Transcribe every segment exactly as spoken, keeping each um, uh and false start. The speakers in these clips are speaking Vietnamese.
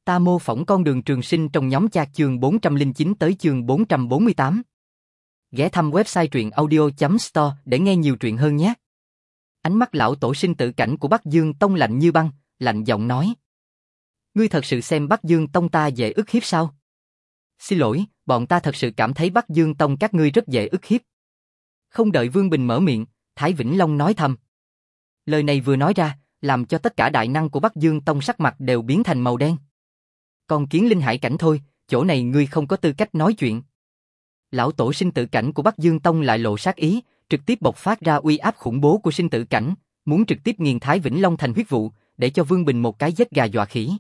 Ta mô phỏng con đường trường sinh trong nhóm chat chương bốn trăm lẻ chín tới chương bốn trăm bốn mươi tám. Ghé thăm website truyện audio chấm store để nghe nhiều truyện hơn nhé. Ánh mắt lão tổ sinh tử cảnh của Bắc Dương Tông lạnh như băng, lạnh giọng nói. Ngươi thật sự xem Bắc Dương Tông ta dễ ức hiếp sao? Xin lỗi, bọn ta thật sự cảm thấy Bắc Dương Tông các ngươi rất dễ ức hiếp. Không đợi Vương Bình mở miệng, Thái Vĩnh Long nói thầm. Lời này vừa nói ra, làm cho tất cả đại năng của Bắc Dương Tông sắc mặt đều biến thành màu đen. Còn kiến linh hải cảnh thôi, chỗ này ngươi không có tư cách nói chuyện. Lão tổ sinh tử cảnh của Bắc Dương Tông lại lộ sát ý, trực tiếp bộc phát ra uy áp khủng bố của sinh tử cảnh, muốn trực tiếp nghiền Thái Vĩnh Long thành huyết vụ, để cho Vương Bình một cái giết gà dọa khỉ.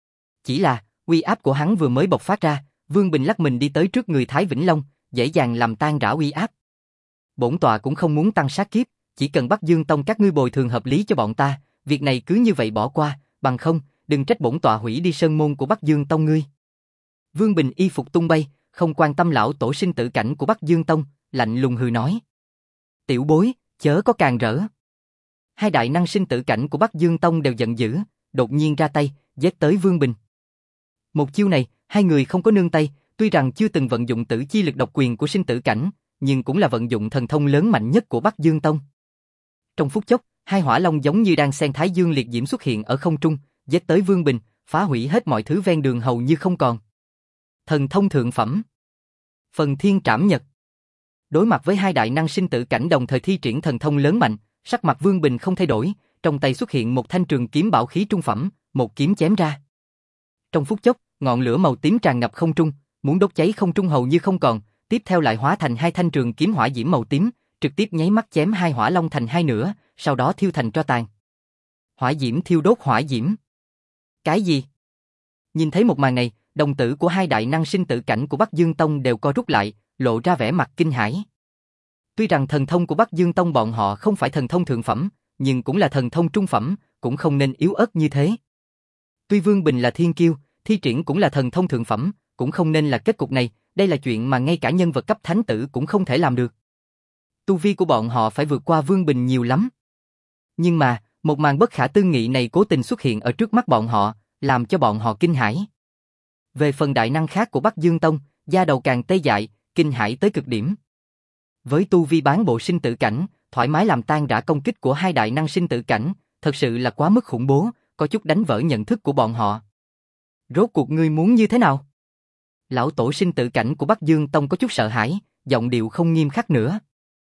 Chỉ là, uy áp của hắn vừa mới bộc phát ra, Vương Bình lắc mình đi tới trước người Thái Vĩnh Long, dễ dàng làm tan rã uy áp. Bổn tọa cũng không muốn tăng sát kiếp, chỉ cần Bắc Dương Tông các ngươi bồi thường hợp lý cho bọn ta, việc này cứ như vậy bỏ qua, bằng không, đừng trách bổn tọa hủy đi sơn môn của Bắc Dương Tông ngươi. Vương Bình y phục tung bay, không quan tâm lão tổ sinh tử cảnh của Bắc Dương Tông, lạnh lùng hừ nói. Tiểu bối, chớ có càng rỡ. Hai đại năng sinh tử cảnh của Bắc Dương Tông đều giận dữ, đột nhiên ra tay, giết tới Vương Bình. Một chiêu này, hai người không có nương tay, tuy rằng chưa từng vận dụng tử chi lực độc quyền của sinh tử cảnh, nhưng cũng là vận dụng thần thông lớn mạnh nhất của Bắc Dương Tông. Trong phút chốc, hai hỏa long giống như đang xen thái dương liệt diễm xuất hiện ở không trung, giết tới Vương Bình, phá hủy hết mọi thứ ven đường hầu như không còn. Thần thông thượng phẩm. Phần thiên trảm nhật. Đối mặt với hai đại năng sinh tử cảnh đồng thời thi triển thần thông lớn mạnh, sắc mặt Vương Bình không thay đổi, trong tay xuất hiện một thanh trường kiếm bảo khí trung phẩm, một kiếm chém ra. Trong phút chốc, ngọn lửa màu tím tràn ngập không trung, muốn đốt cháy không trung hầu như không còn, tiếp theo lại hóa thành hai thanh trường kiếm hỏa diễm màu tím, trực tiếp nháy mắt chém hai hỏa long thành hai nửa, sau đó thiêu thành tro tàn. Hỏa diễm thiêu đốt hỏa diễm. Cái gì? Nhìn thấy một màn này, đồng tử của hai đại năng sinh tử cảnh của Bắc Dương Tông đều co rút lại, lộ ra vẻ mặt kinh hãi. Tuy rằng thần thông của Bắc Dương Tông bọn họ không phải thần thông thượng phẩm, nhưng cũng là thần thông trung phẩm, cũng không nên yếu ớt như thế. Tuy Vương Bình là thiên kiêu, thi triển cũng là thần thông thượng phẩm, cũng không nên là kết cục này, đây là chuyện mà ngay cả nhân vật cấp thánh tử cũng không thể làm được. Tu vi của bọn họ phải vượt qua Vương Bình nhiều lắm. Nhưng mà, một màn bất khả tư nghị này cố tình xuất hiện ở trước mắt bọn họ, làm cho bọn họ kinh hãi. Về phần đại năng khác của Bắc Dương Tông, da đầu càng tê dại, kinh hãi tới cực điểm. Với tu vi bán bộ sinh tử cảnh, thoải mái làm tan rã công kích của hai đại năng sinh tử cảnh, thật sự là quá mức khủng bố, có chút đánh vỡ nhận thức của bọn họ. Rốt cuộc ngươi muốn như thế nào? Lão tổ sinh tử cảnh của Bắc Dương Tông có chút sợ hãi, giọng điệu không nghiêm khắc nữa.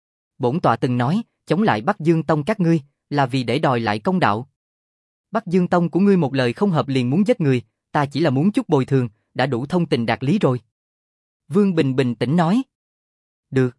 Bổn tọa từng nói, chống lại Bắc Dương Tông các ngươi, là vì để đòi lại công đạo. Bắc Dương Tông của ngươi một lời không hợp liền muốn giết người, ta chỉ là muốn chút bồi thường, đã đủ thông tình đạt lý rồi. Vương Bình bình tĩnh nói. Được.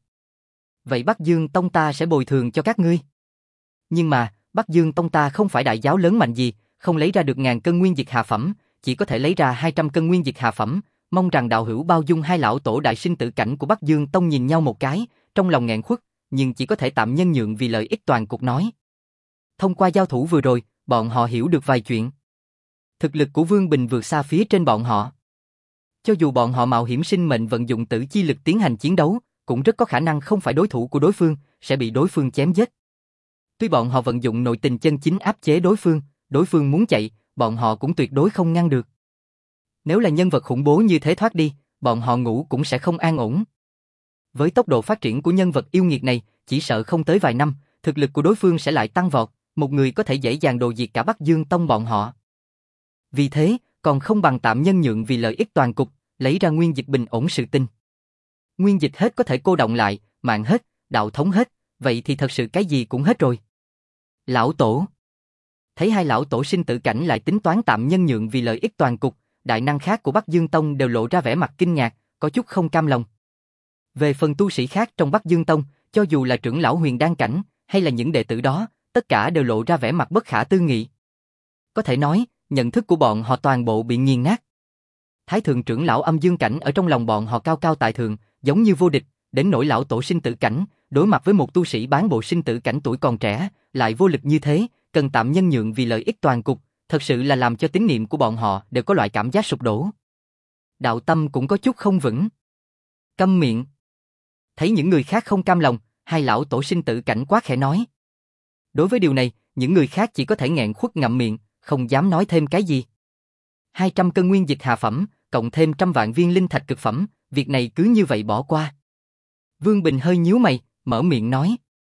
Vậy Bắc Dương Tông ta sẽ bồi thường cho các ngươi. Nhưng mà, Bắc Dương Tông ta không phải đại giáo lớn mạnh gì, không lấy ra được ngàn cân nguyên dịch hạ phẩm, chỉ có thể lấy ra hai trăm cân nguyên dịch hạ phẩm, mong rằng đạo hữu bao dung. Hai lão tổ đại sinh tử cảnh của Bắc Dương Tông nhìn nhau một cái, trong lòng nghẹn khuất, nhưng chỉ có thể tạm nhân nhượng vì lợi ích toàn cục nói. Thông qua giao thủ vừa rồi, bọn họ hiểu được vài chuyện. Thực lực của Vương Bình vượt xa phía trên bọn họ. Cho dù bọn họ mạo hiểm sinh mệnh vận dụng tử chi lực tiến hành chiến đấu, cũng rất có khả năng không phải đối thủ của đối phương, sẽ bị đối phương chém giết. Tuy bọn họ vận dụng nội tình chân chính áp chế đối phương, đối phương muốn chạy, bọn họ cũng tuyệt đối không ngăn được. Nếu là nhân vật khủng bố như thế thoát đi, bọn họ ngủ cũng sẽ không an ổn. Với tốc độ phát triển của nhân vật yêu nghiệt này, chỉ sợ không tới vài năm, thực lực của đối phương sẽ lại tăng vọt, một người có thể dễ dàng đồ diệt cả Bắc Dương Tông bọn họ. Vì thế, còn không bằng tạm nhân nhượng vì lợi ích toàn cục, lấy ra nguyên dịch bình ổn sự tình. Nguyên dịch hết có thể cô động lại, mạng hết, đạo thống hết, vậy thì thật sự cái gì cũng hết rồi. Lão tổ. Thấy hai lão tổ sinh tử cảnh lại tính toán tạm nhân nhượng vì lợi ích toàn cục, đại năng khác của Bắc Dương Tông đều lộ ra vẻ mặt kinh ngạc, có chút không cam lòng. Về phần tu sĩ khác trong Bắc Dương Tông, cho dù là trưởng lão huyền đan cảnh, hay là những đệ tử đó, tất cả đều lộ ra vẻ mặt bất khả tư nghị. Có thể nói, nhận thức của bọn họ toàn bộ bị nghiền nát. Thái thượng trưởng lão âm dương cảnh ở trong lòng bọn họ cao cao tại thượng, giống như vô địch, đến nỗi lão tổ sinh tử cảnh, đối mặt với một tu sĩ bán bộ sinh tử cảnh tuổi còn trẻ, lại vô lực như thế, cần tạm nhân nhượng vì lợi ích toàn cục, thật sự là làm cho tín niệm của bọn họ đều có loại cảm giác sụp đổ. Đạo tâm cũng có chút không vững. Câm miệng. Thấy những người khác không cam lòng, hai lão tổ sinh tử cảnh quá khẽ nói. Đối với điều này, những người khác chỉ có thể nghẹn khuất ngậm miệng, không dám nói thêm cái gì. hai trăm cân nguyên dịch hạ phẩm, cộng thêm trăm vạn viên linh thạch cực phẩm, việc này cứ như vậy bỏ qua. Vương Bình hơi nhíu mày, mở miệng nói.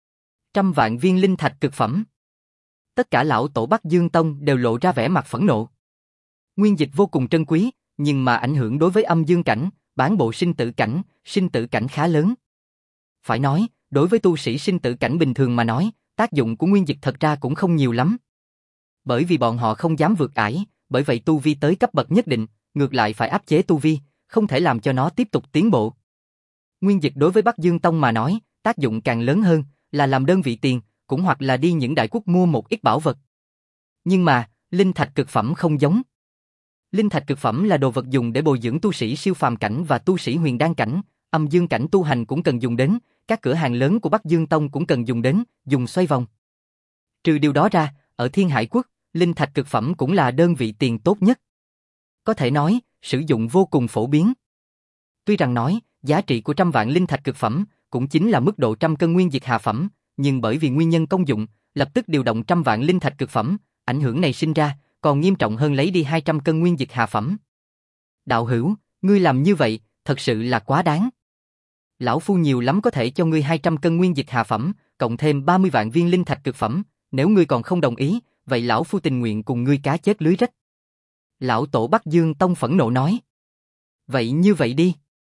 Trăm vạn viên linh thạch cực phẩm. Tất cả lão tổ Bắc Dương Tông đều lộ ra vẻ mặt phẫn nộ. Nguyên dịch vô cùng trân quý, nhưng mà ảnh hưởng đối với âm dương cảnh, bán bộ sinh tử cảnh, sinh tử cảnh khá lớn. Phải nói, đối với tu sĩ sinh tử cảnh bình thường mà nói, tác dụng của nguyên dịch thật ra cũng không nhiều lắm. Bởi vì bọn họ không dám vượt ải, bởi vậy tu vi tới cấp bậc nhất định, ngược lại phải áp chế tu vi, không thể làm cho nó tiếp tục tiến bộ. Nguyên dịch đối với Bắc Dương Tông mà nói, tác dụng càng lớn hơn, là làm đơn vị tiền, cũng hoặc là đi những đại quốc mua một ít bảo vật. Nhưng mà, linh thạch cực phẩm không giống. Linh thạch cực phẩm là đồ vật dùng để bồi dưỡng tu sĩ siêu phàm cảnh và tu sĩ huyền đan cảnh, âm dương cảnh tu hành cũng cần dùng đến, các cửa hàng lớn của Bắc Dương Tông cũng cần dùng đến, dùng xoay vòng. Trừ điều đó ra, ở Thiên Hải Quốc, linh thạch cực phẩm cũng là đơn vị tiền tốt nhất. Có thể nói, sử dụng vô cùng phổ biến. Tuy rằng nói, giá trị của trăm vạn linh thạch cực phẩm cũng chính là mức độ trăm cân nguyên dịch hạ phẩm, nhưng bởi vì nguyên nhân công dụng, lập tức điều động trăm vạn linh thạch cực phẩm, ảnh hưởng này sinh ra, còn nghiêm trọng hơn lấy đi hai trăm cân nguyên dịch hạ phẩm. Đạo hữu, ngươi làm như vậy, thật sự là quá đáng. Lão phu nhiều lắm có thể cho ngươi hai trăm cân nguyên dịch hạ phẩm, cộng thêm ba mươi vạn viên linh thạch cực phẩm, nếu ngươi còn không đồng ý, vậy lão phu tình nguyện cùng ngươi cá chết lưới rách. Lão tổ Bắc Dương Tông phẫn nộ nói. Vậy như vậy đi.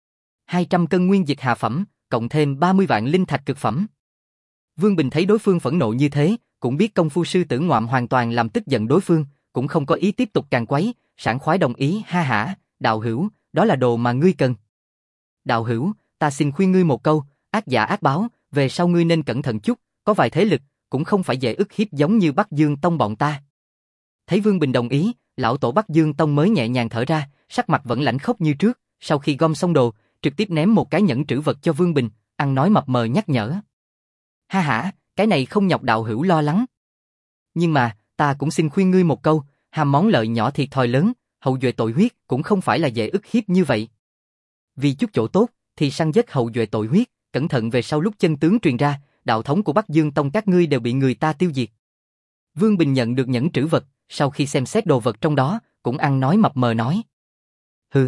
hai trăm cân nguyên dịch hạ phẩm, cộng thêm ba mươi vạn linh thạch cực phẩm. Vương Bình thấy đối phương phẫn nộ như thế, cũng biết công phu sư tử ngoạm hoàn toàn làm tức giận đối phương, cũng không có ý tiếp tục càn quấy, sảng khoái đồng ý. Ha hả, đạo hữu, đó là đồ mà ngươi cần. Đạo hữu, ta xin khuyên ngươi một câu, ác giả ác báo, về sau ngươi nên cẩn thận chút, có vài thế lực, cũng không phải dễ ức hiếp giống như Bắc Dương Tông bọn ta. Thấy Vương Bình đồng ý, lão tổ Bắc Dương Tông mới nhẹ nhàng thở ra, sắc mặt vẫn lãnh khốc như trước, sau khi gom xong đồ, trực tiếp ném một cái nhẫn trữ vật cho Vương Bình, ăn nói mập mờ nhắc nhở. Ha hả, cái này không nhọc đạo hữu lo lắng. Nhưng mà, ta cũng xin khuyên ngươi một câu, ham món lợi nhỏ thiệt thòi lớn, hậu duệ tội huyết cũng không phải là dễ ức hiếp như vậy. Vì chút chỗ tốt, thì săn giết hậu duệ tội huyết, cẩn thận về sau lúc chân tướng truyền ra, đạo thống của Bắc Dương Tông các ngươi đều bị người ta tiêu diệt. Vương Bình nhận được nhẫn trữ vật, sau khi xem xét đồ vật trong đó, cũng ăn nói mập mờ nói. Hừ.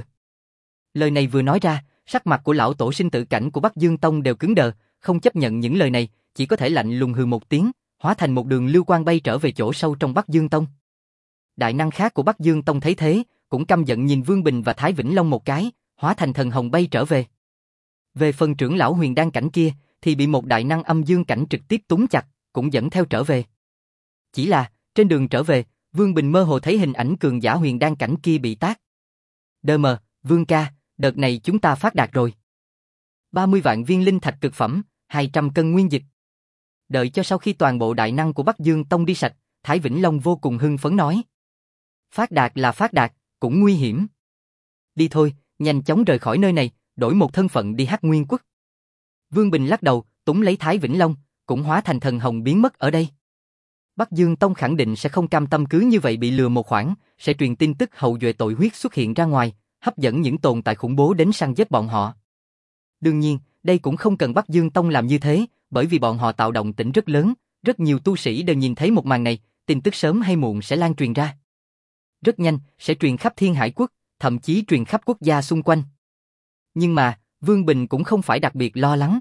Lời này vừa nói ra, sắc mặt của lão tổ sinh tử cảnh của Bắc Dương Tông đều cứng đờ, không chấp nhận những lời này, chỉ có thể lạnh lùng hừ một tiếng, hóa thành một đường lưu quang bay trở về chỗ sâu trong Bắc Dương Tông. Đại năng khác của Bắc Dương Tông thấy thế, cũng căm giận nhìn Vương Bình và Thái Vĩnh Long một cái, hóa thành thần hồng bay trở về. Về phần trưởng lão huyền đan cảnh kia, thì bị một đại năng âm dương cảnh trực tiếp túm chặt, cũng dẫn theo trở về. Chỉ là, trên đường trở về, Vương Bình mơ hồ thấy hình ảnh cường giả huyền đan cảnh kia bị tát. Đơ mờ, Vương ca, đợt này chúng ta phát đạt rồi. ba mươi vạn viên linh thạch cực phẩm, hai trăm cân nguyên dịch. Đợi cho sau khi toàn bộ đại năng của Bắc Dương Tông đi sạch, Thái Vĩnh Long vô cùng hưng phấn nói. Phát đạt là phát đạt, cũng nguy hiểm. Đi thôi, nhanh chóng rời khỏi nơi này, đổi một thân phận đi Hắc Nguyên Quốc. Vương Bình lắc đầu, túm lấy Thái Vĩnh Long, cũng hóa thành thần hồng biến mất ở đây. Bắc Dương Tông khẳng định sẽ không cam tâm cứ như vậy bị lừa một khoản, sẽ truyền tin tức hậu duệ tội huyết xuất hiện ra ngoài, hấp dẫn những tồn tại khủng bố đến săn giết bọn họ. Đương nhiên, đây cũng không cần Bắc Dương Tông làm như thế, bởi vì bọn họ tạo động tĩnh rất lớn, rất nhiều tu sĩ đều nhìn thấy một màn này, tin tức sớm hay muộn sẽ lan truyền ra. Rất nhanh, sẽ truyền khắp Thiên Hải Quốc, thậm chí truyền khắp quốc gia xung quanh. Nhưng mà, Vương Bình cũng không phải đặc biệt lo lắng.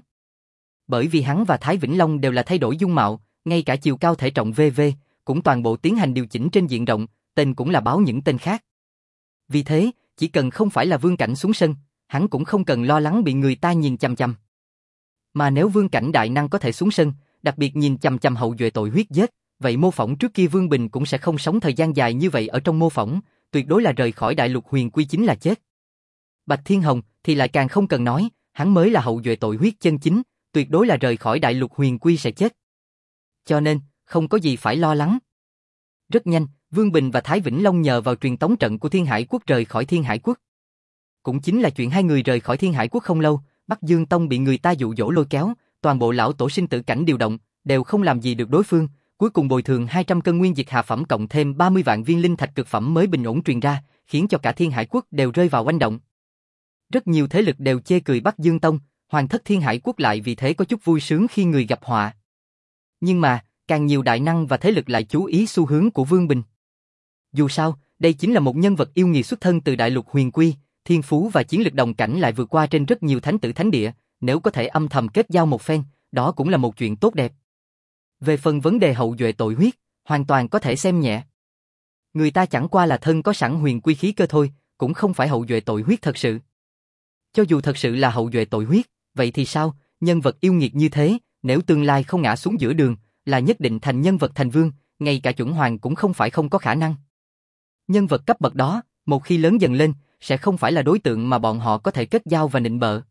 Bởi vì hắn và Thái Vĩnh Long đều là thay đổi dung mạo, ngay cả chiều cao thể trọng vân vân cũng toàn bộ tiến hành điều chỉnh trên diện rộng, tên cũng là báo những tên khác. Vì thế, chỉ cần không phải là vương cảnh xuống sân, hắn cũng không cần lo lắng bị người ta nhìn chằm chằm. Mà nếu vương cảnh đại năng có thể xuống sân, đặc biệt nhìn chằm chằm hậu duệ tội huyết giết, vậy mô phỏng trước kia Vương Bình cũng sẽ không sống thời gian dài như vậy ở trong mô phỏng, tuyệt đối là rời khỏi đại lục huyền quy chính là chết. Bạch Thiên Hồng thì lại càng không cần nói, hắn mới là hậu duệ tội huyết chân chính, tuyệt đối là rời khỏi đại lục huyền quy sẽ chết. Cho nên, không có gì phải lo lắng. Rất nhanh, Vương Bình và Thái Vĩnh Long nhờ vào truyền tống trận của Thiên Hải Quốc rời khỏi Thiên Hải Quốc. Cũng chính là chuyện hai người rời khỏi Thiên Hải Quốc không lâu, Bắc Dương Tông bị người ta dụ dỗ lôi kéo, toàn bộ lão tổ sinh tử cảnh điều động, đều không làm gì được đối phương, cuối cùng bồi thường hai trăm cân nguyên dịch hạ phẩm cộng thêm ba mươi vạn viên linh thạch cực phẩm mới bình ổn truyền ra, khiến cho cả Thiên Hải Quốc đều rơi vào oanh động. Rất nhiều thế lực đều chê cười Bắc Dương Tông, hoàng thất Thiên Hải Quốc lại vì thế có chút vui sướng khi người gặp họa. Nhưng mà, càng nhiều đại năng và thế lực lại chú ý xu hướng của Vương Bình. Dù sao, đây chính là một nhân vật yêu nghiệt xuất thân từ đại lục huyền quy, thiên phú và chiến lực đồng cảnh lại vượt qua trên rất nhiều thánh tử thánh địa, nếu có thể âm thầm kết giao một phen, đó cũng là một chuyện tốt đẹp. Về phần vấn đề hậu duệ tội huyết, hoàn toàn có thể xem nhẹ. Người ta chẳng qua là thân có sẵn huyền quy khí cơ thôi, cũng không phải hậu duệ tội huyết thật sự. Cho dù thật sự là hậu duệ tội huyết, vậy thì sao, nhân vật yêu nghiệt như thế, nếu tương lai không ngã xuống giữa đường, là nhất định thành nhân vật thành vương, ngay cả chuẩn hoàng cũng không phải không có khả năng. Nhân vật cấp bậc đó, một khi lớn dần lên, sẽ không phải là đối tượng mà bọn họ có thể kết giao và nịnh bợ.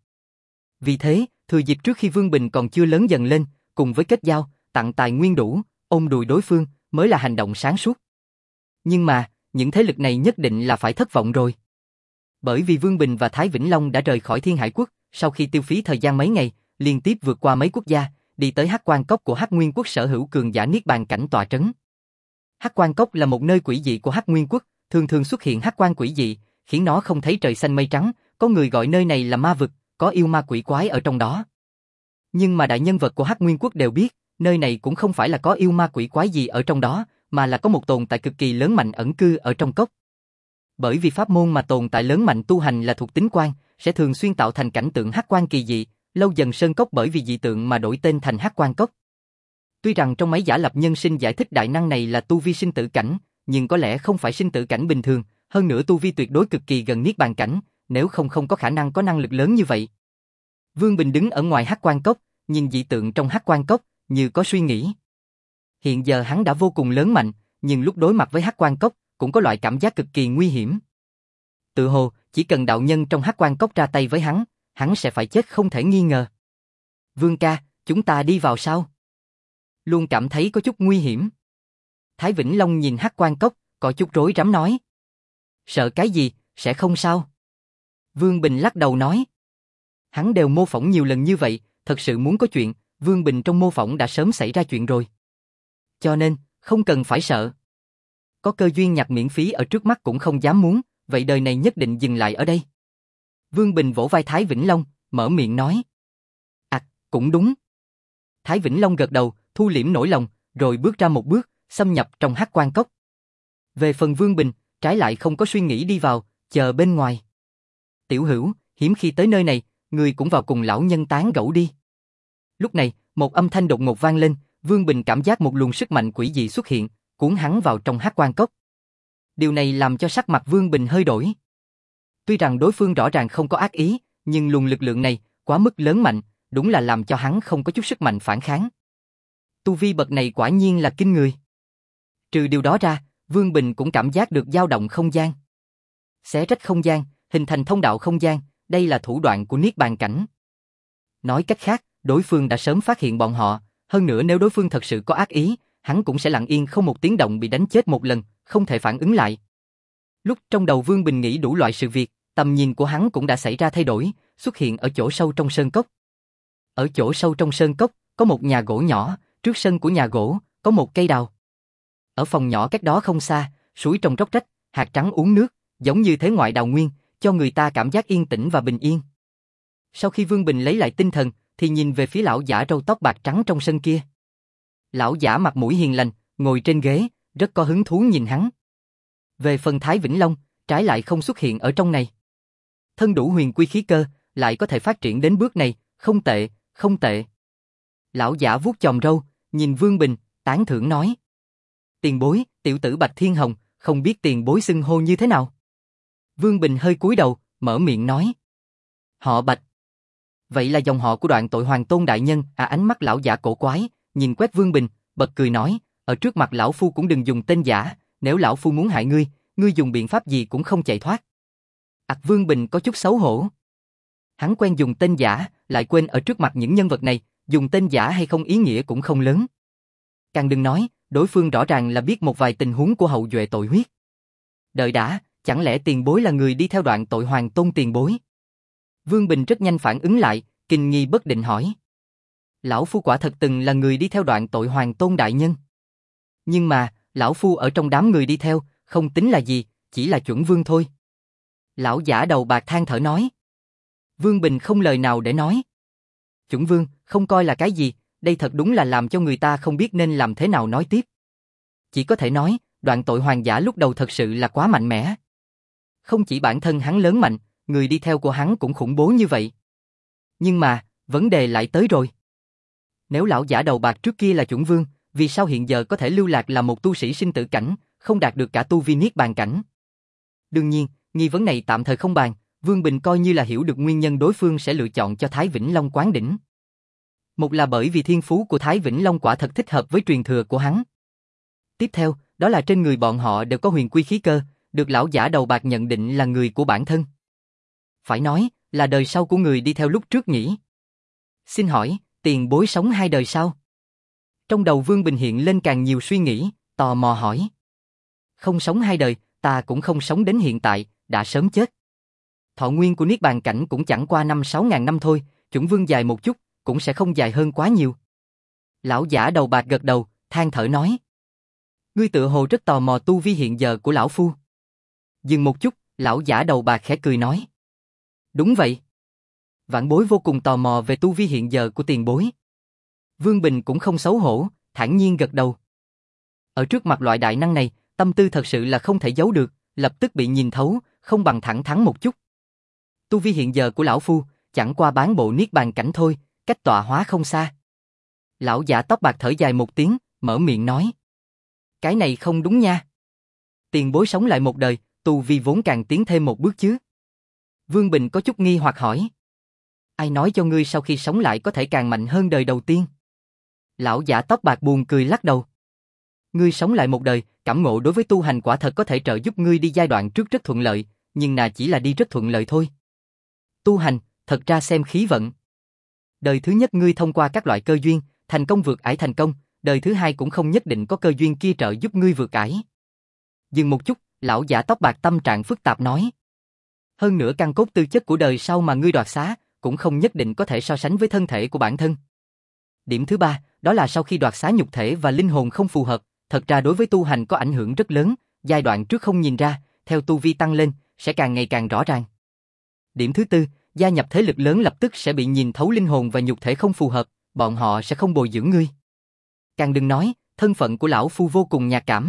Vì thế, thừa dịp trước khi Vương Bình còn chưa lớn dần lên, cùng với kết giao, tặng tài nguyên đủ, ôm đùi đối phương, mới là hành động sáng suốt. Nhưng mà, những thế lực này nhất định là phải thất vọng rồi. Bởi vì Vương Bình và Thái Vĩnh Long đã rời khỏi Thiên Hải Quốc, sau khi tiêu phí thời gian mấy ngày, liên tiếp vượt qua mấy quốc gia, đi tới Hắc Quan Cốc của Hắc Nguyên Quốc sở hữu cường giả niết bàn cảnh tọa trấn. Hắc Quan Cốc là một nơi quỷ dị của Hắc Nguyên Quốc, thường thường xuất hiện hắc quan quỷ dị, khiến nó không thấy trời xanh mây trắng, có người gọi nơi này là ma vực, có yêu ma quỷ quái ở trong đó. Nhưng mà đại nhân vật của Hắc Nguyên Quốc đều biết, nơi này cũng không phải là có yêu ma quỷ quái gì ở trong đó, mà là có một tồn tại cực kỳ lớn mạnh ẩn cư ở trong cốc. Bởi vì pháp môn mà tồn tại lớn mạnh tu hành là thuộc tính quan, sẽ thường xuyên tạo thành cảnh tượng hắc quan kỳ dị, lâu dần sơn cốc bởi vì dị tượng mà đổi tên thành Hắc Quan Cốc. Tuy rằng trong máy giả lập nhân sinh giải thích đại năng này là tu vi sinh tử cảnh, nhưng có lẽ không phải sinh tử cảnh bình thường, hơn nữa tu vi tuyệt đối cực kỳ gần niết bàn cảnh, nếu không không có khả năng có năng lực lớn như vậy. Vương Bình đứng ở ngoài Hắc Quan Cốc, nhìn dị tượng trong Hắc Quan Cốc, như có suy nghĩ. Hiện giờ hắn đã vô cùng lớn mạnh, nhưng lúc đối mặt với Hắc Quan Cốc, cũng có loại cảm giác cực kỳ nguy hiểm. Tự hồ, chỉ cần đạo nhân trong Hắc Quan Cốc ra tay với hắn, hắn sẽ phải chết không thể nghi ngờ. Vương ca, chúng ta đi vào sao? Luôn cảm thấy có chút nguy hiểm. Thái Vĩnh Long nhìn Hắc Quan Cốc, có chút rối rắm nói. Sợ cái gì, sẽ không sao. Vương Bình lắc đầu nói. Hắn đều mô phỏng nhiều lần như vậy, thật sự muốn có chuyện, Vương Bình trong mô phỏng đã sớm xảy ra chuyện rồi. Cho nên, không cần phải sợ. Có cơ duyên nhặt miễn phí ở trước mắt cũng không dám muốn, vậy đời này nhất định dừng lại ở đây. Vương Bình vỗ vai Thái Vĩnh Long, mở miệng nói. À, cũng đúng. Thái Vĩnh Long gật đầu, thu liễm nỗi lòng, rồi bước ra một bước, xâm nhập trong Hắc Quan Cốc. Về phần Vương Bình, trái lại không có suy nghĩ đi vào, chờ bên ngoài. Tiểu hữu, hiếm khi tới nơi này, người cũng vào cùng lão nhân tán gẫu đi. Lúc này, một âm thanh đột ngột vang lên, Vương Bình cảm giác một luồng sức mạnh quỷ dị xuất hiện, cuốn hắn vào trong Hắc Quan Cốc. Điều này làm cho sắc mặt Vương Bình hơi đổi. Tuy rằng đối phương rõ ràng không có ác ý, nhưng luồng lực lượng này quá mức lớn mạnh, đúng là làm cho hắn không có chút sức mạnh phản kháng. Tu vi bậc này quả nhiên là kinh người. Trừ điều đó ra, Vương Bình cũng cảm giác được dao động không gian. Xé rách không gian, hình thành thông đạo không gian, đây là thủ đoạn của niết bàn cảnh. Nói cách khác, đối phương đã sớm phát hiện bọn họ, hơn nữa nếu đối phương thật sự có ác ý, hắn cũng sẽ lặng yên không một tiếng động bị đánh chết một lần, không thể phản ứng lại. Lúc trong đầu Vương Bình nghĩ đủ loại sự việc, tầm nhìn của hắn cũng đã xảy ra thay đổi, xuất hiện ở chỗ sâu trong sơn cốc. Ở chỗ sâu trong sơn cốc, có một nhà gỗ nhỏ, trước sân của nhà gỗ, có một cây đào. Ở phòng nhỏ cách đó không xa, suối trong róc rách, hạt trắng uống nước, giống như thế ngoại đào nguyên, cho người ta cảm giác yên tĩnh và bình yên. Sau khi Vương Bình lấy lại tinh thần, thì nhìn về phía lão giả râu tóc bạc trắng trong sân kia. Lão giả mặt mũi hiền lành, ngồi trên ghế, rất có hứng thú nhìn hắn. Về phần Thái Vĩnh Long, trái lại không xuất hiện ở trong này. Thân đủ huyền quy khí cơ, lại có thể phát triển đến bước này, không tệ, không tệ. Lão giả vuốt chòm râu, nhìn Vương Bình, tán thưởng nói. Tiền bối, tiểu tử Bạch Thiên Hồng, không biết tiền bối xưng hô như thế nào. Vương Bình hơi cúi đầu, mở miệng nói. Họ Bạch. Vậy là dòng họ của Đoạn Tội Hoàng Tôn đại nhân. À, ánh mắt lão giả cổ quái, nhìn quét Vương Bình, bật cười nói, ở trước mặt lão phu cũng đừng dùng tên giả, nếu lão phu muốn hại ngươi, ngươi dùng biện pháp gì cũng không chạy thoát. Ặc Vương Bình có chút xấu hổ. Hắn quen dùng tên giả, lại quên ở trước mặt những nhân vật này, dùng tên giả hay không ý nghĩa cũng không lớn. Càng đừng nói, đối phương rõ ràng là biết một vài tình huống của hậu duệ tội huyết. Đợi đã, chẳng lẽ tiền bối là người đi theo Đoạn Tội Hoàng Tôn tiền bối? Vương Bình rất nhanh phản ứng lại, kinh nghi bất định hỏi. Lão phu quả thật từng là người đi theo Đoạn Tội Hoàng Tôn đại nhân. Nhưng mà, lão phu ở trong đám người đi theo, không tính là gì, chỉ là chuẩn vương thôi. Lão giả đầu bạc than thở nói. Vương Bình không lời nào để nói. Chuẩn vương, không coi là cái gì, đây thật đúng là làm cho người ta không biết nên làm thế nào nói tiếp. Chỉ có thể nói, Đoạn tội hoàng giả lúc đầu thật sự là quá mạnh mẽ. Không chỉ bản thân hắn lớn mạnh, người đi theo của hắn cũng khủng bố như vậy. Nhưng mà, vấn đề lại tới rồi. Nếu lão giả đầu bạc trước kia là chuẩn vương, vì sao hiện giờ có thể lưu lạc là một tu sĩ sinh tử cảnh, không đạt được cả tu vi niết bàn cảnh? Đương nhiên, nghi vấn này tạm thời không bàn, Vương Bình coi như là hiểu được nguyên nhân đối phương sẽ lựa chọn cho Thái Vĩnh Long quán đỉnh. Một là bởi vì thiên phú của Thái Vĩnh Long quả thật thích hợp với truyền thừa của hắn. Tiếp theo, đó là trên người bọn họ đều có huyền quy khí cơ, được lão giả đầu bạc nhận định là người của bản thân. Phải nói, là đời sau của người đi theo lúc trước nhỉ? Xin hỏi, tiền bối sống hai đời sau? Trong đầu Vương Bình hiện lên càng nhiều suy nghĩ, tò mò hỏi. Không sống hai đời, ta cũng không sống đến hiện tại, đã sớm chết. Thọ nguyên của Niết Bàn cảnh cũng chẳng qua năm sáu ngàn năm thôi, chuẩn vương dài một chút, cũng sẽ không dài hơn quá nhiều. Lão giả đầu bạc gật đầu, than thở nói. Ngươi tự hồ rất tò mò tu vi hiện giờ của lão phu. Dừng một chút, lão giả đầu bạc khẽ cười nói. Đúng vậy. Vãn bối vô cùng tò mò về tu vi hiện giờ của tiền bối. Vương Bình cũng không xấu hổ, thản nhiên gật đầu. Ở trước mặt loại đại năng này, tâm tư thật sự là không thể giấu được, lập tức bị nhìn thấu, không bằng thẳng thắn một chút. Tu vi hiện giờ của lão phu, chẳng qua bán bộ niết bàn cảnh thôi, cách tọa hóa không xa. Lão giả tóc bạc thở dài một tiếng, mở miệng nói. Cái này không đúng nha. Tiền bối sống lại một đời, tu vi vốn càng tiến thêm một bước chứ. Vương Bình có chút nghi hoặc hỏi. Ai nói cho ngươi sau khi sống lại có thể càng mạnh hơn đời đầu tiên? Lão giả tóc bạc buồn cười lắc đầu. Ngươi sống lại một đời, cảm ngộ đối với tu hành quả thật có thể trợ giúp ngươi đi giai đoạn trước rất thuận lợi, nhưng là chỉ là đi rất thuận lợi thôi. Tu hành, thật ra xem khí vận. Đời thứ nhất ngươi thông qua các loại cơ duyên, thành công vượt ải thành công, đời thứ hai cũng không nhất định có cơ duyên kia trợ giúp ngươi vượt ải. Dừng một chút, lão giả tóc bạc tâm trạng phức tạp nói. Hơn nữa căn cốt tư chất của đời sau mà ngươi đoạt xá, cũng không nhất định có thể so sánh với thân thể của bản thân. Điểm thứ ba, đó là sau khi đoạt xá nhục thể và linh hồn không phù hợp, thật ra đối với tu hành có ảnh hưởng rất lớn, giai đoạn trước không nhìn ra, theo tu vi tăng lên, sẽ càng ngày càng rõ ràng. Điểm thứ tư, gia nhập thế lực lớn lập tức sẽ bị nhìn thấu linh hồn và nhục thể không phù hợp, bọn họ sẽ không bồi dưỡng ngươi. Càng đừng nói, thân phận của lão phu vô cùng nhạt cảm.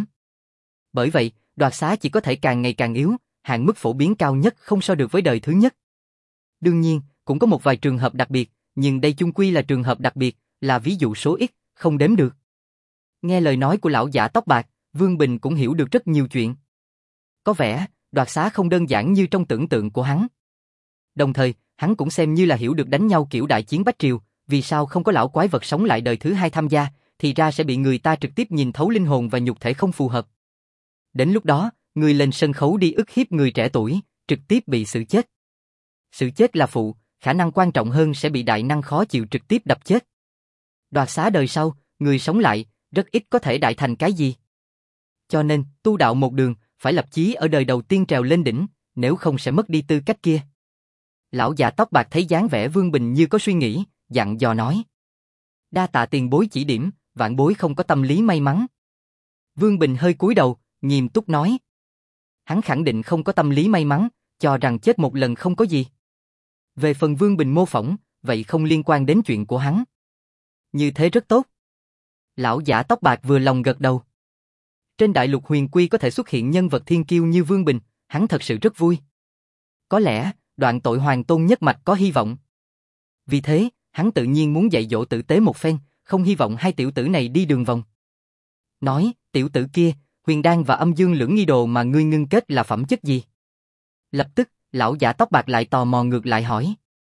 Bởi vậy, đoạt xá chỉ có thể càng ngày càng yếu, hạn mức phổ biến cao nhất không so được với đời thứ nhất. Đương nhiên, cũng có một vài trường hợp đặc biệt, nhưng đây chung quy là trường hợp đặc biệt, là ví dụ số ít, không đếm được. Nghe lời nói của lão giả tóc bạc, Vương Bình cũng hiểu được rất nhiều chuyện. Có vẻ, đoạt xá không đơn giản như trong tưởng tượng của hắn. Đồng thời, hắn cũng xem như là hiểu được đánh nhau kiểu đại chiến Bách Triều, vì sao không có lão quái vật sống lại đời thứ hai tham gia, thì ra sẽ bị người ta trực tiếp nhìn thấu linh hồn và nhục thể không phù hợp. Đến lúc đó, người lên sân khấu đi ức hiếp người trẻ tuổi, trực tiếp bị xử chết. Xử chết là phụ, khả năng quan trọng hơn sẽ bị đại năng khó chịu trực tiếp đập chết. Đoạt xá đời sau, người sống lại, rất ít có thể đại thành cái gì. Cho nên, tu đạo một đường, phải lập chí ở đời đầu tiên trèo lên đỉnh, nếu không sẽ mất đi tư cách kia. Lão già tóc bạc thấy dáng vẻ Vương Bình như có suy nghĩ, dặn dò nói. Đa tạ tiền bối chỉ điểm, vạn bối không có tâm lý may mắn. Vương Bình hơi cúi đầu, nghiêm túc nói. Hắn khẳng định không có tâm lý may mắn, cho rằng chết một lần không có gì. Về phần Vương Bình mô phỏng, vậy không liên quan đến chuyện của hắn. Như thế rất tốt. Lão giả tóc bạc vừa lòng gật đầu. Trên đại lục huyền quy có thể xuất hiện nhân vật thiên kiêu như Vương Bình, hắn thật sự rất vui. Có lẽ, đoạn tội hoàng tôn nhất mạch có hy vọng. Vì thế, hắn tự nhiên muốn dạy dỗ tử tế một phen, không hy vọng hai tiểu tử này đi đường vòng. Nói, tiểu tử kia, huyền đan và âm dương lưỡng nghi đồ mà ngươi ngưng kết là phẩm chất gì? Lập tức, lão giả tóc bạc lại tò mò ngược lại hỏi.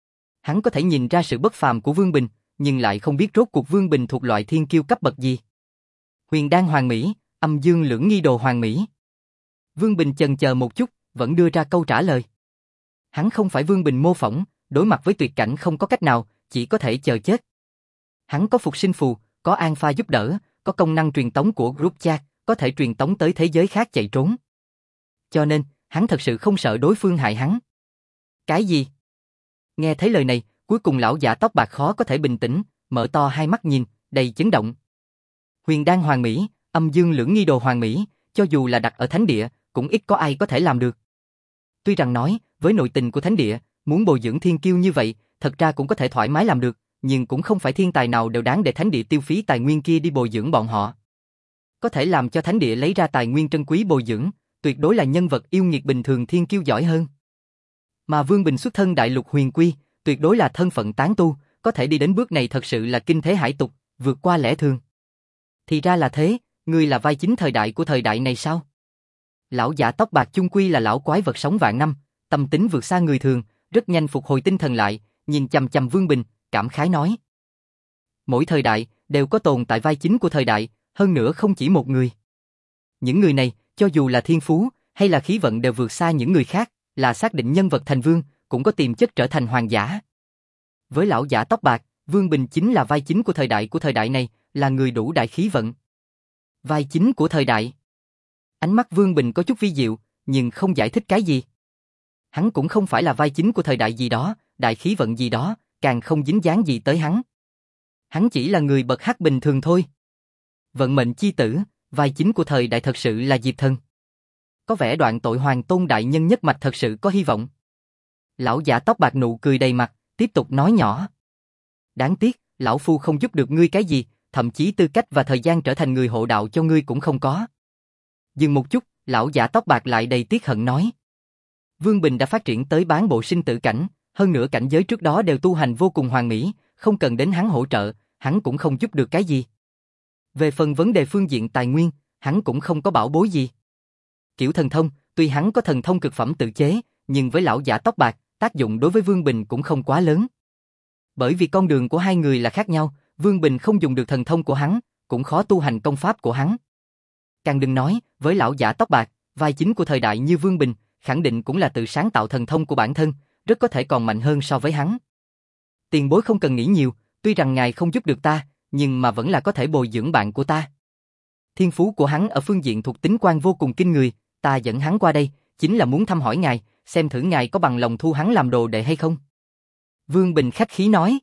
Hắn có thể nhìn ra sự bất phàm của Vương Bình, nhưng lại không biết rốt cuộc Vương Bình thuộc loại thiên kiêu cấp bậc gì. Huyền đan hoàng mỹ, âm dương lưỡng nghi đồ hoàng mỹ. Vương Bình chần chờ một chút, vẫn đưa ra câu trả lời. Hắn không phải Vương Bình mô phỏng, đối mặt với tuyệt cảnh không có cách nào, chỉ có thể chờ chết. Hắn có phục sinh phù, có an pha giúp đỡ, có công năng truyền tống của group chat, có thể truyền tống tới thế giới khác chạy trốn. Cho nên, hắn thật sự không sợ đối phương hại hắn. Cái gì? Nghe thấy lời này, cuối cùng lão giả tóc bạc khó có thể bình tĩnh, mở to hai mắt nhìn, đầy chấn động. Huyền đan hoàng mỹ, âm dương lưỡng nghi đồ hoàng mỹ, cho dù là đặt ở thánh địa, cũng ít có ai có thể làm được. Tuy rằng nói, với nội tình của thánh địa, muốn bồi dưỡng thiên kiêu như vậy, thật ra cũng có thể thoải mái làm được, nhưng cũng không phải thiên tài nào đều đáng để thánh địa tiêu phí tài nguyên kia đi bồi dưỡng bọn họ. Có thể làm cho thánh địa lấy ra tài nguyên trân quý bồi dưỡng, tuyệt đối là nhân vật yêu nghiệt bình thường thiên kiêu giỏi hơn. Mà Vương Bình xuất thân đại lục huyền quy, tuyệt đối là thân phận tán tu, có thể đi đến bước này thật sự là kinh thế hải tục, vượt qua lẽ thường. Thì ra là thế, ngươi là vai chính thời đại của thời đại này sao? Lão giả tóc bạc chung quy là lão quái vật sống vạn năm, tâm tính vượt xa người thường, rất nhanh phục hồi tinh thần lại, nhìn chằm chằm Vương Bình, cảm khái nói. Mỗi thời đại, đều có tồn tại vai chính của thời đại, hơn nữa không chỉ một người. Những người này, cho dù là thiên phú, hay là khí vận đều vượt xa những người khác, là xác định nhân vật thành vương, cũng có tiềm chất trở thành hoàng giả. Với lão giả tóc bạc, Vương Bình chính là vai chính của thời đại của thời đại này, là người đủ đại khí vận. Vai chính của thời đại. Ánh mắt Vương Bình có chút vi diệu, nhưng không giải thích cái gì. Hắn cũng không phải là vai chính của thời đại gì đó, đại khí vận gì đó, càng không dính dáng gì tới hắn. Hắn chỉ là người bậc hắc bình thường thôi. Vận mệnh chi tử, vai chính của thời đại thật sự là Diệp Thần. Có vẻ đoạn tội Hoàng Tôn đại nhân nhất mạch thật sự có hy vọng. Lão giả tóc bạc nụ cười đầy mặt, tiếp tục nói nhỏ. Đáng tiếc, lão phu không giúp được ngươi cái gì, thậm chí tư cách và thời gian trở thành người hộ đạo cho ngươi cũng không có. Dừng một chút, lão giả tóc bạc lại đầy tiếc hận nói. Vương Bình đã phát triển tới bán bộ sinh tử cảnh, hơn nữa cảnh giới trước đó đều tu hành vô cùng hoàn mỹ, không cần đến hắn hỗ trợ, hắn cũng không giúp được cái gì. Về phần vấn đề phương diện tài nguyên, hắn cũng không có bảo bối gì. Kiểu thần thông, tuy hắn có thần thông cực phẩm tự chế, nhưng với lão giả tóc bạc, tác dụng đối với Vương Bình cũng không quá lớn. Bởi vì con đường của hai người là khác nhau, Vương Bình không dùng được thần thông của hắn, cũng khó tu hành công pháp của hắn. Càng đừng nói, với lão giả tóc bạc, vai chính của thời đại như Vương Bình, khẳng định cũng là tự sáng tạo thần thông của bản thân, rất có thể còn mạnh hơn so với hắn. Tiền bối không cần nghĩ nhiều, tuy rằng ngài không giúp được ta, nhưng mà vẫn là có thể bồi dưỡng bạn của ta. Thiên phú của hắn ở phương diện thuộc tính quan vô cùng kinh người, ta dẫn hắn qua đây, chính là muốn thăm hỏi ngài, xem thử ngài có bằng lòng thu hắn làm đồ đệ hay không. Vương Bình khách khí nói.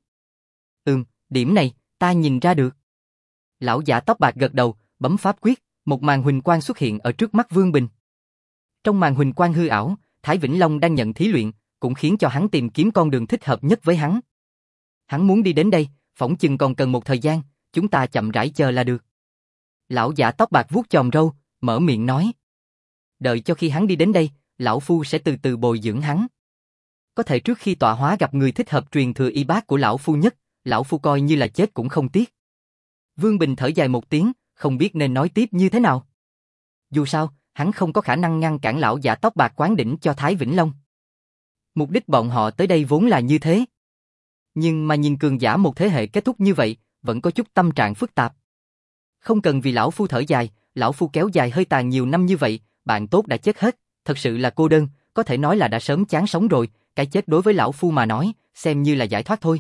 Ừm, điểm này, ta nhìn ra được. Lão giả tóc bạc gật đầu, bấm pháp quyết, một màn huỳnh quang xuất hiện ở trước mắt Vương Bình. Trong màn huỳnh quang hư ảo, Thái Vĩnh Long đang nhận thí luyện, cũng khiến cho hắn tìm kiếm con đường thích hợp nhất với hắn. Hắn muốn đi đến đây, phỏng chừng còn cần một thời gian, chúng ta chậm rãi chờ là được. Lão giả tóc bạc vuốt chòm râu, mở miệng nói. Đợi cho khi hắn đi đến đây, lão phu sẽ từ từ bồi dưỡng hắn. Có thể trước khi tọa hóa gặp người thích hợp truyền thừa y bác của lão phu nhất, lão phu coi như là chết cũng không tiếc. Vương Bình thở dài một tiếng, không biết nên nói tiếp như thế nào. Dù sao, hắn không có khả năng ngăn cản lão giả tóc bạc quán đỉnh cho Thái Vĩnh Long. Mục đích bọn họ tới đây vốn là như thế. Nhưng mà nhìn cường giả một thế hệ kết thúc như vậy, vẫn có chút tâm trạng phức tạp. Không cần vì lão phu thở dài, lão phu kéo dài hơi tàn nhiều năm như vậy, bạn tốt đã chết hết, thật sự là cô đơn, có thể nói là đã sớm chán sống rồi, cái chết đối với lão phu mà nói, xem như là giải thoát thôi.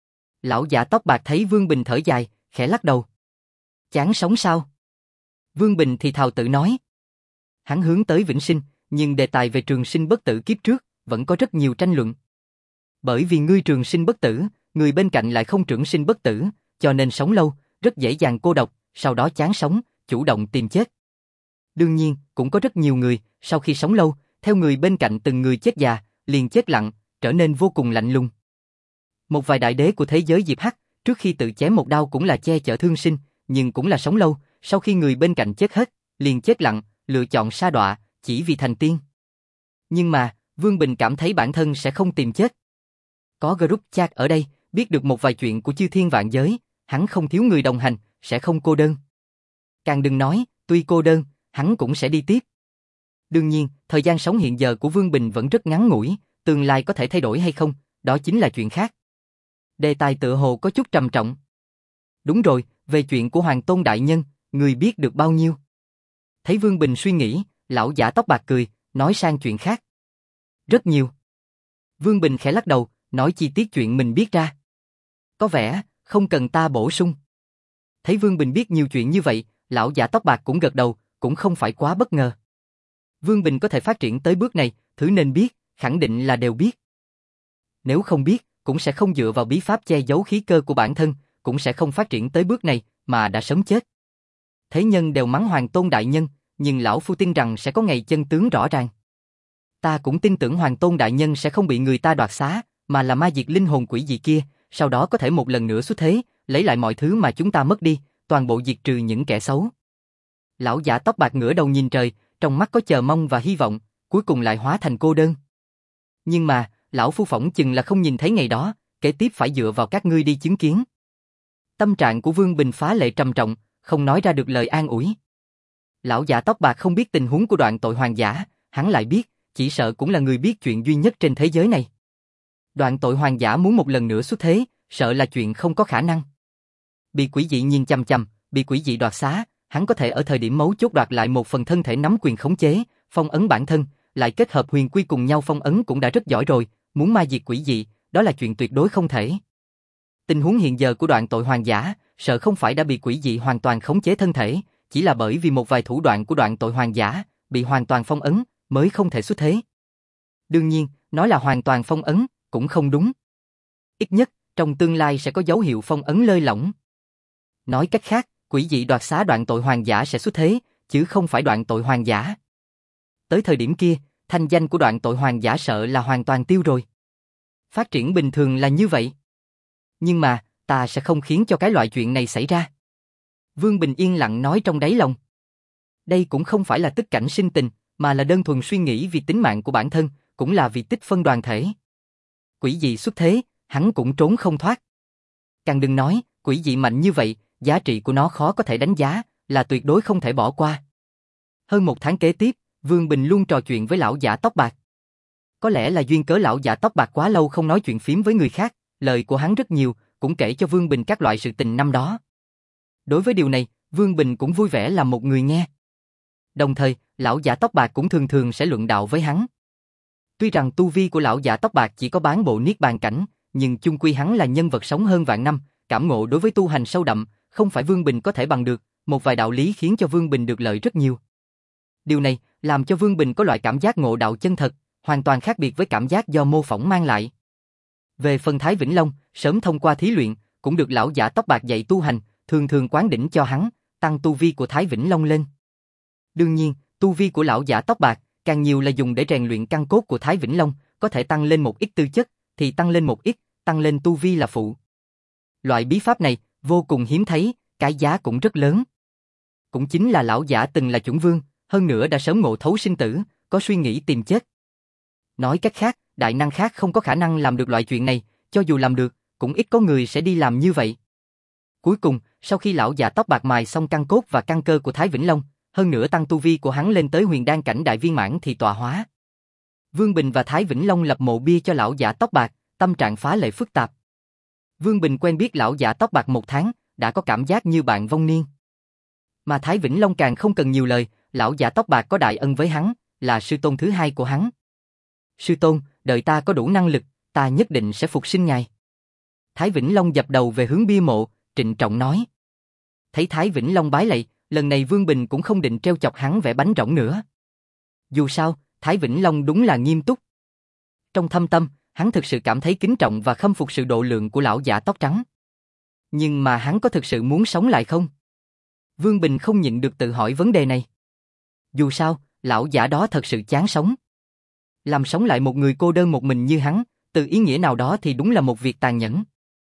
Lão giả tóc bạc thấy Vương Bình thở dài, khẽ lắc đầu. Chán sống sao? Vương Bình thì thào tự nói. Hắn hướng tới vĩnh sinh, nhưng đề tài về trường sinh bất tử kiếp trước, vẫn có rất nhiều tranh luận. Bởi vì ngươi trường sinh bất tử, người bên cạnh lại không trường sinh bất tử, cho nên sống lâu, rất dễ dàng cô độc, sau đó chán sống, chủ động tìm chết. Đương nhiên, cũng có rất nhiều người, sau khi sống lâu, theo người bên cạnh từng người chết già, liền chết lặng, trở nên vô cùng lạnh lùng. Một vài đại đế của thế giới Diệp Hắc, trước khi tự chém một đao cũng là che chở thương sinh, nhưng cũng là sống lâu, sau khi người bên cạnh chết hết, liền chết lặng, lựa chọn sa đọa, chỉ vì thành tiên. Nhưng mà, Vương Bình cảm thấy bản thân sẽ không tìm chết. Có group chat ở đây, biết được một vài chuyện của chư thiên vạn giới, hắn không thiếu người đồng hành, sẽ không cô đơn. Càng đừng nói, tuy cô đơn, hắn cũng sẽ đi tiếp. Đương nhiên, thời gian sống hiện giờ của Vương Bình vẫn rất ngắn ngủi, tương lai có thể thay đổi hay không, đó chính là chuyện khác. Đề tài tựa hồ có chút trầm trọng. Đúng rồi, về chuyện của Hoàng Tôn đại nhân, người biết được bao nhiêu? Thấy Vương Bình suy nghĩ, lão giả tóc bạc cười, nói sang chuyện khác. Rất nhiều. Vương Bình khẽ lắc đầu, nói chi tiết chuyện mình biết ra. Có vẻ, không cần ta bổ sung. Thấy Vương Bình biết nhiều chuyện như vậy, lão giả tóc bạc cũng gật đầu, cũng không phải quá bất ngờ. Vương Bình có thể phát triển tới bước này, thứ nên biết, khẳng định là đều biết. Nếu không biết, cũng sẽ không dựa vào bí pháp che giấu khí cơ của bản thân, cũng sẽ không phát triển tới bước này, mà đã sớm chết. Thế nhân đều mắng Hoàng Tôn đại nhân, nhưng lão phu tin rằng sẽ có ngày chân tướng rõ ràng. Ta cũng tin tưởng Hoàng Tôn đại nhân sẽ không bị người ta đoạt xá, mà là ma diệt linh hồn quỷ dị kia, sau đó có thể một lần nữa xuất thế, lấy lại mọi thứ mà chúng ta mất đi, toàn bộ diệt trừ những kẻ xấu. Lão giả tóc bạc ngửa đầu nhìn trời, trong mắt có chờ mong và hy vọng, cuối cùng lại hóa thành cô đơn. Nhưng mà, lão phu phỏng chừng là không nhìn thấy ngày đó, kế tiếp phải dựa vào các ngươi đi chứng kiến. Tâm trạng của Vương Bình phá lệ trầm trọng, không nói ra được lời an ủi. Lão giả tóc bạc không biết tình huống của Đoạn Tội Hoàng giả, hắn lại biết, chỉ sợ cũng là người biết chuyện duy nhất trên thế giới này. Đoạn Tội Hoàng giả muốn một lần nữa xuất thế, sợ là chuyện không có khả năng. Bị quỷ dị nhìn chằm chằm, bị quỷ dị đoạt xá, hắn có thể ở thời điểm mấu chốt đoạt lại một phần thân thể nắm quyền khống chế, phong ấn bản thân, lại kết hợp huyền quy cùng nhau phong ấn cũng đã rất giỏi rồi, muốn ma diệt quỷ dị, đó là chuyện tuyệt đối không thể. Tình huống hiện giờ của Đoạn Tội Hoàng giả, sợ không phải đã bị quỷ dị hoàn toàn khống chế thân thể, chỉ là bởi vì một vài thủ đoạn của Đoạn Tội Hoàng giả, bị hoàn toàn phong ấn, mới không thể xuất thế. Đương nhiên, nói là hoàn toàn phong ấn, cũng không đúng. Ít nhất, trong tương lai sẽ có dấu hiệu phong ấn lơi lỏng. Nói cách khác, quỷ dị đoạt xá Đoạn Tội Hoàng giả sẽ xuất thế, chứ không phải Đoạn Tội Hoàng giả. Tới thời điểm kia, thanh danh của Đoạn Tội Hoàng giả sợ là hoàn toàn tiêu rồi. Phát triển bình thường là như vậy. Nhưng mà, ta sẽ không khiến cho cái loại chuyện này xảy ra. Vương Bình yên lặng nói trong đáy lòng. Đây cũng không phải là tức cảnh sinh tình, mà là đơn thuần suy nghĩ vì tính mạng của bản thân, cũng là vì tích phân đoàn thể. Quỷ dị xuất thế, hắn cũng trốn không thoát. Càng đừng nói, quỷ dị mạnh như vậy, giá trị của nó khó có thể đánh giá, là tuyệt đối không thể bỏ qua. Hơn một tháng kế tiếp, Vương Bình luôn trò chuyện với lão giả tóc bạc. Có lẽ là duyên cớ lão giả tóc bạc quá lâu không nói chuyện phím với người khác, lời của hắn rất nhiều, cũng kể cho Vương Bình các loại sự tình năm đó. Đối với điều này, Vương Bình cũng vui vẻ làm một người nghe. Đồng thời, lão giả tóc bạc cũng thường thường sẽ luận đạo với hắn. Tuy rằng tu vi của lão giả tóc bạc chỉ có bán bộ niết bàn cảnh, nhưng chung quy hắn là nhân vật sống hơn vạn năm, cảm ngộ đối với tu hành sâu đậm, không phải Vương Bình có thể bằng được, một vài đạo lý khiến cho Vương Bình được lợi rất nhiều. Điều này làm cho Vương Bình có loại cảm giác ngộ đạo chân thật, hoàn toàn khác biệt với cảm giác do mô phỏng mang lại. Về phần Thái Vĩnh Long, sớm thông qua thí luyện, cũng được lão giả tóc bạc dạy tu hành, thường thường quán đỉnh cho hắn, tăng tu vi của Thái Vĩnh Long lên. Đương nhiên, tu vi của lão giả tóc bạc, càng nhiều là dùng để rèn luyện căn cốt của Thái Vĩnh Long, có thể tăng lên một ít tư chất, thì tăng lên một ít, tăng lên tu vi là phụ. Loại bí pháp này, vô cùng hiếm thấy, cái giá cũng rất lớn. Cũng chính là lão giả từng là chuẩn vương, hơn nữa đã sớm ngộ thấu sinh tử, có suy nghĩ tìm chết. Nói cách khác, đại năng khác không có khả năng làm được loại chuyện này, cho dù làm được, cũng ít có người sẽ đi làm như vậy. Cuối cùng, sau khi lão giả tóc bạc mài xong căn cốt và căn cơ của Thái Vĩnh Long, hơn nữa tăng tu vi của hắn lên tới huyền đan cảnh đại viên mãn thì tọa hóa. Vương Bình và Thái Vĩnh Long lập mộ bia cho lão giả tóc bạc, tâm trạng phá lệ phức tạp. Vương Bình quen biết lão giả tóc bạc một tháng, đã có cảm giác như bạn vong niên. Mà Thái Vĩnh Long càng không cần nhiều lời, lão giả tóc bạc có đại ân với hắn, là sư tôn thứ hai của hắn. Sư tôn, đợi ta có đủ năng lực, ta nhất định sẽ phục sinh ngài. Thái Vĩnh Long dập đầu về hướng bia mộ, trịnh trọng nói. Thấy Thái Vĩnh Long bái lạy, lần này Vương Bình cũng không định treo chọc hắn vẽ bánh rỗng nữa. Dù sao, Thái Vĩnh Long đúng là nghiêm túc. Trong thâm tâm, hắn thực sự cảm thấy kính trọng và khâm phục sự độ lượng của lão giả tóc trắng. Nhưng mà hắn có thực sự muốn sống lại không? Vương Bình không nhịn được tự hỏi vấn đề này. Dù sao, lão giả đó thật sự chán sống. Làm sống lại một người cô đơn một mình như hắn, từ ý nghĩa nào đó thì đúng là một việc tàn nhẫn.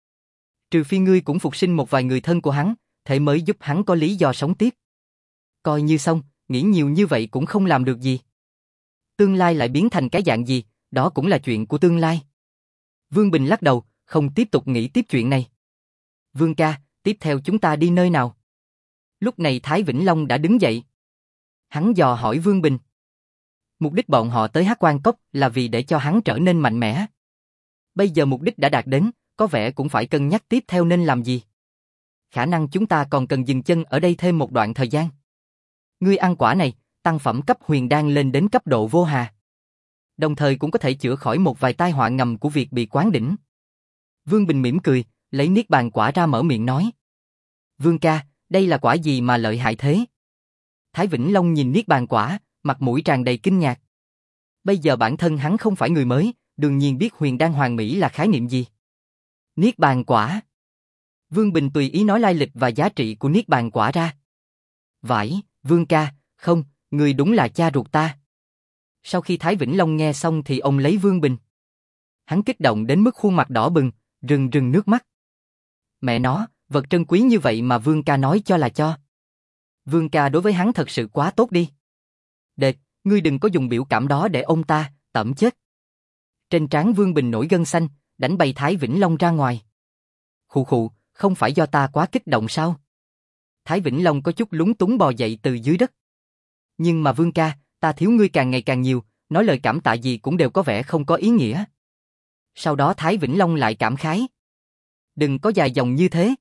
Trừ phi ngươi cũng phục sinh một vài người thân của hắn, thế mới giúp hắn có lý do sống tiếp. Coi như xong, nghĩ nhiều như vậy cũng không làm được gì. Tương lai lại biến thành cái dạng gì, đó cũng là chuyện của tương lai. Vương Bình lắc đầu, không tiếp tục nghĩ tiếp chuyện này. Vương ca, tiếp theo chúng ta đi nơi nào? Lúc này Thái Vĩnh Long đã đứng dậy. Hắn dò hỏi Vương Bình. Mục đích bọn họ tới Hắc Quan Cốc là vì để cho hắn trở nên mạnh mẽ. Bây giờ mục đích đã đạt đến, có vẻ cũng phải cân nhắc tiếp theo nên làm gì. Khả năng chúng ta còn cần dừng chân ở đây thêm một đoạn thời gian. Ngươi ăn quả này, tăng phẩm cấp huyền đan lên đến cấp độ vô hà. Đồng thời cũng có thể chữa khỏi một vài tai họa ngầm của việc bị quán đỉnh. Vương Bình mỉm cười, lấy niết bàn quả ra mở miệng nói. Vương ca, đây là quả gì mà lợi hại thế? Thái Vĩnh Long nhìn niết bàn quả, mặt mũi tràn đầy kinh ngạc. Bây giờ bản thân hắn không phải người mới, đương nhiên biết huyền đan hoàn mỹ là khái niệm gì. Niết bàn quả. Vương Bình tùy ý nói lai lịch và giá trị của niết bàn quả ra. Vãi, Vương ca, không, người đúng là cha ruột ta. Sau khi Thái Vĩnh Long nghe xong thì ông lấy Vương Bình. Hắn kích động đến mức khuôn mặt đỏ bừng, rưng rưng nước mắt. Mẹ nó, vật trân quý như vậy mà Vương ca nói cho là cho. Vương ca đối với hắn thật sự quá tốt đi. Đệt, ngươi đừng có dùng biểu cảm đó để ông ta, tẩm chết. Trên trán Vương Bình nổi gân xanh, đánh bay Thái Vĩnh Long ra ngoài. Khụ khụ, không phải do ta quá kích động sao? Thái Vĩnh Long có chút lúng túng bò dậy từ dưới đất. Nhưng mà Vương ca, ta thiếu ngươi càng ngày càng nhiều, nói lời cảm tạ gì cũng đều có vẻ không có ý nghĩa. Sau đó Thái Vĩnh Long lại cảm khái. Đừng có dài dòng như thế.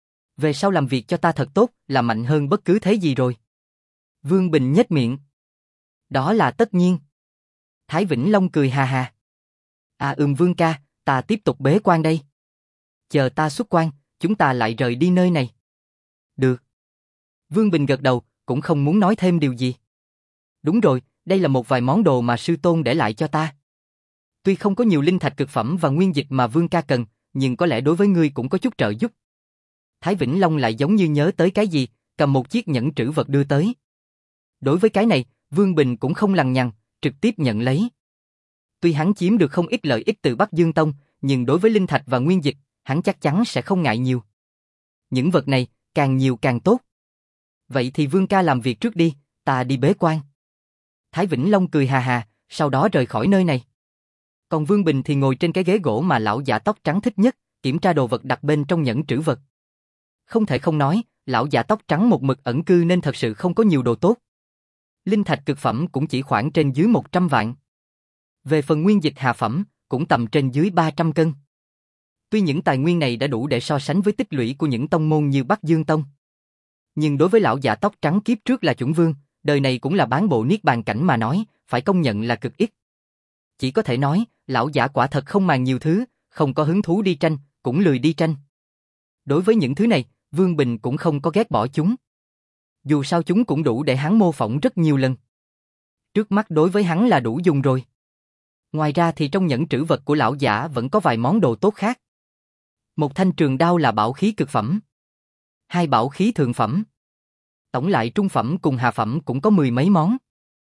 Về sau làm việc cho ta thật tốt, là mạnh hơn bất cứ thế gì rồi. Vương Bình nhếch miệng. Đó là tất nhiên. Thái Vĩnh Long cười hà hà. À ừm Vương ca, ta tiếp tục bế quan đây. Chờ ta xuất quan, chúng ta lại rời đi nơi này. Được. Vương Bình gật đầu, cũng không muốn nói thêm điều gì. Đúng rồi, đây là một vài món đồ mà sư tôn để lại cho ta. Tuy không có nhiều linh thạch cực phẩm và nguyên dịch mà Vương ca cần, nhưng có lẽ đối với ngươi cũng có chút trợ giúp. Thái Vĩnh Long lại giống như nhớ tới cái gì, cầm một chiếc nhẫn trữ vật đưa tới. Đối với cái này, Vương Bình cũng không lằng nhằng, trực tiếp nhận lấy. Tuy hắn chiếm được không ít lợi ích từ Bắc Dương Tông, nhưng đối với linh thạch và nguyên dịch, hắn chắc chắn sẽ không ngại nhiều. Những vật này, càng nhiều càng tốt. Vậy thì Vương ca làm việc trước đi, ta đi bế quan. Thái Vĩnh Long cười hà hà, sau đó rời khỏi nơi này. Còn Vương Bình thì ngồi trên cái ghế gỗ mà lão giả tóc trắng thích nhất, kiểm tra đồ vật đặt bên trong nhẫn trữ vật. Không thể không nói, lão giả tóc trắng một mực ẩn cư nên thật sự không có nhiều đồ tốt. Linh thạch cực phẩm cũng chỉ khoảng trên dưới một trăm vạn. Về phần nguyên dịch hạ phẩm, cũng tầm trên dưới ba trăm cân. Tuy những tài nguyên này đã đủ để so sánh với tích lũy của những tông môn như Bắc Dương Tông. Nhưng đối với lão giả tóc trắng kiếp trước là chuẩn vương, đời này cũng là bán bộ niết bàn cảnh mà nói, phải công nhận là cực ít. Chỉ có thể nói, lão giả quả thật không màng nhiều thứ, không có hứng thú đi tranh, cũng lười đi tranh. Đối với những thứ này, Vương Bình cũng không có ghét bỏ chúng. Dù sao chúng cũng đủ để hắn mô phỏng rất nhiều lần. Trước mắt đối với hắn là đủ dùng rồi. Ngoài ra thì trong nhẫn trữ vật của lão giả vẫn có vài món đồ tốt khác. Một thanh trường đao là bảo khí cực phẩm. Hai bảo khí thượng phẩm. Tổng lại trung phẩm cùng hạ phẩm cũng có mười mấy món.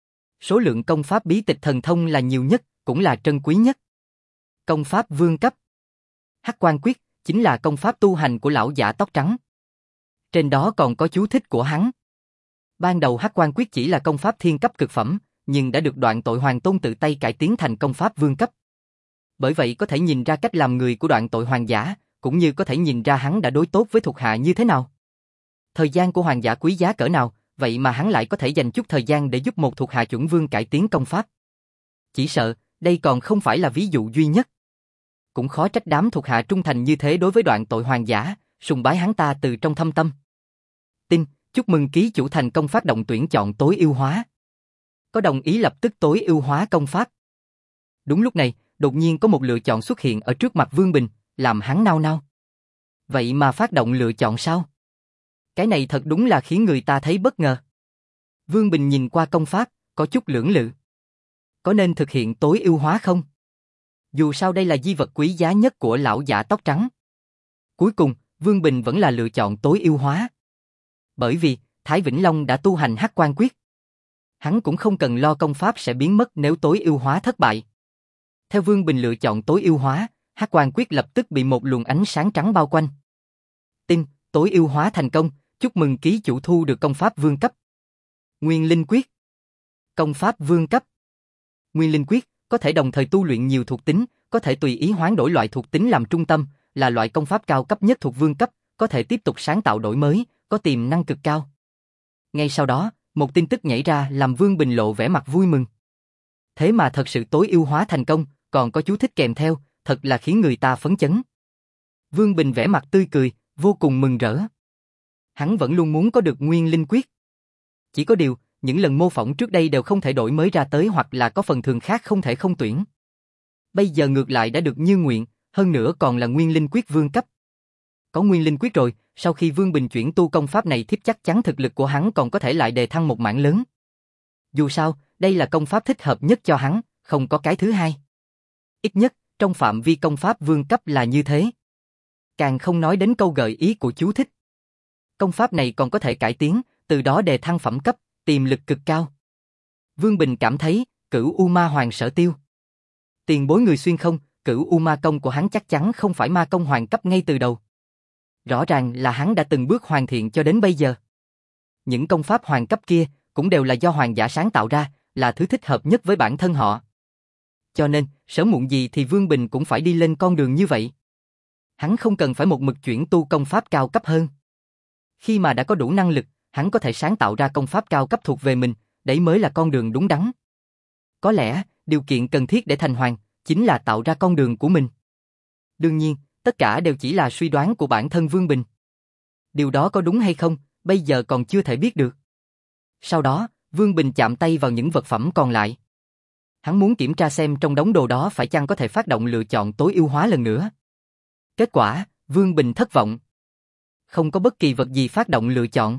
Số lượng công pháp bí tịch thần thông là nhiều nhất, cũng là trân quý nhất. Công pháp vương cấp. Hắc Quan Quyết chính là công pháp tu hành của lão giả tóc trắng. Trên đó còn có chú thích của hắn. Ban đầu Hắc Quan Quyết chỉ là công pháp thiên cấp cực phẩm, nhưng đã được Đoạn Tội Hoàng Tôn tự tay cải tiến thành công pháp vương cấp. Bởi vậy có thể nhìn ra cách làm người của Đoạn Tội Hoàng giả, cũng như có thể nhìn ra hắn đã đối tốt với thuộc hạ như thế nào. Thời gian của hoàng giả quý giá cỡ nào, vậy mà hắn lại có thể dành chút thời gian để giúp một thuộc hạ chuẩn vương cải tiến công pháp. Chỉ sợ, đây còn không phải là ví dụ duy nhất. Cũng khó trách đám thuộc hạ trung thành như thế đối với Đoạn Tội Hoàng giả, sùng bái hắn ta từ trong thâm tâm. Tin, chúc mừng ký chủ thành công phát động tuyển chọn tối ưu hóa. Có đồng ý lập tức tối ưu hóa công pháp. Đúng lúc này, đột nhiên có một lựa chọn xuất hiện ở trước mặt Vương Bình, làm hắn nao nao. Vậy mà phát động lựa chọn sao? Cái này thật đúng là khiến người ta thấy bất ngờ. Vương Bình nhìn qua công pháp, có chút lưỡng lự. Có nên thực hiện tối ưu hóa không? Dù sao đây là di vật quý giá nhất của lão giả tóc trắng. Cuối cùng, Vương Bình vẫn là lựa chọn tối ưu hóa. Bởi vì, Thái Vĩnh Long đã tu hành Hắc Quan Quyết. Hắn cũng không cần lo công pháp sẽ biến mất nếu tối ưu hóa thất bại. Theo Vương Bình lựa chọn tối ưu hóa, Hắc Quan Quyết lập tức bị một luồng ánh sáng trắng bao quanh. Tin, tối ưu hóa thành công, chúc mừng ký chủ thu được công pháp vương cấp. Nguyên Linh Quyết. Công pháp vương cấp. Nguyên Linh Quyết có thể đồng thời tu luyện nhiều thuộc tính, có thể tùy ý hoán đổi loại thuộc tính làm trung tâm, là loại công pháp cao cấp nhất thuộc vương cấp, có thể tiếp tục sáng tạo đổi mới, có tiềm năng cực cao. Ngay sau đó, một tin tức nhảy ra làm Vương Bình lộ vẻ mặt vui mừng. Thế mà thật sự tối ưu hóa thành công, còn có chú thích kèm theo, thật là khiến người ta phấn chấn. Vương Bình vẻ mặt tươi cười, vô cùng mừng rỡ. Hắn vẫn luôn muốn có được Nguyên Linh Quyết. Chỉ có điều, những lần mô phỏng trước đây đều không thể đổi mới ra tới hoặc là có phần thường khác không thể không tuyển. Bây giờ ngược lại đã được như nguyện, hơn nữa còn là Nguyên Linh Quyết vương cấp. Có Nguyên Linh Quyết rồi, sau khi Vương Bình chuyển tu công pháp này thiếp chắc chắn thực lực của hắn còn có thể lại đề thăng một mảng lớn. Dù sao, đây là công pháp thích hợp nhất cho hắn, không có cái thứ hai. Ít nhất, trong phạm vi công pháp vương cấp là như thế. Càng không nói đến câu gợi ý của chú thích. Công pháp này còn có thể cải tiến, từ đó đề thăng phẩm cấp, tiềm lực cực cao. Vương Bình cảm thấy, Cửu U Ma Hoàng Sở Tiêu. Tiền bối người xuyên không, Cửu U Ma Công của hắn chắc chắn không phải ma công hoàng cấp ngay từ đầu. Rõ ràng là hắn đã từng bước hoàn thiện cho đến bây giờ. những công pháp hoàng cấp kia cũng đều là do hoàng giả sáng tạo ra, là thứ thích hợp nhất với bản thân họ. Cho nên, sớm muộn gì thì Vương Bình cũng phải đi lên con đường như vậy. Hắn không cần phải một mực chuyển tu công pháp cao cấp hơn. Khi mà đã có đủ năng lực, hắn có thể sáng tạo ra công pháp cao cấp thuộc về mình, đấy mới là con đường đúng đắn. Có lẽ, điều kiện cần thiết để thành hoàng, chính là tạo ra con đường của mình. Đương nhiên, tất cả đều chỉ là suy đoán của bản thân Vương Bình. Điều đó có đúng hay không, bây giờ còn chưa thể biết được. Sau đó, Vương Bình chạm tay vào những vật phẩm còn lại. Hắn muốn kiểm tra xem trong đống đồ đó phải chăng có thể phát động lựa chọn tối ưu hóa lần nữa. Kết quả, Vương Bình thất vọng. Không có bất kỳ vật gì phát động lựa chọn.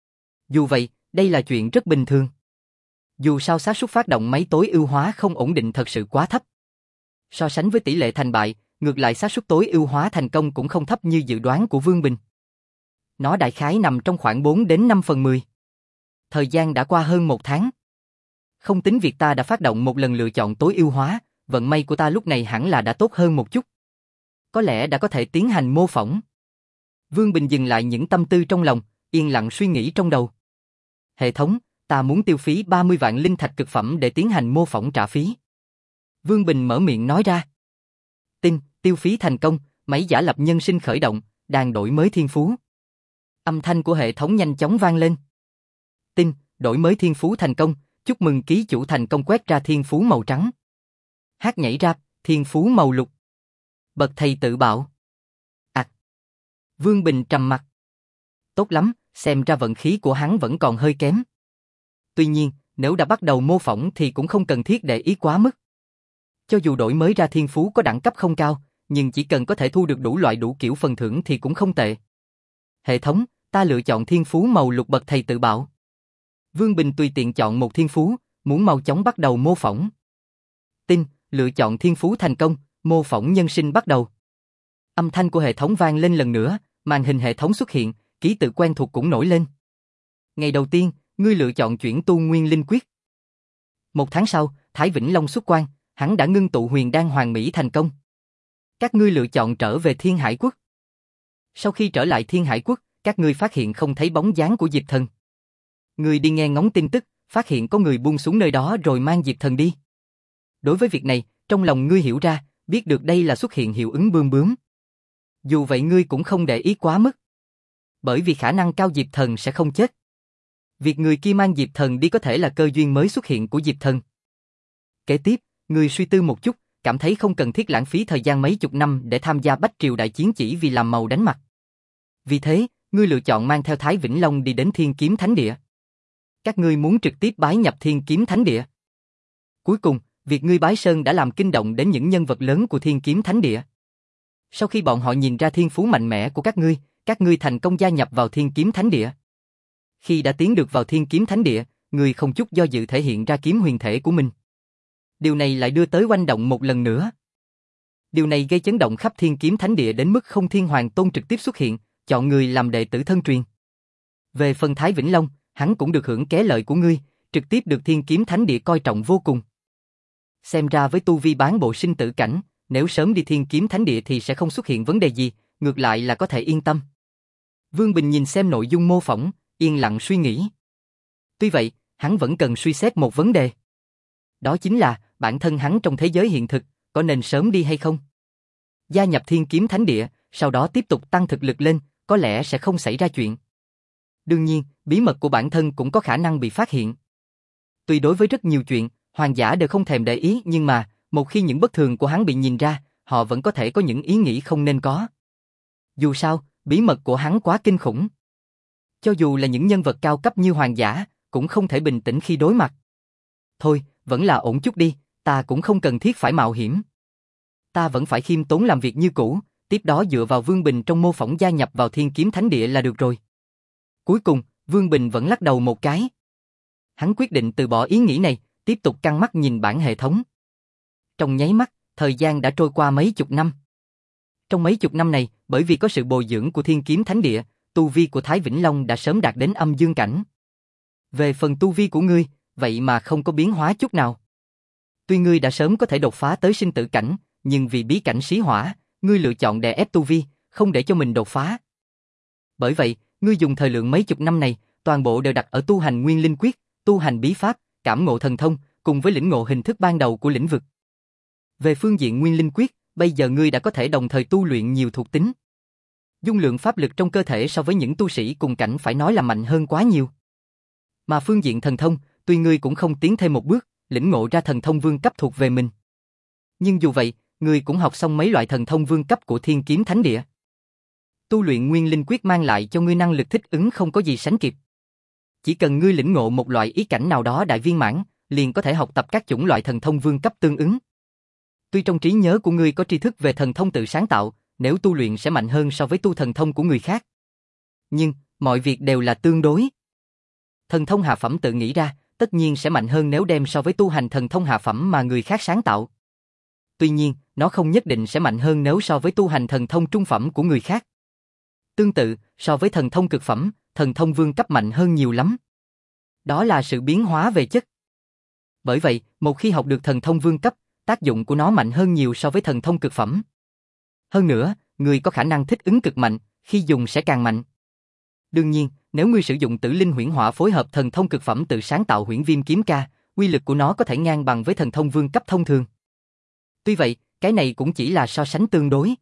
Dù vậy, đây là chuyện rất bình thường. Dù sao xác suất phát động máy tối ưu hóa không ổn định thật sự quá thấp. So sánh với tỷ lệ thành bại, ngược lại xác suất tối ưu hóa thành công cũng không thấp như dự đoán của Vương Bình. Nó đại khái nằm trong khoảng bốn đến năm phần mười. Thời gian đã qua hơn một tháng. Không tính việc ta đã phát động một lần lựa chọn tối ưu hóa, vận may của ta lúc này hẳn là đã tốt hơn một chút. Có lẽ đã có thể tiến hành mô phỏng. Vương Bình dừng lại những tâm tư trong lòng, yên lặng suy nghĩ trong đầu. Hệ thống, ta muốn tiêu phí ba mươi vạn linh thạch cực phẩm để tiến hành mô phỏng trả phí. Vương Bình mở miệng nói ra. Tin, tiêu phí thành công, máy giả lập nhân sinh khởi động, đang đổi mới thiên phú. Âm thanh của hệ thống nhanh chóng vang lên. Tin, đổi mới thiên phú thành công, chúc mừng ký chủ thành công quét ra thiên phú màu trắng. Hát nhảy rap, thiên phú màu lục. Bậc thầy tự bạo. Ảc. À. Vương Bình trầm mặt. Tốt lắm, xem ra vận khí của hắn vẫn còn hơi kém. Tuy nhiên, nếu đã bắt đầu mô phỏng thì cũng không cần thiết để ý quá mức. Cho dù đổi mới ra thiên phú có đẳng cấp không cao, nhưng chỉ cần có thể thu được đủ loại đủ kiểu phần thưởng thì cũng không tệ. Hệ thống, ta lựa chọn thiên phú màu lục bậc thầy tự bạo. Vương Bình tùy tiện chọn một thiên phú, muốn mau chóng bắt đầu mô phỏng. Tin, lựa chọn thiên phú thành công, mô phỏng nhân sinh bắt đầu. Âm thanh của hệ thống vang lên lần nữa, màn hình hệ thống xuất hiện, ký tự quen thuộc cũng nổi lên. Ngày đầu tiên, ngươi lựa chọn chuyển tu nguyên linh quyết. Một tháng sau, Thái Vĩnh Long xuất quan, hắn đã ngưng tụ huyền đan hoàn mỹ thành công. Các ngươi lựa chọn trở về Thiên Hải Quốc. Sau khi trở lại Thiên Hải Quốc, các ngươi phát hiện không thấy bóng dáng của Diệp Thần. Ngươi đi nghe ngóng tin tức, phát hiện có người buông xuống nơi đó rồi mang Diệp Thần đi. Đối với việc này, trong lòng ngươi hiểu ra, biết được đây là xuất hiện hiệu ứng bươm bướm. Dù vậy ngươi cũng không để ý quá mức. Bởi vì khả năng cao Diệp Thần sẽ không chết. Việc người kia mang Diệp Thần đi có thể là cơ duyên mới xuất hiện của Diệp Thần. Kế tiếp, ngươi suy tư một chút, cảm thấy không cần thiết lãng phí thời gian mấy chục năm để tham gia Bách Triều đại chiến chỉ vì làm màu đánh mặt. Vì thế, ngươi lựa chọn mang theo Thái Vĩnh Long đi đến Thiên Kiếm Thánh Địa. Các ngươi muốn trực tiếp bái nhập Thiên Kiếm Thánh Địa. Cuối cùng, việc ngươi bái sơn đã làm kinh động đến những nhân vật lớn của Thiên Kiếm Thánh Địa. Sau khi bọn họ nhìn ra thiên phú mạnh mẽ của các ngươi, các ngươi thành công gia nhập vào Thiên Kiếm Thánh Địa. Khi đã tiến được vào Thiên Kiếm Thánh Địa, ngươi không chút do dự thể hiện ra kiếm huyền thể của mình. Điều này lại đưa tới oanh động một lần nữa. Điều này gây chấn động khắp Thiên Kiếm Thánh Địa đến mức không Thiên Hoàng Tôn trực tiếp xuất hiện, chọn người làm đệ tử thân truyền. Về phần Thái Vĩnh Long, hắn cũng được hưởng ké lợi của ngươi, trực tiếp được Thiên Kiếm Thánh Địa coi trọng vô cùng. Xem ra với tu vi bán bộ sinh tử cảnh, nếu sớm đi Thiên Kiếm Thánh Địa thì sẽ không xuất hiện vấn đề gì, ngược lại là có thể yên tâm. Vương Bình nhìn xem nội dung mô phỏng, yên lặng suy nghĩ. Tuy vậy, hắn vẫn cần suy xét một vấn đề. Đó chính là, bản thân hắn trong thế giới hiện thực, có nên sớm đi hay không? Gia nhập Thiên Kiếm Thánh Địa, sau đó tiếp tục tăng thực lực lên, có lẽ sẽ không xảy ra chuyện. Đương nhiên, bí mật của bản thân cũng có khả năng bị phát hiện. Tuy đối với rất nhiều chuyện, hoàng giả đều không thèm để ý, nhưng mà, một khi những bất thường của hắn bị nhìn ra, họ vẫn có thể có những ý nghĩ không nên có. Dù sao, bí mật của hắn quá kinh khủng. Cho dù là những nhân vật cao cấp như hoàng giả, cũng không thể bình tĩnh khi đối mặt. Thôi, vẫn là ổn chút đi, ta cũng không cần thiết phải mạo hiểm. Ta vẫn phải khiêm tốn làm việc như cũ, tiếp đó dựa vào Vương Bình trong mô phỏng gia nhập vào Thiên Kiếm Thánh Địa là được rồi. Cuối cùng, Vương Bình vẫn lắc đầu một cái. Hắn quyết định từ bỏ ý nghĩ này, tiếp tục căng mắt nhìn bảng hệ thống. Trong nháy mắt, thời gian đã trôi qua mấy chục năm. Trong mấy chục năm này, bởi vì có sự bồi dưỡng của Thiên Kiếm Thánh Địa, tu vi của Thái Vĩnh Long đã sớm đạt đến âm dương cảnh. Về phần tu vi của ngươi, vậy mà không có biến hóa chút nào. Tuy ngươi đã sớm có thể đột phá tới sinh tử cảnh, nhưng vì bí cảnh xí hỏa, ngươi lựa chọn đè ép tu vi, không để cho mình đột phá. Bởi vậy, ngươi dùng thời lượng mấy chục năm này, toàn bộ đều đặt ở tu hành nguyên linh quyết, tu hành bí pháp, cảm ngộ thần thông, cùng với lĩnh ngộ hình thức ban đầu của lĩnh vực. Về phương diện nguyên linh quyết, bây giờ ngươi đã có thể đồng thời tu luyện nhiều thuộc tính. Dung lượng pháp lực trong cơ thể so với những tu sĩ cùng cảnh phải nói là mạnh hơn quá nhiều. Mà phương diện thần thông, tuy ngươi cũng không tiến thêm một bước, lĩnh ngộ ra thần thông vương cấp thuộc về mình. Nhưng dù vậy, ngươi cũng học xong mấy loại thần thông vương cấp của Thiên Kiếm Thánh Địa. Tu luyện nguyên linh quyết mang lại cho ngươi năng lực thích ứng không có gì sánh kịp. Chỉ cần ngươi lĩnh ngộ một loại ý cảnh nào đó đại viên mãn, liền có thể học tập các chủng loại thần thông vương cấp tương ứng. Tuy trong trí nhớ của ngươi có tri thức về thần thông tự sáng tạo, nếu tu luyện sẽ mạnh hơn so với tu thần thông của người khác. Nhưng, mọi việc đều là tương đối. Thần thông hạ phẩm tự nghĩ ra, tất nhiên sẽ mạnh hơn nếu đem so với tu hành thần thông hạ phẩm mà người khác sáng tạo. Tuy nhiên, nó không nhất định sẽ mạnh hơn nếu so với tu hành thần thông trung phẩm của người khác. Tương tự, so với thần thông cực phẩm, thần thông vương cấp mạnh hơn nhiều lắm. Đó là sự biến hóa về chất. Bởi vậy, một khi học được thần thông vương cấp, tác dụng của nó mạnh hơn nhiều so với thần thông cực phẩm. Hơn nữa, người có khả năng thích ứng cực mạnh, khi dùng sẽ càng mạnh. Đương nhiên, nếu ngươi sử dụng Tử Linh Huyễn Hỏa phối hợp thần thông cực phẩm tự sáng tạo Huyễn Viêm Kiếm Ca, uy lực của nó có thể ngang bằng với thần thông vương cấp thông thường. Tuy vậy, cái này cũng chỉ là so sánh tương đối.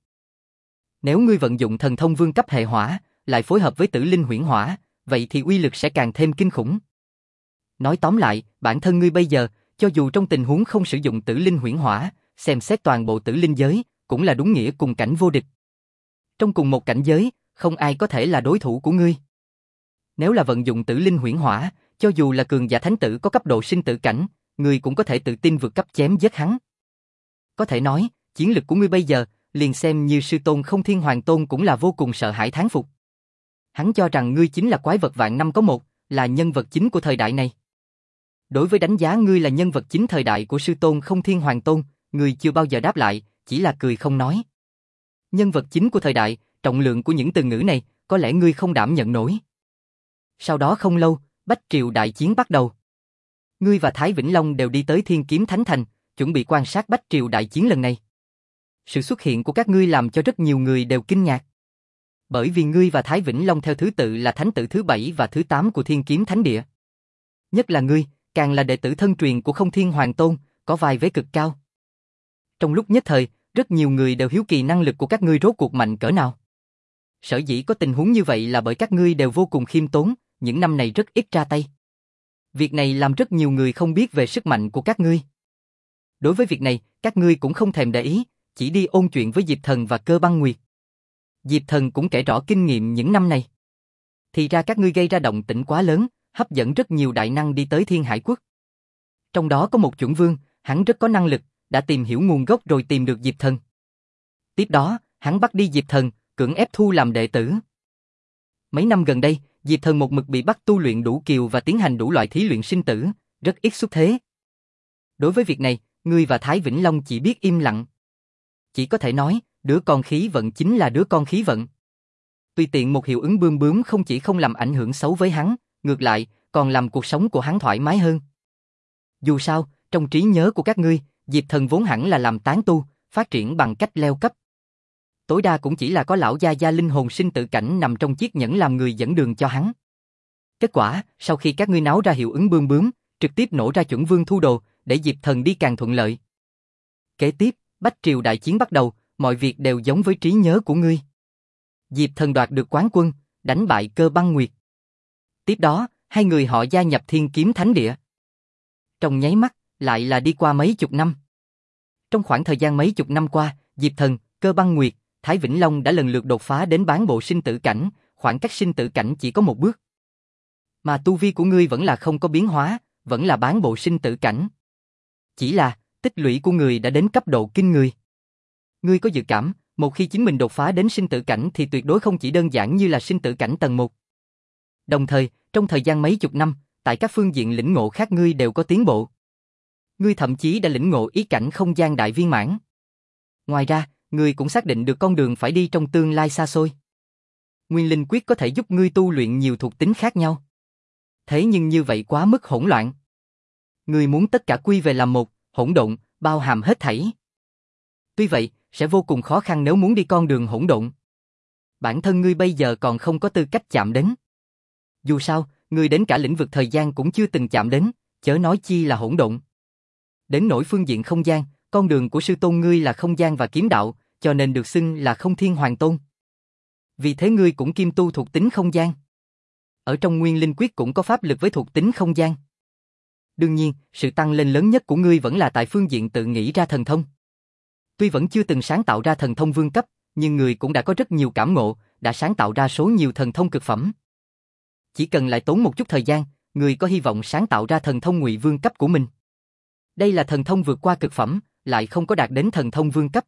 Nếu ngươi vận dụng thần thông vương cấp hệ hỏa, lại phối hợp với Tử Linh Huyễn Hỏa, vậy thì uy lực sẽ càng thêm kinh khủng. Nói tóm lại, bản thân ngươi bây giờ, cho dù trong tình huống không sử dụng Tử Linh Huyễn Hỏa, xem xét toàn bộ Tử Linh giới, cũng là đúng nghĩa cùng cảnh vô địch. Trong cùng một cảnh giới, không ai có thể là đối thủ của ngươi. Nếu là vận dụng Tử Linh Huyễn Hỏa, cho dù là cường giả thánh tử có cấp độ sinh tử cảnh, ngươi cũng có thể tự tin vượt cấp chém giết hắn. Có thể nói, chiến lực của ngươi bây giờ, liền xem như sư tôn Không Thiên Hoàng Tôn cũng là vô cùng sợ hãi thán phục. Hắn cho rằng ngươi chính là quái vật vạn năm có một, là nhân vật chính của thời đại này. Đối với đánh giá ngươi là nhân vật chính thời đại của sư tôn Không Thiên Hoàng Tôn, ngươi chưa bao giờ đáp lại, chỉ là cười không nói. Nhân vật chính của thời đại, trọng lượng của những từ ngữ này, có lẽ ngươi không đảm nhận nổi. Sau đó không lâu, Bách Triều đại chiến bắt đầu. Ngươi và Thái Vĩnh Long đều đi tới Thiên Kiếm Thánh Thành, chuẩn bị quan sát Bách Triều đại chiến lần này. Sự xuất hiện của các ngươi làm cho rất nhiều người đều kinh ngạc. Bởi vì ngươi và Thái Vĩnh Long theo thứ tự là thánh tử thứ bảy và thứ tám của Thiên Kiếm Thánh Địa. Nhất là ngươi, càng là đệ tử thân truyền của Không Thiên Hoàng Tôn, có vai vế cực cao. Trong lúc nhất thời, rất nhiều người đều hiếu kỳ năng lực của các ngươi rốt cuộc mạnh cỡ nào. Sở dĩ có tình huống như vậy là bởi các ngươi đều vô cùng khiêm tốn, những năm này rất ít ra tay. Việc này làm rất nhiều người không biết về sức mạnh của các ngươi. Đối với việc này, các ngươi cũng không thèm để ý, chỉ đi ôn chuyện với Diệp Thần và Cơ Băng Nguyệt. Diệp Thần cũng kể rõ kinh nghiệm những năm này. Thì ra các ngươi gây ra động tĩnh quá lớn, hấp dẫn rất nhiều đại năng đi tới Thiên Hải Quốc. Trong đó có một chuẩn vương, hắn rất có năng lực, đã tìm hiểu nguồn gốc rồi tìm được Diệp Thần. Tiếp đó, hắn bắt đi Diệp Thần, cưỡng ép thu làm đệ tử. Mấy năm gần đây, Diệp Thần một mực bị bắt tu luyện đủ kiều và tiến hành đủ loại thí luyện sinh tử, rất ít xuất thế. Đối với việc này, ngươi và Thái Vĩnh Long chỉ biết im lặng. Chỉ có thể nói, đứa con khí vận chính là đứa con khí vận. Tùy tiện một hiệu ứng bươm bướm không chỉ không làm ảnh hưởng xấu với hắn, ngược lại, còn làm cuộc sống của hắn thoải mái hơn. Dù sao, trong trí nhớ của các ngươi, Diệp Thần vốn hẳn là làm tán tu, phát triển bằng cách leo cấp. Tối đa cũng chỉ là có lão gia gia linh hồn sinh tử cảnh nằm trong chiếc nhẫn làm người dẫn đường cho hắn. Kết quả, sau khi các ngươi náo ra hiệu ứng bươm bướm, trực tiếp nổ ra chuẩn vương thu đồ, để Diệp Thần đi càng thuận lợi. Kế tiếp, Bách Triều đại chiến bắt đầu, mọi việc đều giống với trí nhớ của ngươi. Diệp Thần đoạt được quán quân, đánh bại Cơ Băng Nguyệt. Tiếp đó, hai người họ gia nhập Thiên Kiếm Thánh Địa. Trong nháy mắt, lại là đi qua mấy chục năm. Trong khoảng thời gian mấy chục năm qua, Diệp Thần, Cơ Băng Nguyệt, Thái Vĩnh Long đã lần lượt đột phá đến bán bộ sinh tử cảnh, khoảng cách sinh tử cảnh chỉ có một bước. Mà tu vi của ngươi vẫn là không có biến hóa, vẫn là bán bộ sinh tử cảnh. Chỉ là, tích lũy của ngươi đã đến cấp độ kinh người. Ngươi có dự cảm, một khi chính mình đột phá đến sinh tử cảnh thì tuyệt đối không chỉ đơn giản như là sinh tử cảnh tầng một. Đồng thời, trong thời gian mấy chục năm, tại các phương diện lĩnh ngộ khác ngươi đều có tiến bộ. Ngươi thậm chí đã lĩnh ngộ ý cảnh không gian đại viên mãn. Ngoài ra, ngươi cũng xác định được con đường phải đi trong tương lai xa xôi. Nguyên linh quyết có thể giúp ngươi tu luyện nhiều thuộc tính khác nhau. Thế nhưng như vậy quá mức hỗn loạn. Ngươi muốn tất cả quy về làm một, hỗn độn, bao hàm hết thảy. Tuy vậy, sẽ vô cùng khó khăn nếu muốn đi con đường hỗn độn. Bản thân ngươi bây giờ còn không có tư cách chạm đến. Dù sao, ngươi đến cả lĩnh vực thời gian cũng chưa từng chạm đến, chớ nói chi là hỗn độn. Đến nỗi phương diện không gian, con đường của sư tôn ngươi là không gian và kiếm đạo, cho nên được xưng là Không Thiên Hoàng Tôn. Vì thế ngươi cũng kiêm tu thuộc tính không gian. Ở trong Nguyên Linh Quyết cũng có pháp lực với thuộc tính không gian. Đương nhiên, sự tăng lên lớn nhất của ngươi vẫn là tại phương diện tự nghĩ ra thần thông. Tuy vẫn chưa từng sáng tạo ra thần thông vương cấp, nhưng ngươi cũng đã có rất nhiều cảm ngộ, đã sáng tạo ra số nhiều thần thông cực phẩm. Chỉ cần lại tốn một chút thời gian, ngươi có hy vọng sáng tạo ra thần thông ngụy vương cấp của mình. Đây là thần thông vượt qua cực phẩm, lại không có đạt đến thần thông vương cấp.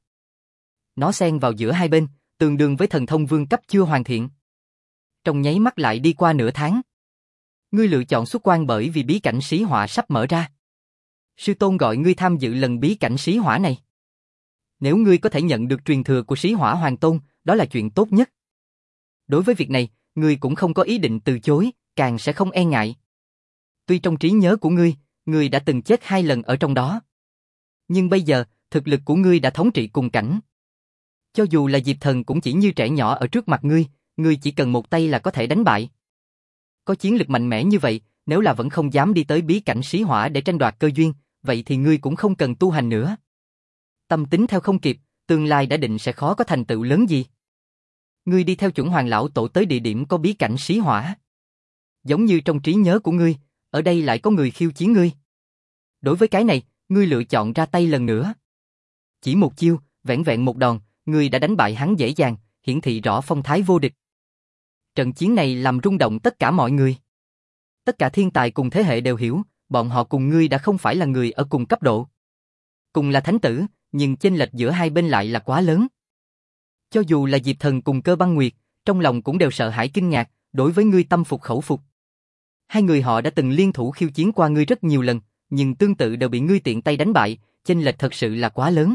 Nó xen vào giữa hai bên, tương đương với thần thông vương cấp chưa hoàn thiện. Trong nháy mắt lại đi qua nửa tháng. Ngươi lựa chọn xuất quan bởi vì bí cảnh sĩ hỏa sắp mở ra. Sư tôn gọi ngươi tham dự lần bí cảnh sĩ hỏa này. Nếu ngươi có thể nhận được truyền thừa của sĩ hỏa hoàng tôn, đó là chuyện tốt nhất. Đối với việc này, ngươi cũng không có ý định từ chối, càng sẽ không e ngại. Tuy trong trí nhớ của ngươi, ngươi đã từng chết hai lần ở trong đó. Nhưng bây giờ, thực lực của ngươi đã thống trị cùng cảnh. Cho dù là Diệp Thần cũng chỉ như trẻ nhỏ ở trước mặt ngươi, ngươi chỉ cần một tay là có thể đánh bại. Có chiến lực mạnh mẽ như vậy, nếu là vẫn không dám đi tới bí cảnh sĩ hỏa để tranh đoạt cơ duyên, vậy thì ngươi cũng không cần tu hành nữa. Tâm tính theo không kịp, tương lai đã định sẽ khó có thành tựu lớn gì. Ngươi đi theo chuẩn hoàng lão tổ tới địa điểm có bí cảnh sĩ hỏa. Giống như trong trí nhớ của ngươi, ở đây lại có người khiêu chiến ngươi. Đối với cái này, ngươi lựa chọn ra tay lần nữa. Chỉ một chiêu, vẻn vẹn một đòn, ngươi đã đánh bại hắn dễ dàng, hiển thị rõ phong thái vô địch. Trận chiến này làm rung động tất cả mọi người. Tất cả thiên tài cùng thế hệ đều hiểu, bọn họ cùng ngươi đã không phải là người ở cùng cấp độ. Cùng là thánh tử, nhưng chênh lệch giữa hai bên lại là quá lớn. Cho dù là Diệp Thần cùng Cơ Băng Nguyệt, trong lòng cũng đều sợ hãi kinh ngạc, đối với ngươi tâm phục khẩu phục. Hai người họ đã từng liên thủ khiêu chiến qua ngươi rất nhiều lần, nhưng tương tự đều bị ngươi tiện tay đánh bại, chênh lệch thật sự là quá lớn.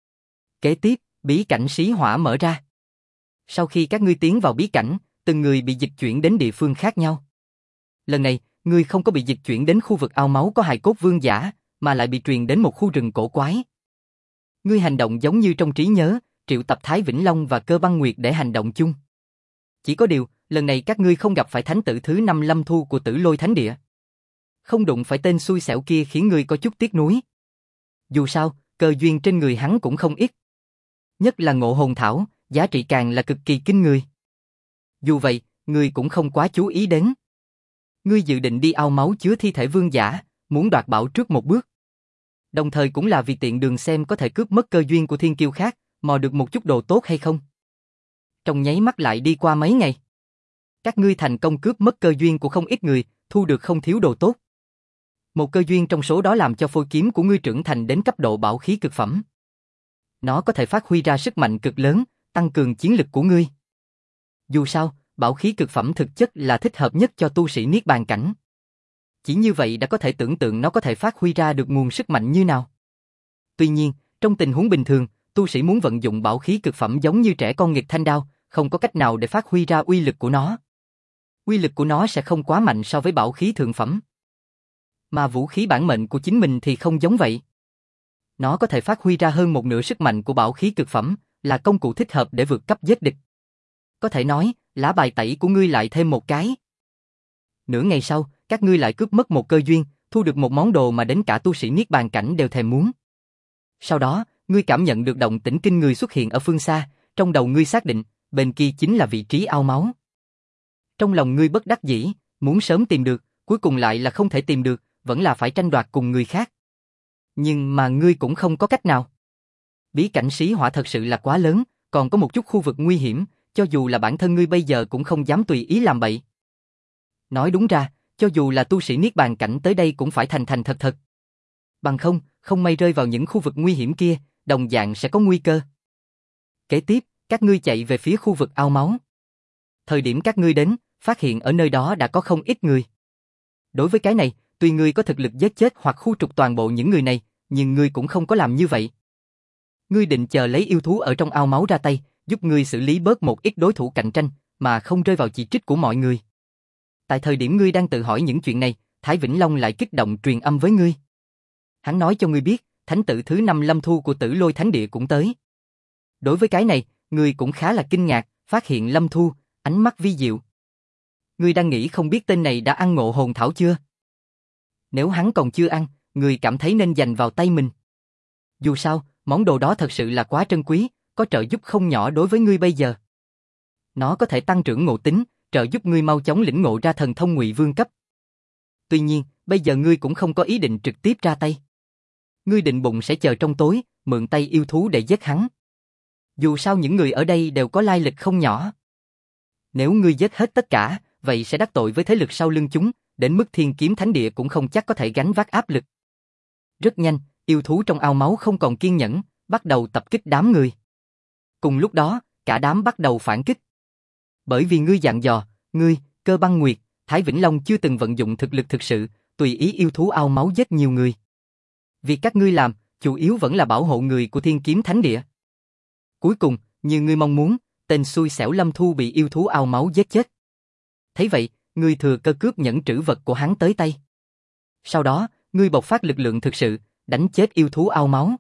Kế tiếp, bí cảnh sĩ hỏa mở ra. Sau khi các ngươi tiến vào bí cảnh, từng người bị dịch chuyển đến địa phương khác nhau. Lần này, ngươi không có bị dịch chuyển đến khu vực ao máu có hài cốt vương giả, mà lại bị truyền đến một khu rừng cổ quái. Ngươi hành động giống như trong trí nhớ, triệu tập Thái Vĩnh Long và Cơ Băng Nguyệt để hành động chung. Chỉ có điều, lần này các ngươi không gặp phải thánh tử thứ năm Lâm Thu của Tử Lôi Thánh Địa. Không đụng phải tên xui xẻo kia khiến ngươi có chút tiếc nuối. Dù sao, cơ duyên trên người hắn cũng không ít. Nhất là ngộ hồn thảo, giá trị càng là cực kỳ kinh người. Dù vậy, ngươi cũng không quá chú ý đến. Ngươi dự định đi ao máu chứa thi thể vương giả, muốn đoạt bảo trước một bước. Đồng thời cũng là vì tiện đường xem có thể cướp mất cơ duyên của thiên kiêu khác, mò được một chút đồ tốt hay không. Trong nháy mắt lại đi qua mấy ngày. Các ngươi thành công cướp mất cơ duyên của không ít người, thu được không thiếu đồ tốt. Một cơ duyên trong số đó làm cho phôi kiếm của ngươi trưởng thành đến cấp độ bảo khí cực phẩm. Nó có thể phát huy ra sức mạnh cực lớn, tăng cường chiến lực của ngươi. Dù sao, bảo khí cực phẩm thực chất là thích hợp nhất cho tu sĩ Niết Bàn cảnh. Chỉ như vậy đã có thể tưởng tượng nó có thể phát huy ra được nguồn sức mạnh như nào. Tuy nhiên, trong tình huống bình thường, tu sĩ muốn vận dụng bảo khí cực phẩm giống như trẻ con nghịch thanh đao, không có cách nào để phát huy ra uy lực của nó. Uy lực của nó sẽ không quá mạnh so với bảo khí thượng phẩm. Mà vũ khí bản mệnh của chính mình thì không giống vậy. Nó có thể phát huy ra hơn một nửa sức mạnh của bảo khí cực phẩm, là công cụ thích hợp để vượt cấp giết địch. Có thể nói, lá bài tẩy của ngươi lại thêm một cái. Nửa ngày sau, các ngươi lại cướp mất một cơ duyên, thu được một món đồ mà đến cả tu sĩ Niết Bàn cảnh đều thèm muốn. Sau đó, ngươi cảm nhận được động tĩnh kinh người xuất hiện ở phương xa, trong đầu ngươi xác định, bên kia chính là vị trí ao máu. Trong lòng ngươi bất đắc dĩ, muốn sớm tìm được, cuối cùng lại là không thể tìm được, vẫn là phải tranh đoạt cùng người khác. Nhưng mà ngươi cũng không có cách nào. Bí cảnh sĩ hỏa thật sự là quá lớn, còn có một chút khu vực nguy hiểm, cho dù là bản thân ngươi bây giờ cũng không dám tùy ý làm bậy. Nói đúng ra, cho dù là tu sĩ Niết Bàn cảnh tới đây cũng phải thành thành thật thật. Bằng không, không may rơi vào những khu vực nguy hiểm kia, đồng dạng sẽ có nguy cơ. Kế tiếp, các ngươi chạy về phía khu vực ao máu. Thời điểm các ngươi đến, phát hiện ở nơi đó đã có không ít người. Đối với cái này, tuy ngươi có thực lực giết chết hoặc khu trục toàn bộ những người này, nhưng ngươi cũng không có làm như vậy. Ngươi định chờ lấy yêu thú ở trong ao máu ra tay, giúp ngươi xử lý bớt một ít đối thủ cạnh tranh, mà không rơi vào chỉ trích của mọi người. Tại thời điểm ngươi đang tự hỏi những chuyện này, Thái Vĩnh Long lại kích động truyền âm với ngươi. Hắn nói cho ngươi biết, thánh tử thứ năm Lâm Thu của Tử Lôi Thánh Địa cũng tới. Đối với cái này, ngươi cũng khá là kinh ngạc, phát hiện Lâm Thu, ánh mắt vi diệu. Ngươi đang nghĩ không biết tên này đã ăn ngộ hồn thảo chưa? Nếu hắn còn chưa ăn, ngươi cảm thấy nên dành vào tay mình. Dù sao, món đồ đó thật sự là quá trân quý, có trợ giúp không nhỏ đối với ngươi bây giờ. Nó có thể tăng trưởng ngộ tính, trợ giúp ngươi mau chóng lĩnh ngộ ra thần thông Ngụy Vương cấp. Tuy nhiên, bây giờ ngươi cũng không có ý định trực tiếp ra tay. Ngươi định bụng sẽ chờ trong tối, mượn tay yêu thú để giết hắn. Dù sao những người ở đây đều có lai lịch không nhỏ. Nếu ngươi giết hết tất cả, vậy sẽ đắc tội với thế lực sau lưng chúng, đến mức Thiên Kiếm Thánh Địa cũng không chắc có thể gánh vác áp lực. Rất nhanh, yêu thú trong ao máu không còn kiên nhẫn, bắt đầu tập kích đám người. Cùng lúc đó, cả đám bắt đầu phản kích. Bởi vì ngươi dặn dò, ngươi, Cơ Băng Nguyệt, Thái Vĩnh Long chưa từng vận dụng thực lực thực sự, tùy ý yêu thú ao máu giết nhiều người. Việc các ngươi làm, chủ yếu vẫn là bảo hộ người của Thiên Kiếm Thánh Địa. Cuối cùng, như ngươi mong muốn, tên xui xẻo Lâm Thu bị yêu thú ao máu giết chết. Thấy vậy, ngươi thừa cơ cướp nhẫn trữ vật của hắn tới tay. Sau đó, ngươi bộc phát lực lượng thực sự, đánh chết yêu thú ao máu.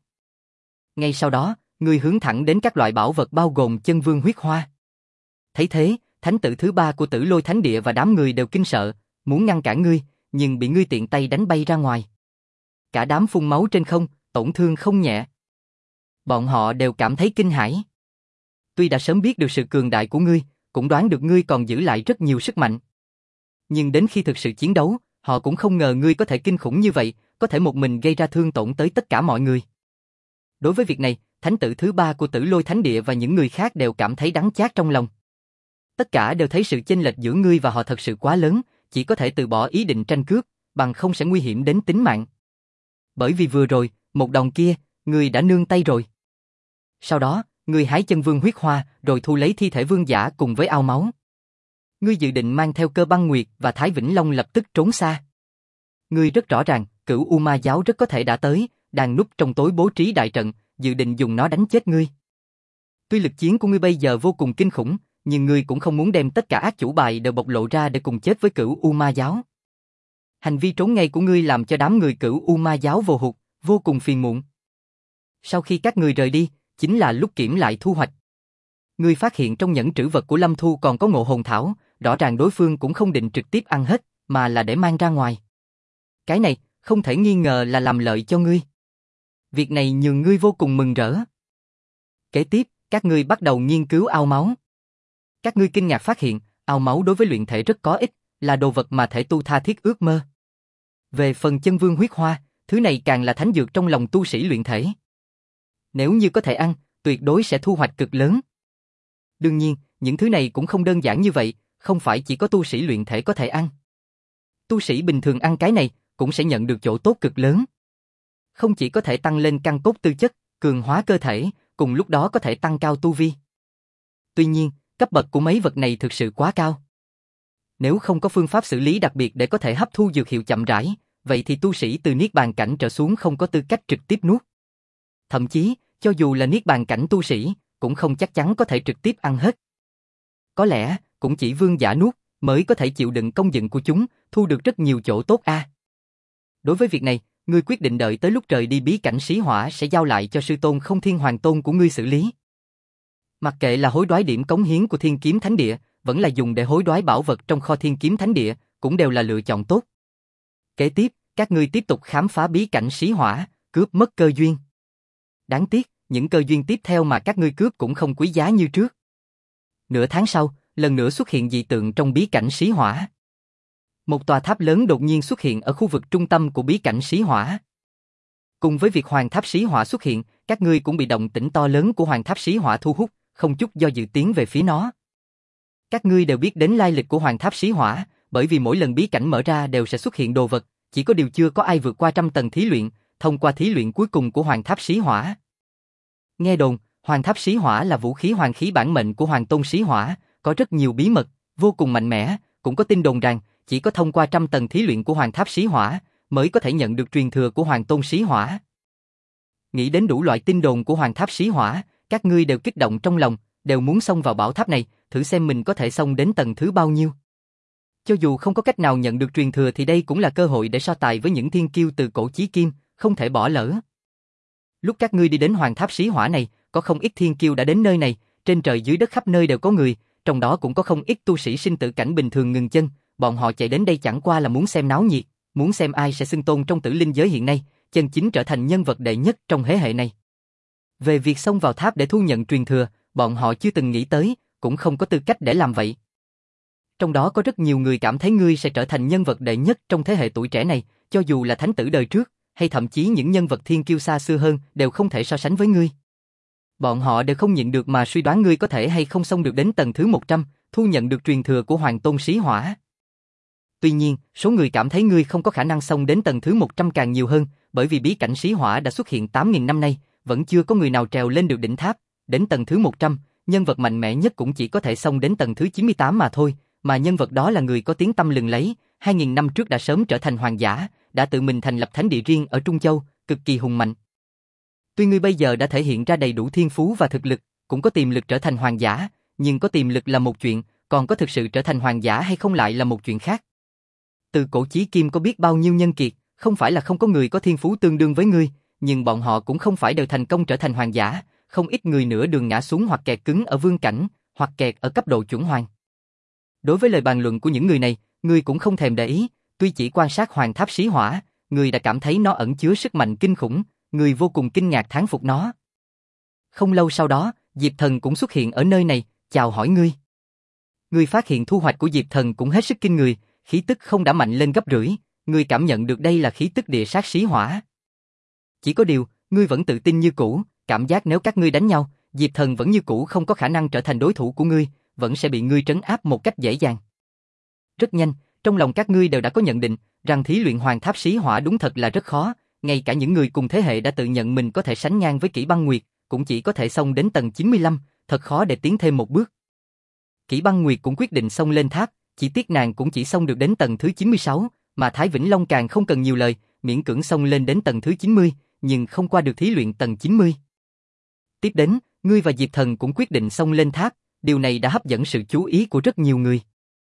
Ngay sau đó, ngươi hướng thẳng đến các loại bảo vật bao gồm chân vương huyết hoa. Thấy thế, thánh tử thứ ba của Tử Lôi Thánh Địa và đám người đều kinh sợ, muốn ngăn cản ngươi, nhưng bị ngươi tiện tay đánh bay ra ngoài. Cả đám phun máu trên không, tổn thương không nhẹ. Bọn họ đều cảm thấy kinh hãi. Tuy đã sớm biết được sự cường đại của ngươi, cũng đoán được ngươi còn giữ lại rất nhiều sức mạnh. Nhưng đến khi thực sự chiến đấu, họ cũng không ngờ ngươi có thể kinh khủng như vậy, có thể một mình gây ra thương tổn tới tất cả mọi người. Đối với việc này, thánh tử thứ ba của Tử Lôi Thánh Địa và những người khác đều cảm thấy đắng chát trong lòng. Tất cả đều thấy sự chênh lệch giữa ngươi và họ thật sự quá lớn, chỉ có thể từ bỏ ý định tranh cướp, bằng không sẽ nguy hiểm đến tính mạng. Bởi vì vừa rồi, một đòn kia, ngươi đã nương tay rồi. Sau đó, ngươi hái chân vương huyết hoa, rồi thu lấy thi thể vương giả cùng với ao máu. Ngươi dự định mang theo Cơ Băng Nguyệt và Thái Vĩnh Long lập tức trốn xa. Ngươi rất rõ ràng, Cửu U Ma Giáo rất có thể đã tới, đang núp trong tối bố trí đại trận, dự định dùng nó đánh chết ngươi. Tuy lực chiến của ngươi bây giờ vô cùng kinh khủng, nhưng ngươi cũng không muốn đem tất cả ác chủ bài đều bộc lộ ra để cùng chết với Cửu U Ma Giáo. Hành vi trốn ngay của ngươi làm cho đám người Cửu U Ma Giáo vô hụt, vô cùng phiền muộn. Sau khi các người rời đi, chính là lúc kiểm lại thu hoạch. Ngươi phát hiện trong nhẫn trữ vật của Lâm Thu còn có ngộ hồn thảo, rõ ràng đối phương cũng không định trực tiếp ăn hết, mà là để mang ra ngoài. Cái này, không thể nghi ngờ là làm lợi cho ngươi. Việc này nhường ngươi vô cùng mừng rỡ. Kế tiếp, các ngươi bắt đầu nghiên cứu ao máu. Các ngươi kinh ngạc phát hiện, ao máu đối với luyện thể rất có ích, là đồ vật mà thể tu tha thiết ước mơ. Về phần chân vương huyết hoa, thứ này càng là thánh dược trong lòng tu sĩ luyện thể. Nếu như có thể ăn, tuyệt đối sẽ thu hoạch cực lớn. Đương nhiên, những thứ này cũng không đơn giản như vậy, không phải chỉ có tu sĩ luyện thể có thể ăn. Tu sĩ bình thường ăn cái này, cũng sẽ nhận được chỗ tốt cực lớn. Không chỉ có thể tăng lên căn cốt tư chất, cường hóa cơ thể, cùng lúc đó có thể tăng cao tu vi. Tuy nhiên, cấp bậc của mấy vật này thực sự quá cao. Nếu không có phương pháp xử lý đặc biệt để có thể hấp thu dược hiệu chậm rãi, vậy thì tu sĩ từ Niết Bàn cảnh trở xuống không có tư cách trực tiếp nuốt. Thậm chí, cho dù là Niết Bàn cảnh tu sĩ, cũng không chắc chắn có thể trực tiếp ăn hết. Có lẽ, cũng chỉ vương giả nuốt, mới có thể chịu đựng công dụng của chúng, thu được rất nhiều chỗ tốt a. À. Đối với việc này, ngươi quyết định đợi tới lúc trời đi bí cảnh xí hỏa sẽ giao lại cho sư tôn Không Thiên Hoàng Tôn của ngươi xử lý. Mặc kệ là hối đoái điểm cống hiến của Thiên Kiếm Thánh Địa, vẫn là dùng để hối đoái bảo vật trong kho Thiên Kiếm Thánh Địa, cũng đều là lựa chọn tốt. Kế tiếp, các ngươi tiếp tục khám phá bí cảnh xí hỏa, cướp mất cơ duyên. Đáng tiếc, những cơ duyên tiếp theo mà các ngươi cướp cũng không quý giá như trước. Nửa tháng sau, lần nữa xuất hiện dị tượng trong bí cảnh xí hỏa. Một tòa tháp lớn đột nhiên xuất hiện ở khu vực trung tâm của bí cảnh xí hỏa. Cùng với việc Hoàng Tháp Xí Hỏa xuất hiện, các ngươi cũng bị động tĩnh to lớn của Hoàng Tháp Xí Hỏa thu hút, không chút do dự tiến về phía nó. Các ngươi đều biết đến lai lịch của Hoàng Tháp Xí Hỏa, bởi vì mỗi lần bí cảnh mở ra đều sẽ xuất hiện đồ vật, chỉ có điều chưa có ai vượt qua trăm tầng thí luyện, thông qua thí luyện cuối cùng của Hoàng Tháp Xí Hỏa. Nghe đồn, Hoàng Tháp Xí Hỏa là vũ khí hoàng khí bản mệnh của Hoàng Tôn Xí Hỏa, có rất nhiều bí mật, vô cùng mạnh mẽ, cũng có tin đồn rằng chỉ có thông qua trăm tầng thí luyện của Hoàng Tháp Xí Hỏa mới có thể nhận được truyền thừa của Hoàng Tôn Xí Hỏa. Nghĩ đến đủ loại tin đồn của Hoàng Tháp Xí Hỏa, các ngươi đều kích động trong lòng, đều muốn xông vào bảo tháp này, thử xem mình có thể xông đến tầng thứ bao nhiêu. Cho dù không có cách nào nhận được truyền thừa thì đây cũng là cơ hội để so tài với những thiên kiêu từ cổ chí kim, không thể bỏ lỡ. Lúc các ngươi đi đến Hoàng Tháp Xí Hỏa này, có không ít thiên kiêu đã đến nơi này, trên trời dưới đất khắp nơi đều có người, trong đó cũng có không ít tu sĩ sinh tử cảnh bình thường ngừng chân, bọn họ chạy đến đây chẳng qua là muốn xem náo nhiệt, muốn xem ai sẽ xưng tôn trong tử linh giới hiện nay, chân chính trở thành nhân vật đệ nhất trong thế hệ này. Về việc xông vào tháp để thu nhận truyền thừa, bọn họ chưa từng nghĩ tới, cũng không có tư cách để làm vậy. Trong đó có rất nhiều người cảm thấy ngươi sẽ trở thành nhân vật đệ nhất trong thế hệ tuổi trẻ này, cho dù là thánh tử đời trước, hay thậm chí những nhân vật thiên kiêu xa xưa hơn đều không thể so sánh với ngươi. Bọn họ đều không nhịn được mà suy đoán ngươi có thể hay không xông được đến tầng thứ một trăm, thu nhận được truyền thừa của Hoàng Tôn Xí Hỏa. Tuy nhiên, số người cảm thấy ngươi không có khả năng xông đến tầng thứ một trăm càng nhiều hơn, bởi vì bí cảnh Xí Hỏa đã xuất hiện tám nghìn năm nay, vẫn chưa có người nào trèo lên được đỉnh tháp, đến tầng thứ một trăm, nhân vật mạnh mẽ nhất cũng chỉ có thể xông đến tầng thứ chín mươi tám mà thôi, mà nhân vật đó là người có tiếng tăm lừng lẫy, hai nghìn năm trước đã sớm trở thành hoàng giả, đã tự mình thành lập thánh địa riêng ở Trung Châu, cực kỳ hùng mạnh. Tuy ngươi bây giờ đã thể hiện ra đầy đủ thiên phú và thực lực, cũng có tiềm lực trở thành hoàng giả, nhưng có tiềm lực là một chuyện, còn có thực sự trở thành hoàng giả hay không lại là một chuyện khác. Từ cổ chí kim có biết bao nhiêu nhân kiệt, không phải là không có người có thiên phú tương đương với ngươi, nhưng bọn họ cũng không phải đều thành công trở thành hoàng giả, không ít người nửa đường ngã xuống hoặc kẹt cứng ở vương cảnh, hoặc kẹt ở cấp độ chuẩn hoàng. Đối với lời bàn luận của những người này, ngươi cũng không thèm để ý, tuy chỉ quan sát hoàng tháp Xí Hỏa, ngươi đã cảm thấy nó ẩn chứa sức mạnh kinh khủng, ngươi vô cùng kinh ngạc thán phục nó. Không lâu sau đó, Diệp Thần cũng xuất hiện ở nơi này, chào hỏi ngươi. Ngươi phát hiện thu hoạch của Diệp Thần cũng hết sức kinh người, khí tức không đã mạnh lên gấp rưỡi, ngươi cảm nhận được đây là khí tức địa sát Xí Hỏa. Chỉ có điều, ngươi vẫn tự tin như cũ, cảm giác nếu các ngươi đánh nhau, Diệp Thần vẫn như cũ không có khả năng trở thành đối thủ của ngươi, vẫn sẽ bị ngươi trấn áp một cách dễ dàng. Rất nhanh, trong lòng các ngươi đều đã có nhận định, rằng thí luyện hoàng tháp Xí Hỏa đúng thật là rất khó, ngay cả những người cùng thế hệ đã tự nhận mình có thể sánh ngang với Kỷ Băng Nguyệt, cũng chỉ có thể xông đến tầng chín mươi lăm, thật khó để tiến thêm một bước. Kỷ Băng Nguyệt cũng quyết định xông lên tháp, chỉ tiếc nàng cũng chỉ xông được đến tầng thứ chín mươi sáu, mà Thái Vĩnh Long càng không cần nhiều lời, miễn cưỡng xông lên đến tầng thứ chín mươi, nhưng không qua được thí luyện tầng chín mươi. Tiếp đến, ngươi và Diệp Thần cũng quyết định xông lên tháp, điều này đã hấp dẫn sự chú ý của rất nhiều người.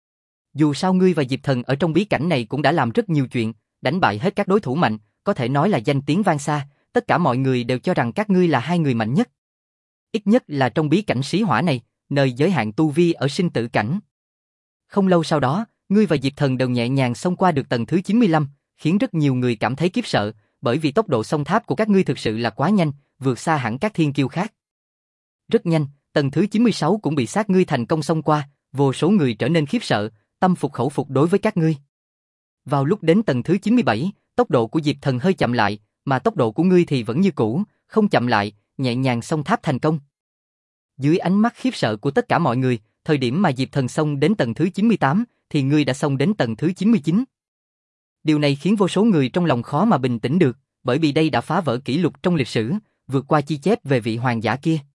Dù sao ngươi và Diệp Thần ở trong bí cảnh này cũng đã làm rất nhiều chuyện, đánh bại hết các đối thủ mạnh, có thể nói là danh tiếng vang xa, tất cả mọi người đều cho rằng các ngươi là hai người mạnh nhất. Ít nhất là trong bí cảnh Xí Hỏa này, nơi giới hạn tu vi ở sinh tử cảnh. Không lâu sau đó, ngươi và Diệp Thần đều nhẹ nhàng xông qua được tầng thứ chín mươi lăm, khiến rất nhiều người cảm thấy kiếp sợ, bởi vì tốc độ xông tháp của các ngươi thực sự là quá nhanh, vượt xa hẳn các thiên kiêu khác. Rất nhanh, tầng thứ chín mươi sáu cũng bị sát ngươi thành công xông qua, vô số người trở nên khiếp sợ, tâm phục khẩu phục đối với các ngươi. Vào lúc đến tầng thứ chín mươi bảy, tốc độ của Diệp Thần hơi chậm lại, mà tốc độ của ngươi thì vẫn như cũ, không chậm lại, nhẹ nhàng xông tháp thành công. Dưới ánh mắt khiếp sợ của tất cả mọi người, thời điểm mà Diệp Thần xông đến tầng thứ chín mươi tám, thì ngươi đã xông đến tầng thứ chín mươi chín. Điều này khiến vô số người trong lòng khó mà bình tĩnh được, bởi vì đây đã phá vỡ kỷ lục trong lịch sử, vượt qua chi chép về vị hoàng giả kia.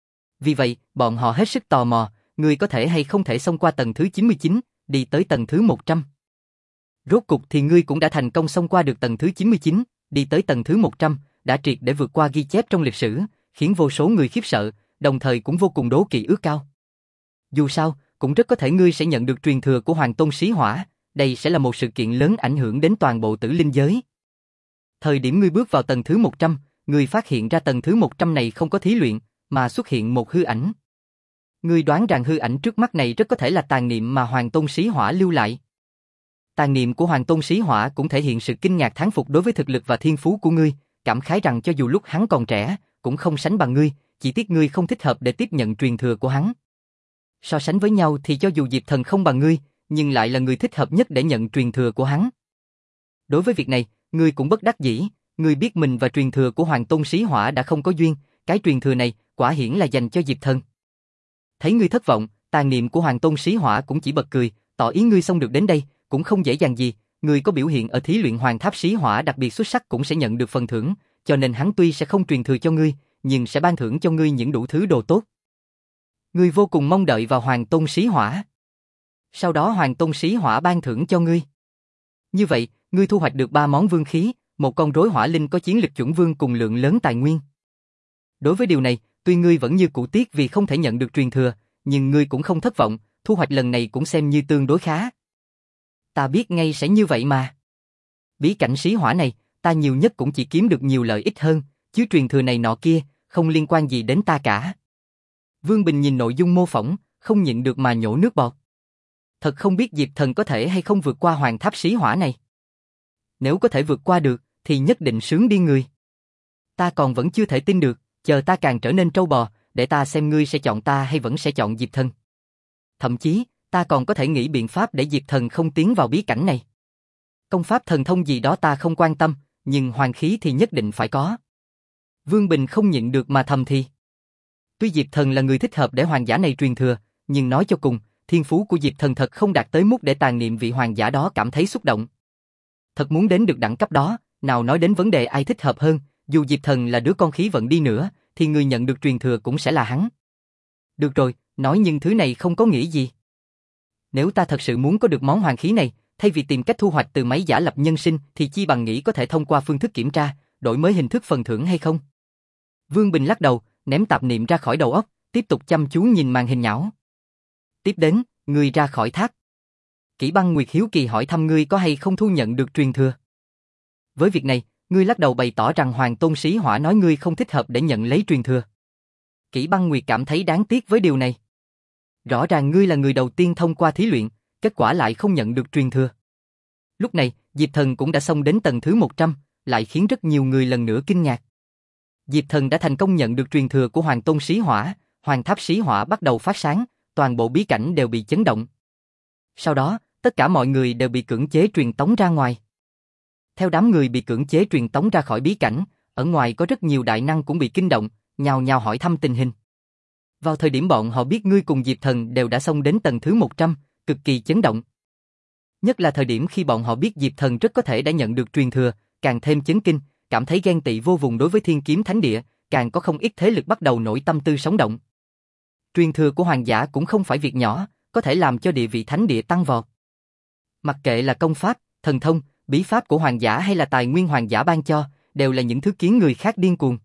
Vì vậy, bọn họ hết sức tò mò, ngươi có thể hay không thể xông qua tầng thứ chín mươi chín, đi tới tầng thứ một trăm. Rốt cục thì ngươi cũng đã thành công xông qua được tầng thứ chín mươi chín, đi tới tầng thứ một trăm, đã triệt để vượt qua ghi chép trong lịch sử, khiến vô số người khiếp sợ, đồng thời cũng vô cùng đố kỵ ước cao. Dù sao, cũng rất có thể ngươi sẽ nhận được truyền thừa của Hoàng Tôn Xí Hỏa, đây sẽ là một sự kiện lớn ảnh hưởng đến toàn bộ tử linh giới. Thời điểm ngươi bước vào tầng thứ một trăm, ngươi phát hiện ra tầng thứ một trăm này không có thí luyện, mà xuất hiện một hư ảnh. Ngươi đoán rằng hư ảnh trước mắt này rất có thể là tàn niệm mà Hoàng Tôn Xí Hỏa lưu lại. Tàn niệm của Hoàng Tôn Xí Hỏa cũng thể hiện sự kinh ngạc thán phục đối với thực lực và thiên phú của ngươi, cảm khái rằng cho dù lúc hắn còn trẻ, cũng không sánh bằng ngươi, chỉ tiếc ngươi không thích hợp để tiếp nhận truyền thừa của hắn. So sánh với nhau thì cho dù Diệp Thần không bằng ngươi, nhưng lại là người thích hợp nhất để nhận truyền thừa của hắn. Đối với việc này, ngươi cũng bất đắc dĩ, ngươi biết mình và truyền thừa của Hoàng Tôn Xí Hỏa đã không có duyên, cái truyền thừa này quả hiển là dành cho Diệp Thần. Thấy ngươi thất vọng, tàn niệm của Hoàng Tôn Xí Hỏa cũng chỉ bật cười, tỏ ý ngươi xông được đến đây, cũng không dễ dàng gì, ngươi có biểu hiện ở thí luyện Hoàng Tháp Xí Hỏa đặc biệt xuất sắc cũng sẽ nhận được phần thưởng, cho nên hắn tuy sẽ không truyền thừa cho ngươi, nhưng sẽ ban thưởng cho ngươi những đủ thứ đồ tốt. Ngươi vô cùng mong đợi vào Hoàng Tôn Xí Hỏa. Sau đó Hoàng Tôn Xí Hỏa ban thưởng cho ngươi. Như vậy, ngươi thu hoạch được ba món vương khí, một con rối hỏa linh có chiến lực chuẩn vương cùng lượng lớn tài nguyên. Đối với điều này, tuy ngươi vẫn như cũ tiếc vì không thể nhận được truyền thừa, nhưng ngươi cũng không thất vọng, thu hoạch lần này cũng xem như tương đối khá. Ta biết ngay sẽ như vậy mà. Bí cảnh Xí Hỏa này, ta nhiều nhất cũng chỉ kiếm được nhiều lợi ích hơn, chứ truyền thừa này nọ kia, không liên quan gì đến ta cả. Vương Bình nhìn nội dung mô phỏng, không nhịn được mà nhổ nước bọt. Thật không biết Diệp Thần có thể hay không vượt qua hoàng tháp sĩ hỏa này. Nếu có thể vượt qua được, thì nhất định sướng điên người. Ta còn vẫn chưa thể tin được, chờ ta càng trở nên trâu bò, để ta xem ngươi sẽ chọn ta hay vẫn sẽ chọn Diệp Thần. Thậm chí, ta còn có thể nghĩ biện pháp để Diệp Thần không tiến vào bí cảnh này. Công pháp thần thông gì đó ta không quan tâm, nhưng hoàng khí thì nhất định phải có. Vương Bình không nhịn được mà thầm thì. Tuy Diệp Thần là người thích hợp để hoàng giả này truyền thừa, nhưng nói cho cùng, thiên phú của Diệp Thần thật không đạt tới mức để tàn niệm vị hoàng giả đó cảm thấy xúc động. Thật muốn đến được đẳng cấp đó, nào nói đến vấn đề ai thích hợp hơn, dù Diệp Thần là đứa con khí vận đi nữa, thì người nhận được truyền thừa cũng sẽ là hắn. Được rồi, nói nhưng thứ này không có nghĩa gì. Nếu ta thật sự muốn có được món hoàng khí này, thay vì tìm cách thu hoạch từ máy giả lập nhân sinh thì chi bằng nghĩ có thể thông qua phương thức kiểm tra, đổi mới hình thức phần thưởng hay không? Vương Bình lắc đầu, ném tạp niệm ra khỏi đầu óc, tiếp tục chăm chú nhìn màn hình nhão. Tiếp đến, ngươi ra khỏi tháp. Kỷ Băng Nguyệt hiếu kỳ hỏi thăm ngươi có hay không thu nhận được truyền thừa. Với việc này, ngươi lắc đầu bày tỏ rằng Hoàng Tôn Sĩ Hỏa nói ngươi không thích hợp để nhận lấy truyền thừa. Kỷ Băng Nguyệt cảm thấy đáng tiếc với điều này. Rõ ràng ngươi là người đầu tiên thông qua thí luyện, kết quả lại không nhận được truyền thừa. Lúc này, Diệp Thần cũng đã xông đến tầng thứ một trăm, lại khiến rất nhiều người lần nữa kinh ngạc. Diệp Thần đã thành công nhận được truyền thừa của Hoàng Tôn Sĩ Hỏa, Hoàng Tháp Sĩ Hỏa bắt đầu phát sáng, toàn bộ bí cảnh đều bị chấn động. Sau đó, tất cả mọi người đều bị cưỡng chế truyền tống ra ngoài. Theo đám người bị cưỡng chế truyền tống ra khỏi bí cảnh, ở ngoài có rất nhiều đại năng cũng bị kinh động, nhào nhào hỏi thăm tình hình. Vào thời điểm bọn họ biết ngươi cùng Diệp Thần đều đã xông đến tầng thứ một trăm, cực kỳ chấn động. Nhất là thời điểm khi bọn họ biết Diệp Thần rất có thể đã nhận được truyền thừa, càng thêm chấn kinh, cảm thấy ghen tị vô vùng đối với Thiên Kiếm Thánh Địa, càng có không ít thế lực bắt đầu nổi tâm tư sống động. Truyền thừa của hoàng giả cũng không phải việc nhỏ, có thể làm cho địa vị thánh địa tăng vọt. Mặc kệ là công pháp, thần thông, bí pháp của hoàng giả hay là tài nguyên hoàng giả ban cho, đều là những thứ khiến người khác điên cuồng.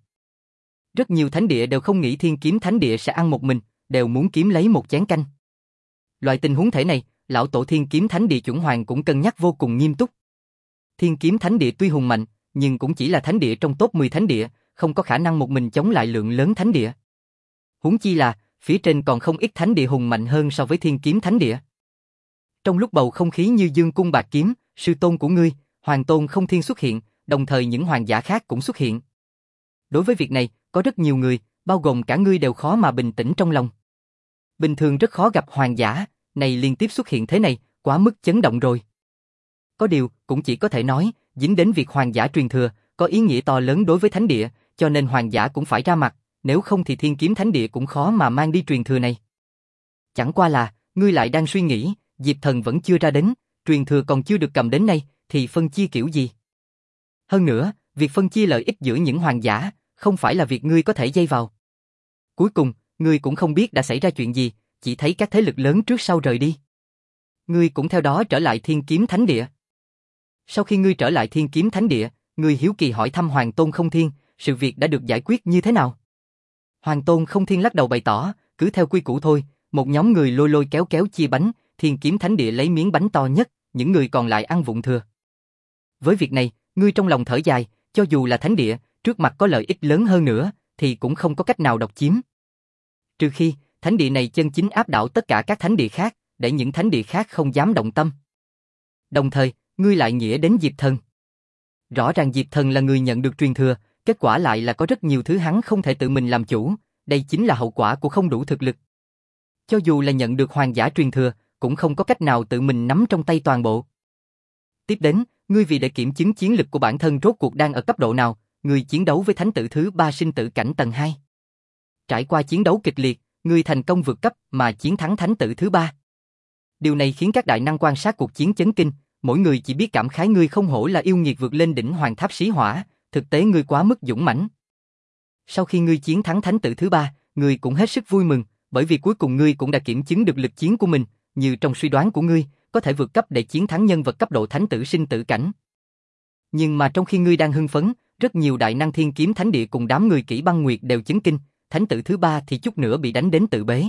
Rất nhiều thánh địa đều không nghĩ Thiên Kiếm Thánh Địa sẽ ăn một mình, đều muốn kiếm lấy một chén canh. Loại tình huống thể này, lão tổ Thiên Kiếm Thánh Địa chuẩn hoàng cũng cân nhắc vô cùng nghiêm túc. Thiên Kiếm Thánh Địa tuy hùng mạnh, nhưng cũng chỉ là thánh địa trong top mười thánh địa, không có khả năng một mình chống lại lượng lớn thánh địa. Huống chi là, phía trên còn không ít thánh địa hùng mạnh hơn so với Thiên Kiếm Thánh Địa. Trong lúc bầu không khí như dương cung bạc kiếm, sư tôn của ngươi, Hoàng Tôn Không Thiên xuất hiện, đồng thời những hoàng giả khác cũng xuất hiện. Đối với việc này, có rất nhiều người, bao gồm cả ngươi đều khó mà bình tĩnh trong lòng. Bình thường rất khó gặp hoàng giả, này liên tiếp xuất hiện thế này, quá mức chấn động rồi. Có điều, cũng chỉ có thể nói, dính đến việc hoàng giả truyền thừa, có ý nghĩa to lớn đối với thánh địa, cho nên hoàng giả cũng phải ra mặt, nếu không thì Thiên Kiếm Thánh Địa cũng khó mà mang đi truyền thừa này. Chẳng qua là, ngươi lại đang suy nghĩ, Diệp Thần vẫn chưa ra đến, truyền thừa còn chưa được cầm đến nay, thì phân chia kiểu gì? Hơn nữa, việc phân chia lợi ích giữa những hoàng giả, không phải là việc ngươi có thể dây vào. Cuối cùng, ngươi cũng không biết đã xảy ra chuyện gì, chỉ thấy các thế lực lớn trước sau rời đi. Ngươi cũng theo đó trở lại Thiên Kiếm Thánh Địa. Sau khi ngươi trở lại Thiên Kiếm Thánh Địa, ngươi hiếu kỳ hỏi thăm Hoàng Tôn Không Thiên, sự việc đã được giải quyết như thế nào? Hoàng Tôn Không Thiên lắc đầu bày tỏ, cứ theo quy củ thôi, một nhóm người lôi lôi kéo kéo chia bánh, Thiên Kiếm Thánh Địa lấy miếng bánh to nhất, những người còn lại ăn vụn thừa. Với việc này, ngươi trong lòng thở dài, cho dù là thánh địa, trước mặt có lợi ích lớn hơn nữa, thì cũng không có cách nào độc chiếm. Trừ khi, thánh địa này chân chính áp đảo tất cả các thánh địa khác, để những thánh địa khác không dám động tâm. Đồng thời, ngươi lại nghĩa đến Diệp Thần. Rõ ràng Diệp Thần là người nhận được truyền thừa, kết quả lại là có rất nhiều thứ hắn không thể tự mình làm chủ, đây chính là hậu quả của không đủ thực lực. Cho dù là nhận được hoàng giả truyền thừa, cũng không có cách nào tự mình nắm trong tay toàn bộ. Tiếp đến, ngươi vì để kiểm chứng chiến lực của bản thân rốt cuộc đang ở cấp độ nào, ngươi chiến đấu với thánh tử thứ ba sinh tử cảnh tầng hai. Trải qua chiến đấu kịch liệt, ngươi thành công vượt cấp mà chiến thắng thánh tử thứ ba. Điều này khiến các đại năng quan sát cuộc chiến chấn kinh, mỗi người chỉ biết cảm khái ngươi không hổ là yêu nghiệt vượt lên đỉnh Hoàng Tháp Sĩ Hỏa, thực tế ngươi quá mức dũng mãnh. Sau khi ngươi chiến thắng thánh tử thứ ba, ngươi cũng hết sức vui mừng, bởi vì cuối cùng ngươi cũng đã kiểm chứng được lực chiến của mình, như trong suy đoán của ngươi, có thể vượt cấp để chiến thắng nhân vật cấp độ thánh tử sinh tử cảnh. Nhưng mà trong khi ngươi đang hưng phấn, rất nhiều đại năng Thiên Kiếm Thánh Địa cùng đám người Kỷ Băng Nguyệt đều chấn kinh, thánh tử thứ ba thì chút nữa bị đánh đến tự bế.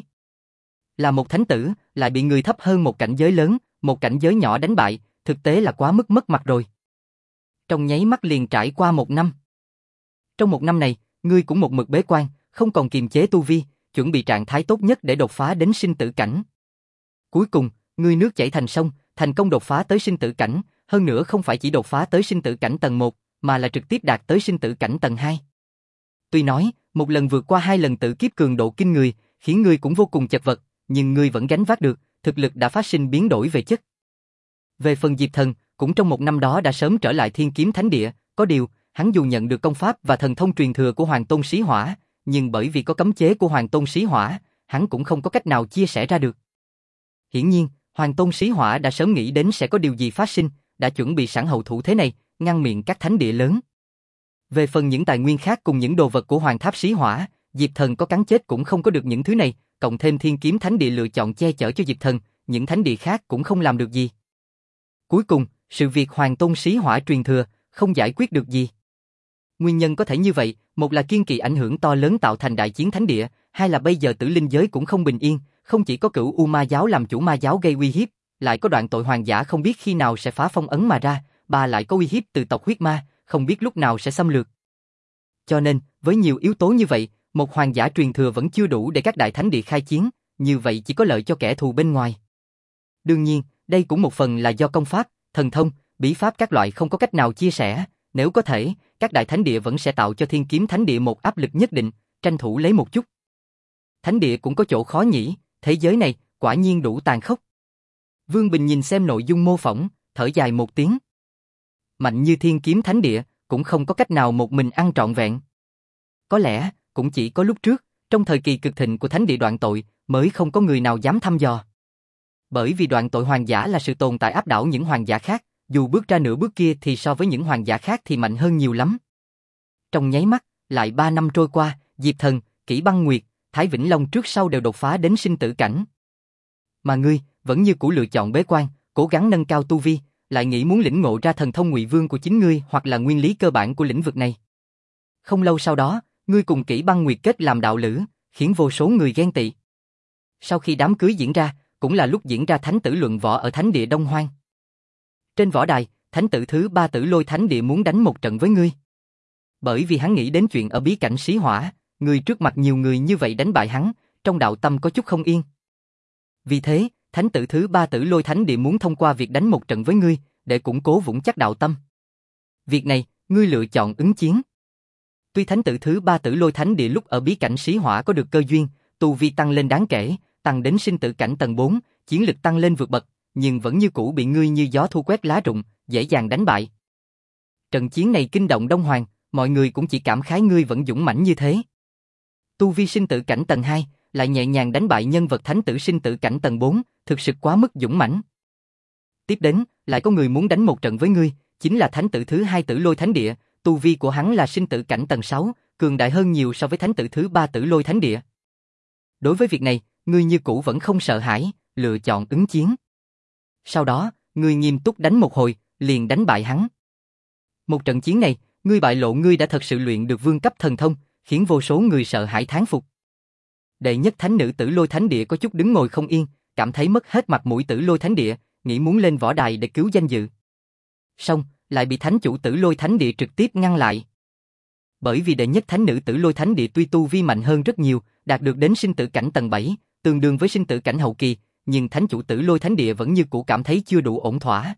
Là một thánh tử, lại bị người thấp hơn một cảnh giới lớn, một cảnh giới nhỏ đánh bại, thực tế là quá mức mất mặt rồi. Trong nháy mắt liền trải qua một năm. Trong một năm này, ngươi cũng một mực bế quan, không còn kiềm chế tu vi, chuẩn bị trạng thái tốt nhất để đột phá đến sinh tử cảnh. Cuối cùng, ngươi nước chảy thành sông, thành công đột phá tới sinh tử cảnh, hơn nữa không phải chỉ đột phá tới sinh tử cảnh tầng một, mà là trực tiếp đạt tới sinh tử cảnh tầng hai. Tuy nói, một lần vượt qua hai lần tử kiếp cường độ kinh người, khiến ngươi cũng vô cùng chật vật, nhưng ngươi vẫn gánh vác được, thực lực đã phát sinh biến đổi về chất. Về phần Diệp Thần, cũng trong một năm đó đã sớm trở lại Thiên Kiếm Thánh Địa, có điều, hắn dù nhận được công pháp và thần thông truyền thừa của Hoàng Tôn Xí Hỏa, nhưng bởi vì có cấm chế của Hoàng Tôn Xí Hỏa, hắn cũng không có cách nào chia sẻ ra được. Hiển nhiên, Hoàng Tôn Xí Hỏa đã sớm nghĩ đến sẽ có điều gì phát sinh, đã chuẩn bị sẵn hậu thủ thế này, ngăn miệng các thánh địa lớn. Về phần những tài nguyên khác cùng những đồ vật của Hoàng Tháp Xí Hỏa, Diệp Thần có cắn chết cũng không có được những thứ này, cộng thêm Thiên Kiếm Thánh Địa lựa chọn che chở cho Diệp Thần, những thánh địa khác cũng không làm được gì. Cuối cùng, sự việc Hoàng Tôn Xí Hỏa truyền thừa không giải quyết được gì. Nguyên nhân có thể như vậy, một là kiên kỵ ảnh hưởng to lớn tạo thành đại chiến thánh địa, hai là bây giờ tử linh giới cũng không bình yên, không chỉ có Cửu U Ma giáo làm chủ ma giáo gây uy hiếp, lại có đoạn tội hoàng giả không biết khi nào sẽ phá phong ấn mà ra, ba lại có uy hiếp từ tộc huyết ma, không biết lúc nào sẽ xâm lược. Cho nên, với nhiều yếu tố như vậy, một hoàng giả truyền thừa vẫn chưa đủ để các đại thánh địa khai chiến, như vậy chỉ có lợi cho kẻ thù bên ngoài. Đương nhiên, đây cũng một phần là do công pháp, thần thông, bí pháp các loại không có cách nào chia sẻ, nếu có thể, các đại thánh địa vẫn sẽ tạo cho Thiên Kiếm Thánh Địa một áp lực nhất định, tranh thủ lấy một chút. Thánh địa cũng có chỗ khó nhỉ, thế giới này quả nhiên đủ tàn khốc. Vương Bình nhìn xem nội dung mô phỏng, thở dài một tiếng. Mạnh như Thiên Kiếm Thánh Địa, cũng không có cách nào một mình ăn trọn vẹn. Có lẽ, cũng chỉ có lúc trước, trong thời kỳ cực thịnh của Thánh Địa đoạn tội, mới không có người nào dám thăm dò. Bởi vì đoạn tội hoàng giả là sự tồn tại áp đảo những hoàng giả khác, dù bước ra nửa bước kia thì so với những hoàng giả khác thì mạnh hơn nhiều lắm. Trong nháy mắt, lại ba năm trôi qua, Diệp Thần, Kỷ Băng Nguyệt, Thái Vĩnh Long trước sau đều đột phá đến sinh tử cảnh. Mà ngươi, vẫn như cũ lựa chọn bế quan, cố gắng nâng cao tu vi, lại nghĩ muốn lĩnh ngộ ra thần thông ngụy vương của chính ngươi hoặc là nguyên lý cơ bản của lĩnh vực này. Không lâu sau đó, ngươi cùng Kỷ Băng Nguyệt kết làm đạo lữ, khiến vô số người ghen tị. Sau khi đám cưới diễn ra, cũng là lúc diễn ra thánh tử luận võ ở thánh địa Đông Hoang. Trên võ đài, thánh tử thứ ba Tử Lôi Thánh Địa muốn đánh một trận với ngươi. Bởi vì hắn nghĩ đến chuyện ở bí cảnh Xí Hỏa, ngươi trước mặt nhiều người như vậy đánh bại hắn, trong đạo tâm có chút không yên. Vì thế, thánh tử thứ ba Tử Lôi Thánh Địa muốn thông qua việc đánh một trận với ngươi, để củng cố vững chắc đạo tâm. Việc này, ngươi lựa chọn ứng chiến. Tuy thánh tử thứ ba Tử Lôi Thánh Địa lúc ở bí cảnh Xí Hỏa có được cơ duyên, tu vi tăng lên đáng kể, tăng đến sinh tử cảnh tầng bốn, chiến lực tăng lên vượt bậc, nhưng vẫn như cũ bị ngươi như gió thu quét lá rụng, dễ dàng đánh bại. Trận chiến này kinh động Đông Hoàng, mọi người cũng chỉ cảm khái ngươi vẫn dũng mãnh như thế. Tu vi sinh tử cảnh tầng hai, lại nhẹ nhàng đánh bại nhân vật thánh tử sinh tử cảnh tầng bốn, thực sự quá mức dũng mãnh. Tiếp đến, lại có người muốn đánh một trận với ngươi, chính là thánh tử thứ hai Tử Lôi Thánh Địa, tu vi của hắn là sinh tử cảnh tầng sáu, cường đại hơn nhiều so với thánh tử thứ ba Tử Lôi Thánh Địa. Đối với việc này, ngươi như cũ vẫn không sợ hãi, lựa chọn ứng chiến. Sau đó, ngươi nghiêm túc đánh một hồi, liền đánh bại hắn. Một trận chiến này, ngươi bại lộ ngươi đã thật sự luyện được vương cấp thần thông, khiến vô số người sợ hãi thán phục. Đệ nhất thánh nữ Tử Lôi Thánh Địa có chút đứng ngồi không yên, cảm thấy mất hết mặt mũi Tử Lôi Thánh Địa, nghĩ muốn lên võ đài để cứu danh dự. Xong, lại bị thánh chủ Tử Lôi Thánh Địa trực tiếp ngăn lại. Bởi vì đệ nhất thánh nữ Tử Lôi Thánh Địa tuy tu vi mạnh hơn rất nhiều, đạt được đến sinh tử cảnh tầng bảy, tương đương với sinh tử cảnh hậu kỳ, nhưng thánh chủ Tử Lôi Thánh Địa vẫn như cũ cảm thấy chưa đủ ổn thỏa.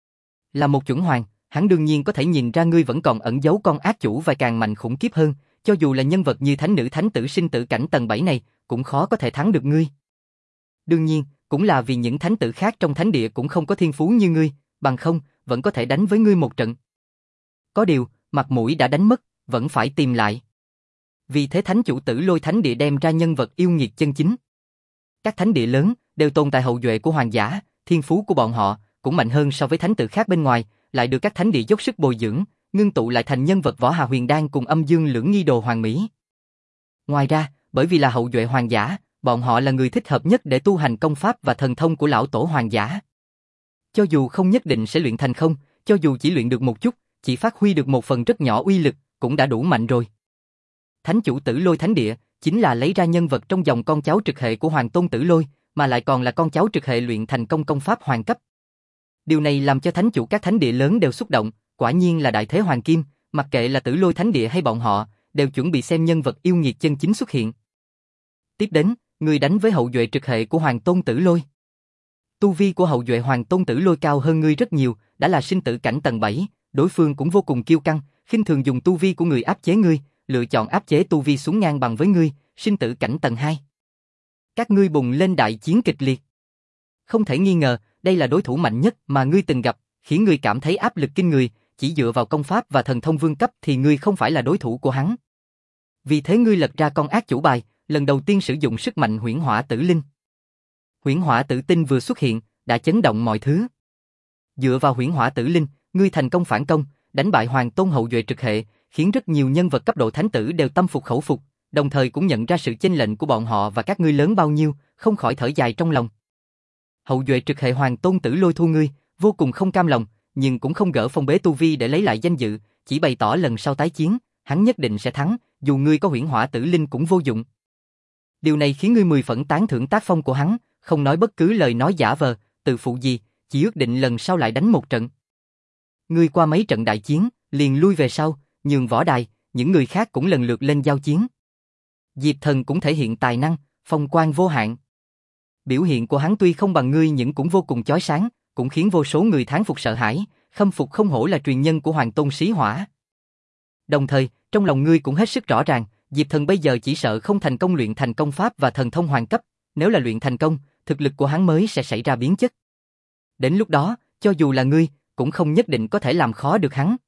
Là một chuẩn hoàng, hắn đương nhiên có thể nhìn ra ngươi vẫn còn ẩn giấu con ác chủ và càng mạnh khủng khiếp hơn, cho dù là nhân vật như thánh nữ thánh tử sinh tử cảnh tầng bảy này, cũng khó có thể thắng được ngươi. Đương nhiên, cũng là vì những thánh tử khác trong thánh địa cũng không có thiên phú như ngươi, bằng không, vẫn có thể đánh với ngươi một trận. Có điều, mặt mũi đã đánh mất, vẫn phải tìm lại. Vì thế thánh chủ Tử Lôi Thánh Địa đem ra nhân vật yêu nghiệt chân chính. Các thánh địa lớn đều tồn tại hậu duệ của hoàng giả, thiên phú của bọn họ cũng mạnh hơn so với thánh tử khác bên ngoài, lại được các thánh địa dốc sức bồi dưỡng, ngưng tụ lại thành nhân vật Võ Hà Huyền Đan cùng Âm Dương Lưỡng Nghi Đồ Hoàng Mỹ. Ngoài ra, bởi vì là hậu duệ hoàng giả, bọn họ là người thích hợp nhất để tu hành công pháp và thần thông của lão tổ hoàng giả. Cho dù không nhất định sẽ luyện thành không, cho dù chỉ luyện được một chút, chỉ phát huy được một phần rất nhỏ uy lực, cũng đã đủ mạnh rồi. Thánh chủ Tử Lôi Thánh Địa chính là lấy ra nhân vật trong dòng con cháu trực hệ của Hoàng Tôn Tử Lôi, mà lại còn là con cháu trực hệ luyện thành công công pháp hoàng cấp. Điều này làm cho thánh chủ các thánh địa lớn đều xúc động, quả nhiên là đại thế hoàng kim, mặc kệ là Tử Lôi Thánh Địa hay bọn họ, đều chuẩn bị xem nhân vật yêu nghiệt chân chính xuất hiện. Tiếp đến, ngươi đánh với hậu duệ trực hệ của Hoàng Tôn Tử Lôi. Tu vi của hậu duệ Hoàng Tôn Tử Lôi cao hơn ngươi rất nhiều, đã là sinh tử cảnh tầng bảy, đối phương cũng vô cùng kiêu căng, khinh thường dùng tu vi của người áp chế ngươi, lựa chọn áp chế tu vi xuống ngang bằng với ngươi, sinh tử cảnh tầng hai. Các ngươi bùng lên đại chiến kịch liệt. Không thể nghi ngờ, đây là đối thủ mạnh nhất mà ngươi từng gặp, khiến ngươi cảm thấy áp lực kinh người, chỉ dựa vào công pháp và thần thông vương cấp thì ngươi không phải là đối thủ của hắn. Vì thế ngươi lật ra con ác chủ bài, lần đầu tiên sử dụng sức mạnh huyễn hỏa tử linh. Huyễn hỏa tử tinh vừa xuất hiện, đã chấn động mọi thứ. Dựa vào huyễn hỏa tử linh, ngươi thành công phản công, đánh bại Hoàng Tôn hậu duệ trực hệ, khiến rất nhiều nhân vật cấp độ thánh tử đều tâm phục khẩu phục, đồng thời cũng nhận ra sự chênh lệch của bọn họ và các ngươi lớn bao nhiêu, không khỏi thở dài trong lòng. Hậu duệ trực hệ Hoàng Tôn Tử Lôi thu ngươi, vô cùng không cam lòng, nhưng cũng không gỡ phong bế tu vi để lấy lại danh dự, chỉ bày tỏ lần sau tái chiến, hắn nhất định sẽ thắng, dù ngươi có huyễn hỏa tử linh cũng vô dụng. Điều này khiến ngươi mười phần tán thưởng tác phong của hắn, không nói bất cứ lời nói giả vờ, tự phụ gì, chỉ ước định lần sau lại đánh một trận. Ngươi qua mấy trận đại chiến, liền lui về sau, nhường võ đài, những người khác cũng lần lượt lên giao chiến. Diệp Thần cũng thể hiện tài năng, phong quang vô hạn. Biểu hiện của hắn tuy không bằng ngươi nhưng cũng vô cùng chói sáng, cũng khiến vô số người thán phục sợ hãi, khâm phục không hổ là truyền nhân của Hoàng Tôn Xí Hỏa. Đồng thời, trong lòng ngươi cũng hết sức rõ ràng, Diệp Thần bây giờ chỉ sợ không thành công luyện thành công pháp và thần thông hoàng cấp, nếu là luyện thành công, thực lực của hắn mới sẽ xảy ra biến chất. Đến lúc đó, cho dù là ngươi, cũng không nhất định có thể làm khó được hắn.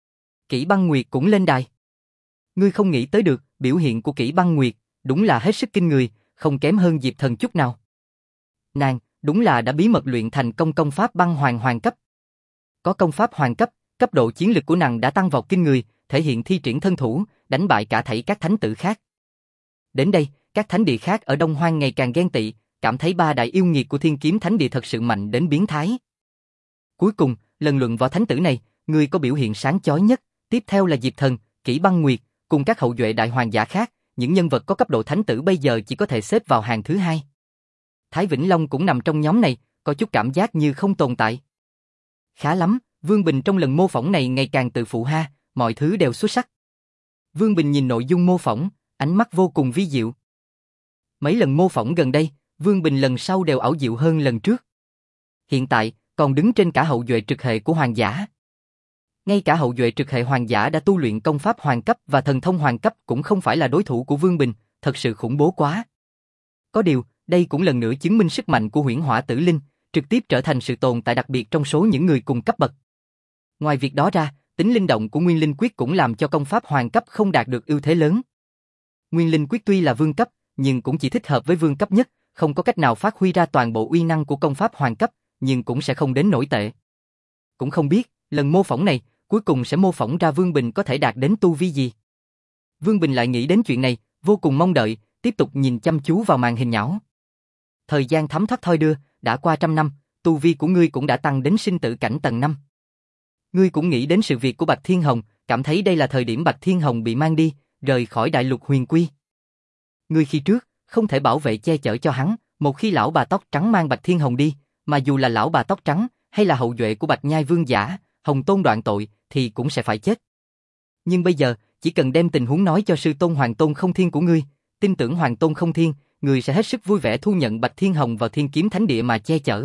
Kỷ Băng Nguyệt cũng lên đài. Ngươi không nghĩ tới được, biểu hiện của Kỷ Băng Nguyệt, đúng là hết sức kinh người, không kém hơn Diệp Thần chút nào. Nàng, đúng là đã bí mật luyện thành công công pháp băng hoàng hoàng cấp. Có công pháp hoàng cấp, cấp độ chiến lực của nàng đã tăng vọt kinh người, thể hiện thi triển thân thủ, đánh bại cả thảy các thánh tử khác. Đến đây, các thánh địa khác ở Đông Hoang ngày càng ghen tị, cảm thấy ba đại yêu nghiệt của Thiên Kiếm Thánh Địa thật sự mạnh đến biến thái. Cuối cùng, lần luận võ thánh tử này, người có biểu hiện sáng chói nhất, tiếp theo là Diệp Thần, Kỷ Băng Nguyệt, cùng các hậu duệ đại hoàng giả khác, những nhân vật có cấp độ thánh tử bây giờ chỉ có thể xếp vào hàng thứ hai. Thái Vĩnh Long cũng nằm trong nhóm này, có chút cảm giác như không tồn tại. Khá lắm, Vương Bình trong lần mô phỏng này ngày càng tự phụ ha, mọi thứ đều xuất sắc. Vương Bình nhìn nội dung mô phỏng, ánh mắt vô cùng vi diệu. Mấy lần mô phỏng gần đây, Vương Bình lần sau đều ảo diệu hơn lần trước. Hiện tại, còn đứng trên cả hậu duệ trực hệ của hoàng giả. Ngay cả hậu duệ trực hệ hoàng giả đã tu luyện công pháp hoàng cấp và thần thông hoàng cấp cũng không phải là đối thủ của Vương Bình, thật sự khủng bố quá. Có điều, đây cũng lần nữa chứng minh sức mạnh của huyễn hỏa tử linh, trực tiếp trở thành sự tồn tại đặc biệt trong số những người cùng cấp bậc. Ngoài việc đó ra, tính linh động của Nguyên Linh Quyết cũng làm cho công pháp hoàng cấp không đạt được ưu thế lớn. Nguyên Linh Quyết tuy là vương cấp, nhưng cũng chỉ thích hợp với vương cấp nhất, không có cách nào phát huy ra toàn bộ uy năng của công pháp hoàng cấp, nhưng cũng sẽ không đến nổi tệ. Cũng không biết, lần mô phỏng này, cuối cùng sẽ mô phỏng ra Vương Bình có thể đạt đến tu vi gì. Vương Bình lại nghĩ đến chuyện này, vô cùng mong đợi, tiếp tục nhìn chăm chú vào màn hình nhỏ. Thời gian thấm thoát thoi đưa, đã qua trăm năm, tu vi của ngươi cũng đã tăng đến sinh tử cảnh tầng năm. Ngươi cũng nghĩ đến sự việc của Bạch Thiên Hồng, cảm thấy đây là thời điểm Bạch Thiên Hồng bị mang đi, rời khỏi đại lục huyền quy. Ngươi khi trước, không thể bảo vệ che chở cho hắn, một khi lão bà tóc trắng mang Bạch Thiên Hồng đi, mà dù là lão bà tóc trắng, hay là hậu duệ của Bạch Nhai Vương giả, Hồng Tôn đoạn tội, thì cũng sẽ phải chết. Nhưng bây giờ, chỉ cần đem tình huống nói cho sư tôn Hoàng Tôn Không Thiên của ngươi, tin tưởng Hoàng Tôn Không Thiên, ngươi sẽ hết sức vui vẻ thu nhận Bạch Thiên Hồng vào Thiên Kiếm Thánh Địa mà che chở.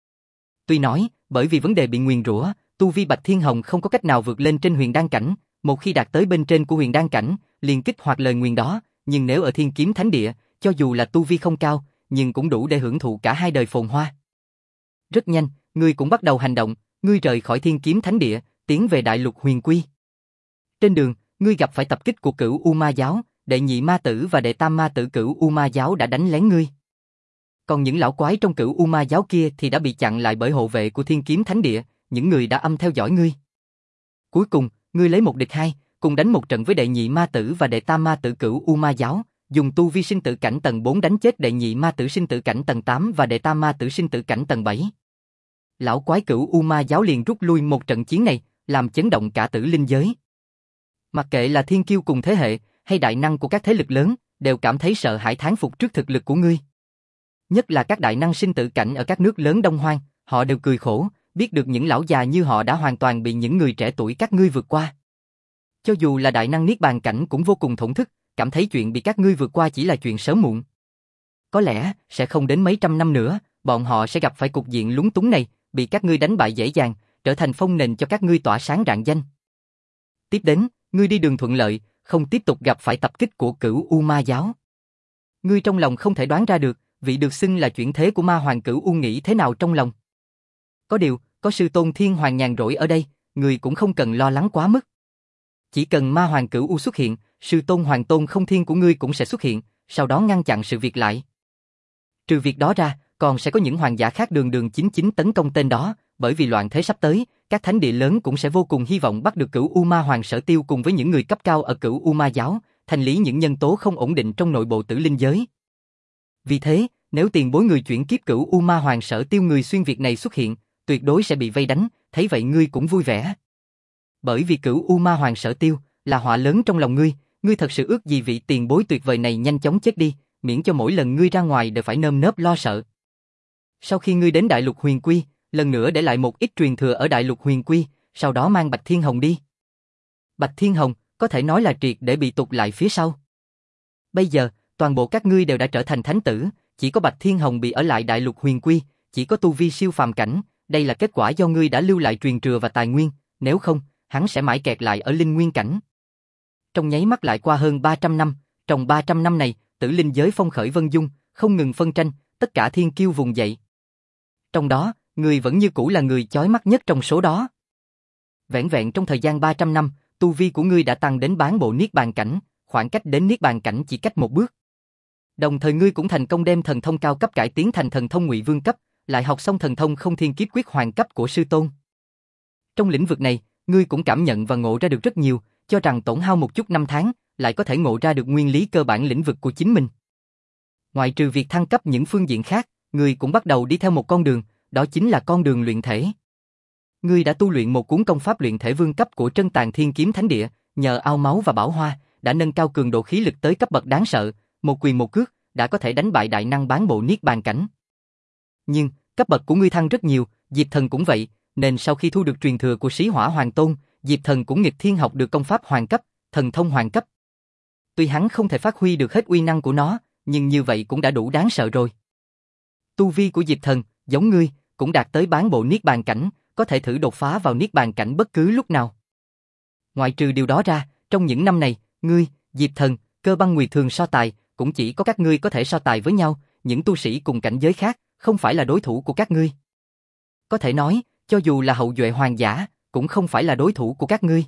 Tuy nói, bởi vì vấn đề bị nguyền rủa, tu vi Bạch Thiên Hồng không có cách nào vượt lên trên huyền đan cảnh, một khi đạt tới bên trên của huyền đan cảnh, liền kích hoạt lời nguyền đó, nhưng nếu ở Thiên Kiếm Thánh Địa, cho dù là tu vi không cao, nhưng cũng đủ để hưởng thụ cả hai đời phồn hoa. Rất nhanh, ngươi cũng bắt đầu hành động, ngươi rời khỏi Thiên Kiếm Thánh Địa, tiến về đại lục huyền quy. Trên đường, ngươi gặp phải tập kích của Cửu U Ma Giáo, đệ nhị ma tử và đệ tam ma tử Cửu U Ma Giáo đã đánh lén ngươi. Còn những lão quái trong Cửu U Ma Giáo kia thì đã bị chặn lại bởi hộ vệ của Thiên Kiếm Thánh Địa, những người đã âm theo dõi ngươi. Cuối cùng, ngươi lấy một địch hai, cùng đánh một trận với đệ nhị ma tử và đệ tam ma tử Cửu U Ma Giáo, dùng tu vi sinh tử cảnh tầng bốn đánh chết đệ nhị ma tử sinh tử cảnh tầng tám và đệ tam ma tử sinh tử cảnh tầng bảy. Lão quái Cửu U Ma Giáo liền rút lui một trận chiến này, làm chấn động cả tử linh giới. Mặc kệ là thiên kiêu cùng thế hệ, hay đại năng của các thế lực lớn, đều cảm thấy sợ hãi thán phục trước thực lực của ngươi. Nhất là các đại năng sinh tử cảnh ở các nước lớn Đông Hoang, họ đều cười khổ, biết được những lão già như họ đã hoàn toàn bị những người trẻ tuổi các ngươi vượt qua. Cho dù là đại năng niết bàn cảnh cũng vô cùng thổn thức, cảm thấy chuyện bị các ngươi vượt qua chỉ là chuyện sớm muộn. Có lẽ, sẽ không đến mấy trăm năm nữa, bọn họ sẽ gặp phải cục diện lúng túng này, bị các ngươi đánh bại dễ dàng, trở thành phong nền cho các ngươi tỏa sáng rạng danh. Tiếp đến, ngươi đi đường thuận lợi, không tiếp tục gặp phải tập kích của Cửu U Ma giáo. Ngươi trong lòng không thể đoán ra được, vị được xưng là chuyển thế của Ma Hoàng Cửu U nghĩ thế nào trong lòng. Có điều, có sư tôn Thiên Hoàng nhàn rỗi ở đây, ngươi cũng không cần lo lắng quá mức. Chỉ cần Ma Hoàng Cửu U xuất hiện, sư tôn Hoàng tôn không thiên của ngươi cũng sẽ xuất hiện, sau đó ngăn chặn sự việc lại. Trừ việc đó ra, còn sẽ có những hoàng giả khác đường đường chính chính tấn công tên đó, bởi vì loạn thế sắp tới, các thánh địa lớn cũng sẽ vô cùng hy vọng bắt được Cửu U Ma Hoàng Sở Tiêu cùng với những người cấp cao ở Cửu U Ma giáo, thanh lý những nhân tố không ổn định trong nội bộ Tử Linh giới. Vì thế, nếu tiền bối người chuyển kiếp Cửu U Ma Hoàng Sở Tiêu người xuyên Việt này xuất hiện, tuyệt đối sẽ bị vây đánh, thấy vậy ngươi cũng vui vẻ. Bởi vì Cửu U Ma Hoàng Sở Tiêu là họa lớn trong lòng ngươi, ngươi thật sự ước gì vị tiền bối tuyệt vời này nhanh chóng chết đi, miễn cho mỗi lần ngươi ra ngoài đều phải nơm nớp lo sợ. Sau khi ngươi đến Đại Lục Huyền Quy, lần nữa để lại một ít truyền thừa ở Đại Lục Huyền Quy, sau đó mang Bạch Thiên Hồng đi. Bạch Thiên Hồng có thể nói là triệt để bị tụt lại phía sau. Bây giờ, toàn bộ các ngươi đều đã trở thành thánh tử, chỉ có Bạch Thiên Hồng bị ở lại Đại Lục Huyền Quy, chỉ có tu vi siêu phàm cảnh, đây là kết quả do ngươi đã lưu lại truyền thừa và tài nguyên, nếu không, hắn sẽ mãi kẹt lại ở linh nguyên cảnh. Trong nháy mắt lại qua hơn ba trăm năm, trong ba trăm năm này, Tử Linh giới phong khởi vân dung, không ngừng phân tranh, tất cả thiên kiêu vùng dậy. Trong đó, ngươi vẫn như cũ là người chói mắt nhất trong số đó. Vẻn vẹn trong thời gian ba trăm năm, tu vi của ngươi đã tăng đến bán bộ niết bàn cảnh, khoảng cách đến niết bàn cảnh chỉ cách một bước. Đồng thời ngươi cũng thành công đem thần thông cao cấp cải tiến thành thần thông Ngụy Vương cấp, lại học xong thần thông Không Thiên Kiếp Quyết hoàng cấp của sư tôn. Trong lĩnh vực này, ngươi cũng cảm nhận và ngộ ra được rất nhiều, cho rằng tổn hao một chút năm tháng, lại có thể ngộ ra được nguyên lý cơ bản lĩnh vực của chính mình. Ngoại trừ việc thăng cấp những phương diện khác, ngươi cũng bắt đầu đi theo một con đường, đó chính là con đường luyện thể. Ngươi đã tu luyện một cuốn công pháp luyện thể vương cấp của Trân Tàng Thiên Kiếm Thánh Địa, nhờ ao máu và bảo hoa, đã nâng cao cường độ khí lực tới cấp bậc đáng sợ, một quyền một cước, đã có thể đánh bại đại năng bán bộ niết bàn cảnh. Nhưng, cấp bậc của ngươi thăng rất nhiều, Diệp Thần cũng vậy, nên sau khi thu được truyền thừa của Sĩ Hỏa Hoàng Tôn, Diệp Thần cũng nghịch thiên học được công pháp hoàng cấp, thần thông hoàng cấp. Tuy hắn không thể phát huy được hết uy năng của nó, nhưng như vậy cũng đã đủ đáng sợ rồi. Tu vi của Diệp Thần, giống ngươi, cũng đạt tới bán bộ niết bàn cảnh, có thể thử đột phá vào niết bàn cảnh bất cứ lúc nào. Ngoại trừ điều đó ra, trong những năm này, ngươi, Diệp Thần, Cơ Băng Nguyệt thường so tài, cũng chỉ có các ngươi có thể so tài với nhau, những tu sĩ cùng cảnh giới khác, không phải là đối thủ của các ngươi. Có thể nói, cho dù là hậu duệ hoàng giả, cũng không phải là đối thủ của các ngươi.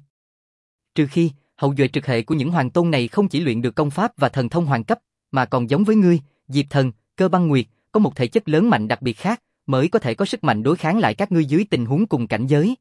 Trừ khi, hậu duệ trực hệ của những hoàng tôn này không chỉ luyện được công pháp và thần thông hoàng cấp, mà còn giống với ngươi, Diệp Thần, Cơ Băng Nguyệt, có một thể chất lớn mạnh đặc biệt khác, mới có thể có sức mạnh đối kháng lại các ngươi dưới tình huống cùng cảnh giới.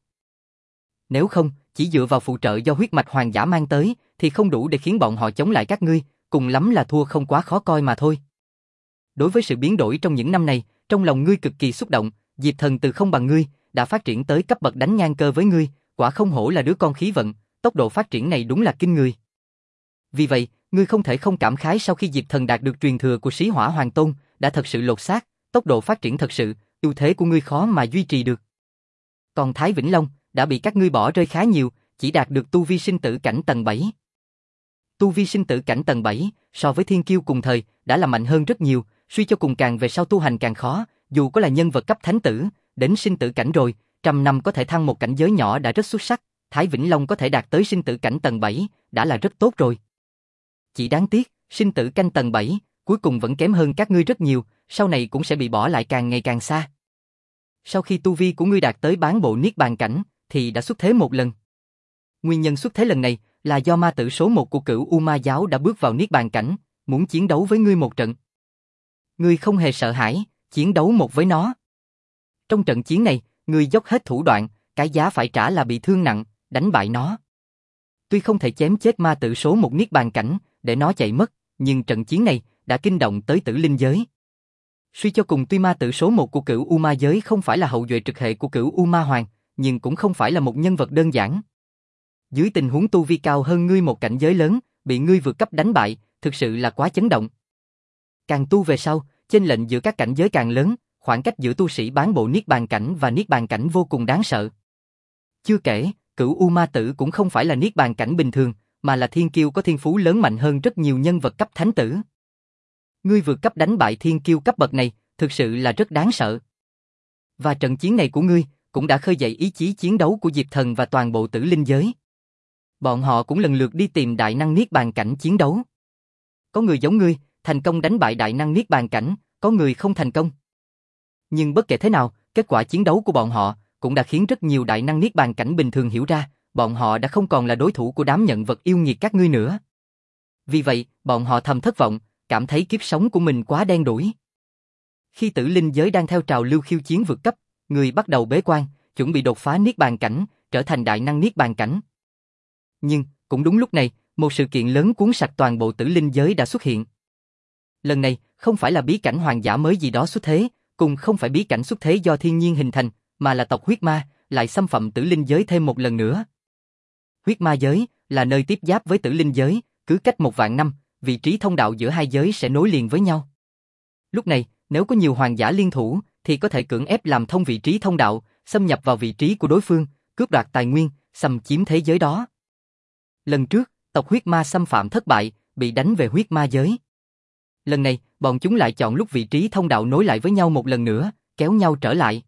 Nếu không, chỉ dựa vào phụ trợ do huyết mạch hoàng giả mang tới, thì không đủ để khiến bọn họ chống lại các ngươi, cùng lắm là thua không quá khó coi mà thôi. Đối với sự biến đổi trong những năm này, trong lòng ngươi cực kỳ xúc động, Diệp Thần từ không bằng ngươi, đã phát triển tới cấp bậc đánh ngang cơ với ngươi, quả không hổ là đứa con khí vận, tốc độ phát triển này đúng là kinh người. Vì vậy, ngươi không thể không cảm khái sau khi Diệp Thần đạt được truyền thừa của Sĩ Hỏa Hoàng Tôn, đã thật sự lột xác, tốc độ phát triển thật sự, ưu thế của ngươi khó mà duy trì được. Còn Thái Vĩnh Long, đã bị các ngươi bỏ rơi khá nhiều, chỉ đạt được tu vi sinh tử cảnh tầng bảy. Tu vi sinh tử cảnh tầng bảy, so với thiên kiêu cùng thời, đã là mạnh hơn rất nhiều, suy cho cùng càng về sau tu hành càng khó, dù có là nhân vật cấp thánh tử, đến sinh tử cảnh rồi, trăm năm có thể thăng một cảnh giới nhỏ đã rất xuất sắc, Thái Vĩnh Long có thể đạt tới sinh tử cảnh tầng bảy, đã là rất tốt rồi. Chỉ đáng tiếc, sinh tử canh tầng bảy, cuối cùng vẫn kém hơn các ngươi rất nhiều, sau này cũng sẽ bị bỏ lại càng ngày càng xa. Sau khi tu vi của ngươi đạt tới bán bộ niết bàn cảnh, thì đã xuất thế một lần. Nguyên nhân xuất thế lần này là do ma tử số một của Cửu U Ma giáo đã bước vào niết bàn cảnh, muốn chiến đấu với ngươi một trận. Ngươi không hề sợ hãi, chiến đấu một với nó. Trong trận chiến này, ngươi dốc hết thủ đoạn, cái giá phải trả là bị thương nặng, đánh bại nó. Tuy không thể chém chết ma tử số một niết bàn cảnh, để nó chạy mất, nhưng trận chiến này đã kinh động tới Tử Linh giới. Suy cho cùng tuy ma tử số một của Cửu U Ma giới không phải là hậu duệ trực hệ của Cửu U Ma Hoàng, nhưng cũng không phải là một nhân vật đơn giản. Dưới tình huống tu vi cao hơn ngươi một cảnh giới lớn, bị ngươi vượt cấp đánh bại, thực sự là quá chấn động. Càng tu về sau, chênh lệch giữa các cảnh giới càng lớn, khoảng cách giữa tu sĩ bán bộ niết bàn cảnh và niết bàn cảnh vô cùng đáng sợ. Chưa kể, Cửu U Ma tử cũng không phải là niết bàn cảnh bình thường, mà là thiên kiêu có thiên phú lớn mạnh hơn rất nhiều nhân vật cấp thánh tử. Ngươi vượt cấp đánh bại thiên kiêu cấp bậc này, thực sự là rất đáng sợ. Và trận chiến này của ngươi, cũng đã khơi dậy ý chí chiến đấu của Diệp Thần và toàn bộ tử linh giới. Bọn họ cũng lần lượt đi tìm đại năng niết bàn cảnh chiến đấu. Có người giống ngươi, thành công đánh bại đại năng niết bàn cảnh, có người không thành công. Nhưng bất kể thế nào, kết quả chiến đấu của bọn họ cũng đã khiến rất nhiều đại năng niết bàn cảnh bình thường hiểu ra, bọn họ đã không còn là đối thủ của đám nhận vật yêu nghiệt các ngươi nữa. Vì vậy, bọn họ thầm thất vọng, cảm thấy kiếp sống của mình quá đen đủi. Khi tử linh giới đang theo trào lưu khiêu chiến vượt cấp, người bắt đầu bế quan, chuẩn bị đột phá niết bàn cảnh, trở thành đại năng niết bàn cảnh. Nhưng, cũng đúng lúc này, một sự kiện lớn cuốn sạch toàn bộ tử linh giới đã xuất hiện. Lần này, không phải là bí cảnh hoàng giả mới gì đó xuất thế, cùng không phải bí cảnh xuất thế do thiên nhiên hình thành, mà là tộc huyết ma, lại xâm phạm tử linh giới thêm một lần nữa. Huyết ma giới là nơi tiếp giáp với tử linh giới, cứ cách một vạn năm, vị trí thông đạo giữa hai giới sẽ nối liền với nhau. Lúc này, nếu có nhiều hoàng giả liên thủ, thì có thể cưỡng ép làm thông vị trí thông đạo, xâm nhập vào vị trí của đối phương, cướp đoạt tài nguyên, xâm chiếm thế giới đó. Lần trước, tộc huyết ma xâm phạm thất bại, bị đánh về huyết ma giới. Lần này, bọn chúng lại chọn lúc vị trí thông đạo nối lại với nhau một lần nữa, kéo nhau trở lại.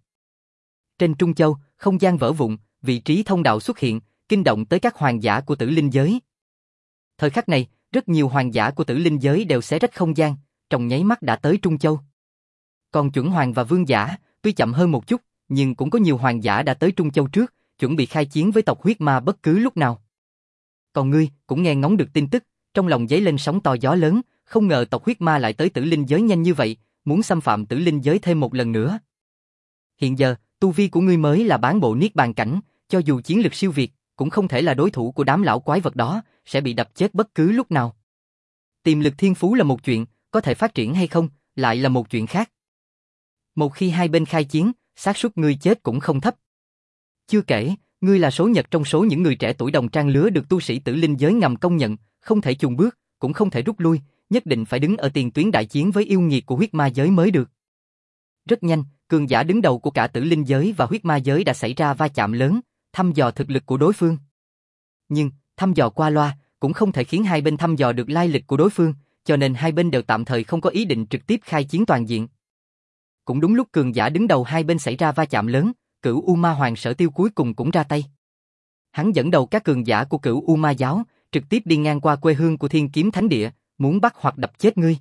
Trên Trung Châu, không gian vỡ vụn, vị trí thông đạo xuất hiện, kinh động tới các hoàng giả của tử linh giới. Thời khắc này, rất nhiều hoàng giả của tử linh giới đều xé rách không gian, trong nháy mắt đã tới Trung Châu. Còn chuẩn hoàng và vương giả, tuy chậm hơn một chút, nhưng cũng có nhiều hoàng giả đã tới Trung Châu trước, chuẩn bị khai chiến với tộc huyết ma bất cứ lúc nào. Còn ngươi, cũng nghe ngóng được tin tức, trong lòng dấy lên sóng to gió lớn, không ngờ tộc huyết ma lại tới tử linh giới nhanh như vậy, muốn xâm phạm tử linh giới thêm một lần nữa. Hiện giờ, tu vi của ngươi mới là bán bộ niết bàn cảnh, cho dù chiến lực siêu việt, cũng không thể là đối thủ của đám lão quái vật đó, sẽ bị đập chết bất cứ lúc nào. Tiềm lực thiên phú là một chuyện, có thể phát triển hay không, lại là một chuyện khác. Một khi hai bên khai chiến, xác suất ngươi chết cũng không thấp. Chưa kể, ngươi là số nhật trong số những người trẻ tuổi đồng trang lứa được tu sĩ tử linh giới ngầm công nhận, không thể chùn bước, cũng không thể rút lui, nhất định phải đứng ở tiền tuyến đại chiến với yêu nghiệt của huyết ma giới mới được. Rất nhanh, cường giả đứng đầu của cả tử linh giới và huyết ma giới đã xảy ra va chạm lớn, thăm dò thực lực của đối phương. Nhưng, thăm dò qua loa, cũng không thể khiến hai bên thăm dò được lai lịch của đối phương, cho nên hai bên đều tạm thời không có ý định trực tiếp khai chiến toàn diện. Cũng đúng lúc cường giả đứng đầu hai bên xảy ra va chạm lớn, Cửu U Ma Hoàng Sở Tiêu cuối cùng cũng ra tay. Hắn dẫn đầu các cường giả của Cửu U Ma giáo, trực tiếp đi ngang qua quê hương của Thiên Kiếm Thánh Địa, muốn bắt hoặc đập chết ngươi.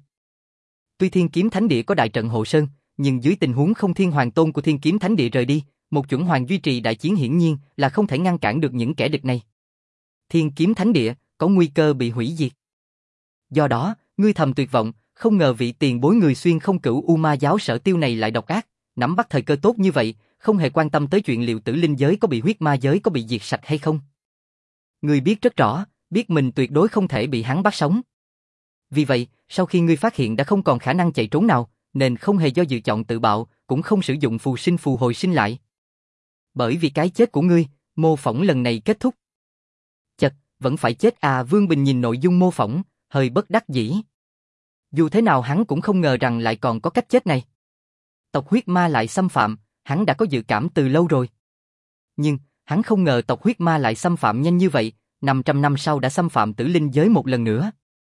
Tuy Thiên Kiếm Thánh Địa có đại trận hộ sơn, nhưng dưới tình huống không Thiên Hoàng Tôn của Thiên Kiếm Thánh Địa rời đi, một chuẩn hoàng duy trì đại chiến hiển nhiên là không thể ngăn cản được những kẻ địch này. Thiên Kiếm Thánh Địa có nguy cơ bị hủy diệt. Do đó, ngươi thầm tuyệt vọng, không ngờ vị tiền bối người xuyên không Cửu U Ma giáo Sở Tiêu này lại độc ác, nắm bắt thời cơ tốt như vậy, không hề quan tâm tới chuyện liệu tử linh giới có bị huyết ma giới có bị diệt sạch hay không. Ngươi biết rất rõ, biết mình tuyệt đối không thể bị hắn bắt sống. Vì vậy, sau khi ngươi phát hiện đã không còn khả năng chạy trốn nào, nên không hề do dự chọn tự bạo, cũng không sử dụng phù sinh phù hồi sinh lại. Bởi vì cái chết của ngươi, mô phỏng lần này kết thúc. Chật, vẫn phải chết à. Vương Bình nhìn nội dung mô phỏng, hơi bất đắc dĩ. Dù thế nào hắn cũng không ngờ rằng lại còn có cách chết này. Tộc huyết ma lại xâm phạm, hắn đã có dự cảm từ lâu rồi. Nhưng, hắn không ngờ tộc huyết ma lại xâm phạm nhanh như vậy, năm trăm năm sau đã xâm phạm tử linh giới một lần nữa.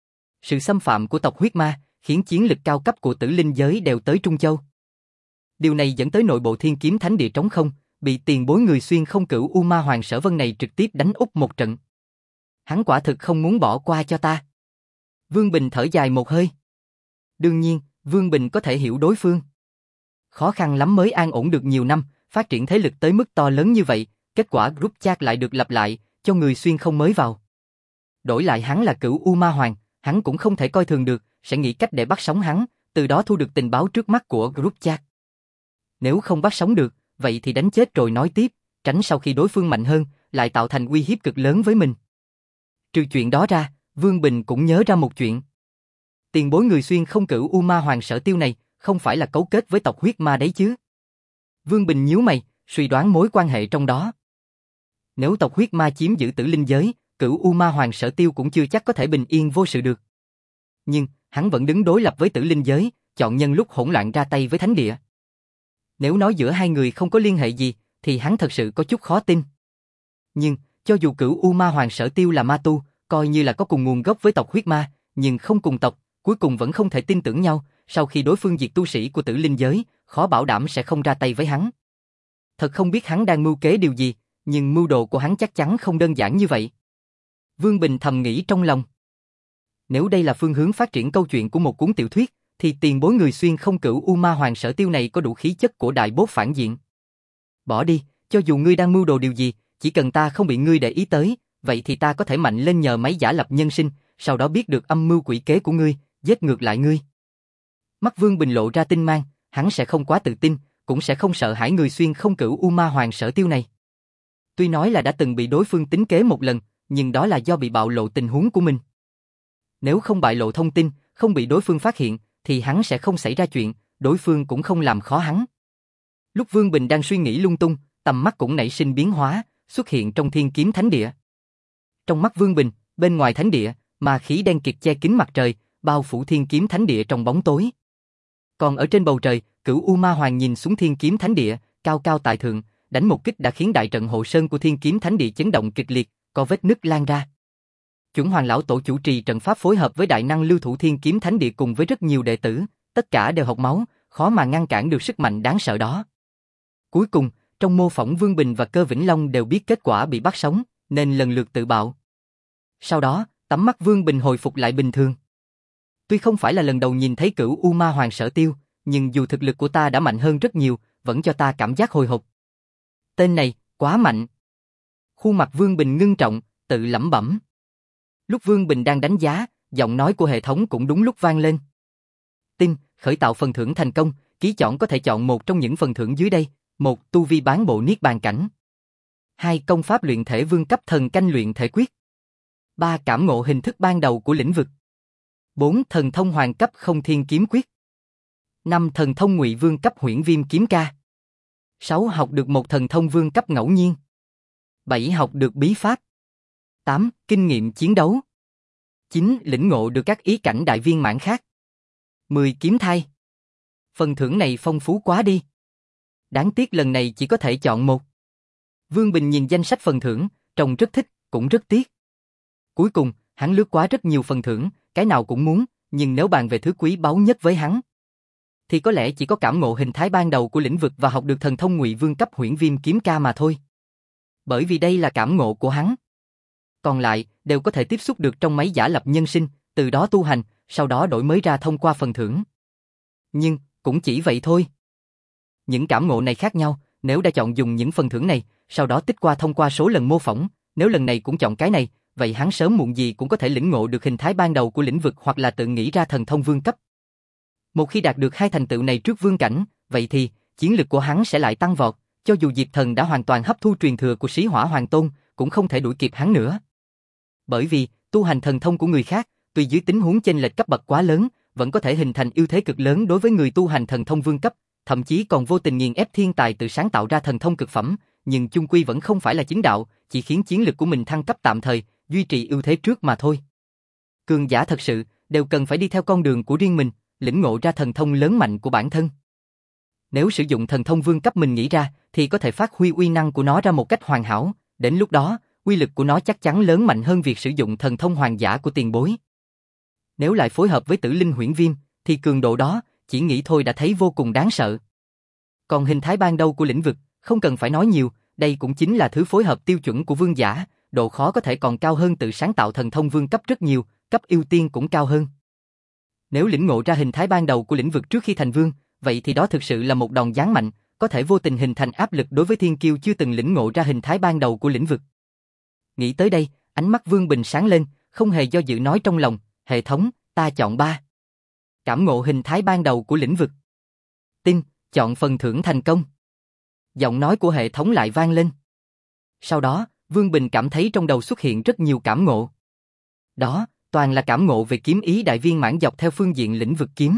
Sự xâm phạm của tộc huyết ma khiến chiến lực cao cấp của tử linh giới đều tới Trung Châu. Điều này dẫn tới nội bộ Thiên Kiếm Thánh Địa trống không, bị tiền bối người xuyên không Cửu U Ma Hoàng Sở Vân này trực tiếp đánh úp một trận. Hắn quả thực không muốn bỏ qua cho ta. Vương Bình thở dài một hơi. Đương nhiên, Vương Bình có thể hiểu đối phương. Khó khăn lắm mới an ổn được nhiều năm, phát triển thế lực tới mức to lớn như vậy, kết quả group chat lại được lặp lại, cho người xuyên không mới vào. Đổi lại hắn là Cửu U Ma Hoàng, hắn cũng không thể coi thường được, sẽ nghĩ cách để bắt sống hắn, từ đó thu được tình báo trước mắt của group chat. Nếu không bắt sống được, vậy thì đánh chết rồi nói tiếp, tránh sau khi đối phương mạnh hơn, lại tạo thành uy hiếp cực lớn với mình. Trừ chuyện đó ra, Vương Bình cũng nhớ ra một chuyện. Tiền bối người xuyên không Cửu U Ma Hoàng Sở Tiêu này, không phải là cấu kết với tộc huyết ma đấy chứ? Vương Bình nhíu mày, suy đoán mối quan hệ trong đó. Nếu tộc huyết ma chiếm giữ tử linh giới, Cửu U Ma Hoàng Sở Tiêu cũng chưa chắc có thể bình yên vô sự được. Nhưng, hắn vẫn đứng đối lập với tử linh giới, chọn nhân lúc hỗn loạn ra tay với thánh địa. Nếu nói giữa hai người không có liên hệ gì, thì hắn thật sự có chút khó tin. Nhưng, cho dù Cửu U Ma Hoàng Sở Tiêu là ma tu, coi như là có cùng nguồn gốc với tộc huyết ma, nhưng không cùng tộc, Cuối cùng vẫn không thể tin tưởng nhau, sau khi đối phương diệt tu sĩ của tử linh giới, khó bảo đảm sẽ không ra tay với hắn. Thật không biết hắn đang mưu kế điều gì, nhưng mưu đồ của hắn chắc chắn không đơn giản như vậy. Vương Bình thầm nghĩ trong lòng. Nếu đây là phương hướng phát triển câu chuyện của một cuốn tiểu thuyết, thì tiền bối người xuyên không cửu U Ma Hoàng Sở Tiêu này có đủ khí chất của đại bốt phản diện. Bỏ đi, cho dù ngươi đang mưu đồ điều gì, chỉ cần ta không bị ngươi để ý tới, vậy thì ta có thể mạnh lên nhờ máy giả lập nhân sinh, sau đó biết được âm mưu quỷ kế của ngươi, giết ngược lại ngươi. Mắt Vương Bình lộ ra tinh mang, hắn sẽ không quá tự tin, cũng sẽ không sợ hãi người xuyên không cửu U Ma Hoàng Sở Tiêu này. Tuy nói là đã từng bị đối phương tính kế một lần, nhưng đó là do bị bạo lộ tình huống của mình. Nếu không bại lộ thông tin, không bị đối phương phát hiện, thì hắn sẽ không xảy ra chuyện, đối phương cũng không làm khó hắn. Lúc Vương Bình đang suy nghĩ lung tung, tầm mắt cũng nảy sinh biến hóa, xuất hiện trong Thiên Kiếm Thánh Địa. Trong mắt Vương Bình, bên ngoài thánh địa, ma khí đen kịt che kín mặt trời, bao phủ Thiên Kiếm Thánh Địa trong bóng tối. Còn ở trên bầu trời, Cửu U Ma Hoàng nhìn xuống Thiên Kiếm Thánh Địa, cao cao tại thượng, đánh một kích đã khiến đại trận hộ sơn của Thiên Kiếm Thánh Địa chấn động kịch liệt, có vết nứt lan ra. Chuẩn Hoàng lão tổ chủ trì trận pháp phối hợp với đại năng lưu thủ Thiên Kiếm Thánh Địa cùng với rất nhiều đệ tử, tất cả đều học máu, khó mà ngăn cản được sức mạnh đáng sợ đó. Cuối cùng, trong mô phỏng Vương Bình và Cơ Vĩnh Long đều biết kết quả bị bắt sống, nên lần lượt tự bạo. Sau đó, tầm mắt Vương Bình hồi phục lại bình thường. Tuy không phải là lần đầu nhìn thấy Cửu U Ma Hoàng Sở Tiêu, nhưng dù thực lực của ta đã mạnh hơn rất nhiều, vẫn cho ta cảm giác hồi hộp. Tên này, quá mạnh. Khuôn mặt Vương Bình ngưng trọng, tự lẩm bẩm. Lúc Vương Bình đang đánh giá, giọng nói của hệ thống cũng đúng lúc vang lên. Tin, khởi tạo phần thưởng thành công, ký chọn có thể chọn một trong những phần thưởng dưới đây. Một, tu vi bán bộ niết bàn cảnh. Hai, công pháp luyện thể vương cấp thần canh luyện thể quyết. Ba, cảm ngộ hình thức ban đầu của lĩnh vực. Bốn, thần thông hoàng cấp không thiên kiếm quyết. Năm, thần thông ngụy vương cấp huyễn viêm kiếm ca. Sáu, học được một thần thông vương cấp ngẫu nhiên. Bảy, học được bí pháp. Tám, kinh nghiệm chiến đấu. Chín, lĩnh ngộ được các ý cảnh đại viên mãn khác. Mười, kiếm thai. Phần thưởng này phong phú quá đi. Đáng tiếc lần này chỉ có thể chọn một. Vương Bình nhìn danh sách phần thưởng, trông rất thích, cũng rất tiếc. Cuối cùng, hắn lướt qua rất nhiều phần thưởng, cái nào cũng muốn, nhưng nếu bàn về thứ quý báu nhất với hắn, thì có lẽ chỉ có cảm ngộ hình thái ban đầu của lĩnh vực và học được thần thông ngụy vương cấp huyễn viêm kiếm ca mà thôi. Bởi vì đây là cảm ngộ của hắn. Còn lại, đều có thể tiếp xúc được trong máy giả lập nhân sinh, từ đó tu hành, sau đó đổi mới ra thông qua phần thưởng. Nhưng, cũng chỉ vậy thôi. Những cảm ngộ này khác nhau, nếu đã chọn dùng những phần thưởng này, sau đó tích qua thông qua số lần mô phỏng, nếu lần này cũng chọn cái này, vậy hắn sớm muộn gì cũng có thể lĩnh ngộ được hình thái ban đầu của lĩnh vực hoặc là tự nghĩ ra thần thông vương cấp. Một khi đạt được hai thành tựu này trước vương cảnh, vậy thì, chiến lực của hắn sẽ lại tăng vọt, cho dù Diệp Thần đã hoàn toàn hấp thu truyền thừa của Sĩ Hỏa Hoàng Tôn, cũng không thể đuổi kịp hắn nữa. Bởi vì, tu hành thần thông của người khác, tuy dưới tình huống chênh lệch cấp bậc quá lớn, vẫn có thể hình thành ưu thế cực lớn đối với người tu hành thần thông vương cấp, thậm chí còn vô tình nghiền ép thiên tài tự sáng tạo ra thần thông cực phẩm, nhưng chung quy vẫn không phải là chính đạo, chỉ khiến chiến lực của mình thăng cấp tạm thời, duy trì ưu thế trước mà thôi. Cường giả thật sự, đều cần phải đi theo con đường của riêng mình, lĩnh ngộ ra thần thông lớn mạnh của bản thân. Nếu sử dụng thần thông vương cấp mình nghĩ ra, thì có thể phát huy uy năng của nó ra một cách hoàn hảo, đến lúc đó, uy lực của nó chắc chắn lớn mạnh hơn việc sử dụng thần thông hoàng giả của tiền bối. Nếu lại phối hợp với tử linh huyễn viêm, thì cường độ đó, chỉ nghĩ thôi đã thấy vô cùng đáng sợ. Còn hình thái ban đầu của lĩnh vực, không cần phải nói nhiều, đây cũng chính là thứ phối hợp tiêu chuẩn của vương giả, độ khó có thể còn cao hơn tự sáng tạo thần thông vương cấp rất nhiều, cấp ưu tiên cũng cao hơn. Nếu lĩnh ngộ ra hình thái ban đầu của lĩnh vực trước khi thành vương, vậy thì đó thực sự là một đòn giáng mạnh, có thể vô tình hình thành áp lực đối với thiên kiêu chưa từng lĩnh ngộ ra hình thái ban đầu của lĩnh vực. Nghĩ tới đây, ánh mắt Vương Bình sáng lên, không hề do dự nói trong lòng, hệ thống, ta chọn ba. Cảm ngộ hình thái ban đầu của lĩnh vực. Tin, chọn phần thưởng thành công. Giọng nói của hệ thống lại vang lên. Sau đó, Vương Bình cảm thấy trong đầu xuất hiện rất nhiều cảm ngộ. Đó, toàn là cảm ngộ về kiếm ý đại viên mãn dọc theo phương diện lĩnh vực kiếm.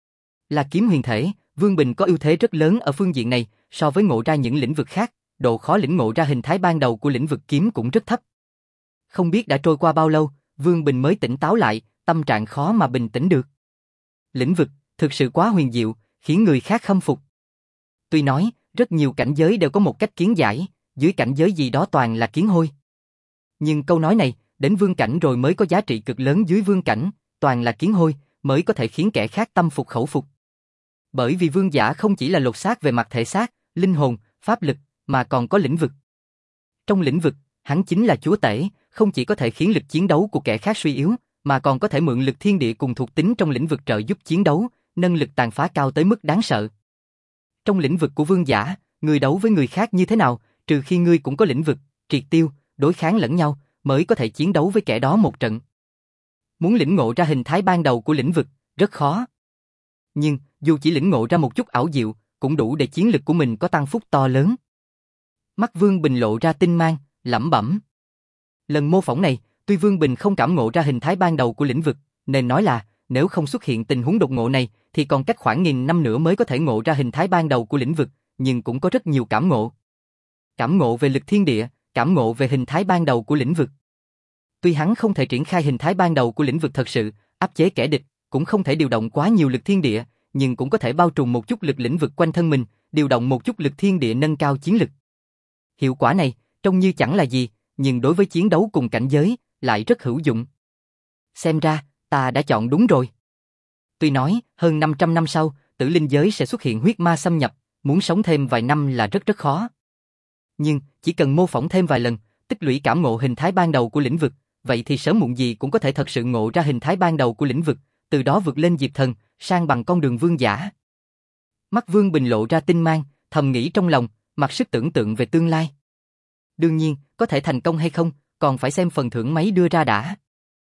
Là kiếm huyền thể, Vương Bình có ưu thế rất lớn ở phương diện này, so với ngộ ra những lĩnh vực khác, độ khó lĩnh ngộ ra hình thái ban đầu của lĩnh vực kiếm cũng rất thấp. Không biết đã trôi qua bao lâu, Vương Bình mới tỉnh táo lại, tâm trạng khó mà bình tĩnh được. Lĩnh vực, thực sự quá huyền diệu, khiến người khác khâm phục. Tuy nói, rất nhiều cảnh giới đều có một cách kiến giải, dưới cảnh giới gì đó toàn là kiến hôi. Nhưng câu nói này, đến vương cảnh rồi mới có giá trị cực lớn dưới vương cảnh, toàn là kiến hôi, mới có thể khiến kẻ khác tâm phục khẩu phục. Bởi vì vương giả không chỉ là lột xác về mặt thể xác, linh hồn, pháp lực, mà còn có lĩnh vực. Trong lĩnh vực, hắn chính là chúa tể, không chỉ có thể khiến lực chiến đấu của kẻ khác suy yếu, mà còn có thể mượn lực thiên địa cùng thuộc tính trong lĩnh vực trợ giúp chiến đấu, nâng lực tàn phá cao tới mức đáng sợ. Trong lĩnh vực của vương giả, người đấu với người khác như thế nào, trừ khi ngươi cũng có lĩnh vực, triệt tiêu, đối kháng lẫn nhau, mới có thể chiến đấu với kẻ đó một trận. Muốn lĩnh ngộ ra hình thái ban đầu của lĩnh vực, rất khó. Nhưng, dù chỉ lĩnh ngộ ra một chút ảo diệu, cũng đủ để chiến lực của mình có tăng phúc to lớn. Mắt Vương Bình lộ ra tinh mang, lẩm bẩm. Lần mô phỏng này, tuy Vương Bình không cảm ngộ ra hình thái ban đầu của lĩnh vực, nên nói là, nếu không xuất hiện tình huống đột ngộ này, thì còn cách khoảng nghìn năm nữa mới có thể ngộ ra hình thái ban đầu của lĩnh vực, nhưng cũng có rất nhiều cảm ngộ. Cảm ngộ về lực thiên địa, cảm ngộ về hình thái ban đầu của lĩnh vực. Tuy hắn không thể triển khai hình thái ban đầu của lĩnh vực thật sự, áp chế kẻ địch, cũng không thể điều động quá nhiều lực thiên địa, nhưng cũng có thể bao trùm một chút lực lĩnh vực quanh thân mình, điều động một chút lực thiên địa nâng cao chiến lực. Hiệu quả này, trông như chẳng là gì, nhưng đối với chiến đấu cùng cảnh giới, lại rất hữu dụng. Xem ra, ta đã chọn đúng rồi. Tuy nói, hơn năm trăm năm sau, tử linh giới sẽ xuất hiện huyết ma xâm nhập, muốn sống thêm vài năm là rất rất khó. Nhưng, chỉ cần mô phỏng thêm vài lần, tích lũy cảm ngộ hình thái ban đầu của lĩnh vực, vậy thì sớm muộn gì cũng có thể thật sự ngộ ra hình thái ban đầu của lĩnh vực, từ đó vượt lên Diệp Thần, sang bằng con đường vương giả. Mắt Vương Bình lộ ra tinh mang, thầm nghĩ trong lòng, mặc sức tưởng tượng về tương lai. Đương nhiên, có thể thành công hay không, còn phải xem phần thưởng mấy đưa ra đã.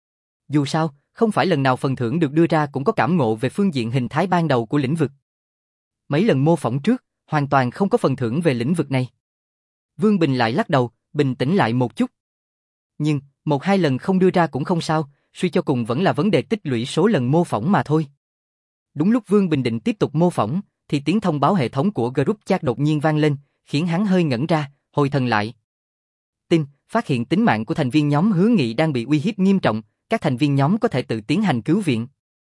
Dù sao, không phải lần nào phần thưởng được đưa ra cũng có cảm ngộ về phương diện hình thái ban đầu của lĩnh vực. Mấy lần mô phỏng trước, hoàn toàn không có phần thưởng về lĩnh vực này. Vương Bình lại lắc đầu, bình tĩnh lại một chút. Nhưng, một hai lần không đưa ra cũng không sao, suy cho cùng vẫn là vấn đề tích lũy số lần mô phỏng mà thôi. Đúng lúc Vương Bình định tiếp tục mô phỏng, thì tiếng thông báo hệ thống của group chat đột nhiên vang lên, khiến hắn hơi ngẩn ra, hồi thần lại. Tin, phát hiện tính mạng của thành viên nhóm Hứa Nghị đang bị uy hiếp nghiêm trọng, các thành viên nhóm có thể tự tiến hành cứu viện.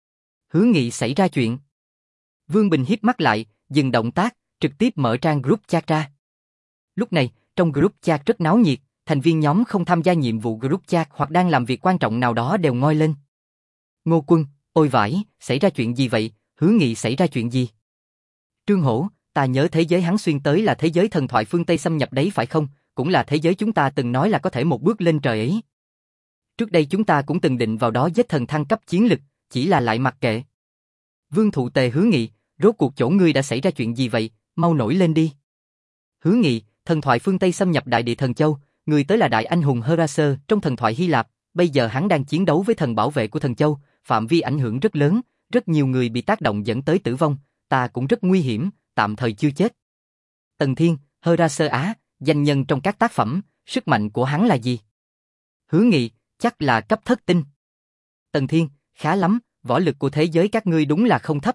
Hứa Nghị xảy ra chuyện. Vương Bình híp mắt lại, dừng động tác, trực tiếp mở trang group chat ra. Lúc này, trong group chat rất náo nhiệt, thành viên nhóm không tham gia nhiệm vụ group chat hoặc đang làm việc quan trọng nào đó đều ngoi lên. Ngô Quân, ôi vãi, xảy ra chuyện gì vậy, Hứa Nghị xảy ra chuyện gì? Trương Hổ, ta nhớ thế giới hắn xuyên tới là thế giới thần thoại phương Tây xâm nhập đấy phải không, cũng là thế giới chúng ta từng nói là có thể một bước lên trời ấy. Trước đây chúng ta cũng từng định vào đó giết thần thăng cấp chiến lực, chỉ là lại mặc kệ. Vương Thụ Tề Hứa Nghị, rốt cuộc chỗ ngươi đã xảy ra chuyện gì vậy, mau nổi lên đi. Hứa Nghị, thần thoại phương Tây xâm nhập đại địa thần châu, người tới là đại anh hùng Heraser trong thần thoại Hy Lạp, bây giờ hắn đang chiến đấu với thần bảo vệ của thần châu, phạm vi ảnh hưởng rất lớn, rất nhiều người bị tác động dẫn tới tử vong, ta cũng rất nguy hiểm, tạm thời chưa chết. Tần Thiên, Heraser Á, danh nhân trong các tác phẩm, sức mạnh của hắn là gì? Hứa Nghị, chắc là cấp thất tinh. Tần Thiên, khá lắm, võ lực của thế giới các ngươi đúng là không thấp.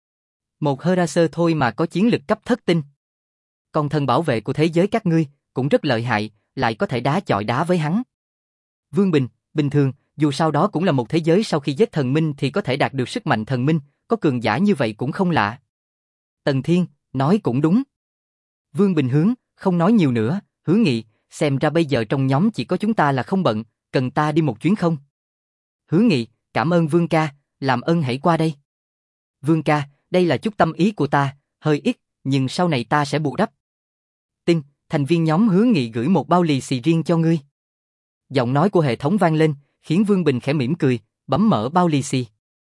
Một Heraser thôi mà có chiến lực cấp thất tinh. Còn thần bảo vệ của thế giới các ngươi, cũng rất lợi hại, lại có thể đá chọi đá với hắn. Vương Bình, bình thường, dù sao đó cũng là một thế giới sau khi giết thần minh thì có thể đạt được sức mạnh thần minh, có cường giả như vậy cũng không lạ. Tần Thiên, nói cũng đúng. Vương Bình hướng, không nói nhiều nữa, Hứa Nghị, xem ra bây giờ trong nhóm chỉ có chúng ta là không bận, cần ta đi một chuyến không? Hứa Nghị, cảm ơn Vương ca, làm ơn hãy qua đây. Vương ca, đây là chút tâm ý của ta, hơi ít, nhưng sau này ta sẽ bù đắp. Tin, thành viên nhóm Hứa Nghị gửi một bao lì xì riêng cho ngươi. Giọng nói của hệ thống vang lên, khiến Vương Bình khẽ mỉm cười, bấm mở bao lì xì.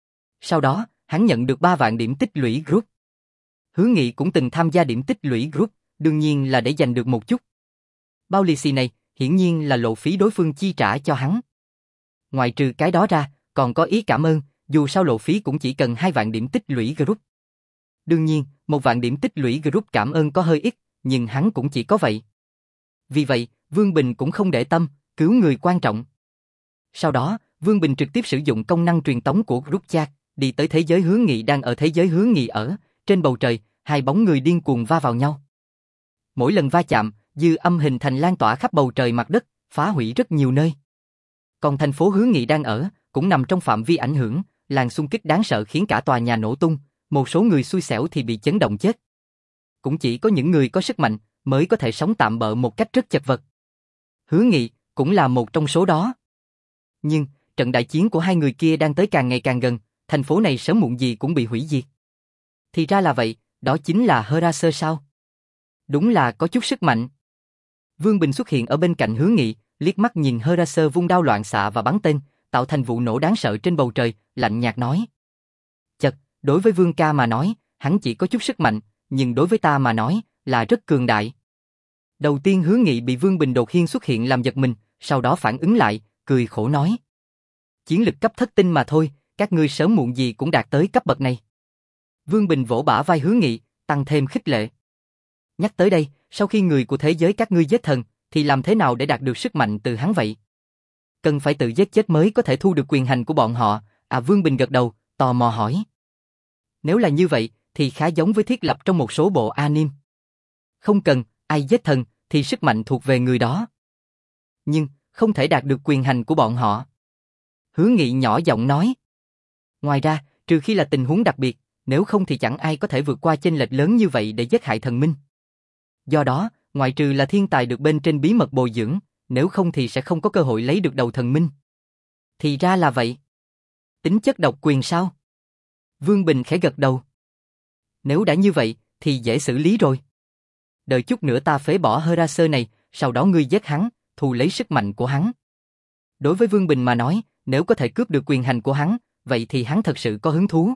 Sau đó, hắn nhận được ba vạn điểm tích lũy group. Hứa Nghị cũng từng tham gia điểm tích lũy group, đương nhiên là để giành được một chút. Bao lì xì này, hiển nhiên là lộ phí đối phương chi trả cho hắn. Ngoài trừ cái đó ra, còn có ý cảm ơn, dù sao lộ phí cũng chỉ cần hai vạn điểm tích lũy group. Đương nhiên, một vạn điểm tích lũy group cảm ơn có hơi ít, nhưng hắn cũng chỉ có vậy. Vì vậy, Vương Bình cũng không để tâm, cứu người quan trọng. Sau đó, Vương Bình trực tiếp sử dụng công năng truyền tống của group chat, đi tới thế giới Hứa Nghị đang ở thế giới Hứa Nghị ở, trên bầu trời, hai bóng người điên cuồng va vào nhau. Mỗi lần va chạm, dư âm hình thành lan tỏa khắp bầu trời mặt đất, phá hủy rất nhiều nơi. Còn thành phố Hứa Nghị đang ở, cũng nằm trong phạm vi ảnh hưởng, làn xung kích đáng sợ khiến cả tòa nhà nổ tung, một số người xui xẻo thì bị chấn động chết. Cũng chỉ có những người có sức mạnh mới có thể sống tạm bợ một cách rất chật vật. Hứa Nghị cũng là một trong số đó. Nhưng, trận đại chiến của hai người kia đang tới càng ngày càng gần, thành phố này sớm muộn gì cũng bị hủy diệt. Thì ra là vậy, đó chính là Heraser sao? Đúng là có chút sức mạnh. Vương Bình xuất hiện ở bên cạnh Hứa Nghị, liếc mắt nhìn Heraser vung đao loạn xạ và bắn tên, tạo thành vụ nổ đáng sợ trên bầu trời, lạnh nhạt nói. Chật, đối với Vương ca mà nói, hắn chỉ có chút sức mạnh, nhưng đối với ta mà nói, là rất cường đại. Đầu tiên Hứa Nghị bị Vương Bình đột nhiên xuất hiện làm giật mình, sau đó phản ứng lại, cười khổ nói. Chiến lực cấp thất tinh mà thôi, các ngươi sớm muộn gì cũng đạt tới cấp bậc này. Vương Bình vỗ bả vai Hứa Nghị, tăng thêm khích lệ. Nhắc tới đây, sau khi người của thế giới các ngươi giết thần, thì làm thế nào để đạt được sức mạnh từ hắn vậy? Cần phải tự giết chết mới có thể thu được quyền hành của bọn họ, à Vương Bình gật đầu, tò mò hỏi. Nếu là như vậy, thì khá giống với thiết lập trong một số bộ anime. Không cần, ai giết thần, thì sức mạnh thuộc về người đó. Nhưng, không thể đạt được quyền hành của bọn họ. Hứa Nghị nhỏ giọng nói. Ngoài ra, trừ khi là tình huống đặc biệt, nếu không thì chẳng ai có thể vượt qua chênh lệch lớn như vậy để giết hại thần minh. Do đó, ngoại trừ là thiên tài được bên trên bí mật bồi dưỡng, nếu không thì sẽ không có cơ hội lấy được đầu thần minh. Thì ra là vậy. Tính chất độc quyền sao? Vương Bình khẽ gật đầu. Nếu đã như vậy, thì dễ xử lý rồi. Đợi chút nữa ta phế bỏ Heraser này, sau đó ngươi giết hắn, thu lấy sức mạnh của hắn. Đối với Vương Bình mà nói, nếu có thể cướp được quyền hành của hắn, vậy thì hắn thật sự có hứng thú.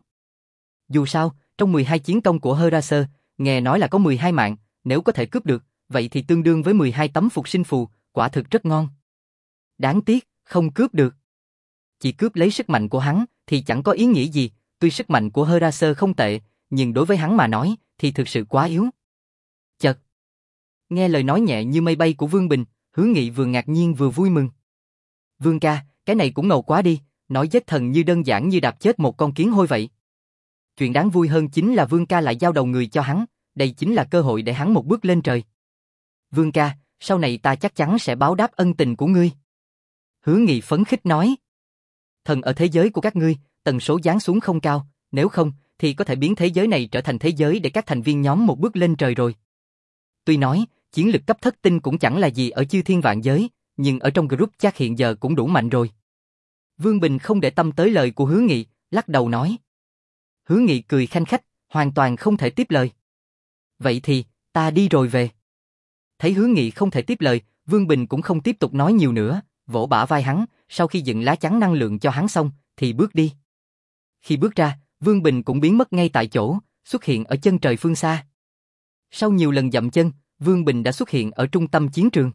Dù sao, trong mười hai chiến công của Heraser, nghe nói là có mười hai mạng, nếu có thể cướp được, vậy thì tương đương với mười hai tấm phục sinh phù, quả thực rất ngon. Đáng tiếc, không cướp được. Chỉ cướp lấy sức mạnh của hắn, thì chẳng có ý nghĩa gì, tuy sức mạnh của Heraser không tệ, nhưng đối với hắn mà nói, thì thực sự quá yếu. Chật. Nghe lời nói nhẹ như mây bay của Vương Bình, Hứa Nghị vừa ngạc nhiên vừa vui mừng. Vương ca, cái này cũng ngầu quá đi, nói giết thần như đơn giản như đạp chết một con kiến hôi vậy. Chuyện đáng vui hơn chính là Vương ca lại giao đầu người cho hắn, đây chính là cơ hội để hắn một bước lên trời. Vương ca, sau này ta chắc chắn sẽ báo đáp ân tình của ngươi. Hứa Nghị phấn khích nói. Thần ở thế giới của các ngươi, tần số giáng xuống không cao, nếu không, thì có thể biến thế giới này trở thành thế giới để các thành viên nhóm một bước lên trời rồi. Tuy nói, chiến lực cấp thất tinh cũng chẳng là gì ở chư thiên vạn giới, nhưng ở trong group chat hiện giờ cũng đủ mạnh rồi. Vương Bình không để tâm tới lời của Hứa Nghị, lắc đầu nói. Hứa Nghị cười khanh khách, hoàn toàn không thể tiếp lời. Vậy thì, ta đi rồi về. Thấy Hứa Nghị không thể tiếp lời, Vương Bình cũng không tiếp tục nói nhiều nữa, vỗ bả vai hắn, sau khi dựng lá chắn năng lượng cho hắn xong, thì bước đi. Khi bước ra, Vương Bình cũng biến mất ngay tại chỗ, xuất hiện ở chân trời phương xa. Sau nhiều lần dậm chân, Vương Bình đã xuất hiện ở trung tâm chiến trường.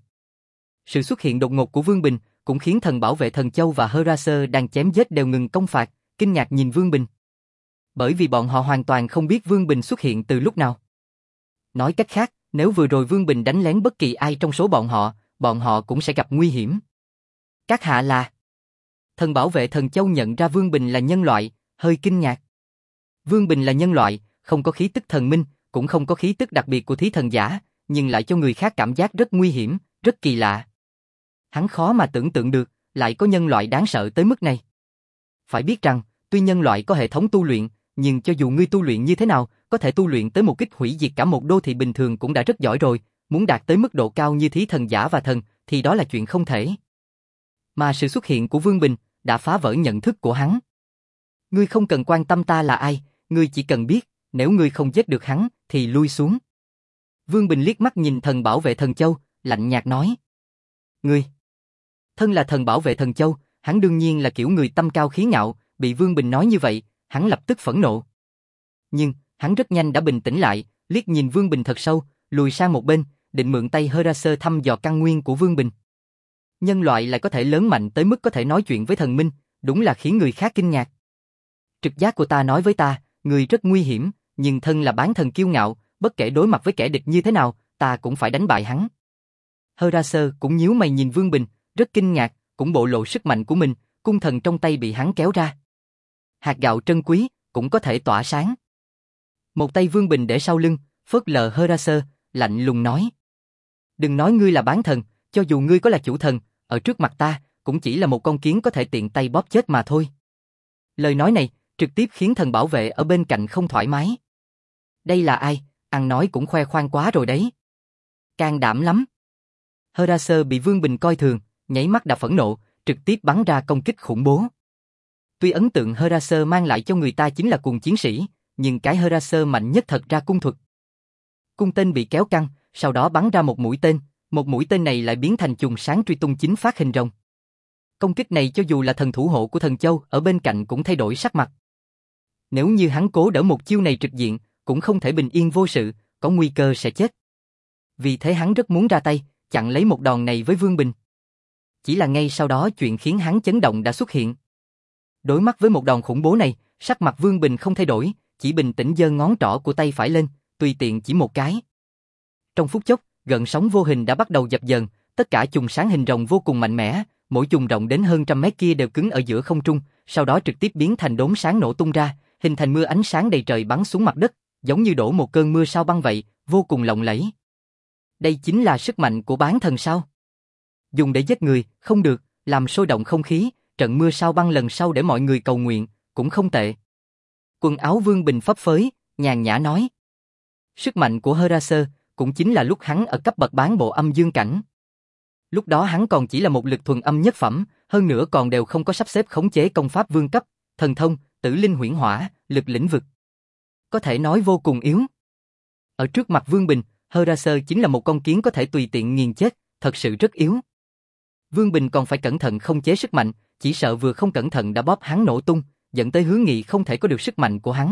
Sự xuất hiện đột ngột của Vương Bình cũng khiến thần bảo vệ thần châu và Heraser đang chém giết đều ngừng công phạt, kinh ngạc nhìn Vương Bình. Bởi vì bọn họ hoàn toàn không biết Vương Bình xuất hiện từ lúc nào. Nói cách khác, nếu vừa rồi Vương Bình đánh lén bất kỳ ai trong số bọn họ, bọn họ cũng sẽ gặp nguy hiểm. Các hạ là... Thần bảo vệ thần châu nhận ra Vương Bình là nhân loại, hơi kinh ngạc. Vương Bình là nhân loại, không có khí tức thần minh, cũng không có khí tức đặc biệt của thí thần giả, nhưng lại cho người khác cảm giác rất nguy hiểm, rất kỳ lạ. Hắn khó mà tưởng tượng được, lại có nhân loại đáng sợ tới mức này. Phải biết rằng, tuy nhân loại có hệ thống tu luyện, nhưng cho dù ngươi tu luyện như thế nào, có thể tu luyện tới một kích hủy diệt cả một đô thị bình thường cũng đã rất giỏi rồi, muốn đạt tới mức độ cao như thí thần giả và thần, thì đó là chuyện không thể. Mà sự xuất hiện của Vương Bình đã phá vỡ nhận thức của hắn. Ngươi không cần quan tâm ta là ai, ngươi chỉ cần biết, nếu ngươi không giết được hắn, thì lui xuống. Vương Bình liếc mắt nhìn thần bảo vệ thần châu, lạnh nhạt nói. Ngươi, thân là thần bảo vệ thần châu, hắn đương nhiên là kiểu người tâm cao khí ngạo, bị Vương Bình nói như vậy, hắn lập tức phẫn nộ. Nhưng, hắn rất nhanh đã bình tĩnh lại, liếc nhìn Vương Bình thật sâu, lùi sang một bên, định mượn tay Heraser thăm dò căn nguyên của Vương Bình. Nhân loại lại có thể lớn mạnh tới mức có thể nói chuyện với thần minh, đúng là khiến người khác kinh ngạc. Trực giác của ta nói với ta, người rất nguy hiểm, nhưng thân là bán thần kiêu ngạo, bất kể đối mặt với kẻ địch như thế nào, ta cũng phải đánh bại hắn. Heraser cũng nhíu mày nhìn Vương Bình, rất kinh ngạc, cũng bộ lộ sức mạnh của mình, cung thần trong tay bị hắn kéo ra. Hạt gạo trân quý, cũng có thể tỏa sáng. Một tay Vương Bình để sau lưng, phớt lờ Heraser, lạnh lùng nói. Đừng nói ngươi là bán thần, cho dù ngươi có là chủ thần, ở trước mặt ta, cũng chỉ là một con kiến có thể tiện tay bóp chết mà thôi. Lời nói này, trực tiếp khiến thần bảo vệ ở bên cạnh không thoải mái. Đây là ai, ăn nói cũng khoe khoang quá rồi đấy. Can đảm lắm. Heraser bị Vương Bình coi thường, nháy mắt đã phẫn nộ, trực tiếp bắn ra công kích khủng bố. Tuy ấn tượng Heraser mang lại cho người ta chính là cuồng chiến sĩ, nhưng cái Heraser mạnh nhất thật ra cung thuật. Cung tên bị kéo căng, sau đó bắn ra một mũi tên, một mũi tên này lại biến thành chùm sáng truy tung chính phát hình rồng. Công kích này cho dù là thần thủ hộ của thần châu ở bên cạnh cũng thay đổi sắc mặt. Nếu như hắn cố đỡ một chiêu này trực diện, cũng không thể bình yên vô sự, có nguy cơ sẽ chết. Vì thế hắn rất muốn ra tay, chặn lấy một đòn này với Vương Bình. Chỉ là ngay sau đó chuyện khiến hắn chấn động đã xuất hiện. Đối mặt với một đòn khủng bố này, sắc mặt Vương Bình không thay đổi, chỉ bình tĩnh giơ ngón trỏ của tay phải lên, tùy tiện chỉ một cái. Trong phút chốc, gợn sóng vô hình đã bắt đầu dập dờn, tất cả chùm sáng hình rồng vô cùng mạnh mẽ, mỗi chùm rộng đến hơn trăm mét kia đều cứng ở giữa không trung, sau đó trực tiếp biến thành đốm sáng nổ tung ra, hình thành mưa ánh sáng đầy trời bắn xuống mặt đất, giống như đổ một cơn mưa sao băng vậy, vô cùng lộng lẫy. Đây chính là sức mạnh của bán thần sao? Dùng để giết người, không được, làm sôi động không khí, trận mưa sao băng lần sau để mọi người cầu nguyện, cũng không tệ. Quần áo Vương Bình phấp phới, nhàn nhã nói. Sức mạnh của Heraser cũng chính là lúc hắn ở cấp bậc bán bộ âm dương cảnh. Lúc đó hắn còn chỉ là một lực thuần âm nhất phẩm, hơn nữa còn đều không có sắp xếp khống chế công pháp vương cấp, thần thông, tử linh huyễn hỏa, lực lĩnh vực. Có thể nói vô cùng yếu. Ở trước mặt Vương Bình, Heraser chính là một con kiến có thể tùy tiện nghiền chết, thật sự rất yếu. Vương Bình còn phải cẩn thận không chế sức mạnh, chỉ sợ vừa không cẩn thận đã bóp hắn nổ tung, dẫn tới Hướng Nghị không thể có được sức mạnh của hắn.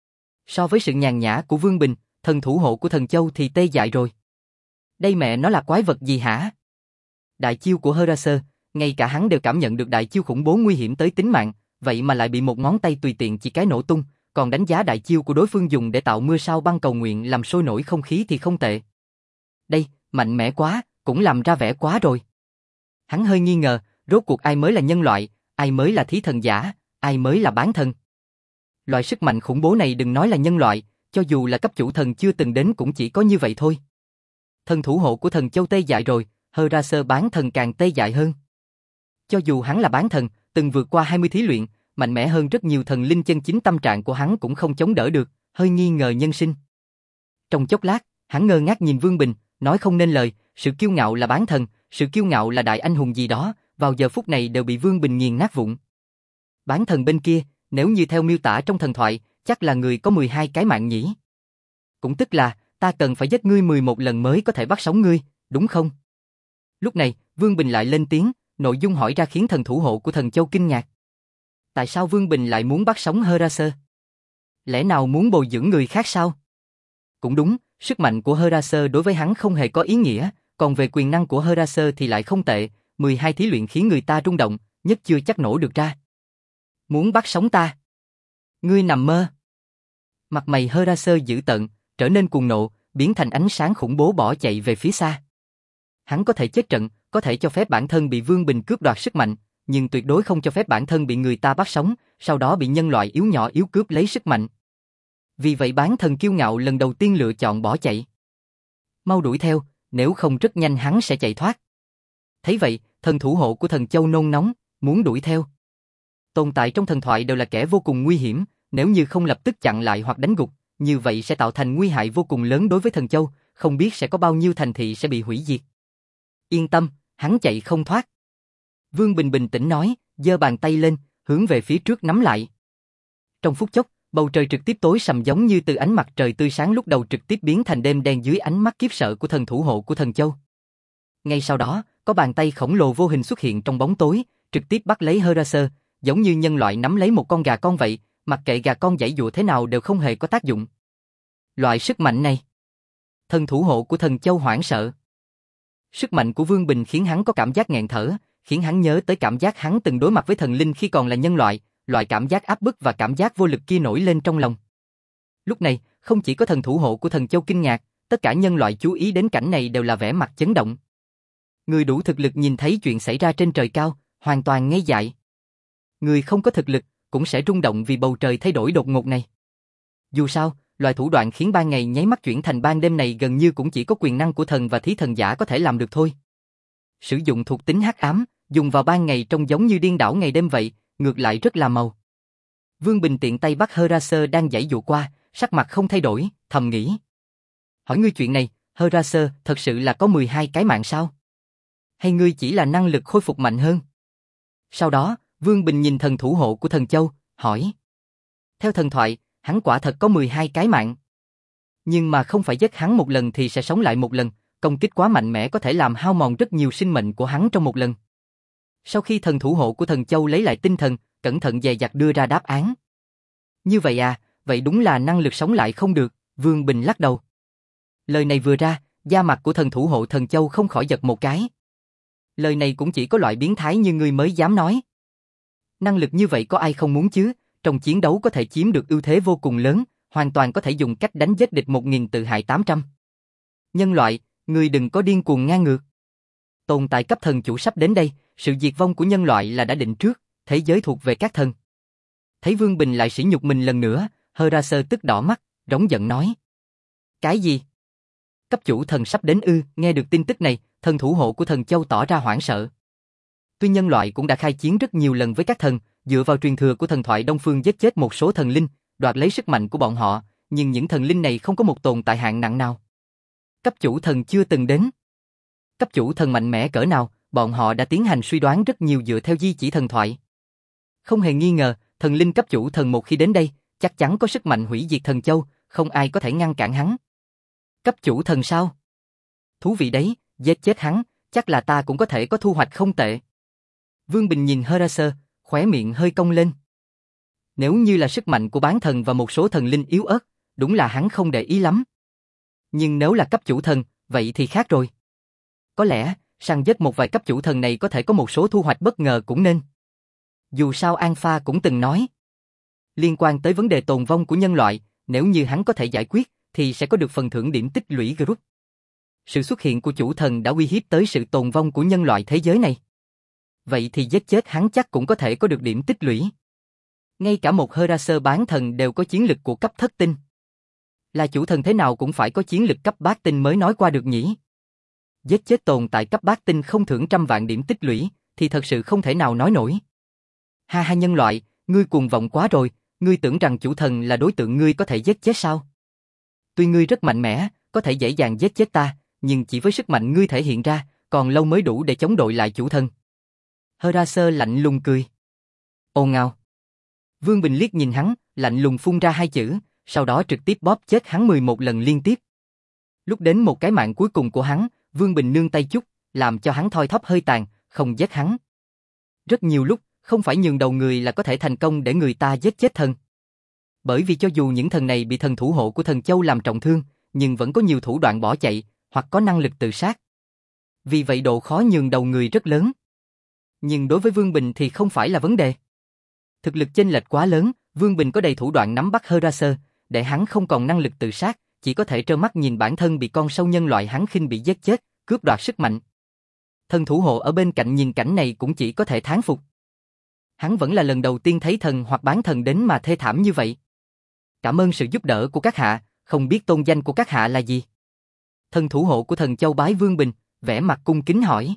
So với sự nhàn nhã của Vương Bình, thần thủ hộ của thần châu thì tê dại rồi. Đây mẹ nó là quái vật gì hả? Đại chiêu của Heraser, ngay cả hắn đều cảm nhận được đại chiêu khủng bố nguy hiểm tới tính mạng, vậy mà lại bị một ngón tay tùy tiện chỉ cái nổ tung, còn đánh giá đại chiêu của đối phương dùng để tạo mưa sao băng cầu nguyện làm sôi nổi không khí thì không tệ. Đây, mạnh mẽ quá, cũng làm ra vẻ quá rồi. Hắn hơi nghi ngờ, rốt cuộc ai mới là nhân loại, ai mới là thí thần giả, ai mới là bán thần. Loại sức mạnh khủng bố này đừng nói là nhân loại, cho dù là cấp chủ thần chưa từng đến cũng chỉ có như vậy thôi. Thần thủ hộ của thần châu tê dại rồi, Heraser bán thần càng tê dại hơn. Cho dù hắn là bán thần, từng vượt qua hai mươi thí luyện, mạnh mẽ hơn rất nhiều thần linh chân chính, tâm trạng của hắn cũng không chống đỡ được, hơi nghi ngờ nhân sinh. Trong chốc lát, hắn ngơ ngác nhìn Vương Bình, nói không nên lời, sự kiêu ngạo là bán thần, sự kiêu ngạo là đại anh hùng gì đó, vào giờ phút này đều bị Vương Bình nghiền nát vụn. Bán thần bên kia, nếu như theo miêu tả trong thần thoại, chắc là người có mười hai cái mạng nhỉ. Cũng tức là, ta cần phải giết ngươi mười một lần mới có thể bắt sống ngươi, đúng không? Lúc này, Vương Bình lại lên tiếng, nội dung hỏi ra khiến thần thủ hộ của thần châu kinh ngạc. Tại sao Vương Bình lại muốn bắt sống Heraser? Lẽ nào muốn bồi dưỡng người khác sao? Cũng đúng, sức mạnh của Heraser đối với hắn không hề có ý nghĩa, còn về quyền năng của Heraser thì lại không tệ, mười hai thí luyện khiến người ta rung động, nhất chưa chắc nổ được ra. Muốn bắt sống ta? Ngươi nằm mơ. Mặt mày Heraser dữ tợn, trở nên cuồng nộ, biến thành ánh sáng khủng bố bỏ chạy về phía xa. Hắn có thể chết trận, có thể cho phép bản thân bị Vương Bình cướp đoạt sức mạnh, nhưng tuyệt đối không cho phép bản thân bị người ta bắt sống, sau đó bị nhân loại yếu nhỏ yếu cướp lấy sức mạnh. Vì vậy bán thần kiêu ngạo lần đầu tiên lựa chọn bỏ chạy. Mau đuổi theo, nếu không rất nhanh hắn sẽ chạy thoát. Thấy vậy, thần thủ hộ của thần châu nôn nóng, muốn đuổi theo. Tồn tại trong thần thoại đều là kẻ vô cùng nguy hiểm, nếu như không lập tức chặn lại hoặc đánh gục, như vậy sẽ tạo thành nguy hại vô cùng lớn đối với thần châu, không biết sẽ có bao nhiêu thành thị sẽ bị hủy diệt. Yên tâm, hắn chạy không thoát. Vương Bình bình tĩnh nói, giơ bàn tay lên, hướng về phía trước nắm lại. Trong phút chốc, bầu trời trực tiếp tối sầm giống như từ ánh mặt trời tươi sáng lúc đầu trực tiếp biến thành đêm đen dưới ánh mắt khiếp sợ của thần thủ hộ của thần châu. Ngay sau đó, có bàn tay khổng lồ vô hình xuất hiện trong bóng tối, trực tiếp bắt lấy Heraser, giống như nhân loại nắm lấy một con gà con vậy, mặc kệ gà con giãy giụa thế nào đều không hề có tác dụng. Loại sức mạnh này, thần thủ hộ của thần châu hoảng sợ. Sức mạnh của Vương Bình khiến hắn có cảm giác nghẹn thở, khiến hắn nhớ tới cảm giác hắn từng đối mặt với thần linh khi còn là nhân loại, loại cảm giác áp bức và cảm giác vô lực kia nổi lên trong lòng. Lúc này, không chỉ có thần thủ hộ của thần châu kinh ngạc, tất cả nhân loại chú ý đến cảnh này đều là vẻ mặt chấn động. Người đủ thực lực nhìn thấy chuyện xảy ra trên trời cao, hoàn toàn ngây dại. Người không có thực lực, cũng sẽ rung động vì bầu trời thay đổi đột ngột này. Dù sao, loại thủ đoạn khiến ban ngày nháy mắt chuyển thành ban đêm này gần như cũng chỉ có quyền năng của thần và thí thần giả có thể làm được thôi. Sử dụng thuộc tính hắc ám, dùng vào ban ngày trông giống như điên đảo ngày đêm vậy, ngược lại rất là màu. Vương Bình tiện tay bắt Heraser đang giãy giụa qua, sắc mặt không thay đổi, thầm nghĩ. Hỏi ngươi chuyện này, Heraser thật sự là có mười hai cái mạng sao? Hay ngươi chỉ là năng lực khôi phục mạnh hơn? Sau đó, Vương Bình nhìn thần thủ hộ của thần châu, hỏi. Theo thần thoại, hắn quả thật có mười hai cái mạng. Nhưng mà không phải giết hắn một lần thì sẽ sống lại một lần, công kích quá mạnh mẽ có thể làm hao mòn rất nhiều sinh mệnh của hắn trong một lần. Sau khi thần thủ hộ của thần châu lấy lại tinh thần, cẩn thận dè dặt đưa ra đáp án. Như vậy à, vậy đúng là năng lực sống lại không được, Vương Bình lắc đầu. Lời này vừa ra, da mặt của thần thủ hộ thần châu không khỏi giật một cái. Lời này cũng chỉ có loại biến thái như ngươi mới dám nói. Năng lực như vậy có ai không muốn chứ, trong chiến đấu có thể chiếm được ưu thế vô cùng lớn, hoàn toàn có thể dùng cách đánh giết địch một nghìn tự hại tám trăm. Nhân loại, ngươi đừng có điên cuồng ngang ngược. Tồn tại cấp thần chủ sắp đến đây, sự diệt vong của nhân loại là đã định trước, thế giới thuộc về các thần. Thấy Vương Bình lại sỉ nhục mình lần nữa, Heraser tức đỏ mắt, rống giận nói. Cái gì? Cấp chủ thần sắp đến ư? Nghe được tin tức này, thần thủ hộ của thần châu tỏ ra hoảng sợ. Tuy nhân loại cũng đã khai chiến rất nhiều lần với các thần, dựa vào truyền thừa của thần thoại Đông Phương giết chết một số thần linh, đoạt lấy sức mạnh của bọn họ, nhưng những thần linh này không có một tồn tại hạng nặng nào. Cấp chủ thần chưa từng đến. Cấp chủ thần mạnh mẽ cỡ nào, bọn họ đã tiến hành suy đoán rất nhiều dựa theo di chỉ thần thoại. Không hề nghi ngờ, thần linh cấp chủ thần một khi đến đây, chắc chắn có sức mạnh hủy diệt thần châu, không ai có thể ngăn cản hắn. Cấp chủ thần sao? Thú vị đấy, giết chết hắn, chắc là ta cũng có thể có thu hoạch không tệ. Vương Bình nhìn Heraser, khóe miệng hơi cong lên. Nếu như là sức mạnh của bán thần và một số thần linh yếu ớt, đúng là hắn không để ý lắm. Nhưng nếu là cấp chủ thần, vậy thì khác rồi. Có lẽ, săn giết một vài cấp chủ thần này có thể có một số thu hoạch bất ngờ cũng nên. Dù sao An Pha cũng từng nói. Liên quan tới vấn đề tồn vong của nhân loại, nếu như hắn có thể giải quyết, thì sẽ có được phần thưởng điểm tích lũy group. Sự xuất hiện của chủ thần đã uy hiếp tới sự tồn vong của nhân loại thế giới này. Vậy thì giết chết hắn chắc cũng có thể có được điểm tích lũy. Ngay cả một Heraser bán thần đều có chiến lực của cấp thất tinh. Là chủ thần thế nào cũng phải có chiến lực cấp bát tinh mới nói qua được nhỉ. Giết chết tồn tại cấp bát tinh không thưởng trăm vạn điểm tích lũy, thì thật sự không thể nào nói nổi. Ha ha nhân loại, ngươi cuồng vọng quá rồi, ngươi tưởng rằng chủ thần là đối tượng ngươi có thể giết chết sao? Tuy ngươi rất mạnh mẽ, có thể dễ dàng giết chết ta, nhưng chỉ với sức mạnh ngươi thể hiện ra, còn lâu mới đủ để chống đội lại chủ thần. Heraser lạnh lùng cười. Ồn ào. Vương Bình liếc nhìn hắn, lạnh lùng phun ra hai chữ, sau đó trực tiếp bóp chết hắn mười một lần liên tiếp. Lúc đến một cái mạng cuối cùng của hắn, Vương Bình nương tay chút, làm cho hắn thoi thóp hơi tàn, không giết hắn. Rất nhiều lúc, không phải nhường đầu người là có thể thành công để người ta giết chết thần. Bởi vì cho dù những thần này bị thần thủ hộ của thần châu làm trọng thương, nhưng vẫn có nhiều thủ đoạn bỏ chạy, hoặc có năng lực tự sát. Vì vậy độ khó nhường đầu người rất lớn. Nhưng đối với Vương Bình thì không phải là vấn đề. Thực lực chênh lệch quá lớn, Vương Bình có đầy thủ đoạn nắm bắt Heraser, để hắn không còn năng lực tự sát, chỉ có thể trơ mắt nhìn bản thân bị con sâu nhân loại hắn khinh bị giết chết, cướp đoạt sức mạnh. Thần thủ hộ ở bên cạnh nhìn cảnh này cũng chỉ có thể thán phục. Hắn vẫn là lần đầu tiên thấy thần hoặc bán thần đến mà thê thảm như vậy. Cảm ơn sự giúp đỡ của các hạ, không biết tôn danh của các hạ là gì? Thần thủ hộ của thần châu bái Vương Bình, vẻ mặt cung kính hỏi.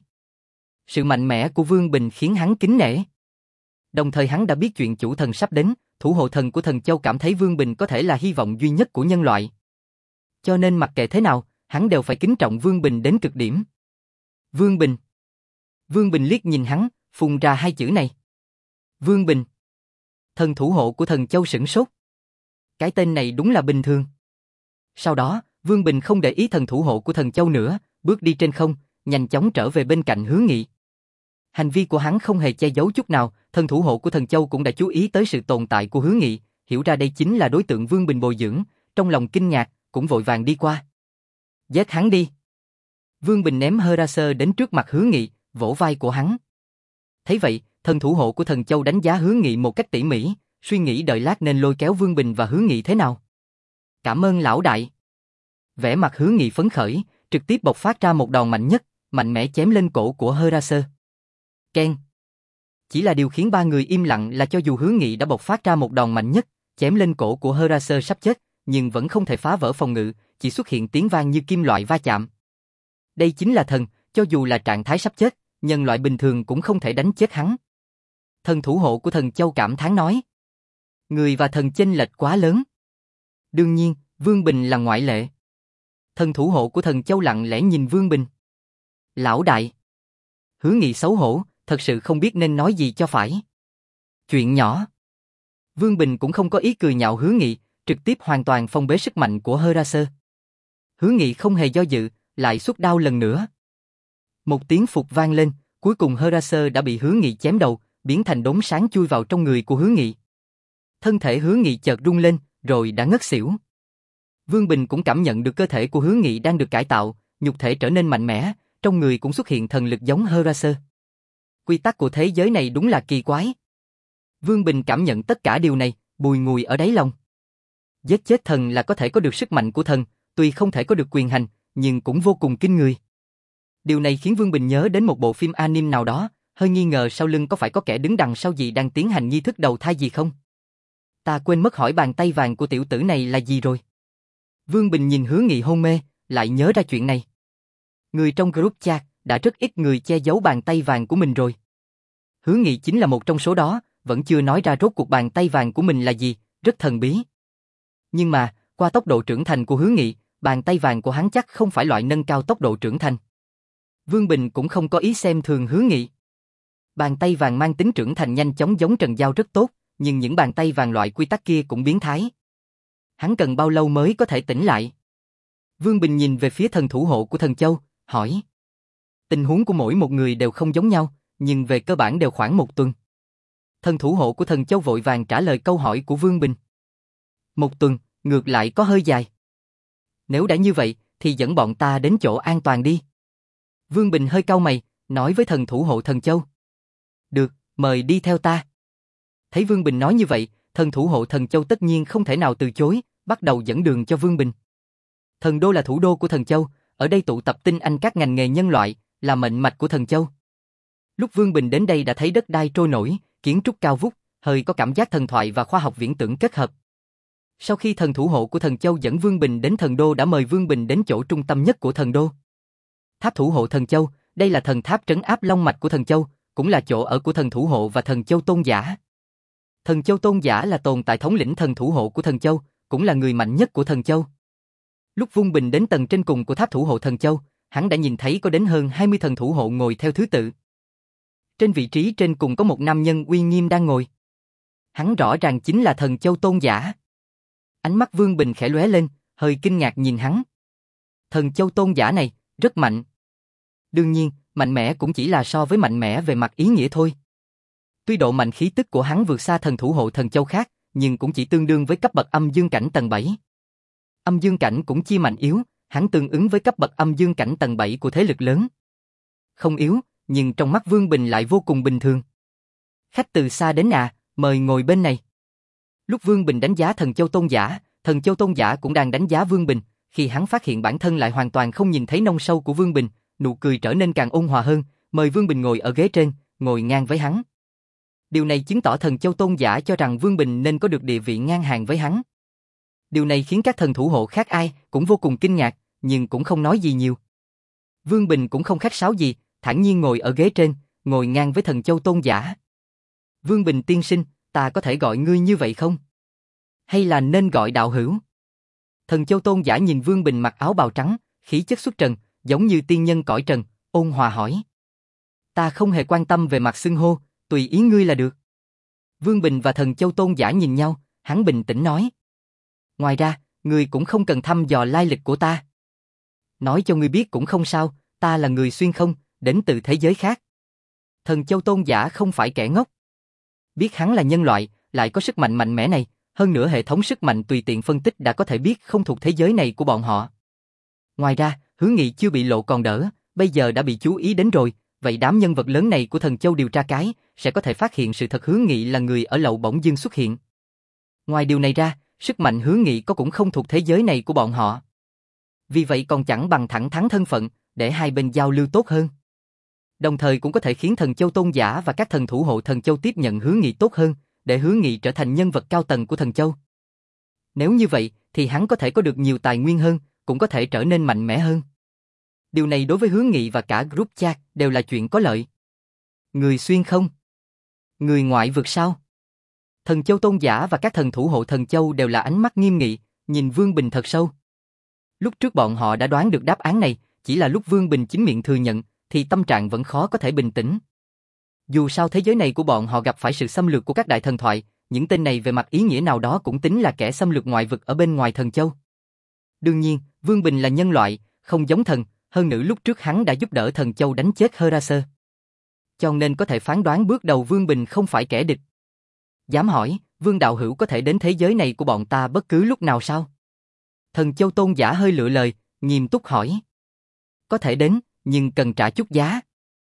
Sự mạnh mẽ của Vương Bình khiến hắn kính nể. Đồng thời hắn đã biết chuyện chủ thần sắp đến, thủ hộ thần của thần châu cảm thấy Vương Bình có thể là hy vọng duy nhất của nhân loại. Cho nên mặc kệ thế nào, hắn đều phải kính trọng Vương Bình đến cực điểm. Vương Bình. Vương Bình liếc nhìn hắn, phun ra hai chữ này. Vương Bình. Thần thủ hộ của thần châu sửng sốt. Cái tên này đúng là bình thường. Sau đó, Vương Bình không để ý thần thủ hộ của thần châu nữa, bước đi trên không, nhanh chóng trở về bên cạnh Hứa Nghị. Hành vi của hắn không hề che giấu chút nào, thần thủ hộ của thần châu cũng đã chú ý tới sự tồn tại của Hứa Nghị, hiểu ra đây chính là đối tượng Vương Bình bồi dưỡng, trong lòng kinh ngạc, cũng vội vàng đi qua. Giết hắn đi. Vương Bình ném Heraser đến trước mặt Hứa Nghị, vỗ vai của hắn. Thấy vậy, thần thủ hộ của thần châu đánh giá Hứa Nghị một cách tỉ mỉ, suy nghĩ đợi lát nên lôi kéo Vương Bình và Hứa Nghị thế nào. Cảm ơn lão đại. Vẻ mặt Hứa Nghị phấn khởi, trực tiếp bộc phát ra một đòn mạnh nhất, mạnh mẽ chém lên cổ của Heraser. Keng. Chỉ là điều khiến ba người im lặng là cho dù Hứa Nghị đã bộc phát ra một đòn mạnh nhất, chém lên cổ của Heraser sắp chết, nhưng vẫn không thể phá vỡ phòng ngự, chỉ xuất hiện tiếng vang như kim loại va chạm. Đây chính là thần, cho dù là trạng thái sắp chết, nhân loại bình thường cũng không thể đánh chết hắn. Thần thủ hộ của thần châu cảm thán nói. Người và thần chênh lệch quá lớn. Đương nhiên, Vương Bình là ngoại lệ. Thần thủ hộ của thần châu lặng lẽ nhìn Vương Bình. Lão đại. Hứa Nghị xấu hổ, thật sự không biết nên nói gì cho phải. Chuyện nhỏ. Vương Bình cũng không có ý cười nhạo Hứa Nghị, trực tiếp hoàn toàn phong bế sức mạnh của Heraser. Hứa Nghị không hề do dự, lại xuất đao lần nữa. Một tiếng phục vang lên, cuối cùng Heraser đã bị Hứa Nghị chém đầu, biến thành đốm sáng chui vào trong người của Hứa Nghị. Thân thể Hứa Nghị chợt rung lên, rồi đã ngất xỉu. Vương Bình cũng cảm nhận được cơ thể của Hứa Nghị đang được cải tạo, nhục thể trở nên mạnh mẽ, trong người cũng xuất hiện thần lực giống Heraser. Quy tắc của thế giới này đúng là kỳ quái. Vương Bình cảm nhận tất cả điều này, bùi ngùi ở đáy lòng. Giết chết thần là có thể có được sức mạnh của thần, tuy không thể có được quyền hành, nhưng cũng vô cùng kinh người. Điều này khiến Vương Bình nhớ đến một bộ phim anime nào đó, hơi nghi ngờ sau lưng có phải có kẻ đứng đằng sau gì đang tiến hành nghi thức đầu thai gì không? Ta quên mất hỏi bàn tay vàng của tiểu tử này là gì rồi. Vương Bình nhìn Hứa Nghị hôn mê, lại nhớ ra chuyện này. Người trong group chat, đã rất ít người che giấu bàn tay vàng của mình rồi. Hứa Nghị chính là một trong số đó, vẫn chưa nói ra rốt cuộc bàn tay vàng của mình là gì, rất thần bí. Nhưng mà, qua tốc độ trưởng thành của Hứa Nghị, bàn tay vàng của hắn chắc không phải loại nâng cao tốc độ trưởng thành. Vương Bình cũng không có ý xem thường Hứa Nghị. Bàn tay vàng mang tính trưởng thành nhanh chóng giống Trần Giao rất tốt, nhưng những bàn tay vàng loại quy tắc kia cũng biến thái. Hắn cần bao lâu mới có thể tỉnh lại? Vương Bình nhìn về phía thần thủ hộ của Thần Châu, hỏi. Tình huống của mỗi một người đều không giống nhau, nhưng về cơ bản đều khoảng một tuần. Thần thủ hộ của Thần Châu vội vàng trả lời câu hỏi của Vương Bình. Một tuần, ngược lại có hơi dài. Nếu đã như vậy, thì dẫn bọn ta đến chỗ an toàn đi. Vương Bình hơi cau mày, nói với thần thủ hộ Thần Châu. Được, mời đi theo ta. Thấy Vương Bình nói như vậy, thần thủ hộ Thần Châu tất nhiên không thể nào từ chối, bắt đầu dẫn đường cho Vương Bình. Thần đô là thủ đô của Thần Châu, ở đây tụ tập tinh anh các ngành nghề nhân loại, là mệnh mạch của Thần Châu. Lúc Vương Bình đến đây đã thấy đất đai trôi nổi, kiến trúc cao vút, hơi có cảm giác thần thoại và khoa học viễn tưởng kết hợp. Sau khi thần thủ hộ của Thần Châu dẫn Vương Bình đến thần đô đã mời Vương Bình đến chỗ trung tâm nhất của thần đô. Tháp thủ hộ Thần Châu, đây là thần tháp trấn áp long mạch của Thần Châu, cũng là chỗ ở của thần thủ hộ và Thần Châu Tôn Giả. Thần Châu Tôn Giả là tồn tại thống lĩnh thần thủ hộ của Thần Châu, cũng là người mạnh nhất của Thần Châu. Lúc Vương Bình đến tầng trên cùng của tháp thủ hộ Thần Châu, hắn đã nhìn thấy có đến hơn hai mươi thần thủ hộ ngồi theo thứ tự. Trên vị trí trên cùng có một nam nhân uy nghiêm đang ngồi. Hắn rõ ràng chính là Thần Châu Tôn Giả. Ánh mắt Vương Bình khẽ lóe lên, hơi kinh ngạc nhìn hắn. Thần Châu Tôn Giả này, rất mạnh. Đương nhiên, mạnh mẽ cũng chỉ là so với mạnh mẽ về mặt ý nghĩa thôi. Tuy độ mạnh khí tức của hắn vượt xa thần thủ hộ Thần Châu khác, nhưng cũng chỉ tương đương với cấp bậc âm dương cảnh tầng bảy. Âm dương cảnh cũng chia mạnh yếu, hắn tương ứng với cấp bậc âm dương cảnh tầng bảy của thế lực lớn. Không yếu, nhưng trong mắt Vương Bình lại vô cùng bình thường. Khách từ xa đến à, mời ngồi bên này. Lúc Vương Bình đánh giá Thần Châu Tôn Giả, Thần Châu Tôn Giả cũng đang đánh giá Vương Bình, khi hắn phát hiện bản thân lại hoàn toàn không nhìn thấy nông sâu của Vương Bình, nụ cười trở nên càng ôn hòa hơn, mời Vương Bình ngồi ở ghế trên, ngồi ngang với hắn. Điều này chứng tỏ Thần Châu Tôn Giả cho rằng Vương Bình nên có được địa vị ngang hàng với hắn. Điều này khiến các thần thủ hộ khác ai cũng vô cùng kinh ngạc, nhưng cũng không nói gì nhiều. Vương Bình cũng không khách sáo gì, thản nhiên ngồi ở ghế trên, ngồi ngang với Thần Châu Tôn Giả. Vương Bình tiên sinh, ta có thể gọi ngươi như vậy không? Hay là nên gọi đạo hữu? Thần Châu Tôn Giả nhìn Vương Bình mặc áo bào trắng, khí chất xuất trần, giống như tiên nhân cõi trần, ôn hòa hỏi. Ta không hề quan tâm về mặt xưng hô, tùy ý ngươi là được. Vương Bình và Thần Châu Tôn Giả nhìn nhau, hắn bình tĩnh nói. Ngoài ra, ngươi cũng không cần thăm dò lai lịch của ta. Nói cho ngươi biết cũng không sao, ta là người xuyên không, đến từ thế giới khác. Thần Châu Tôn Giả không phải kẻ ngốc. Biết hắn là nhân loại, lại có sức mạnh mạnh mẽ này, hơn nữa hệ thống sức mạnh tùy tiện phân tích đã có thể biết không thuộc thế giới này của bọn họ. Ngoài ra, Hứa Nghị chưa bị lộ còn đỡ, bây giờ đã bị chú ý đến rồi, vậy đám nhân vật lớn này của Thần Châu điều tra cái, sẽ có thể phát hiện sự thật Hứa Nghị là người ở lậu bỗng dưng xuất hiện. Ngoài điều này ra, sức mạnh Hứa Nghị có cũng không thuộc thế giới này của bọn họ. Vì vậy còn chẳng bằng thẳng thắn thân phận, để hai bên giao lưu tốt hơn. Đồng thời cũng có thể khiến Thần Châu Tôn Giả và các thần thủ hộ Thần Châu tiếp nhận Hứa Nghị tốt hơn, để Hứa Nghị trở thành nhân vật cao tầng của Thần Châu. Nếu như vậy, thì hắn có thể có được nhiều tài nguyên hơn, cũng có thể trở nên mạnh mẽ hơn. Điều này đối với Hứa Nghị và cả group chat đều là chuyện có lợi. Người xuyên không? Người ngoại vực sao? Thần Châu Tôn Giả và các thần thủ hộ Thần Châu đều là ánh mắt nghiêm nghị, nhìn Vương Bình thật sâu. Lúc trước bọn họ đã đoán được đáp án này, chỉ là lúc Vương Bình chính miệng thừa nhận, thì tâm trạng vẫn khó có thể bình tĩnh. Dù sao thế giới này của bọn họ gặp phải sự xâm lược của các đại thần thoại, những tên này về mặt ý nghĩa nào đó cũng tính là kẻ xâm lược ngoại vực ở bên ngoài thần châu. Đương nhiên, Vương Bình là nhân loại, không giống thần, hơn nữa lúc trước hắn đã giúp đỡ thần châu đánh chết Heraser. Cho nên có thể phán đoán bước đầu Vương Bình không phải kẻ địch. Dám hỏi, Vương đạo hữu có thể đến thế giới này của bọn ta bất cứ lúc nào sao? Thần châu tôn giả hơi lựa lời, nghiêm túc hỏi. Có thể đến, nhưng cần trả chút giá.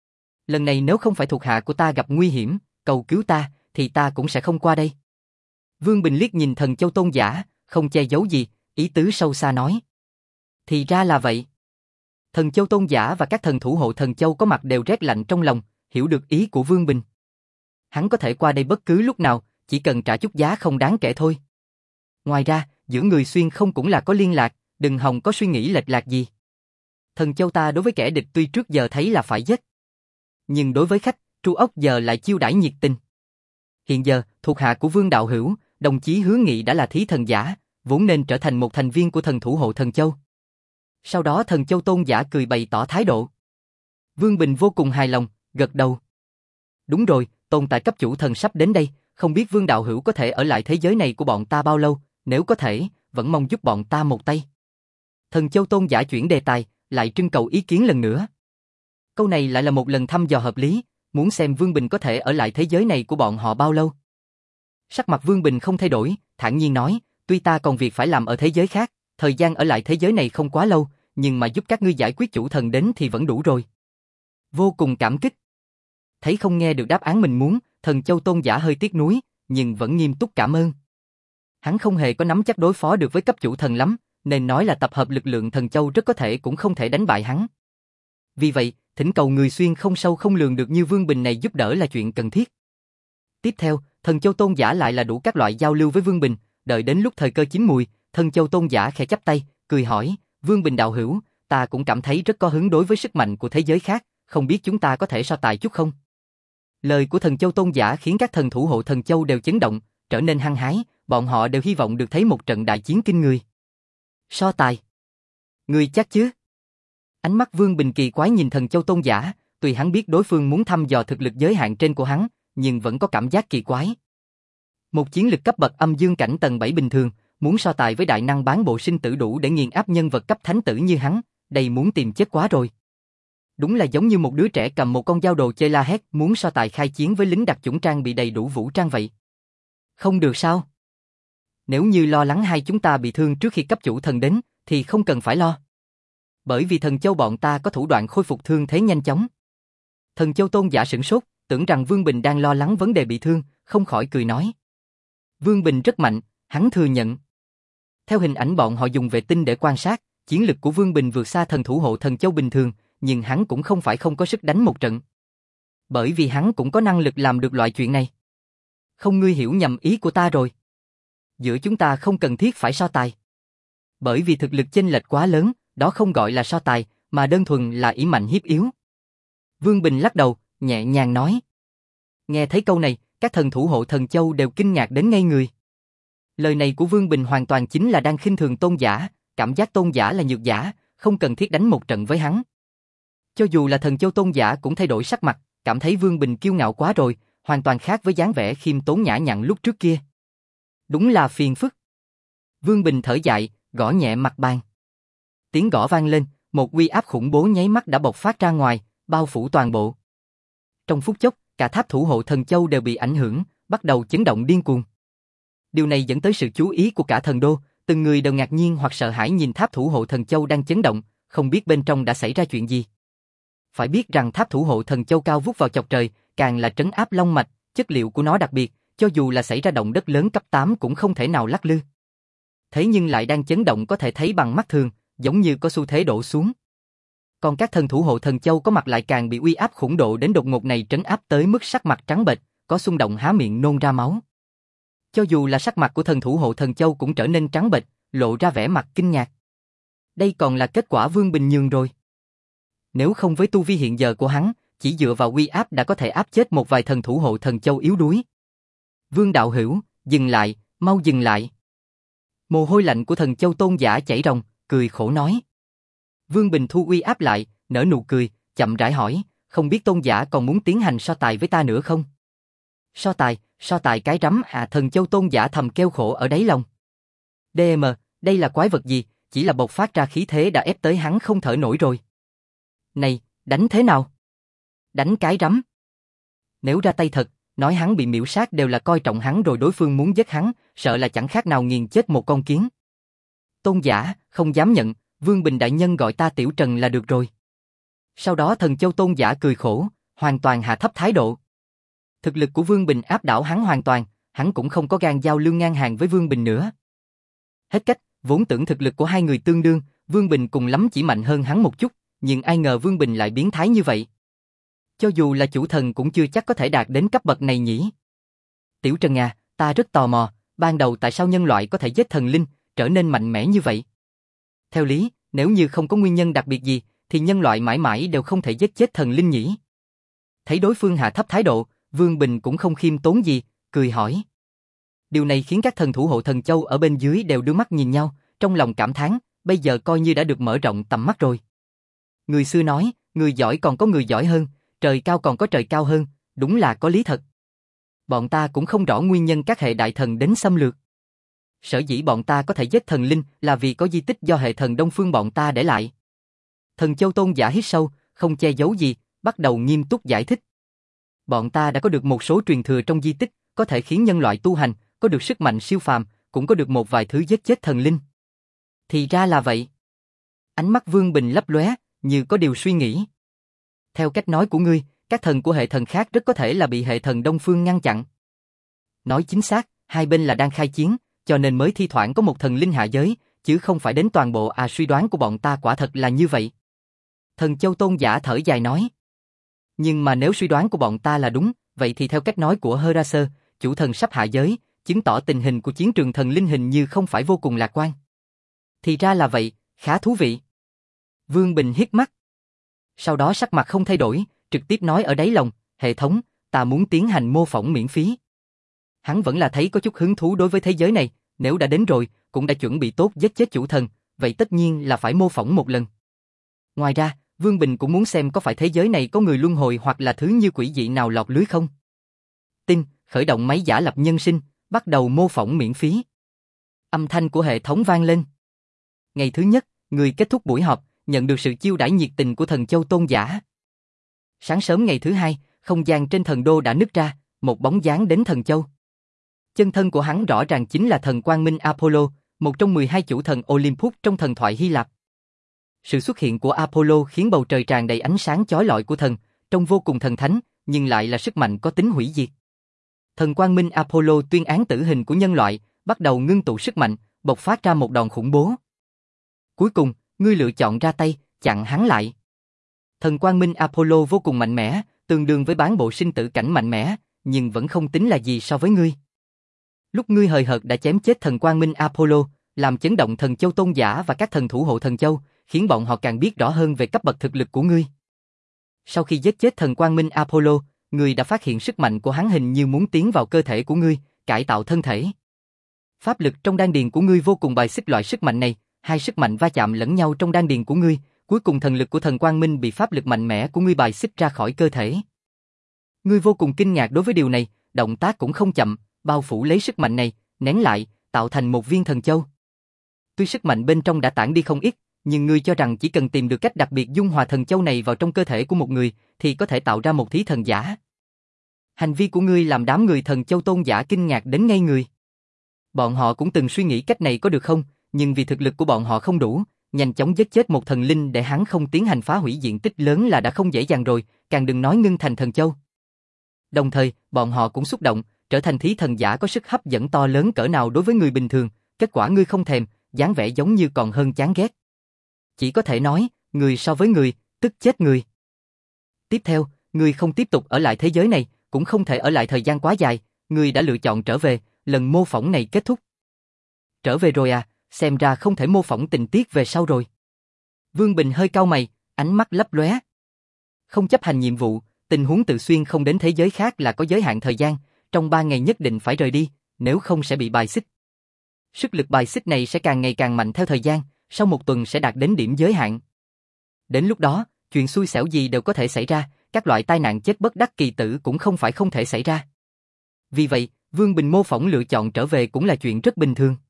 Lần này nếu không phải thuộc hạ của ta gặp nguy hiểm, cầu cứu ta, thì ta cũng sẽ không qua đây. Vương Bình liếc nhìn thần châu tôn giả, không che giấu gì, ý tứ sâu xa nói. Thì ra là vậy. Thần châu tôn giả và các thần thủ hộ thần châu có mặt đều rét lạnh trong lòng, hiểu được ý của Vương Bình. Hắn có thể qua đây bất cứ lúc nào, chỉ cần trả chút giá không đáng kể thôi. Ngoài ra, giữa người xuyên không cũng là có liên lạc, đừng hòng có suy nghĩ lệch lạc gì. Thần châu ta đối với kẻ địch tuy trước giờ thấy là phải giết, nhưng đối với khách, Tru Ốc giờ lại chiêu đãi nhiệt tình. Hiện giờ, thuộc hạ của Vương đạo hữu, đồng chí Hứa Nghị đã là thí thần giả, vốn nên trở thành một thành viên của thần thủ hộ thần châu. Sau đó thần châu tôn giả cười bày tỏ thái độ. Vương Bình vô cùng hài lòng, gật đầu. Đúng rồi, tồn tại cấp chủ thần sắp đến đây, không biết Vương đạo hữu có thể ở lại thế giới này của bọn ta bao lâu, nếu có thể, vẫn mong giúp bọn ta một tay. Thần châu tôn giả chuyển đề tài, lại trưng cầu ý kiến lần nữa. Câu này lại là một lần thăm dò hợp lý, muốn xem Vương Bình có thể ở lại thế giới này của bọn họ bao lâu. Sắc mặt Vương Bình không thay đổi, thản nhiên nói, tuy ta còn việc phải làm ở thế giới khác, thời gian ở lại thế giới này không quá lâu, nhưng mà giúp các ngươi giải quyết chủ thần đến thì vẫn đủ rồi. Vô cùng cảm kích. Thấy không nghe được đáp án mình muốn, thần châu tôn giả hơi tiếc nuối, nhưng vẫn nghiêm túc cảm ơn. Hắn không hề có nắm chắc đối phó được với cấp chủ thần lắm, nên nói là tập hợp lực lượng thần châu rất có thể cũng không thể đánh bại hắn. Vì vậy, thỉnh cầu người xuyên không sâu không lường được như Vương Bình này giúp đỡ là chuyện cần thiết. Tiếp theo, thần châu tôn giả lại là đủ các loại giao lưu với Vương Bình, đợi đến lúc thời cơ chín mùi, thần châu tôn giả khẽ chắp tay, cười hỏi, Vương Bình đạo hữu, ta cũng cảm thấy rất có hứng đối với sức mạnh của thế giới khác, không biết chúng ta có thể so tài chút không? Lời của thần châu tôn giả khiến các thần thủ hộ thần châu đều chấn động, trở nên hăng hái, bọn họ đều hy vọng được thấy một trận đại chiến kinh người. So tài? Ngươi chắc chứ? Ánh mắt Vương Bình kỳ quái nhìn thần châu tôn giả, tuy hắn biết đối phương muốn thăm dò thực lực giới hạn trên của hắn, nhưng vẫn có cảm giác kỳ quái. Một chiến lực cấp bậc âm dương cảnh tầng bảy bình thường, muốn so tài với đại năng bán bộ sinh tử đủ để nghiền áp nhân vật cấp thánh tử như hắn, đây muốn tìm chết quá rồi. Đúng là giống như một đứa trẻ cầm một con dao đồ chơi la hét muốn so tài khai chiến với lính đặc chủng trang bị đầy đủ vũ trang vậy. Không được sao? Nếu như lo lắng hai chúng ta bị thương trước khi cấp chủ thần đến, thì không cần phải lo. Bởi vì thần châu bọn ta có thủ đoạn khôi phục thương thế nhanh chóng. Thần châu tôn giả sửng sốt, tưởng rằng Vương Bình đang lo lắng vấn đề bị thương, không khỏi cười nói. Vương Bình rất mạnh, hắn thừa nhận. Theo hình ảnh bọn họ dùng vệ tinh để quan sát, chiến lực của Vương Bình vượt xa thần thủ hộ thần châu bình thường, nhưng hắn cũng không phải không có sức đánh một trận. Bởi vì hắn cũng có năng lực làm được loại chuyện này. Không, ngươi hiểu nhầm ý của ta rồi. Giữa chúng ta không cần thiết phải so tài. Bởi vì thực lực chênh lệch quá lớn, đó không gọi là so tài, mà đơn thuần là ỷ mạnh hiếp yếu. Vương Bình lắc đầu, nhẹ nhàng nói. Nghe thấy câu này, các thần thủ hộ thần châu đều kinh ngạc đến ngây người. Lời này của Vương Bình hoàn toàn chính là đang khinh thường tôn giả, cảm giác tôn giả là nhược giả, không cần thiết đánh một trận với hắn. Cho dù là thần châu tôn giả cũng thay đổi sắc mặt, cảm thấy Vương Bình kiêu ngạo quá rồi, hoàn toàn khác với dáng vẻ khiêm tốn nhã nhặn lúc trước kia. Đúng là phiền phức. Vương Bình thở dài, gõ nhẹ mặt bàn. Tiếng gõ vang lên, một uy áp khủng bố nháy mắt đã bộc phát ra ngoài, bao phủ toàn bộ. Trong phút chốc, cả tháp thủ hộ thần châu đều bị ảnh hưởng, bắt đầu chấn động điên cuồng. Điều này dẫn tới sự chú ý của cả thần đô, từng người đều ngạc nhiên hoặc sợ hãi nhìn tháp thủ hộ thần châu đang chấn động, không biết bên trong đã xảy ra chuyện gì. Phải biết rằng tháp thủ hộ thần châu cao vút vào chọc trời, càng là trấn áp long mạch, chất liệu của nó đặc biệt, cho dù là xảy ra động đất lớn cấp tám cũng không thể nào lắc lư. Thế nhưng lại đang chấn động có thể thấy bằng mắt thường, giống như có xu thế đổ xuống. Còn các thần thủ hộ thần châu có mặt lại càng bị uy áp khủng độ đến đột ngột này trấn áp tới mức sắc mặt trắng bệch, có xung động há miệng nôn ra máu. Cho dù là sắc mặt của thần thủ hộ thần châu cũng trở nên trắng bệch, lộ ra vẻ mặt kinh ngạc. Đây còn là kết quả Vương Bình nhường rồi. Nếu không với tu vi hiện giờ của hắn, chỉ dựa vào uy áp đã có thể áp chết một vài thần thủ hộ thần châu yếu đuối. Vương đạo hữu, dừng lại, mau dừng lại. Mồ hôi lạnh của thần châu tôn giả chảy ròng, cười khổ nói. Vương Bình thu uy áp lại, nở nụ cười, chậm rãi hỏi, không biết tôn giả còn muốn tiến hành so tài với ta nữa không? So tài, so tài cái rắm à, Thần Châu tôn giả thầm kêu khổ ở đáy lòng. đê em, đây là quái vật gì, chỉ là bộc phát ra khí thế đã ép tới hắn không thở nổi rồi. Này, đánh thế nào? Đánh cái rắm. Nếu ra tay thật, nói hắn bị miễu sát đều là coi trọng hắn rồi đối phương muốn giết hắn, sợ là chẳng khác nào nghiền chết một con kiến. Tôn giả, không dám nhận, Vương Bình đại nhân gọi ta Tiểu Trần là được rồi. Sau đó Thần Châu tôn giả cười khổ, hoàn toàn hạ thấp thái độ. Thực lực của Vương Bình áp đảo hắn hoàn toàn, hắn cũng không có gan giao lưu ngang hàng với Vương Bình nữa. Hết cách, vốn tưởng thực lực của hai người tương đương, Vương Bình cùng lắm chỉ mạnh hơn hắn một chút, nhưng ai ngờ Vương Bình lại biến thái như vậy. Cho dù là chủ thần cũng chưa chắc có thể đạt đến cấp bậc này nhỉ. Tiểu Trần à, ta rất tò mò, ban đầu tại sao nhân loại có thể giết thần linh, trở nên mạnh mẽ như vậy? Theo lý, nếu như không có nguyên nhân đặc biệt gì, thì nhân loại mãi mãi đều không thể giết chết thần linh nhỉ. Thấy đối phương hạ thấp thái độ, Vương Bình cũng không khiêm tốn gì, cười hỏi. Điều này khiến các thần thủ hộ thần châu ở bên dưới đều đưa mắt nhìn nhau, trong lòng cảm thán, bây giờ coi như đã được mở rộng tầm mắt rồi. Người xưa nói, người giỏi còn có người giỏi hơn, trời cao còn có trời cao hơn, đúng là có lý thật. Bọn ta cũng không rõ nguyên nhân các hệ đại thần đến xâm lược. Sở dĩ bọn ta có thể giết thần linh là vì có di tích do hệ thần Đông Phương bọn ta để lại. Thần Châu tôn giả hít sâu, không che giấu gì, bắt đầu nghiêm túc giải thích. Bọn ta đã có được một số truyền thừa trong di tích, có thể khiến nhân loại tu hành, có được sức mạnh siêu phàm, cũng có được một vài thứ giết chết thần linh. Thì ra là vậy. Ánh mắt Vương Bình lấp lóe, như có điều suy nghĩ. Theo cách nói của ngươi, các thần của hệ thần khác rất có thể là bị hệ thần Đông Phương ngăn chặn. Nói chính xác, hai bên là đang khai chiến, cho nên mới thi thoảng có một thần linh hạ giới, chứ không phải đến toàn bộ. À, suy đoán của bọn ta quả thật là như vậy. Thần Châu tôn giả thở dài nói. Nhưng mà nếu suy đoán của bọn ta là đúng, vậy thì theo cách nói của Heraser, chủ thần sắp hạ giới, chứng tỏ tình hình của chiến trường thần linh hình như không phải vô cùng lạc quan. Thì ra là vậy, khá thú vị. Vương Bình hít mắt. Sau đó sắc mặt không thay đổi, trực tiếp nói ở đáy lòng, hệ thống, ta muốn tiến hành mô phỏng miễn phí. Hắn vẫn là thấy có chút hứng thú đối với thế giới này, nếu đã đến rồi, cũng đã chuẩn bị tốt giết chết chủ thần, vậy tất nhiên là phải mô phỏng một lần. Ngoài ra, Vương Bình cũng muốn xem có phải thế giới này có người luân hồi hoặc là thứ như quỷ dị nào lọt lưới không. Tin, khởi động máy giả lập nhân sinh, bắt đầu mô phỏng miễn phí. Âm thanh của hệ thống vang lên. Ngày thứ nhất, người kết thúc buổi họp, nhận được sự chiêu đãi nhiệt tình của Thần Châu tôn giả. Sáng sớm ngày thứ hai, không gian trên thần đô đã nứt ra, một bóng dáng đến Thần Châu. Chân thân của hắn rõ ràng chính là thần Quang Minh Apollo, một trong mười hai chủ thần Olympus trong thần thoại Hy Lạp. Sự xuất hiện của Apollo khiến bầu trời tràn đầy ánh sáng chói lọi của thần, trông vô cùng thần thánh, nhưng lại là sức mạnh có tính hủy diệt. Thần Quang Minh Apollo tuyên án tử hình của nhân loại, bắt đầu ngưng tụ sức mạnh, bộc phát ra một đòn khủng bố. Cuối cùng, ngươi lựa chọn ra tay, chặn hắn lại. Thần Quang Minh Apollo vô cùng mạnh mẽ, tương đương với bán bộ sinh tử cảnh mạnh mẽ, nhưng vẫn không tính là gì so với ngươi. Lúc ngươi hời hợt đã chém chết thần Quang Minh Apollo, làm chấn động Thần Châu tôn giả và các thần thủ hộ Thần Châu, khiến bọn họ càng biết rõ hơn về cấp bậc thực lực của ngươi. Sau khi giết chết thần Quang Minh Apollo, ngươi đã phát hiện sức mạnh của hắn hình như muốn tiến vào cơ thể của ngươi, cải tạo thân thể. Pháp lực trong đan điền của ngươi vô cùng bài xích loại sức mạnh này, hai sức mạnh va chạm lẫn nhau trong đan điền của ngươi, cuối cùng thần lực của thần Quang Minh bị pháp lực mạnh mẽ của ngươi bài xích ra khỏi cơ thể. Ngươi vô cùng kinh ngạc đối với điều này, động tác cũng không chậm, bao phủ lấy sức mạnh này, nén lại, tạo thành một viên thần châu. Tuy sức mạnh bên trong đã tản đi không ít, nhưng ngươi cho rằng chỉ cần tìm được cách đặc biệt dung hòa thần châu này vào trong cơ thể của một người, thì có thể tạo ra một thí thần giả. Hành vi của ngươi làm đám người Thần Châu tôn giả kinh ngạc đến ngây người. Bọn họ cũng từng suy nghĩ cách này có được không, nhưng vì thực lực của bọn họ không đủ, nhanh chóng giết chết một thần linh để hắn không tiến hành phá hủy diện tích lớn là đã không dễ dàng rồi, càng đừng nói ngưng thành thần châu. Đồng thời, bọn họ cũng xúc động, trở thành thí thần giả có sức hấp dẫn to lớn cỡ nào đối với người bình thường, kết quả ngươi không thèm, dáng vẻ giống như còn hơn chán ghét. Chỉ có thể nói, người so với người, tức chết người. Tiếp theo, người không tiếp tục ở lại thế giới này, cũng không thể ở lại thời gian quá dài, người đã lựa chọn trở về, lần mô phỏng này kết thúc. Trở về rồi à, xem ra không thể mô phỏng tình tiết về sau rồi. Vương Bình hơi cau mày, ánh mắt lấp lóe. Không chấp hành nhiệm vụ, tình huống tự xuyên không đến thế giới khác là có giới hạn thời gian, trong ba ngày nhất định phải rời đi, nếu không sẽ bị bài xích. Sức lực bài xích này sẽ càng ngày càng mạnh theo thời gian, sau một tuần sẽ đạt đến điểm giới hạn. Đến lúc đó, chuyện xui xẻo gì đều có thể xảy ra, các loại tai nạn chết bất đắc kỳ tử cũng không phải không thể xảy ra. Vì vậy, Vương Bình mô phỏng lựa chọn trở về cũng là chuyện rất bình thường.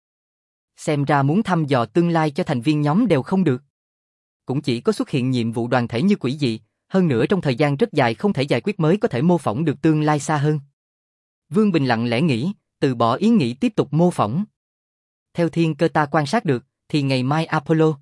Xem ra muốn thăm dò tương lai cho thành viên nhóm đều không được. Cũng chỉ có xuất hiện nhiệm vụ đoàn thể như quỷ dị, hơn nữa trong thời gian rất dài không thể giải quyết mới có thể mô phỏng được tương lai xa hơn. Vương Bình lặng lẽ nghĩ, từ bỏ ý nghĩ tiếp tục mô phỏng. Theo thiên cơ ta quan sát được, thì ngày mai Apollo,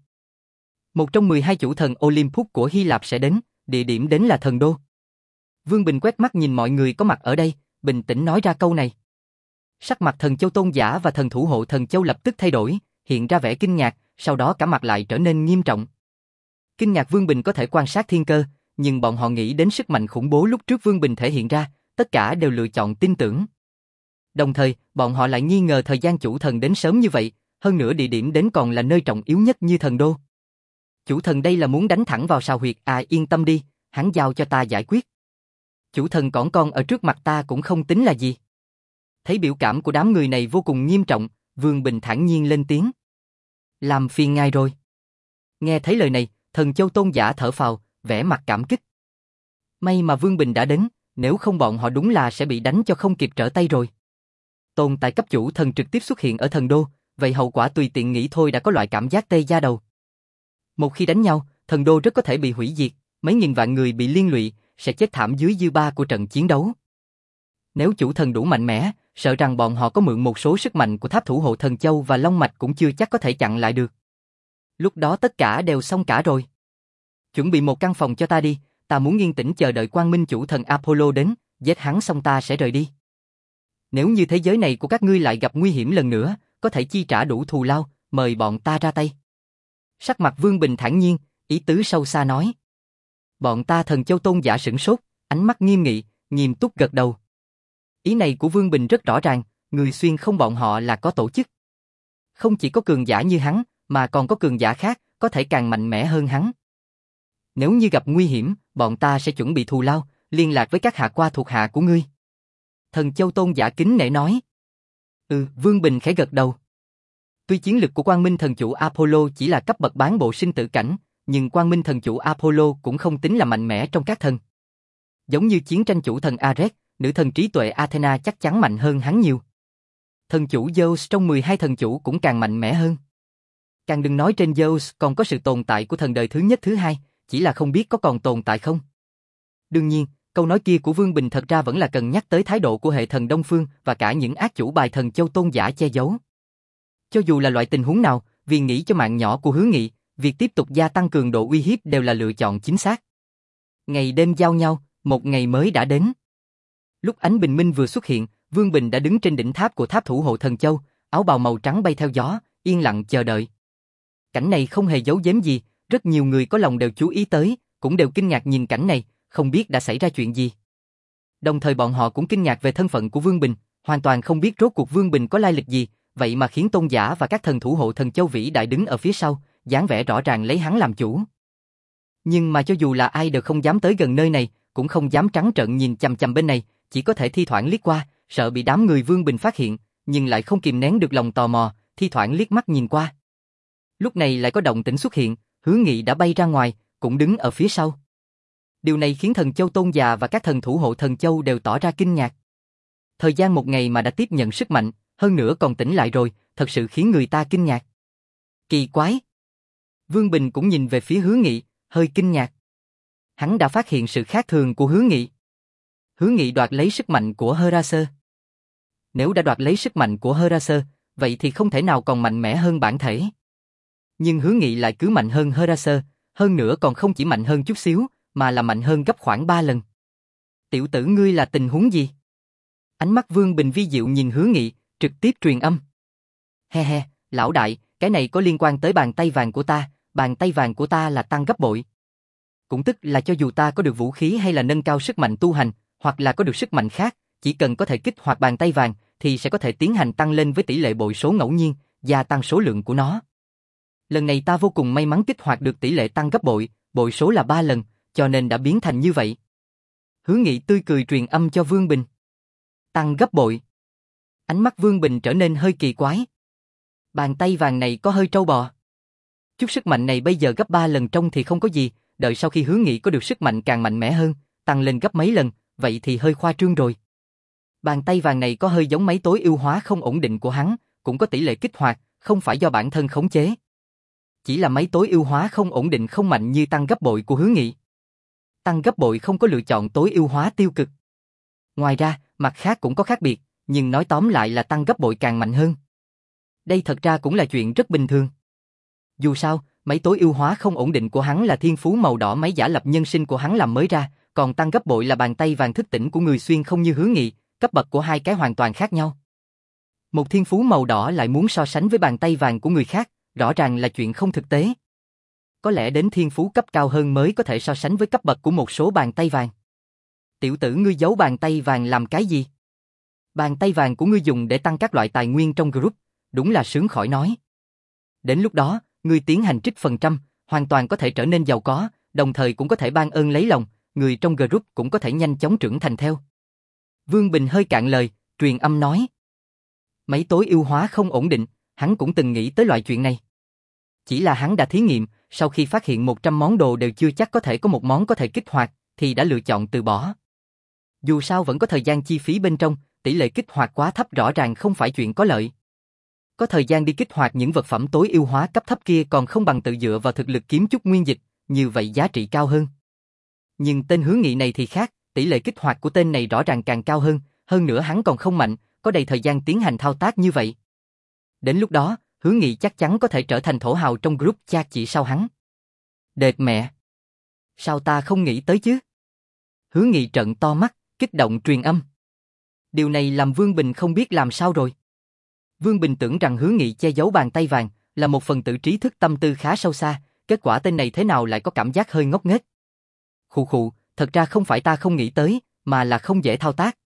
một trong mười hai chủ thần Olympus của Hy Lạp sẽ đến, địa điểm đến là thần đô. Vương Bình quét mắt nhìn mọi người có mặt ở đây, bình tĩnh nói ra câu này. Sắc mặt thần châu tôn giả và thần thủ hộ thần châu lập tức thay đổi, hiện ra vẻ kinh ngạc, sau đó cả mặt lại trở nên nghiêm trọng. Kinh ngạc Vương Bình có thể quan sát thiên cơ, nhưng bọn họ nghĩ đến sức mạnh khủng bố lúc trước Vương Bình thể hiện ra, tất cả đều lựa chọn tin tưởng. Đồng thời, bọn họ lại nghi ngờ thời gian chủ thần đến sớm như vậy, hơn nữa địa điểm đến còn là nơi trọng yếu nhất như thần đô. Chủ thần đây là muốn đánh thẳng vào sao huyệt, à yên tâm đi, hắn giao cho ta giải quyết. Chủ thần cỏn con ở trước mặt ta cũng không tính là gì. Thấy biểu cảm của đám người này vô cùng nghiêm trọng, Vương Bình thản nhiên lên tiếng. Làm phiền ngài rồi. Nghe thấy lời này, thần châu tôn giả thở phào, vẻ mặt cảm kích. May mà Vương Bình đã đến, nếu không bọn họ đúng là sẽ bị đánh cho không kịp trở tay rồi. Tồn tại cấp chủ thần trực tiếp xuất hiện ở thần đô, vậy hậu quả tùy tiện nghĩ thôi đã có loại cảm giác tê da đầu. Một khi đánh nhau, thần đô rất có thể bị hủy diệt, mấy nghìn vạn người bị liên lụy, sẽ chết thảm dưới dư ba của trận chiến đấu. Nếu chủ thần đủ mạnh mẽ, sợ rằng bọn họ có mượn một số sức mạnh của tháp thủ hộ thần châu và long mạch cũng chưa chắc có thể chặn lại được. Lúc đó tất cả đều xong cả rồi. Chuẩn bị một căn phòng cho ta đi, ta muốn yên tĩnh chờ đợi quang minh chủ thần Apollo đến, giết hắn xong ta sẽ rời đi. Nếu như thế giới này của các ngươi lại gặp nguy hiểm lần nữa, có thể chi trả đủ thù lao, mời bọn ta ra tay. Sắc mặt Vương Bình thản nhiên, ý tứ sâu xa nói. Bọn ta thần châu tôn giả sửng sốt, ánh mắt nghiêm nghị, nghiêm túc gật đầu. Ý này của Vương Bình rất rõ ràng, người xuyên không bọn họ là có tổ chức. Không chỉ có cường giả như hắn, mà còn có cường giả khác, có thể càng mạnh mẽ hơn hắn. Nếu như gặp nguy hiểm, bọn ta sẽ chuẩn bị thù lao, liên lạc với các hạ qua thuộc hạ của ngươi. Thần châu tôn giả kính nể nói. Ừ, Vương Bình khẽ gật đầu. Tuy chiến lực của Quang Minh thần chủ Apollo chỉ là cấp bậc bán bộ sinh tử cảnh, nhưng Quang Minh thần chủ Apollo cũng không tính là mạnh mẽ trong các thần. Giống như chiến tranh chủ thần Ares, nữ thần trí tuệ Athena chắc chắn mạnh hơn hắn nhiều. Thần chủ Zeus trong mười hai thần chủ cũng càng mạnh mẽ hơn. Càng đừng nói trên Zeus còn có sự tồn tại của thần đời thứ nhất thứ hai, chỉ là không biết có còn tồn tại không. Đương nhiên, câu nói kia của Vương Bình thật ra vẫn là cần nhắc tới thái độ của hệ thần Đông Phương và cả những ác chủ bài thần châu tôn giả che giấu. Cho dù là loại tình huống nào, vì nghĩ cho mạng nhỏ của Hứa Nghị, việc tiếp tục gia tăng cường độ uy hiếp đều là lựa chọn chính xác. Ngày đêm giao nhau, một ngày mới đã đến. Lúc ánh bình minh vừa xuất hiện, Vương Bình đã đứng trên đỉnh tháp của tháp thủ hộ thần châu, áo bào màu trắng bay theo gió, yên lặng chờ đợi. Cảnh này không hề giấu giếm gì, rất nhiều người có lòng đều chú ý tới, cũng đều kinh ngạc nhìn cảnh này, không biết đã xảy ra chuyện gì. Đồng thời bọn họ cũng kinh ngạc về thân phận của Vương Bình, hoàn toàn không biết rốt cuộc Vương Bình có lai lịch gì, vậy mà khiến tôn giả và các thần thủ hộ thần châu vĩ đại đứng ở phía sau, dáng vẻ rõ ràng lấy hắn làm chủ. Nhưng mà cho dù là ai đều không dám tới gần nơi này, cũng không dám trắng trợn nhìn chằm chằm bên này, chỉ có thể thi thoảng liếc qua, sợ bị đám người Vương Bình phát hiện, nhưng lại không kìm nén được lòng tò mò, thi thoảng liếc mắt nhìn qua. Lúc này lại có động tĩnh xuất hiện, Hứa Nghị đã bay ra ngoài, cũng đứng ở phía sau. Điều này khiến thần châu tôn già và các thần thủ hộ thần châu đều tỏ ra kinh ngạc. Thời gian một ngày mà đã tiếp nhận sức mạnh, hơn nữa còn tỉnh lại rồi, thật sự khiến người ta kinh ngạc. Kỳ quái. Vương Bình cũng nhìn về phía Hứa Nghị, hơi kinh ngạc. Hắn đã phát hiện sự khác thường của Hứa Nghị. Hứa Nghị đoạt lấy sức mạnh của Heraser. Nếu đã đoạt lấy sức mạnh của Heraser, vậy thì không thể nào còn mạnh mẽ hơn bản thể. Nhưng Hứa Nghị lại cứ mạnh hơn Heraser, hơn nữa còn không chỉ mạnh hơn chút xíu, mà là mạnh hơn gấp khoảng ba lần. Tiểu tử ngươi là tình huống gì? Ánh mắt Vương Bình vi diệu nhìn Hứa Nghị, trực tiếp truyền âm. He he, lão đại, cái này có liên quan tới bàn tay vàng của ta, bàn tay vàng của ta là tăng gấp bội. Cũng tức là cho dù ta có được vũ khí hay là nâng cao sức mạnh tu hành, hoặc là có được sức mạnh khác, chỉ cần có thể kích hoạt bàn tay vàng, thì sẽ có thể tiến hành tăng lên với tỷ lệ bội số ngẫu nhiên, gia tăng số lượng của nó. Lần này ta vô cùng may mắn kích hoạt được tỷ lệ tăng gấp bội, bội số là ba lần, cho nên đã biến thành như vậy. Hứa Nghị tươi cười truyền âm cho Vương Bình. Tăng gấp bội. Ánh mắt Vương Bình trở nên hơi kỳ quái. Bàn tay vàng này có hơi trâu bò. Chút sức mạnh này bây giờ gấp ba lần trong thì không có gì, đợi sau khi Hứa Nghị có được sức mạnh càng mạnh mẽ hơn, tăng lên gấp mấy lần, vậy thì hơi khoa trương rồi. Bàn tay vàng này có hơi giống máy tối ưu hóa không ổn định của hắn, cũng có tỷ lệ kích hoạt, không phải do bản thân khống chế. Chỉ là máy tối ưu hóa không ổn định không mạnh như tăng gấp bội của Hứa Nghị. Tăng gấp bội không có lựa chọn tối ưu hóa tiêu cực. Ngoài ra, mặt khác cũng có khác biệt, nhưng nói tóm lại là tăng gấp bội càng mạnh hơn. Đây thật ra cũng là chuyện rất bình thường. Dù sao, máy tối ưu hóa không ổn định của hắn là thiên phú màu đỏ máy giả lập nhân sinh của hắn làm mới ra, còn tăng gấp bội là bàn tay vàng thức tỉnh của người xuyên không như Hứa Nghị, cấp bậc của hai cái hoàn toàn khác nhau. Một thiên phú màu đỏ lại muốn so sánh với bàn tay vàng của người khác, rõ ràng là chuyện không thực tế. Có lẽ đến thiên phú cấp cao hơn mới có thể so sánh với cấp bậc của một số bàn tay vàng. Tiểu tử ngươi giấu bàn tay vàng làm cái gì? Bàn tay vàng của ngươi dùng để tăng các loại tài nguyên trong group, đúng là sướng khỏi nói. Đến lúc đó, ngươi tiến hành trích phần trăm, hoàn toàn có thể trở nên giàu có, đồng thời cũng có thể ban ơn lấy lòng, người trong group cũng có thể nhanh chóng trưởng thành theo. Vương Bình hơi cạn lời, truyền âm nói. Mấy tối ưu hóa không ổn định, hắn cũng từng nghĩ tới loại chuyện này. Chỉ là hắn đã thí nghiệm, sau khi phát hiện một trăm món đồ đều chưa chắc có thể có một món có thể kích hoạt, thì đã lựa chọn từ bỏ. Dù sao vẫn có thời gian chi phí bên trong, tỷ lệ kích hoạt quá thấp rõ ràng không phải chuyện có lợi. Có thời gian đi kích hoạt những vật phẩm tối ưu hóa cấp thấp kia còn không bằng tự dựa vào thực lực kiếm chút nguyên dịch, như vậy giá trị cao hơn. Nhưng tên Hứa Nghị này thì khác, tỷ lệ kích hoạt của tên này rõ ràng càng cao hơn, hơn nữa hắn còn không mạnh, có đầy thời gian tiến hành thao tác như vậy. Đến lúc đó, Hứa Nghị chắc chắn có thể trở thành thổ hào trong group chat chỉ sau hắn. Đệt mẹ! Sao ta không nghĩ tới chứ? Hứa Nghị trợn to mắt, kích động truyền âm. Điều này làm Vương Bình không biết làm sao rồi. Vương Bình tưởng rằng Hứa Nghị che giấu bàn tay vàng là một phần tử trí thức tâm tư khá sâu xa, kết quả tên này thế nào lại có cảm giác hơi ngốc nghếch. Khụ khụ, thật ra không phải ta không nghĩ tới, mà là không dễ thao tác.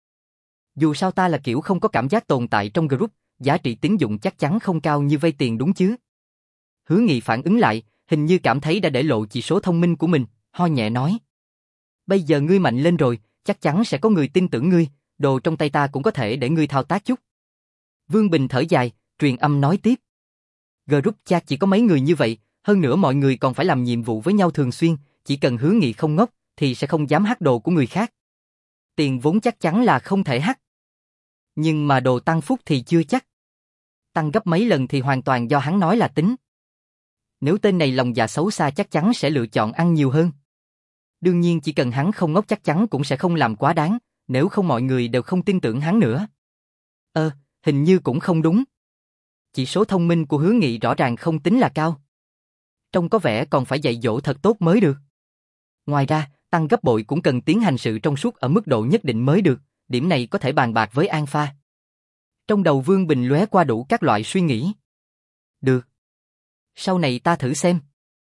Dù sao ta là kiểu không có cảm giác tồn tại trong group, giá trị tín dụng chắc chắn không cao như vay tiền đúng chứ. Hứa Nghị phản ứng lại, hình như cảm thấy đã để lộ chỉ số thông minh của mình, ho nhẹ nói. Bây giờ ngươi mạnh lên rồi, chắc chắn sẽ có người tin tưởng ngươi, đồ trong tay ta cũng có thể để ngươi thao tác chút. Vương Bình thở dài, truyền âm nói tiếp. Group chat chỉ có mấy người như vậy, hơn nữa mọi người còn phải làm nhiệm vụ với nhau thường xuyên, chỉ cần Hứa Nghị không ngốc, thì sẽ không dám hack đồ của người khác. Tiền vốn chắc chắn là không thể hack. Nhưng mà đồ tăng phúc thì chưa chắc. Tăng gấp mấy lần thì hoàn toàn do hắn nói là tính. Nếu tên này lòng dạ xấu xa chắc chắn sẽ lựa chọn ăn nhiều hơn. Đương nhiên chỉ cần hắn không ngốc chắc chắn cũng sẽ không làm quá đáng, nếu không mọi người đều không tin tưởng hắn nữa. Ơ, hình như cũng không đúng. Chỉ số thông minh của Hứa Nghị rõ ràng không tính là cao. Trông có vẻ còn phải dạy dỗ thật tốt mới được. Ngoài ra, tăng gấp bội cũng cần tiến hành sự trong suốt ở mức độ nhất định mới được, điểm này có thể bàn bạc với An Pha. Trong đầu Vương Bình lóe qua đủ các loại suy nghĩ. Được. Sau này ta thử xem.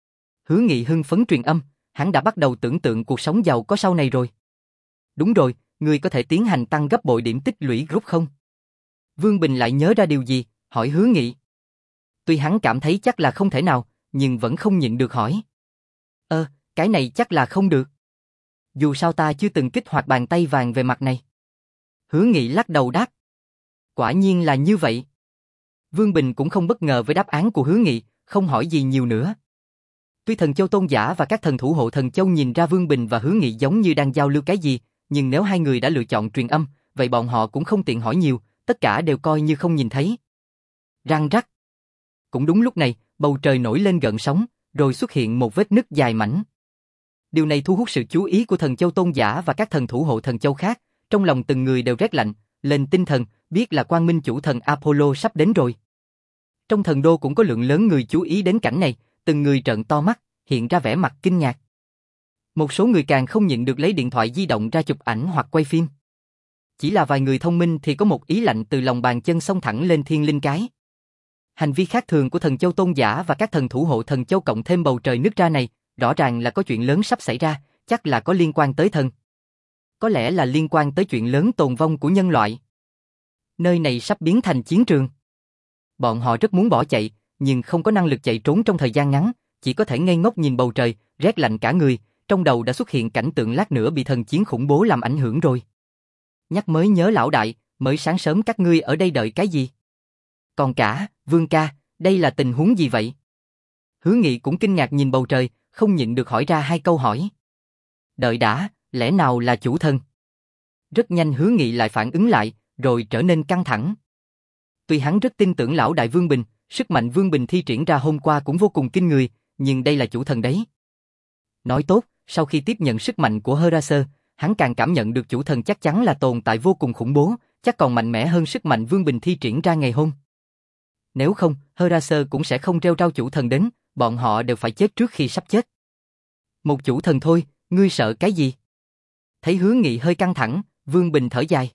Hứa Nghị hưng phấn truyền âm, hắn đã bắt đầu tưởng tượng cuộc sống giàu có sau này rồi. Đúng rồi, ngươi có thể tiến hành tăng gấp bội điểm tích lũy group không? Vương Bình lại nhớ ra điều gì, hỏi Hứa Nghị. Tuy hắn cảm thấy chắc là không thể nào, nhưng vẫn không nhịn được hỏi. Ơ, cái này chắc là không được. Dù sao ta chưa từng kích hoạt bàn tay vàng về mặt này. Hứa Nghị lắc đầu đáp. Quả nhiên là như vậy. Vương Bình cũng không bất ngờ với đáp án của Hứa Nghị, không hỏi gì nhiều nữa. Tuy thần châu tôn giả và các thần thủ hộ thần châu nhìn ra Vương Bình và Hứa Nghị giống như đang giao lưu cái gì, nhưng nếu hai người đã lựa chọn truyền âm, vậy bọn họ cũng không tiện hỏi nhiều, tất cả đều coi như không nhìn thấy. Răng rắc. Cũng đúng lúc này, bầu trời nổi lên gợn sóng, rồi xuất hiện một vết nứt dài mảnh. Điều này thu hút sự chú ý của thần châu tôn giả và các thần thủ hộ thần châu khác, trong lòng từng người đều rét lạnh, lên tinh thần, biết là Quang Minh chủ thần Apollo sắp đến rồi. Trong thần đô cũng có lượng lớn người chú ý đến cảnh này, từng người trợn to mắt, hiện ra vẻ mặt kinh ngạc. Một số người càng không nhịn được lấy điện thoại di động ra chụp ảnh hoặc quay phim. Chỉ là vài người thông minh thì có một ý lạnh từ lòng bàn chân xông thẳng lên thiên linh cái. Hành vi khác thường của thần châu tôn giả và các thần thủ hộ thần châu cộng thêm bầu trời nứt ra này, rõ ràng là có chuyện lớn sắp xảy ra, chắc là có liên quan tới thần. Có lẽ là liên quan tới chuyện lớn tồn vong của nhân loại. Nơi này sắp biến thành chiến trường. Bọn họ rất muốn bỏ chạy, nhưng không có năng lực chạy trốn trong thời gian ngắn, chỉ có thể ngây ngốc nhìn bầu trời, rét lạnh cả người, trong đầu đã xuất hiện cảnh tượng lát nữa bị thần chiến khủng bố làm ảnh hưởng rồi. Nhắc mới nhớ lão đại, mới sáng sớm các ngươi ở đây đợi cái gì? Còn cả, Vương ca, đây là tình huống gì vậy? Hứa Nghị cũng kinh ngạc nhìn bầu trời, không nhịn được hỏi ra hai câu hỏi. Đợi đã, Lẽ nào là chủ thần? Rất nhanh Hứa Nghị lại phản ứng lại, rồi trở nên căng thẳng. Tuy hắn rất tin tưởng lão đại Vương Bình, sức mạnh Vương Bình thi triển ra hôm qua cũng vô cùng kinh người, nhưng đây là chủ thần đấy. Nói tốt, sau khi tiếp nhận sức mạnh của Heraser, hắn càng cảm nhận được chủ thần chắc chắn là tồn tại vô cùng khủng bố, chắc còn mạnh mẽ hơn sức mạnh Vương Bình thi triển ra ngày hôm. Nếu không, Heraser cũng sẽ không rêu rao chủ thần đến, bọn họ đều phải chết trước khi sắp chết. Một chủ thần thôi, ngươi sợ cái gì? Thấy Hứa Nghị hơi căng thẳng, Vương Bình thở dài.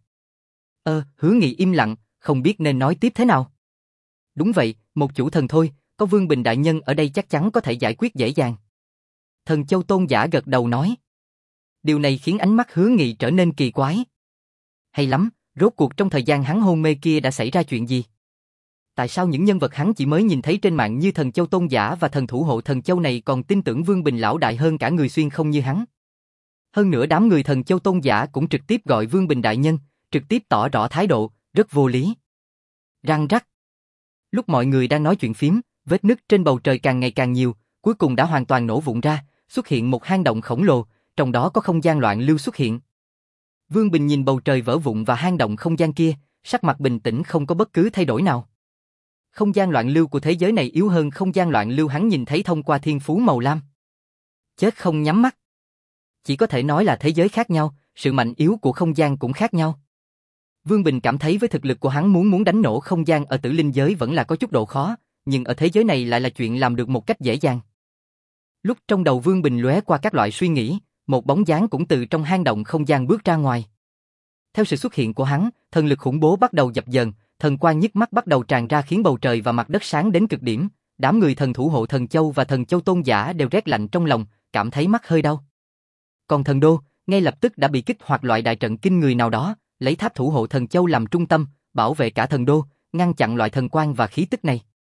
Ơ, Hứa Nghị im lặng, không biết nên nói tiếp thế nào. Đúng vậy, một chủ thần thôi, có Vương Bình đại nhân ở đây chắc chắn có thể giải quyết dễ dàng. Thần Châu Tôn giả gật đầu nói. Điều này khiến ánh mắt Hứa Nghị trở nên kỳ quái. Hay lắm, rốt cuộc trong thời gian hắn hôn mê kia đã xảy ra chuyện gì? Tại sao những nhân vật hắn chỉ mới nhìn thấy trên mạng như Thần Châu Tôn giả và thần thủ hộ Thần Châu này còn tin tưởng Vương Bình lão đại hơn cả người xuyên không như hắn? Hơn nữa đám người Thần Châu Tôn giả cũng trực tiếp gọi Vương Bình đại nhân, trực tiếp tỏ rõ thái độ, rất vô lý. Răng rắc. Lúc mọi người đang nói chuyện phím, vết nứt trên bầu trời càng ngày càng nhiều, cuối cùng đã hoàn toàn nổ vụn ra, xuất hiện một hang động khổng lồ, trong đó có không gian loạn lưu xuất hiện. Vương Bình nhìn bầu trời vỡ vụn và hang động không gian kia, sắc mặt bình tĩnh không có bất cứ thay đổi nào. Không gian loạn lưu của thế giới này yếu hơn không gian loạn lưu hắn nhìn thấy thông qua thiên phú màu lam. Chết không nhắm mắt. Chỉ có thể nói là thế giới khác nhau, sự mạnh yếu của không gian cũng khác nhau. Vương Bình cảm thấy với thực lực của hắn muốn muốn đánh nổ không gian ở tử linh giới vẫn là có chút độ khó, nhưng ở thế giới này lại là chuyện làm được một cách dễ dàng. Lúc trong đầu Vương Bình lóe qua các loại suy nghĩ, một bóng dáng cũng từ trong hang động không gian bước ra ngoài. Theo sự xuất hiện của hắn, thần lực khủng bố bắt đầu dập dờn, thần quang nhức mắt bắt đầu tràn ra khiến bầu trời và mặt đất sáng đến cực điểm. Đám người thần thủ hộ Thần Châu và Thần Châu Tôn giả đều rét lạnh trong lòng, cảm thấy mắt hơi đau. Còn thần đô, ngay lập tức đã bị kích hoạt loại đại trận kinh người nào đó, lấy tháp thủ hộ Thần Châu làm trung tâm, bảo vệ cả thần đô, ngăn chặn loại thần quang và khí tức này.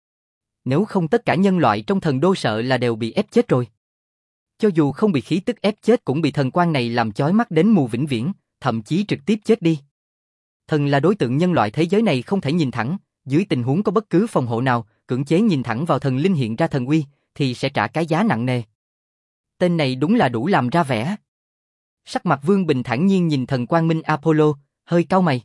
Nếu không tất cả nhân loại trong thần đô sợ là đều bị ép chết rồi. Cho dù không bị khí tức ép chết cũng bị thần quang này làm chói mắt đến mù vĩnh viễn, thậm chí trực tiếp chết đi. Thần là đối tượng nhân loại thế giới này không thể nhìn thẳng, dưới tình huống có bất cứ phòng hộ nào, cưỡng chế nhìn thẳng vào thần linh hiện ra thần uy, thì sẽ trả cái giá nặng nề. Tên này đúng là đủ làm ra vẻ. Sắc mặt Vương Bình thản nhiên nhìn thần quang minh Apollo, hơi cau mày.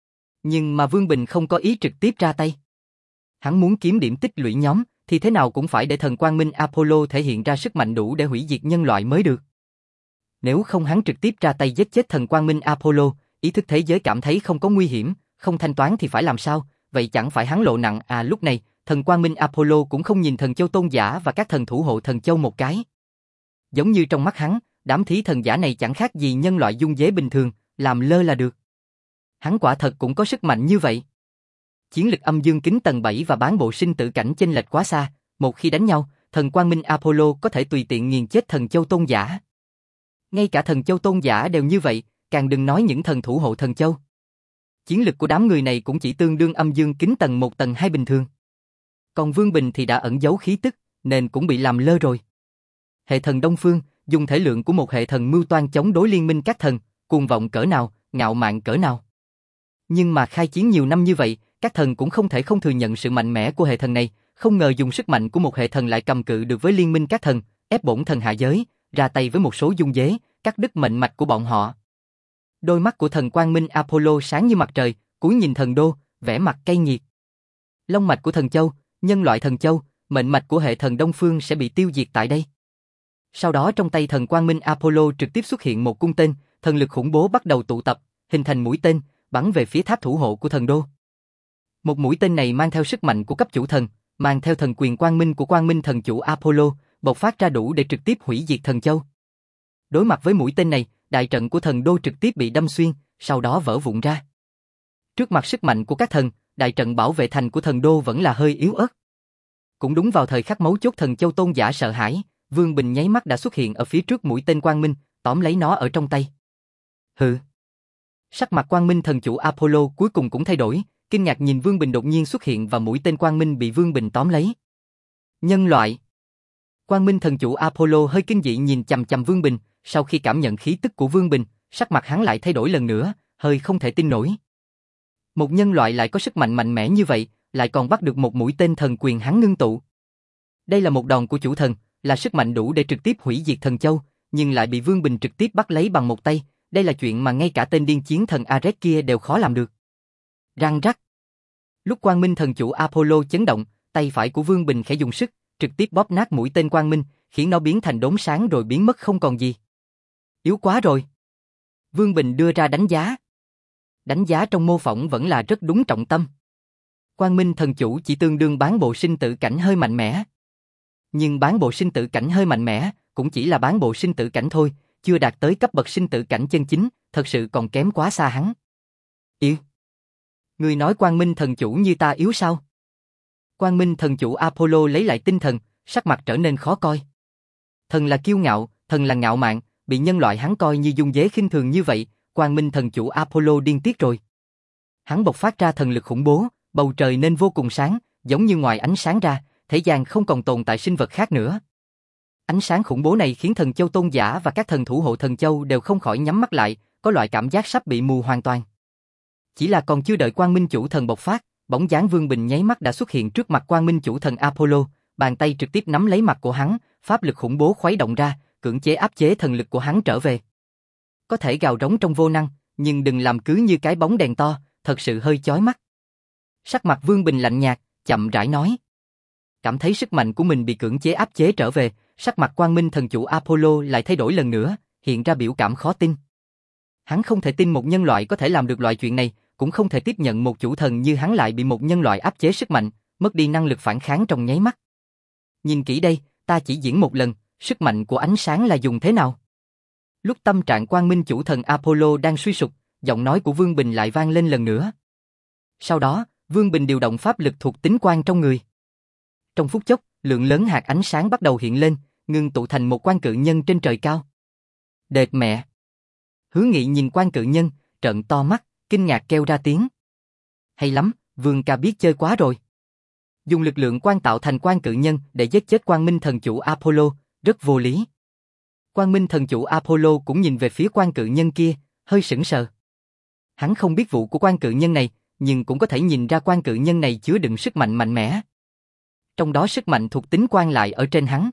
Nhưng mà Vương Bình không có ý trực tiếp ra tay. Hắn muốn kiếm điểm tích lũy nhóm, thì thế nào cũng phải để thần quang minh Apollo thể hiện ra sức mạnh đủ để hủy diệt nhân loại mới được. Nếu không hắn trực tiếp ra tay giết chết thần quang minh Apollo, ý thức thế giới cảm thấy không có nguy hiểm, không thanh toán thì phải làm sao, vậy chẳng phải hắn lộ nặng à. Lúc này, thần quang minh Apollo cũng không nhìn Thần Châu Tôn giả và các thần thủ hộ Thần Châu một cái. Giống như trong mắt hắn, đám thí thần giả này chẳng khác gì nhân loại dung dế bình thường, làm lơ là được. Hắn quả thật cũng có sức mạnh như vậy. Chiến lực âm dương kính tầng bảy và bán bộ sinh tử cảnh chênh lệch quá xa, một khi đánh nhau, thần quang minh Apollo có thể tùy tiện nghiền chết Thần Châu Tôn giả. Ngay cả Thần Châu Tôn giả đều như vậy, càng đừng nói những thần thủ hộ Thần Châu. Chiến lực của đám người này cũng chỉ tương đương âm dương kính tầng một tầng hai bình thường. Còn Vương Bình thì đã ẩn giấu khí tức, nên cũng bị làm lơ rồi. Hệ thần Đông Phương, dùng thể lượng của một hệ thần mưu toan chống đối liên minh các thần, cuồng vọng cỡ nào, ngạo mạn cỡ nào. Nhưng mà khai chiến nhiều năm như vậy, các thần cũng không thể không thừa nhận sự mạnh mẽ của hệ thần này, không ngờ dùng sức mạnh của một hệ thần lại cầm cự được với liên minh các thần, ép bổn thần hạ giới, ra tay với một số dung dế, cắt đứt mệnh mạch của bọn họ. Đôi mắt của thần quang minh Apollo sáng như mặt trời, cúi nhìn thần đô, vẻ mặt cay nghiệt. Long mạch của Thần Châu, nhân loại Thần Châu, mệnh mạch của hệ thần Đông Phương sẽ bị tiêu diệt tại đây. Sau đó trong tay thần quang minh Apollo trực tiếp xuất hiện một cung tên, thần lực khủng bố bắt đầu tụ tập, hình thành mũi tên, bắn về phía tháp thủ hộ của thần đô. Một mũi tên này mang theo sức mạnh của cấp chủ thần, mang theo thần quyền quang minh của quang minh thần chủ Apollo, bộc phát ra đủ để trực tiếp hủy diệt Thần Châu. Đối mặt với mũi tên này, đại trận của thần đô trực tiếp bị đâm xuyên, sau đó vỡ vụn ra. Trước mặt sức mạnh của các thần, đại trận bảo vệ thành của thần đô vẫn là hơi yếu ớt. Cũng đúng vào thời khắc mấu chốt Thần Châu Tôn giả sợ hãi, Vương Bình nháy mắt đã xuất hiện ở phía trước mũi tên quang minh, tóm lấy nó ở trong tay. Hừ. Sắc mặt quang minh thần chủ Apollo cuối cùng cũng thay đổi, kinh ngạc nhìn Vương Bình đột nhiên xuất hiện và mũi tên quang minh bị Vương Bình tóm lấy. Nhân loại. Quang minh thần chủ Apollo hơi kinh dị nhìn chằm chằm Vương Bình, sau khi cảm nhận khí tức của Vương Bình, sắc mặt hắn lại thay đổi lần nữa, hơi không thể tin nổi. Một nhân loại lại có sức mạnh mạnh mẽ như vậy, lại còn bắt được một mũi tên thần quyền hắn ngưng tụ. Đây là một đòn của chủ thần, là sức mạnh đủ để trực tiếp hủy diệt Thần Châu, nhưng lại bị Vương Bình trực tiếp bắt lấy bằng một tay, đây là chuyện mà ngay cả tên điên chiến thần Ares kia đều khó làm được. Răng rắc. Lúc Quang Minh thần chủ Apollo chấn động, tay phải của Vương Bình khẽ dùng sức, trực tiếp bóp nát mũi tên Quang Minh, khiến nó biến thành đốm sáng rồi biến mất không còn gì. Yếu quá rồi. Vương Bình đưa ra đánh giá. Đánh giá trong mô phỏng vẫn là rất đúng trọng tâm. Quang Minh thần chủ chỉ tương đương bán bộ sinh tử cảnh hơi mạnh mẽ. Nhưng bán bộ sinh tử cảnh hơi mạnh mẽ, cũng chỉ là bán bộ sinh tử cảnh thôi, chưa đạt tới cấp bậc sinh tử cảnh chân chính, thật sự còn kém quá xa hắn. Yếu. Người nói Quang Minh thần chủ như ta yếu sao? Quang Minh thần chủ Apollo lấy lại tinh thần, sắc mặt trở nên khó coi. Thần là kiêu ngạo, thần là ngạo mạn, bị nhân loại hắn coi như dung dế khinh thường như vậy, Quang Minh thần chủ Apollo điên tiết rồi. Hắn bộc phát ra thần lực khủng bố, bầu trời nên vô cùng sáng, giống như ngoài ánh sáng ra, thế gian không còn tồn tại sinh vật khác nữa. Ánh sáng khủng bố này khiến thần châu tôn giả và các thần thủ hộ thần châu đều không khỏi nhắm mắt lại, có loại cảm giác sắp bị mù hoàn toàn. Chỉ là còn chưa đợi Quang Minh chủ thần bộc phát, bóng dáng Vương Bình nháy mắt đã xuất hiện trước mặt Quang Minh chủ thần Apollo, bàn tay trực tiếp nắm lấy mặt của hắn, pháp lực khủng bố khuấy động ra, cưỡng chế áp chế thần lực của hắn trở về. Có thể gào rống trong vô năng, nhưng đừng làm cứ như cái bóng đèn to, thật sự hơi chói mắt. Sắc mặt Vương Bình lạnh nhạt, chậm rãi nói. Cảm thấy sức mạnh của mình bị cưỡng chế áp chế trở về, sắc mặt Quang Minh thần chủ Apollo lại thay đổi lần nữa, hiện ra biểu cảm khó tin. Hắn không thể tin một nhân loại có thể làm được loại chuyện này, cũng không thể tiếp nhận một chủ thần như hắn lại bị một nhân loại áp chế sức mạnh, mất đi năng lực phản kháng trong nháy mắt. Nhìn kỹ đây, ta chỉ diễn một lần, sức mạnh của ánh sáng là dùng thế nào? Lúc tâm trạng Quang Minh chủ thần Apollo đang suy sụp, giọng nói của Vương Bình lại vang lên lần nữa. Sau đó, Vương Bình điều động pháp lực thuộc tính quang trong người. Trong phút chốc, lượng lớn hạt ánh sáng bắt đầu hiện lên, ngưng tụ thành một quan cự nhân trên trời cao. Đệt mẹ! Hứa Nghị nhìn quan cự nhân, trợn to mắt, kinh ngạc kêu ra tiếng. Hay lắm, Vương ca biết chơi quá rồi. Dùng lực lượng quan tạo thành quan cự nhân để giết chết Quang Minh thần chủ Apollo, rất vô lý. Quang Minh thần chủ Apollo cũng nhìn về phía quan cự nhân kia, hơi sững sờ. Hắn không biết vụ của quan cự nhân này, nhưng cũng có thể nhìn ra quan cự nhân này chứa đựng sức mạnh mạnh mẽ. Trong đó sức mạnh thuộc tính quan lại ở trên hắn.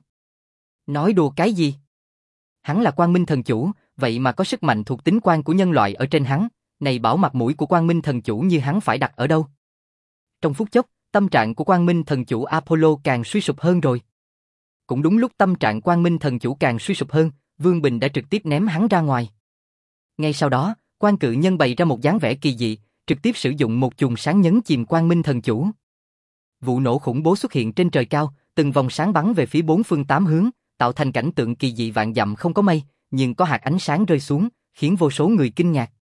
Nói đùa cái gì? Hắn là Quang Minh thần chủ, vậy mà có sức mạnh thuộc tính quan của nhân loại ở trên hắn, này bảo mặt mũi của Quang Minh thần chủ như hắn phải đặt ở đâu? Trong phút chốc, tâm trạng của Quang Minh thần chủ Apollo càng suy sụp hơn rồi. Cũng đúng lúc tâm trạng Quang Minh thần chủ càng suy sụp hơn, Vương Bình đã trực tiếp ném hắn ra ngoài. Ngay sau đó, quan cự nhân bày ra một dáng vẻ kỳ dị, trực tiếp sử dụng một chùm sáng nhấn chìm Quang Minh thần chủ. Vụ nổ khủng bố xuất hiện trên trời cao, từng vòng sáng bắn về phía bốn phương tám hướng, tạo thành cảnh tượng kỳ dị vạn dặm không có mây, nhưng có hạt ánh sáng rơi xuống, khiến vô số người kinh ngạc.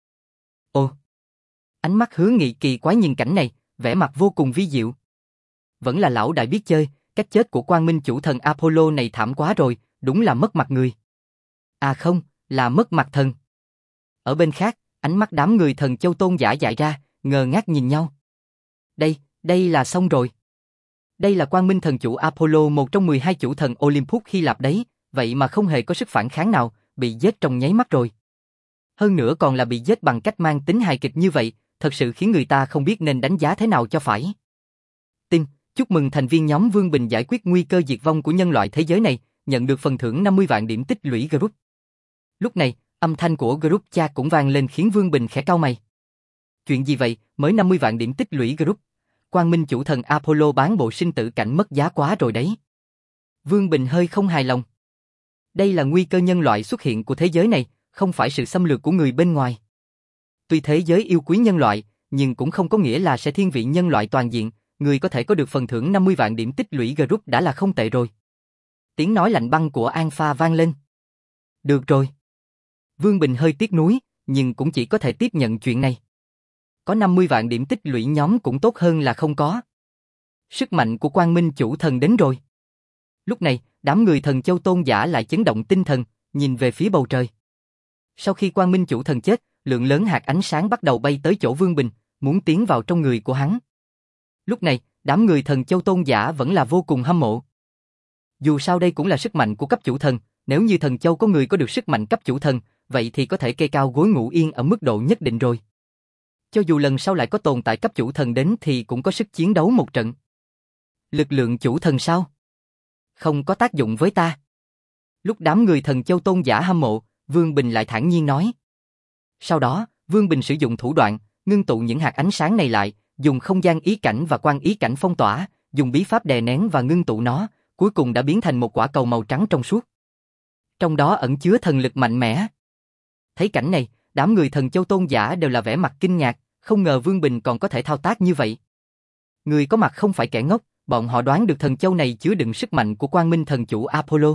Ồ! Ánh mắt Hứa Nghị kỳ quái nhìn cảnh này, vẻ mặt vô cùng vi diệu. Vẫn là lão đại biết chơi, cách chết của Quang Minh chủ thần Apollo này thảm quá rồi, đúng là mất mặt người. À không, là mất mặt thần. Ở bên khác, ánh mắt đám người thần châu tôn giả dại ra, ngơ ngác nhìn nhau. Đây, đây là xong rồi. Đây là Quang Minh thần chủ Apollo, một trong mười hai chủ thần Olympus Hy Lạp đấy, vậy mà không hề có sức phản kháng nào, bị giết trong nháy mắt rồi. Hơn nữa còn là bị giết bằng cách mang tính hài kịch như vậy, thật sự khiến người ta không biết nên đánh giá thế nào cho phải. Tin, chúc mừng thành viên nhóm Vương Bình giải quyết nguy cơ diệt vong của nhân loại thế giới này, nhận được phần thưởng năm mươi vạn điểm tích lũy group. Lúc này, âm thanh của group chat cũng vang lên khiến Vương Bình khẽ cau mày. Chuyện gì vậy, mới năm mươi vạn điểm tích lũy group? Quang Minh chủ thần Apollo bán bộ sinh tử cảnh mất giá quá rồi đấy. Vương Bình hơi không hài lòng. Đây là nguy cơ nhân loại xuất hiện của thế giới này, không phải sự xâm lược của người bên ngoài. Tuy thế giới yêu quý nhân loại, nhưng cũng không có nghĩa là sẽ thiên vị nhân loại toàn diện, người có thể có được phần thưởng năm mươi vạn điểm tích lũy group đã là không tệ rồi. Tiếng nói lạnh băng của Alpha vang lên. Được rồi. Vương Bình hơi tiếc nuối, nhưng cũng chỉ có thể tiếp nhận chuyện này. Có năm mươi vạn điểm tích lũy nhóm cũng tốt hơn là không có. Sức mạnh của Quang Minh chủ thần đến rồi. Lúc này, đám người thần châu tôn giả lại chấn động tinh thần, nhìn về phía bầu trời. Sau khi Quang Minh chủ thần chết, lượng lớn hạt ánh sáng bắt đầu bay tới chỗ Vương Bình, muốn tiến vào trong người của hắn. Lúc này, đám người thần châu tôn giả vẫn là vô cùng hâm mộ. Dù sao đây cũng là sức mạnh của cấp chủ thần, nếu như thần châu có người có được sức mạnh cấp chủ thần, vậy thì có thể kê cao gối ngủ yên ở mức độ nhất định rồi. Cho dù lần sau lại có tồn tại cấp chủ thần đến thì cũng có sức chiến đấu một trận. Lực lượng chủ thần sao? Không có tác dụng với ta. Lúc đám người Thần Châu tôn giả hâm mộ, Vương Bình lại thản nhiên nói. Sau đó, Vương Bình sử dụng thủ đoạn, ngưng tụ những hạt ánh sáng này lại, dùng không gian ý cảnh và quan ý cảnh phong tỏa, dùng bí pháp đè nén và ngưng tụ nó, cuối cùng đã biến thành một quả cầu màu trắng trong suốt. Trong đó ẩn chứa thần lực mạnh mẽ. Thấy cảnh này, đám người Thần Châu tôn giả đều là vẻ mặt kinh ngạc, không ngờ Vương Bình còn có thể thao tác như vậy. Người có mặt không phải kẻ ngốc, bọn họ đoán được thần châu này chứa đựng sức mạnh của Quang Minh thần chủ Apollo.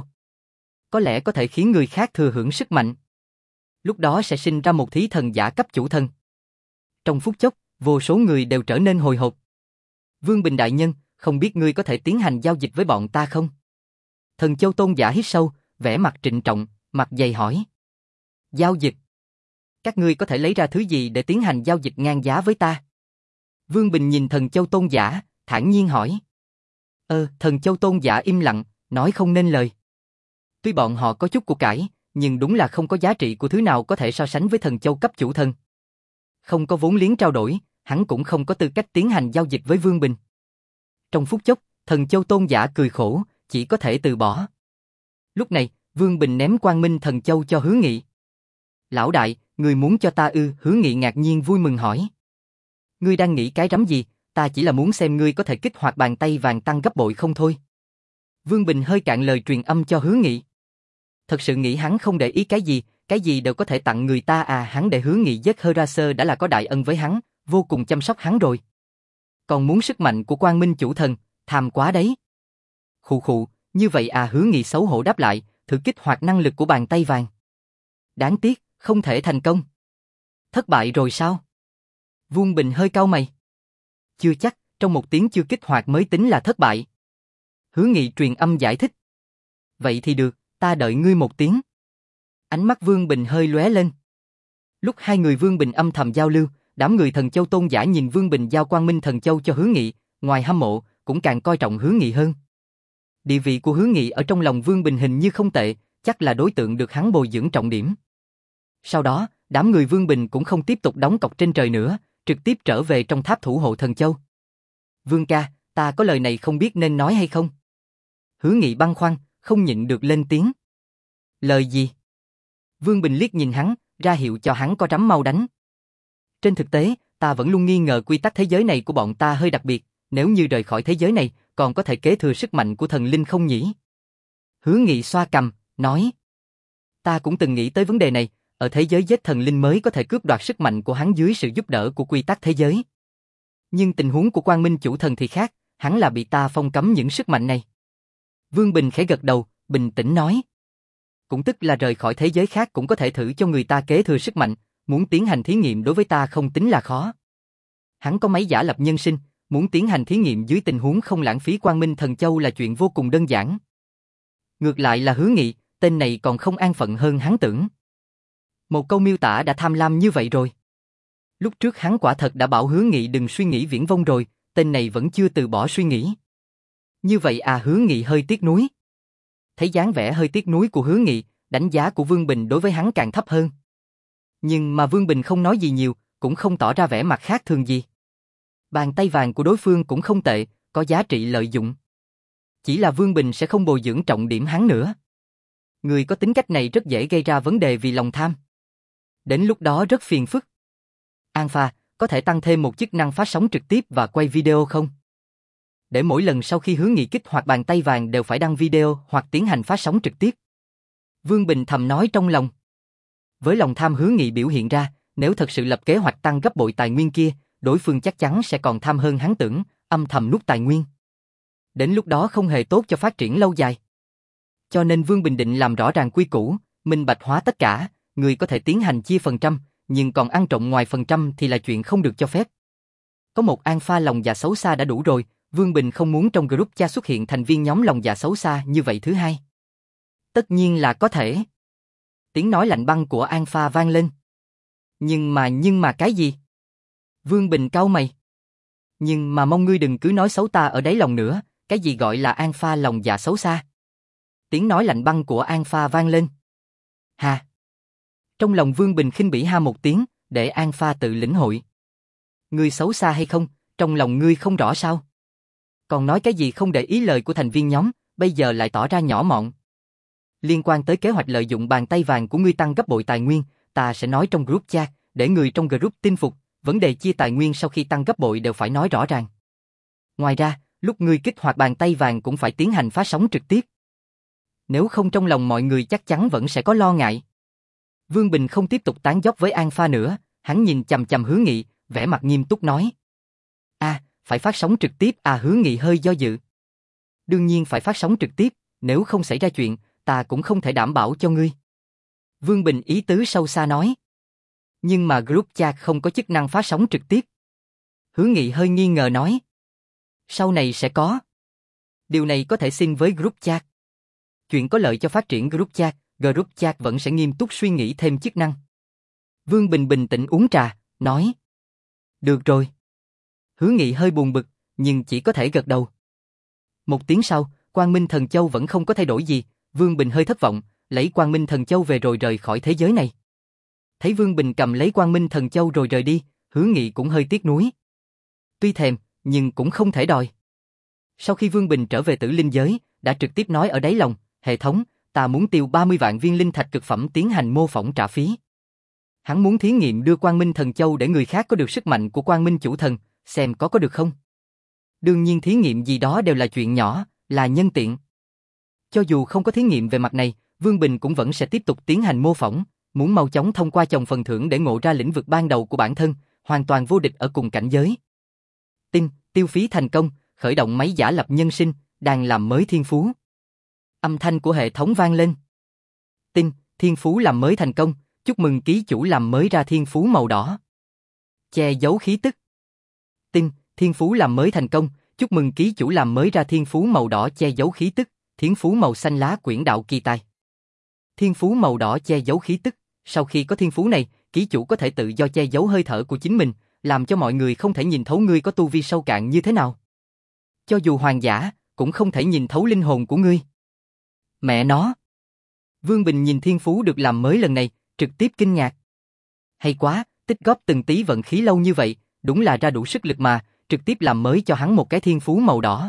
Có lẽ có thể khiến người khác thừa hưởng sức mạnh. Lúc đó sẽ sinh ra một thí thần giả cấp chủ thần. Trong phút chốc, vô số người đều trở nên hồi hộp. Vương Bình đại nhân, không biết ngươi có thể tiến hành giao dịch với bọn ta không? Thần Châu tôn giả hít sâu, vẻ mặt trịnh trọng, mặt dày hỏi. Giao dịch? Các ngươi có thể lấy ra thứ gì để tiến hành giao dịch ngang giá với ta? Vương Bình nhìn Thần Châu tôn giả, thản nhiên hỏi. Ơ, Thần Châu tôn giả im lặng, nói không nên lời. Tuy bọn họ có chút của cải, nhưng đúng là không có giá trị của thứ nào có thể so sánh với Thần Châu cấp chủ thần. Không có vốn liếng trao đổi, hắn cũng không có tư cách tiến hành giao dịch với Vương Bình. Trong phút chốc, Thần Châu tôn giả cười khổ, chỉ có thể từ bỏ. Lúc này, Vương Bình ném Quang Minh Thần Châu cho Hứa Nghị. Lão đại, ngươi muốn cho ta ư? Hứa Nghị ngạc nhiên vui mừng hỏi. Ngươi đang nghĩ cái rắm gì? Ta chỉ là muốn xem ngươi có thể kích hoạt bàn tay vàng tăng gấp bội không thôi. Vương Bình hơi cạn lời truyền âm cho Hứa Nghị. Thật sự nghĩ hắn không để ý cái gì, cái gì đều có thể tặng người ta à? Hắn để Hứa Nghị giết Heraser đã là có đại ân với hắn, vô cùng chăm sóc hắn rồi. Còn muốn sức mạnh của Quang Minh chủ thần, tham quá đấy. Khụ khụ, như vậy à? Hứa Nghị xấu hổ đáp lại, thử kích hoạt năng lực của bàn tay vàng. Đáng tiếc, không thể thành công. Thất bại rồi sao? Vương Bình hơi cau mày. Chưa chắc, trong một tiếng chưa kích hoạt mới tính là thất bại. Hứa Nghị truyền âm giải thích. Vậy thì được, ta đợi ngươi một tiếng. Ánh mắt Vương Bình hơi lóe lên. Lúc hai người Vương Bình âm thầm giao lưu, đám người Thần Châu tôn giả nhìn Vương Bình giao Quang Minh Thần Châu cho Hứa Nghị, ngoài hâm mộ, cũng càng coi trọng Hứa Nghị hơn. Địa vị của Hứa Nghị ở trong lòng Vương Bình hình như không tệ, chắc là đối tượng được hắn bồi dưỡng trọng điểm. Sau đó, đám người Vương Bình cũng không tiếp tục đóng cọc trên trời nữa, trực tiếp trở về trong tháp thủ hộ Thần Châu. Vương ca, ta có lời này không biết nên nói hay không? Hứa Nghị băn khoăn, không nhịn được lên tiếng. Lời gì? Vương Bình liếc nhìn hắn, ra hiệu cho hắn có rắm mau đánh. Trên thực tế, ta vẫn luôn nghi ngờ quy tắc thế giới này của bọn ta hơi đặc biệt, nếu như rời khỏi thế giới này, còn có thể kế thừa sức mạnh của thần linh không nhỉ? Hứa Nghị xoa cằm, nói. Ta cũng từng nghĩ tới vấn đề này, ở thế giới giết thần linh mới có thể cướp đoạt sức mạnh của hắn dưới sự giúp đỡ của quy tắc thế giới. Nhưng tình huống của Quang Minh chủ thần thì khác, hắn là bị ta phong cấm những sức mạnh này. Vương Bình khẽ gật đầu, bình tĩnh nói. Cũng tức là rời khỏi thế giới khác cũng có thể thử cho người ta kế thừa sức mạnh, muốn tiến hành thí nghiệm đối với ta không tính là khó. Hắn có máy giả lập nhân sinh, muốn tiến hành thí nghiệm dưới tình huống không lãng phí Quang Minh Thần Châu là chuyện vô cùng đơn giản. Ngược lại là Hứa Nghị, tên này còn không an phận hơn hắn tưởng. Một câu miêu tả đã tham lam như vậy rồi. Lúc trước hắn quả thật đã bảo Hứa Nghị đừng suy nghĩ viển vông rồi, tên này vẫn chưa từ bỏ suy nghĩ. Như vậy à? Hứa Nghị hơi tiếc nuối. Thấy dáng vẻ hơi tiếc nuối của Hứa Nghị, đánh giá của Vương Bình đối với hắn càng thấp hơn. Nhưng mà Vương Bình không nói gì nhiều, cũng không tỏ ra vẻ mặt khác thường gì. Bàn tay vàng của đối phương cũng không tệ, có giá trị lợi dụng. Chỉ là Vương Bình sẽ không bồi dưỡng trọng điểm hắn nữa. Người có tính cách này rất dễ gây ra vấn đề vì lòng tham. Đến lúc đó rất phiền phức. Alpha, có thể tăng thêm một chức năng phát sóng trực tiếp và quay video không? Để mỗi lần sau khi Hứa Nghị kích hoạt bàn tay vàng đều phải đăng video hoặc tiến hành phát sóng trực tiếp. Vương Bình thầm nói trong lòng. Với lòng tham Hứa Nghị biểu hiện ra, nếu thật sự lập kế hoạch tăng gấp bội tài nguyên kia, đối phương chắc chắn sẽ còn tham hơn hắn tưởng, âm thầm nuốt tài nguyên. Đến lúc đó không hề tốt cho phát triển lâu dài. Cho nên Vương Bình định làm rõ ràng quy củ, minh bạch hóa tất cả, người có thể tiến hành chia phần trăm, nhưng còn ăn trộm ngoài phần trăm thì là chuyện không được cho phép. Có một alpha lòng dạ xấu xa đã đủ rồi, Vương Bình không muốn trong group cha xuất hiện thành viên nhóm lòng dạ xấu xa như vậy thứ hai. Tất nhiên là có thể. Tiếng nói lạnh băng của alpha vang lên. Nhưng mà nhưng mà cái gì? Vương Bình cau mày. Nhưng mà mong ngươi đừng cứ nói xấu ta ở đáy lòng nữa, cái gì gọi là alpha lòng dạ xấu xa? Tiếng nói lạnh băng của alpha vang lên. Hà. Trong lòng Vương Bình khinh bỉ ha một tiếng, để alpha tự lĩnh hội. Ngươi xấu xa hay không, trong lòng ngươi không rõ sao? Còn nói cái gì không để ý lời của thành viên nhóm, bây giờ lại tỏ ra nhỏ mọn. liên quan tới kế hoạch lợi dụng bàn tay vàng của ngươi tăng gấp bội tài nguyên, ta sẽ nói trong group chat, để người trong group tin phục, vấn đề chia tài nguyên sau khi tăng gấp bội đều phải nói rõ ràng. Ngoài ra, lúc ngươi kích hoạt bàn tay vàng cũng phải tiến hành phát sóng trực tiếp. Nếu không trong lòng mọi người chắc chắn vẫn sẽ có lo ngại. Vương Bình không tiếp tục tán dóc với An Pha nữa, hắn nhìn chằm chằm Hứa Nghị, vẻ mặt nghiêm túc nói. A, à, phải phát sóng trực tiếp à? Hứa Nghị hơi do dự. Đương nhiên phải phát sóng trực tiếp, nếu không xảy ra chuyện, ta cũng không thể đảm bảo cho ngươi. Vương Bình ý tứ sâu xa nói. Nhưng mà group chat không có chức năng phát sóng trực tiếp. Hứa Nghị hơi nghi ngờ nói. Sau này sẽ có. Điều này có thể xin với group chat. Chuyện có lợi cho phát triển group chat, group chat vẫn sẽ nghiêm túc suy nghĩ thêm chức năng. Vương Bình bình tĩnh uống trà, nói. Được rồi. Hứa Nghị hơi buồn bực, nhưng chỉ có thể gật đầu. Một tiếng sau, Quang Minh Thần Châu vẫn không có thay đổi gì, Vương Bình hơi thất vọng, lấy Quang Minh Thần Châu về rồi rời khỏi thế giới này. Thấy Vương Bình cầm lấy Quang Minh Thần Châu rồi rời đi, Hứa Nghị cũng hơi tiếc nuối. Tuy thèm, nhưng cũng không thể đòi. Sau khi Vương Bình trở về Tử Linh giới, đã trực tiếp nói ở đáy lòng, hệ thống, ta muốn tiêu ba mươi vạn viên linh thạch cực phẩm tiến hành mô phỏng trả phí. Hắn muốn thí nghiệm đưa Quang Minh Thần Châu để người khác có được sức mạnh của Quang Minh Chủ Thần, xem có có được không. Đương nhiên thí nghiệm gì đó đều là chuyện nhỏ, là nhân tiện. Cho dù không có thí nghiệm về mặt này, Vương Bình cũng vẫn sẽ tiếp tục tiến hành mô phỏng, muốn mau chóng thông qua chồng phần thưởng để ngộ ra lĩnh vực ban đầu của bản thân, hoàn toàn vô địch ở cùng cảnh giới. Tin, tiêu phí thành công, khởi động máy giả lập nhân sinh, đang làm mới thiên phú. Âm thanh của hệ thống vang lên. Tin, thiên phú làm mới thành công, chúc mừng ký chủ làm mới ra thiên phú màu đỏ. Che giấu khí tức. Tin, thiên phú làm mới thành công, chúc mừng ký chủ làm mới ra thiên phú màu đỏ che giấu khí tức, thiên phú màu xanh lá quyển đạo kỳ tài. Thiên phú màu đỏ che giấu khí tức, sau khi có thiên phú này, ký chủ có thể tự do che giấu hơi thở của chính mình, làm cho mọi người không thể nhìn thấu ngươi có tu vi sâu cạn như thế nào. Cho dù hoàng giả, cũng không thể nhìn thấu linh hồn của ngươi. Mẹ nó! Vương Bình nhìn thiên phú được làm mới lần này, trực tiếp kinh ngạc. Hay quá, tích góp từng tí vận khí lâu như vậy, đúng là ra đủ sức lực mà, trực tiếp làm mới cho hắn một cái thiên phú màu đỏ.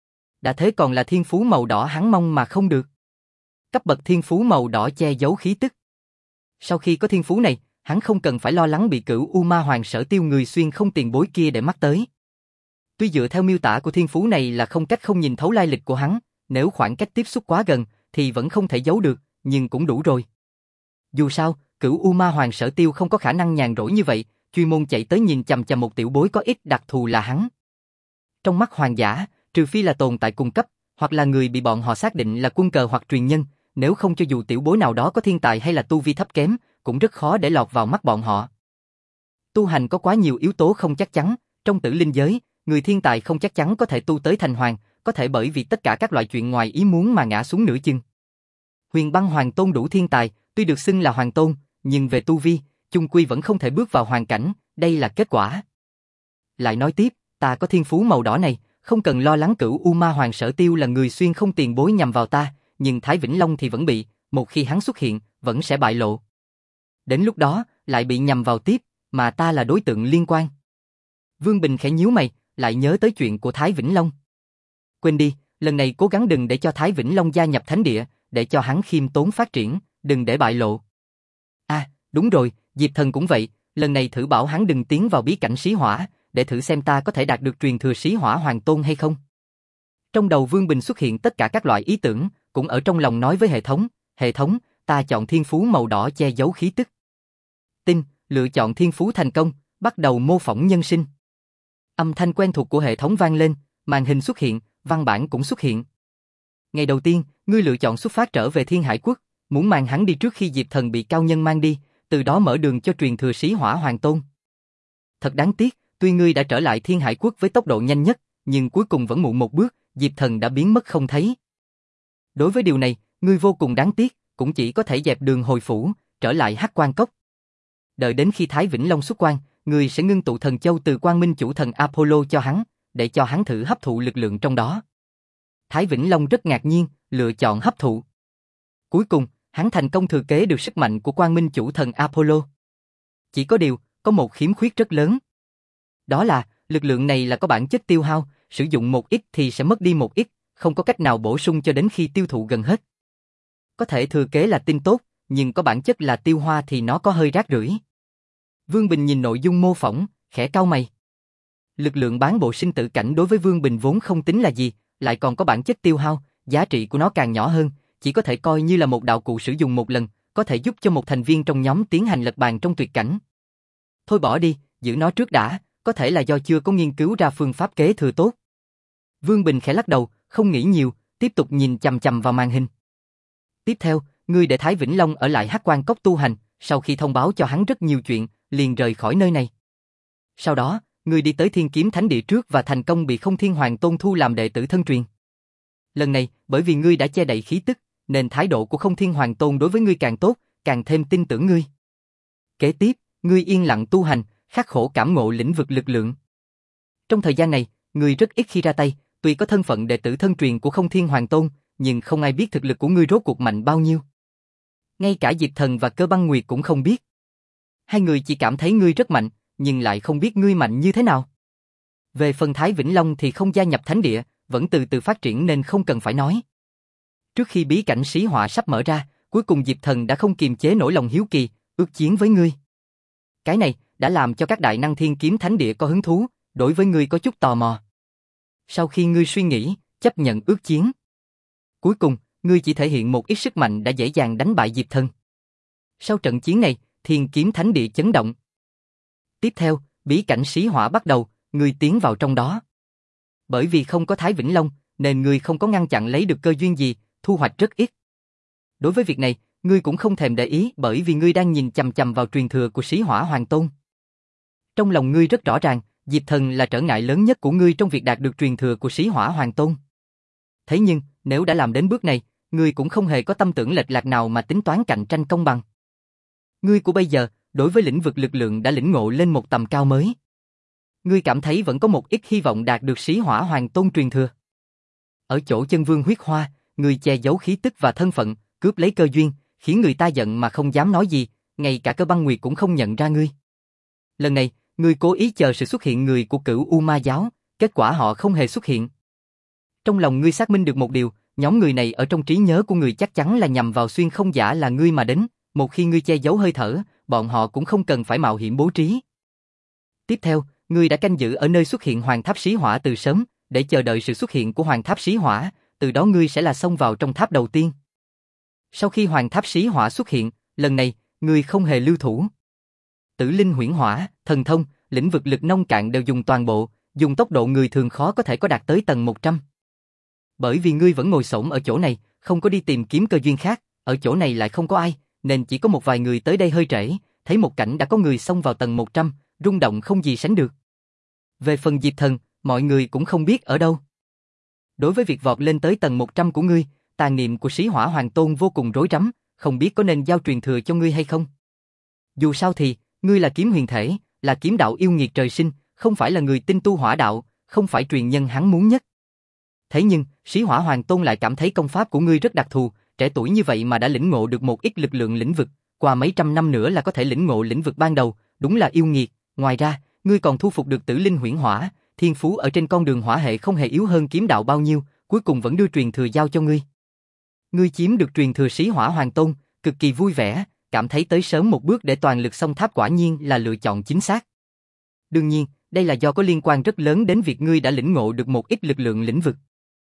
Đã thế còn là thiên phú màu đỏ hắn mong mà không được. Cấp bậc thiên phú màu đỏ che giấu khí tức. Sau khi có thiên phú này, hắn không cần phải lo lắng bị Cửu U Ma Hoàng Sở Tiêu người xuyên không tiền bối kia để mắt tới. Tuy dựa theo miêu tả của thiên phú này là không cách không nhìn thấu lai lịch của hắn, nếu khoảng cách tiếp xúc quá gần thì vẫn không thể giấu được, nhưng cũng đủ rồi. Dù sao, Cửu U Ma Hoàng Sở Tiêu không có khả năng nhàn rỗi như vậy, chuyên môn chạy tới nhìn chằm chằm một tiểu bối có ít đặc thù là hắn. Trong mắt hoàng giả, trừ phi là tồn tại cung cấp, hoặc là người bị bọn họ xác định là quân cờ hoặc truyền nhân, nếu không cho dù tiểu bối nào đó có thiên tài hay là tu vi thấp kém, cũng rất khó để lọt vào mắt bọn họ. Tu hành có quá nhiều yếu tố không chắc chắn, trong Tử Linh giới, người thiên tài không chắc chắn có thể tu tới thành hoàng, có thể bởi vì tất cả các loại chuyện ngoài ý muốn mà ngã xuống nửa chừng. Huyền Băng Hoàng Tôn đủ thiên tài, tuy được xưng là hoàng tôn, nhưng về tu vi, chung quy vẫn không thể bước vào hoàn cảnh, đây là kết quả. Lại nói tiếp, ta có thiên phú màu đỏ này, không cần lo lắng Cửu U Ma Hoàng Sở Tiêu là người xuyên không tiền bối nhằm vào ta, nhưng Thái Vĩnh Long thì vẫn bị, một khi hắn xuất hiện, vẫn sẽ bại lộ. Đến lúc đó, lại bị nhằm vào tiếp, mà ta là đối tượng liên quan. Vương Bình khẽ nhíu mày, lại nhớ tới chuyện của Thái Vĩnh Long. Quên đi, lần này cố gắng đừng để cho Thái Vĩnh Long gia nhập thánh địa, để cho hắn khiêm tốn phát triển, đừng để bại lộ. À, đúng rồi, Diệp Thần cũng vậy, lần này thử bảo hắn đừng tiến vào bí cảnh Xí Hỏa, để thử xem ta có thể đạt được truyền thừa Xí Hỏa Hoàng Tôn hay không. Trong đầu Vương Bình xuất hiện tất cả các loại ý tưởng, cũng ở trong lòng nói với hệ thống, hệ thống, ta chọn thiên phú màu đỏ che giấu khí tức. Tin, lựa chọn thiên phú thành công, bắt đầu mô phỏng nhân sinh. Âm thanh quen thuộc của hệ thống vang lên, màn hình xuất hiện, văn bản cũng xuất hiện. Ngày đầu tiên, ngươi lựa chọn xuất phát trở về Thiên Hải Quốc, muốn mang hắn đi trước khi Diệp Thần bị cao nhân mang đi, từ đó mở đường cho truyền thừa Xí Hỏa Hoàng Tôn. Thật đáng tiếc, tuy ngươi đã trở lại Thiên Hải Quốc với tốc độ nhanh nhất, nhưng cuối cùng vẫn muộn một bước, Diệp Thần đã biến mất không thấy. Đối với điều này, ngươi vô cùng đáng tiếc, cũng chỉ có thể dẹp đường hồi phủ, trở lại Hắc Quan Cốc. Đợi đến khi Thái Vĩnh Long xuất quan, ngươi sẽ ngưng tụ thần châu từ Quang Minh Chủ Thần Apollo cho hắn, để cho hắn thử hấp thụ lực lượng trong đó. Thái Vĩnh Long rất ngạc nhiên, lựa chọn hấp thụ. Cuối cùng, hắn thành công thừa kế được sức mạnh của Quang Minh Chủ Thần Apollo. Chỉ có điều, có một khiếm khuyết rất lớn. Đó là, lực lượng này là có bản chất tiêu hao, sử dụng một ít thì sẽ mất đi một ít, không có cách nào bổ sung cho đến khi tiêu thụ gần hết. có thể thừa kế là tin tốt, nhưng có bản chất là tiêu hoa thì nó có hơi rác rưởi. Vương Bình nhìn nội dung mô phỏng, khẽ cau mày. Lực lượng bán bộ sinh tử cảnh đối với Vương Bình vốn không tính là gì, lại còn có bản chất tiêu hao, giá trị của nó càng nhỏ hơn, chỉ có thể coi như là một đạo cụ sử dụng một lần, có thể giúp cho một thành viên trong nhóm tiến hành lật bàn trong tuyệt cảnh. Thôi bỏ đi, giữ nó trước đã, có thể là do chưa có nghiên cứu ra phương pháp kế thừa tốt. Vương Bình khẽ lắc đầu, không nghĩ nhiều, tiếp tục nhìn chằm chằm vào màn hình. Tiếp theo, ngươi để Thái Vĩnh Long ở lại Hắc Quan Cốc tu hành, sau khi thông báo cho hắn rất nhiều chuyện, liền rời khỏi nơi này. Sau đó, ngươi đi tới Thiên Kiếm Thánh Địa trước và thành công bị Không Thiên Hoàng Tôn thu làm đệ tử thân truyền. Lần này, bởi vì ngươi đã che đậy khí tức, nên thái độ của Không Thiên Hoàng Tôn đối với ngươi càng tốt, càng thêm tin tưởng ngươi. Kế tiếp, ngươi yên lặng tu hành, khắc khổ cảm ngộ lĩnh vực lực lượng. Trong thời gian này, ngươi rất ít khi ra tay, tuy có thân phận đệ tử thân truyền của Không Thiên Hoàng Tôn, nhưng không ai biết thực lực của ngươi rốt cuộc mạnh bao nhiêu. Ngay cả Diệp Thần và Cơ Băng Nguyệt cũng không biết. Hai người chỉ cảm thấy ngươi rất mạnh, nhưng lại không biết ngươi mạnh như thế nào. Về phần Thái Vĩnh Long thì không gia nhập thánh địa, vẫn từ từ phát triển nên không cần phải nói. Trước khi bí cảnh Sĩ Họa sắp mở ra, cuối cùng Diệp Thần đã không kiềm chế nổi lòng hiếu kỳ, ước chiến với ngươi. Cái này đã làm cho các đại năng Thiên Kiếm Thánh Địa có hứng thú, đối với ngươi có chút tò mò. Sau khi ngươi suy nghĩ, chấp nhận ước chiến. Cuối cùng, ngươi chỉ thể hiện một ít sức mạnh đã dễ dàng đánh bại Diệp Thần. Sau trận chiến này, Thiên Kiếm Thánh Địa chấn động. Tiếp theo, bí cảnh Sĩ Họa bắt đầu, ngươi tiến vào trong đó. Bởi vì không có Thái Vĩnh Long, nên ngươi không có ngăn chặn lấy được cơ duyên gì, thu hoạch rất ít. Đối với việc này, ngươi cũng không thèm để ý bởi vì ngươi đang nhìn chằm chằm vào truyền thừa của Sĩ Hỏa Hoàng Tôn. Trong lòng ngươi rất rõ ràng, Diệp Thần là trở ngại lớn nhất của ngươi trong việc đạt được truyền thừa của Sĩ Hỏa Hoàng Tôn. Thế nhưng, nếu đã làm đến bước này, ngươi cũng không hề có tâm tưởng lệch lạc nào mà tính toán cạnh tranh công bằng. Ngươi của bây giờ, đối với lĩnh vực lực lượng đã lĩnh ngộ lên một tầm cao mới. Ngươi cảm thấy vẫn có một ít hy vọng đạt được Sĩ Hỏa Hoàng Tôn truyền thừa. Ở chỗ Chân Vương huyết hoa, ngươi che giấu khí tức và thân phận, cướp lấy cơ duyên, khiến người ta giận mà không dám nói gì, ngay cả Cơ Băng Nguyệt cũng không nhận ra ngươi. Lần này, ngươi cố ý chờ sự xuất hiện người của Cửu U Ma giáo, kết quả họ không hề xuất hiện. Trong lòng ngươi xác minh được một điều, nhóm người này ở trong trí nhớ của người chắc chắn là nhằm vào xuyên không giả là ngươi mà đến, một khi ngươi che giấu hơi thở, bọn họ cũng không cần phải mạo hiểm bố trí. Tiếp theo, ngươi đã canh giữ ở nơi xuất hiện Hoàng Tháp Sĩ Hỏa từ sớm, để chờ đợi sự xuất hiện của Hoàng Tháp Sĩ Hỏa, từ đó ngươi sẽ là xông vào trong tháp đầu tiên. Sau khi Hoàng Tháp Sĩ Hỏa xuất hiện, lần này, ngươi không hề lưu thủ. Tử linh huyễn hỏa, thần thông, lĩnh vực lực nông cạn đều dùng toàn bộ, dùng tốc độ người thường khó có thể có đạt tới tầng một trăm. Bởi vì ngươi vẫn ngồi xổm ở chỗ này, không có đi tìm kiếm cơ duyên khác, ở chỗ này lại không có ai, nên chỉ có một vài người tới đây hơi trễ, thấy một cảnh đã có người xông vào tầng một trăm, rung động không gì sánh được. Về phần Diệp Thần, mọi người cũng không biết ở đâu. Đối với việc vọt lên tới tầng một trăm của ngươi, tà niệm của Sĩ Hỏa Hoàng Tôn vô cùng rối rắm, không biết có nên giao truyền thừa cho ngươi hay không. Dù sao thì, ngươi là kiếm huyền thể, là kiếm đạo yêu nghiệt trời sinh, không phải là người tinh tu hỏa đạo, không phải truyền nhân hắn muốn nhất. Thế nhưng, Sĩ Hỏa Hoàng Tôn lại cảm thấy công pháp của ngươi rất đặc thù, trẻ tuổi như vậy mà đã lĩnh ngộ được một ít lực lượng lĩnh vực, qua mấy trăm năm nữa là có thể lĩnh ngộ lĩnh vực ban đầu, đúng là yêu nghiệt. Ngoài ra, ngươi còn thu phục được Tử linh huyễn hỏa, thiên phú ở trên con đường hỏa hệ không hề yếu hơn kiếm đạo bao nhiêu, cuối cùng vẫn đưa truyền thừa giao cho ngươi. Ngươi chiếm được truyền thừa Sĩ Hỏa Hoàng Tôn, cực kỳ vui vẻ, cảm thấy tới sớm một bước để toàn lực xông tháp quả nhiên là lựa chọn chính xác. Đương nhiên, đây là do có liên quan rất lớn đến việc ngươi đã lĩnh ngộ được một ít lực lượng lĩnh vực.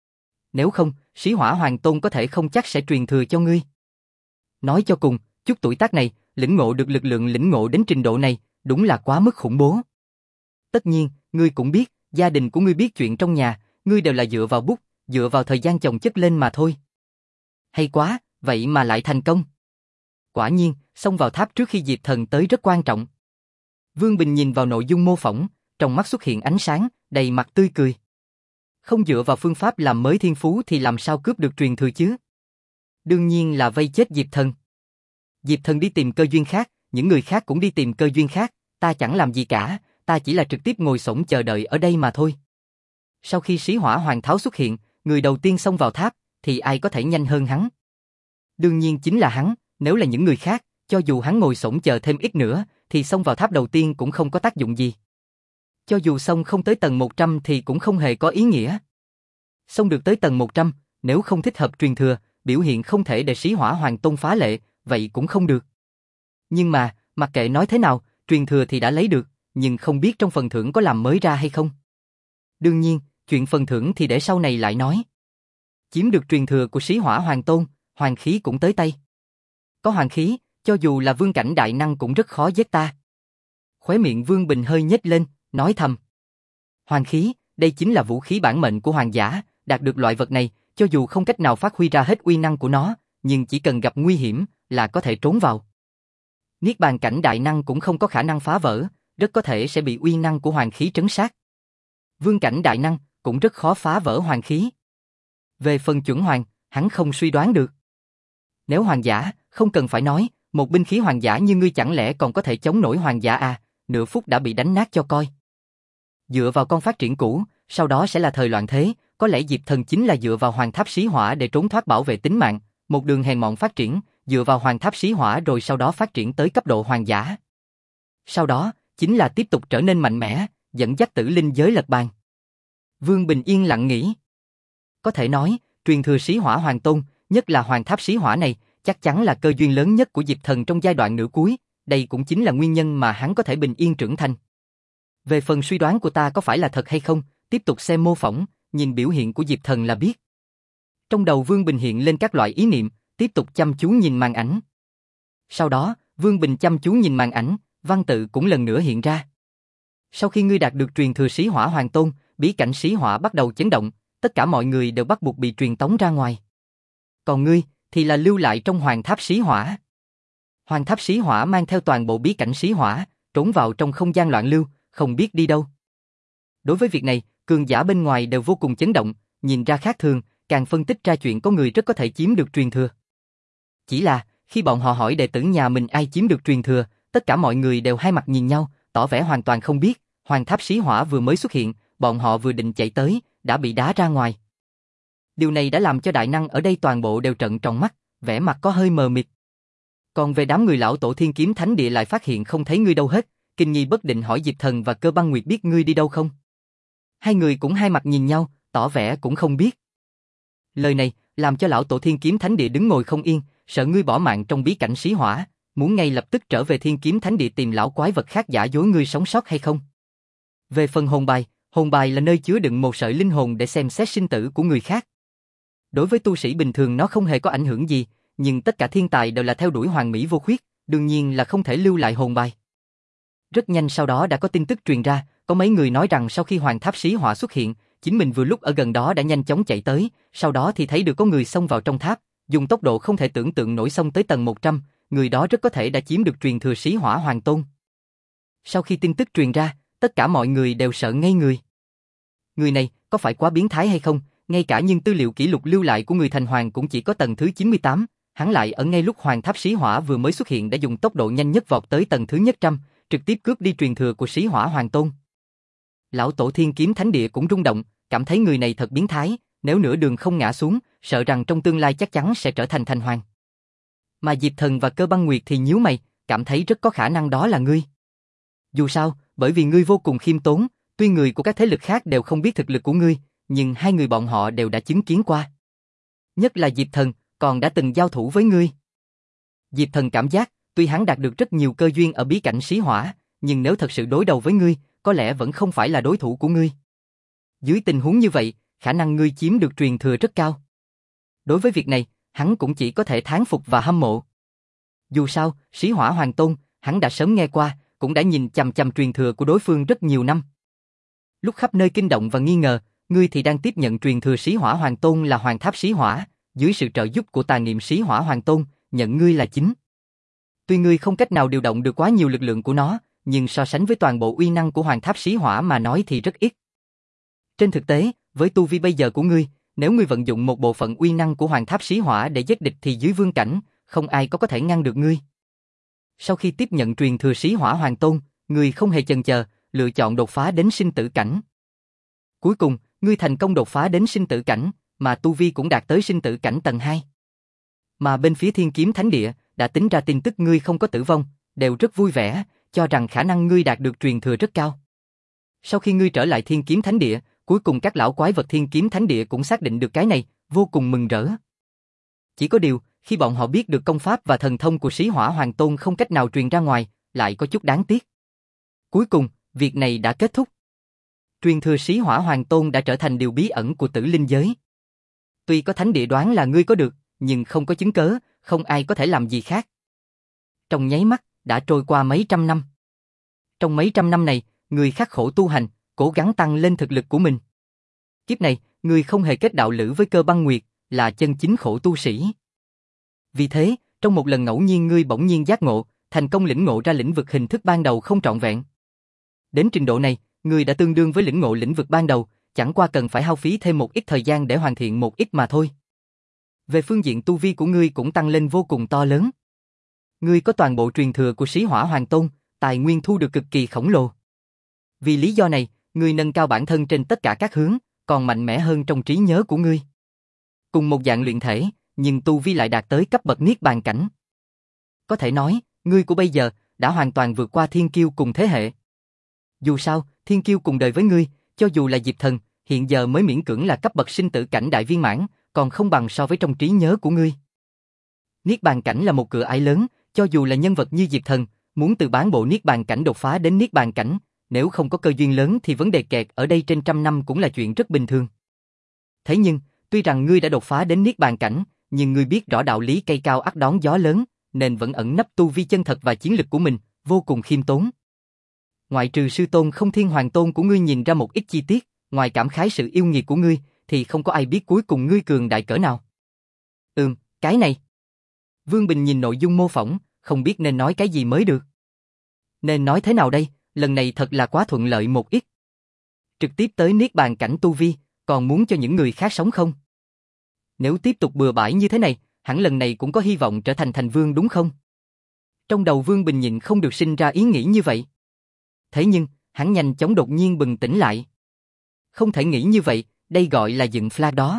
Nếu không, Sĩ Hỏa Hoàng Tôn có thể không chắc sẽ truyền thừa cho ngươi. Nói cho cùng, chút tuổi tác này, lĩnh ngộ được lực lượng lĩnh ngộ đến trình độ này, đúng là quá mức khủng bố. Tất nhiên, ngươi cũng biết, gia đình của ngươi biết chuyện trong nhà, ngươi đều là dựa vào bút, dựa vào thời gian chồng chất lên mà thôi. Hay quá, vậy mà lại thành công. Quả nhiên, xông vào tháp trước khi Diệp Thần tới rất quan trọng. Vương Bình nhìn vào nội dung mô phỏng, trong mắt xuất hiện ánh sáng, đầy mặt tươi cười. Không dựa vào phương pháp làm mới thiên phú thì làm sao cướp được truyền thừa chứ? Đương nhiên là vây chết Diệp Thần. Diệp Thần đi tìm cơ duyên khác, những người khác cũng đi tìm cơ duyên khác, ta chẳng làm gì cả, ta chỉ là trực tiếp ngồi xổm chờ đợi ở đây mà thôi. Sau khi Sĩ Hỏa Hoàng Tháo xuất hiện, người đầu tiên xông vào tháp, thì ai có thể nhanh hơn hắn? Đương nhiên chính là hắn, nếu là những người khác, cho dù hắn ngồi xổm chờ thêm ít nữa, thì xông vào tháp đầu tiên cũng không có tác dụng gì. Cho dù xông không tới tầng một trăm thì cũng không hề có ý nghĩa. Xông được tới tầng một trăm, nếu không thích hợp truyền thừa, biểu hiện không thể để Sĩ Hỏa Hoàng Tôn phá lệ, vậy cũng không được. Nhưng mà, mặc kệ nói thế nào, truyền thừa thì đã lấy được, nhưng không biết trong phần thưởng có làm mới ra hay không. Đương nhiên, chuyện phần thưởng thì để sau này lại nói. Chiếm được truyền thừa của Sĩ Hỏa Hoàng Tôn, hoàng khí cũng tới tay. Có hoàng khí, cho dù là vương cảnh đại năng cũng rất khó giết ta. Khóe miệng Vương Bình hơi nhếch lên, nói thầm. Hoàng khí, đây chính là vũ khí bản mệnh của hoàng giả, đạt được loại vật này, cho dù không cách nào phát huy ra hết uy năng của nó, nhưng chỉ cần gặp nguy hiểm là có thể trốn vào. Niết bàn cảnh đại năng cũng không có khả năng phá vỡ, rất có thể sẽ bị uy năng của hoàng khí trấn sát. Vương cảnh đại năng cũng rất khó phá vỡ hoàng khí. Về phần chuẩn hoàng, hắn không suy đoán được. Nếu hoàng giả, không cần phải nói, một binh khí hoàng giả như ngươi chẳng lẽ còn có thể chống nổi hoàng giả à, nửa phút đã bị đánh nát cho coi. Dựa vào con phát triển cũ, sau đó sẽ là thời loạn thế, có lẽ Diệp Thần chính là dựa vào Hoàng Tháp Xí Hỏa để trốn thoát bảo vệ tính mạng, một đường hèn mọn phát triển, dựa vào Hoàng Tháp Xí Hỏa rồi sau đó phát triển tới cấp độ hoàng giả. Sau đó, chính là tiếp tục trở nên mạnh mẽ, dẫn dắt tử linh giới lật bàn. Vương Bình yên lặng nghĩ. Có thể nói, truyền thừa Xí Hỏa Hoàng Tôn, nhất là Hoàng Tháp Xí Hỏa này, chắc chắn là cơ duyên lớn nhất của Diệp Thần trong giai đoạn nửa cuối, đây cũng chính là nguyên nhân mà hắn có thể bình yên trưởng thành. Về phần suy đoán của ta có phải là thật hay không, tiếp tục xem mô phỏng, nhìn biểu hiện của Diệp Thần là biết. Trong đầu Vương Bình hiện lên các loại ý niệm, tiếp tục chăm chú nhìn màn ảnh. Sau đó, Vương Bình chăm chú nhìn màn ảnh, văn tự cũng lần nữa hiện ra. Sau khi ngươi đạt được truyền thừa Xí Hỏa Hoàng Tôn, bí cảnh Xí Hỏa bắt đầu chấn động, tất cả mọi người đều bắt buộc bị truyền tống ra ngoài. Còn ngươi, thì là lưu lại trong Hoàng Tháp Xí Hỏa. Hoàng Tháp Xí Hỏa mang theo toàn bộ bí cảnh Xí Hỏa, trốn vào trong không gian loạn lưu, không biết đi đâu. Đối với việc này, cường giả bên ngoài đều vô cùng chấn động, nhìn ra khác thường, càng phân tích ra chuyện có người rất có thể chiếm được truyền thừa. Chỉ là, khi bọn họ hỏi đệ tử nhà mình ai chiếm được truyền thừa, tất cả mọi người đều hai mặt nhìn nhau, tỏ vẻ hoàn toàn không biết, Hoàng Tháp Xí Hỏa vừa mới xuất hiện, bọn họ vừa định chạy tới, đã bị đá ra ngoài. Điều này đã làm cho đại năng ở đây toàn bộ đều trợn tròn mắt, vẻ mặt có hơi mờ mịt. Còn về đám người lão tổ Thiên Kiếm Thánh Địa lại phát hiện không thấy ngươi đâu hết, kinh nghi bất định hỏi Diệp Thần và Cơ Băng Nguyệt biết ngươi đi đâu không? Hai người cũng hai mặt nhìn nhau, tỏ vẻ cũng không biết. Lời này làm cho lão tổ Thiên Kiếm Thánh Địa đứng ngồi không yên, sợ ngươi bỏ mạng trong bí cảnh Xí Hỏa, muốn ngay lập tức trở về Thiên Kiếm Thánh Địa tìm lão quái vật khác giả dối ngươi sống sót hay không. Về phần hồn bài, hồn bài là nơi chứa đựng một sợi linh hồn để xem xét sinh tử của người khác. Đối với tu sĩ bình thường nó không hề có ảnh hưởng gì, nhưng tất cả thiên tài đều là theo đuổi hoàn mỹ vô khuyết, đương nhiên là không thể lưu lại hồn bài. Rất nhanh sau đó đã có tin tức truyền ra, có mấy người nói rằng sau khi Hoàng Tháp Xí Hỏa xuất hiện, chính mình vừa lúc ở gần đó đã nhanh chóng chạy tới, sau đó thì thấy được có người xông vào trong tháp, dùng tốc độ không thể tưởng tượng nổi xông tới tầng một trăm, người đó rất có thể đã chiếm được truyền thừa Xí Hỏa Hoàng Tôn. Sau khi tin tức truyền ra, tất cả mọi người đều sợ ngây người. Người này có phải quá biến thái hay không? Ngay cả những tư liệu kỷ lục lưu lại của người thành hoàng cũng chỉ có tầng thứ chín mươi tám, hắn lại ở ngay lúc Hoàng Tháp Xí Hỏa vừa mới xuất hiện đã dùng tốc độ nhanh nhất vọt tới tầng thứ nhất trăm, trực tiếp cướp đi truyền thừa của Xí Hỏa Hoàng Tôn. Lão tổ Thiên Kiếm Thánh Địa cũng rung động, cảm thấy người này thật biến thái, nếu nửa đường không ngã xuống, sợ rằng trong tương lai chắc chắn sẽ trở thành thành hoàng. Mà Diệp Thần và Cơ Băng Nguyệt thì nhíu mày, cảm thấy rất có khả năng đó là ngươi. Dù sao, bởi vì ngươi vô cùng khiêm tốn, tuy người của các thế lực khác đều không biết thực lực của ngươi, nhưng hai người bọn họ đều đã chứng kiến qua. Nhất là Diệp Thần, còn đã từng giao thủ với ngươi. Diệp Thần cảm giác, tuy hắn đạt được rất nhiều cơ duyên ở bí cảnh Xí Hỏa, nhưng nếu thật sự đối đầu với ngươi, có lẽ vẫn không phải là đối thủ của ngươi. Dưới tình huống như vậy, khả năng ngươi chiếm được truyền thừa rất cao. Đối với việc này, hắn cũng chỉ có thể thán phục và hâm mộ. Dù sao, Xí Hỏa Hoàng Tôn, hắn đã sớm nghe qua, cũng đã nhìn chằm chằm truyền thừa của đối phương rất nhiều năm. Lúc khắp nơi kinh động và nghi ngờ, ngươi thì đang tiếp nhận truyền thừa Xí Hỏa Hoàng Tôn là Hoàng Tháp Xí Hỏa, dưới sự trợ giúp của tà niệm Xí Hỏa Hoàng Tôn, nhận ngươi là chính. Tuy ngươi không cách nào điều động được quá nhiều lực lượng của nó, nhưng so sánh với toàn bộ uy năng của Hoàng Tháp Xí Hỏa mà nói thì rất ít. Trên thực tế, với tu vi bây giờ của ngươi, nếu ngươi vận dụng một bộ phận uy năng của Hoàng Tháp Xí Hỏa để giết địch thì dưới vương cảnh, không ai có có thể ngăn được ngươi. Sau khi tiếp nhận truyền thừa Xí Hỏa Hoàng Tôn, ngươi không hề chần chờ, lựa chọn đột phá đến sinh tử cảnh. Cuối cùng, ngươi thành công đột phá đến sinh tử cảnh, mà tu vi cũng đạt tới sinh tử cảnh tầng hai. Mà bên phía Thiên Kiếm Thánh Địa, đã tính ra tin tức ngươi không có tử vong, đều rất vui vẻ, cho rằng khả năng ngươi đạt được truyền thừa rất cao. Sau khi ngươi trở lại Thiên Kiếm Thánh Địa, cuối cùng các lão quái vật Thiên Kiếm Thánh Địa cũng xác định được cái này, vô cùng mừng rỡ. Chỉ có điều, khi bọn họ biết được công pháp và thần thông của Sĩ Hỏa Hoàng Tôn không cách nào truyền ra ngoài, lại có chút đáng tiếc. Cuối cùng, việc này đã kết thúc. Truyền thừa Sĩ Hỏa Hoàng Tôn đã trở thành điều bí ẩn của tử linh giới. Tuy có thánh địa đoán là ngươi có được, nhưng không có chứng cớ, không ai có thể làm gì khác. Trong nháy mắt, đã trôi qua mấy trăm năm. Trong mấy trăm năm này, ngươi khắc khổ tu hành, cố gắng tăng lên thực lực của mình. Kiếp này, ngươi không hề kết đạo lữ với Cơ Băng Nguyệt, là chân chính khổ tu sĩ. Vì thế, trong một lần ngẫu nhiên ngươi bỗng nhiên giác ngộ, thành công lĩnh ngộ ra lĩnh vực hình thức ban đầu không trọn vẹn. Đến trình độ này, ngươi đã tương đương với lĩnh ngộ lĩnh vực ban đầu, chẳng qua cần phải hao phí thêm một ít thời gian để hoàn thiện một ít mà thôi. Về phương diện tu vi của ngươi cũng tăng lên vô cùng to lớn. Ngươi có toàn bộ truyền thừa của Sĩ Hỏa Hoàng Tôn, tài nguyên thu được cực kỳ khổng lồ. Vì lý do này, ngươi nâng cao bản thân trên tất cả các hướng, còn mạnh mẽ hơn trong trí nhớ của ngươi. Cùng một dạng luyện thể, nhưng tu vi lại đạt tới cấp bậc niết bàn cảnh. Có thể nói, ngươi của bây giờ đã hoàn toàn vượt qua thiên kiêu cùng thế hệ. Dù sao, thiên kiêu cùng đời với ngươi, cho dù là Diệp Thần, hiện giờ mới miễn cưỡng là cấp bậc sinh tử cảnh đại viên mãn, còn không bằng so với trong trí nhớ của ngươi. Niết bàn cảnh là một cửa ải lớn, cho dù là nhân vật như Diệp Thần, muốn từ bán bộ niết bàn cảnh đột phá đến niết bàn cảnh, nếu không có cơ duyên lớn thì vấn đề kẹt ở đây trên trăm năm cũng là chuyện rất bình thường. Thế nhưng, tuy rằng ngươi đã đột phá đến niết bàn cảnh, nhưng ngươi biết rõ đạo lý cây cao ắt đón gió lớn, nên vẫn ẩn nấp tu vi chân thật và chiến lực của mình, vô cùng khiêm tốn. Ngoại trừ sư tôn Không Thiên Hoàng Tôn của ngươi nhìn ra một ít chi tiết, ngoài cảm khái sự yêu nghiệt của ngươi, thì không có ai biết cuối cùng ngươi cường đại cỡ nào. Ừm, cái này. Vương Bình nhìn nội dung mô phỏng, không biết nên nói cái gì mới được. Nên nói thế nào đây, lần này thật là quá thuận lợi một ít. Trực tiếp tới niết bàn cảnh tu vi, còn muốn cho những người khác sống không? Nếu tiếp tục bừa bãi như thế này, hẳn lần này cũng có hy vọng trở thành thành vương đúng không? Trong đầu Vương Bình nhịn không được sinh ra ý nghĩ như vậy. Thế nhưng, hắn nhanh chóng đột nhiên bừng tỉnh lại. Không thể nghĩ như vậy, đây gọi là dựng flag đó.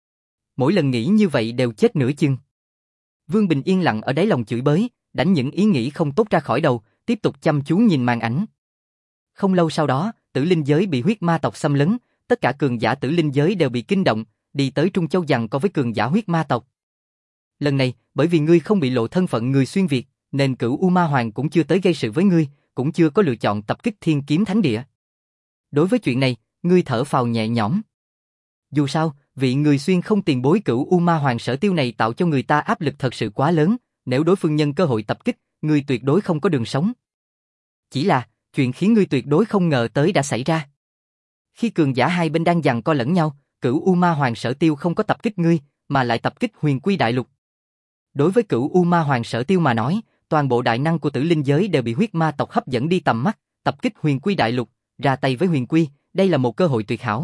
Mỗi lần nghĩ như vậy đều chết nửa chừng. Vương Bình yên lặng ở đáy lòng chửi bới, đánh những ý nghĩ không tốt ra khỏi đầu, tiếp tục chăm chú nhìn màn ảnh. Không lâu sau đó, tử linh giới bị huyết ma tộc xâm lấn, tất cả cường giả tử linh giới đều bị kinh động, đi tới Trung Châu giằng co với cường giả huyết ma tộc. Lần này, bởi vì ngươi không bị lộ thân phận người xuyên Việt, nên Cửu U Ma Hoàng cũng chưa tới gây sự với ngươi, cũng chưa có lựa chọn tập kích Thiên Kiếm Thánh Địa. Đối với chuyện này, ngươi thở phào nhẹ nhõm. Dù sao, vị người xuyên không tiền bối Cửu U Ma Hoàng Sở Tiêu này tạo cho người ta áp lực thật sự quá lớn, nếu đối phương nhân cơ hội tập kích, ngươi tuyệt đối không có đường sống. Chỉ là, chuyện khiến ngươi tuyệt đối không ngờ tới đã xảy ra. Khi cường giả hai bên đang giằng co lẫn nhau, Cửu U Ma Hoàng Sở Tiêu không có tập kích ngươi, mà lại tập kích Huyền Quy Đại Lục. Đối với Cửu U Ma Hoàng Sở Tiêu mà nói, toàn bộ đại năng của tử linh giới đều bị huyết ma tộc hấp dẫn đi tầm mắt, tập kích Huyền Quy Đại Lục, ra tay với Huyền Quy, đây là một cơ hội tuyệt hảo.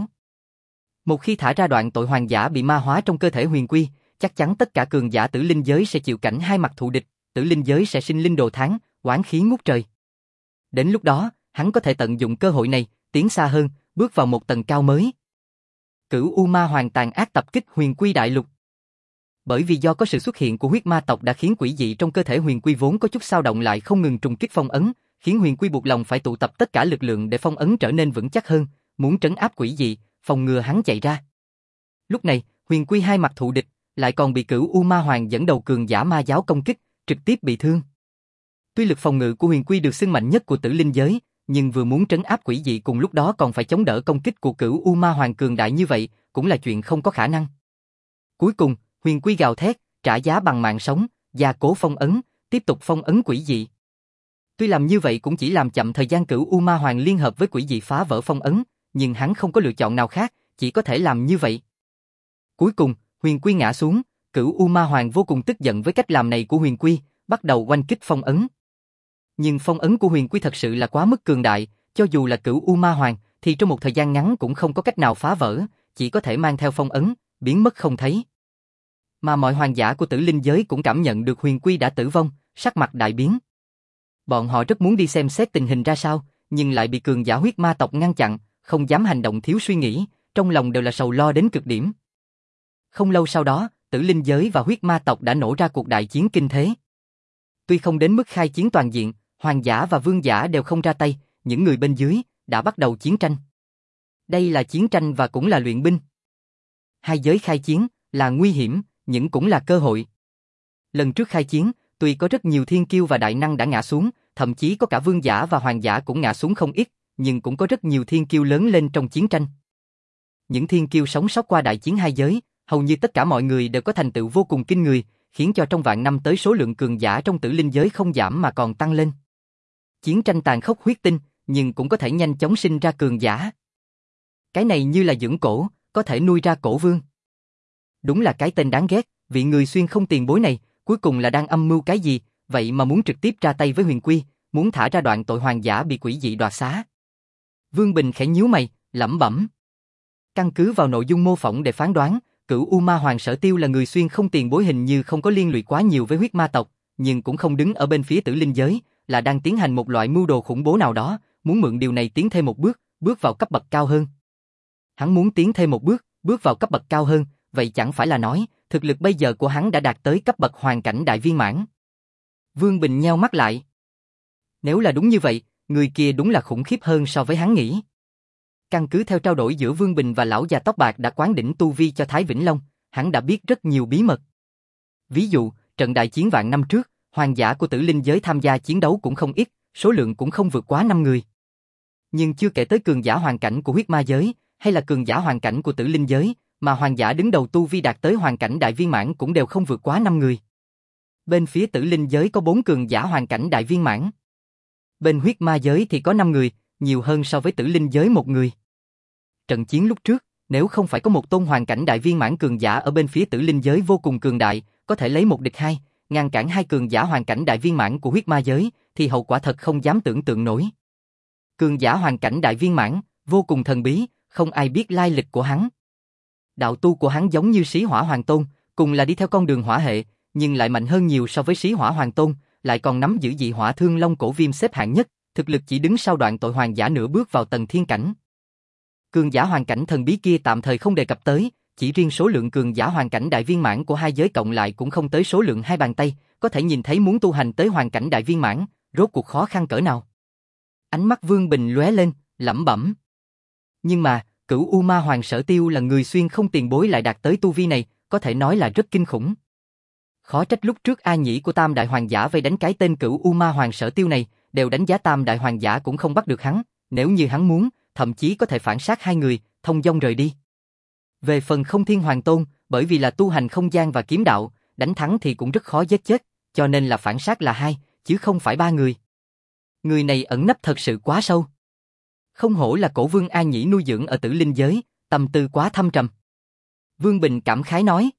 Một khi thả ra đoạn tội hoàng giả bị ma hóa trong cơ thể Huyền Quy, chắc chắn tất cả cường giả tử linh giới sẽ chịu cảnh hai mặt thù địch, tử linh giới sẽ sinh linh đồ thán, oán khí ngút trời. Đến lúc đó, hắn có thể tận dụng cơ hội này, tiến xa hơn, bước vào một tầng cao mới. Cửu U Ma Hoàng tàn ác tập kích Huyền Quy Đại Lục. Bởi vì do có sự xuất hiện của huyết ma tộc đã khiến quỷ dị trong cơ thể Huyền Quy vốn có chút dao động lại không ngừng trùng kích phong ấn, khiến Huyền Quy buộc lòng phải tụ tập tất cả lực lượng để phong ấn trở nên vững chắc hơn, muốn trấn áp quỷ dị, phòng ngừa hắn chạy ra. Lúc này, Huyền Quy hai mặt thù địch, lại còn bị Cửu U Ma Hoàng dẫn đầu cường giả ma giáo công kích, trực tiếp bị thương. Tuy lực phòng ngự của Huyền Quy được xưng mạnh nhất của tử linh giới, nhưng vừa muốn trấn áp quỷ dị cùng lúc đó còn phải chống đỡ công kích của Cửu U Ma Hoàng cường đại như vậy, cũng là chuyện không có khả năng. Cuối cùng, Huyền Quy gào thét, trả giá bằng mạng sống, gia cố phong ấn, tiếp tục phong ấn quỷ dị. Tuy làm như vậy cũng chỉ làm chậm thời gian Cửu U Ma Hoàng liên hợp với quỷ dị phá vỡ phong ấn, nhưng hắn không có lựa chọn nào khác, chỉ có thể làm như vậy. Cuối cùng, Huyền Quy ngã xuống, Cửu U Ma Hoàng vô cùng tức giận với cách làm này của Huyền Quy, bắt đầu oanh kích phong ấn. Nhưng phong ấn của Huyền Quy thật sự là quá mức cường đại, cho dù là Cửu U Ma Hoàng, thì trong một thời gian ngắn cũng không có cách nào phá vỡ, chỉ có thể mang theo phong ấn, biến mất không thấy. Mà mọi hoàng giả của tử linh giới cũng cảm nhận được Huyền Quy đã tử vong, sắc mặt đại biến. Bọn họ rất muốn đi xem xét tình hình ra sao, nhưng lại bị cường giả huyết ma tộc ngăn chặn, không dám hành động thiếu suy nghĩ, trong lòng đều là sầu lo đến cực điểm. Không lâu sau đó, tử linh giới và huyết ma tộc đã nổ ra cuộc đại chiến kinh thế. Tuy không đến mức khai chiến toàn diện, hoàng giả và vương giả đều không ra tay, những người bên dưới đã bắt đầu chiến tranh. Đây là chiến tranh và cũng là luyện binh. Hai giới khai chiến là nguy hiểm, nhưng cũng là cơ hội. Lần trước khai chiến, tuy có rất nhiều thiên kiêu và đại năng đã ngã xuống, thậm chí có cả vương giả và hoàng giả cũng ngã xuống không ít, nhưng cũng có rất nhiều thiên kiêu lớn lên trong chiến tranh. Những thiên kiêu sống sót qua đại chiến hai giới, hầu như tất cả mọi người đều có thành tựu vô cùng kinh người, khiến cho trong vạn năm tới số lượng cường giả trong tử linh giới không giảm mà còn tăng lên. Chiến tranh tàn khốc huyết tinh, nhưng cũng có thể nhanh chóng sinh ra cường giả. Cái này như là dưỡng cổ, có thể nuôi ra cổ vương. Đúng là cái tên đáng ghét, vị người xuyên không tiền bối này, cuối cùng là đang âm mưu cái gì, vậy mà muốn trực tiếp ra tay với Huyền Quy, muốn thả ra đoạn tội hoàng giả bị quỷ dị đoạt xá. Vương Bình khẽ nhíu mày, lẩm bẩm. Căn cứ vào nội dung mô phỏng để phán đoán, Cửu U Ma Hoàng Sở Tiêu là người xuyên không tiền bối, hình như không có liên lụy quá nhiều với huyết ma tộc, nhưng cũng không đứng ở bên phía tử linh giới, là đang tiến hành một loại mưu đồ khủng bố nào đó, muốn mượn điều này tiến thêm một bước, bước vào cấp bậc cao hơn. Hắn muốn tiến thêm một bước, bước vào cấp bậc cao hơn, vậy chẳng phải là nói, thực lực bây giờ của hắn đã đạt tới cấp bậc hoàn cảnh đại viên mãn. Vương Bình nheo mắt lại. Nếu là đúng như vậy, người kia đúng là khủng khiếp hơn so với hắn nghĩ. Căn cứ theo trao đổi giữa Vương Bình và lão già tóc bạc đã quán đỉnh tu vi cho Thái Vĩnh Long, hắn đã biết rất nhiều bí mật. Ví dụ, trận đại chiến vạn năm trước, hoàng giả của tử linh giới tham gia chiến đấu cũng không ít, số lượng cũng không vượt quá năm người. Nhưng chưa kể tới cường giả hoàn cảnh của huyết ma giới, hay là cường giả hoàn cảnh của tử linh giới, mà hoàng giả đứng đầu tu vi đạt tới hoàn cảnh đại viên mãn cũng đều không vượt quá năm người. Bên phía tử linh giới có bốn cường giả hoàn cảnh đại viên mãn. Bên huyết ma giới thì có năm người, nhiều hơn so với tử linh giới một người. Trận chiến lúc trước, nếu không phải có một tôn hoàn cảnh đại viên mãn cường giả ở bên phía tử linh giới vô cùng cường đại, có thể lấy một địch hai, ngăn cản hai cường giả hoàn cảnh đại viên mãn của huyết ma giới, thì hậu quả thật không dám tưởng tượng nổi. Cường giả hoàn cảnh đại viên mãn, vô cùng thần bí, không ai biết lai lịch của hắn. Đạo tu của hắn giống như Sĩ Hỏa Hoàng Tôn, cùng là đi theo con đường hỏa hệ, nhưng lại mạnh hơn nhiều so với Sĩ Hỏa Hoàng Tôn, lại còn nắm giữ dị hỏa thương long cổ viêm xếp hạng nhất, thực lực chỉ đứng sau đoạn tội hoàng giả nửa bước vào tầng thiên cảnh. Cường giả hoàn cảnh thần bí kia tạm thời không đề cập tới, chỉ riêng số lượng cường giả hoàn cảnh đại viên mãn của hai giới cộng lại cũng không tới số lượng hai bàn tay, có thể nhìn thấy muốn tu hành tới hoàn cảnh đại viên mãn, rốt cuộc khó khăn cỡ nào. Ánh mắt Vương Bình lóe lên, lẩm bẩm. Nhưng mà, Cửu U Ma Hoàng Sở Tiêu là người xuyên không tiền bối lại đạt tới tu vi này, có thể nói là rất kinh khủng. Khó trách lúc trước A Nhĩ của Tam Đại Hoàng giả vây đánh cái tên Cửu U Ma Hoàng Sở Tiêu này, đều đánh giá Tam Đại Hoàng giả cũng không bắt được hắn, nếu như hắn muốn, thậm chí có thể phản sát hai người, thông dong rời đi. Về phần Không Thiên Hoàng Tôn, bởi vì là tu hành không gian và kiếm đạo, đánh thắng thì cũng rất khó giết chết, cho nên là phản sát là hai, chứ không phải ba người. Người này ẩn nấp thật sự quá sâu. Không hổ là cổ vương A Nhĩ nuôi dưỡng ở tử linh giới, tâm tư quá thâm trầm. Vương Bình cảm khái nói.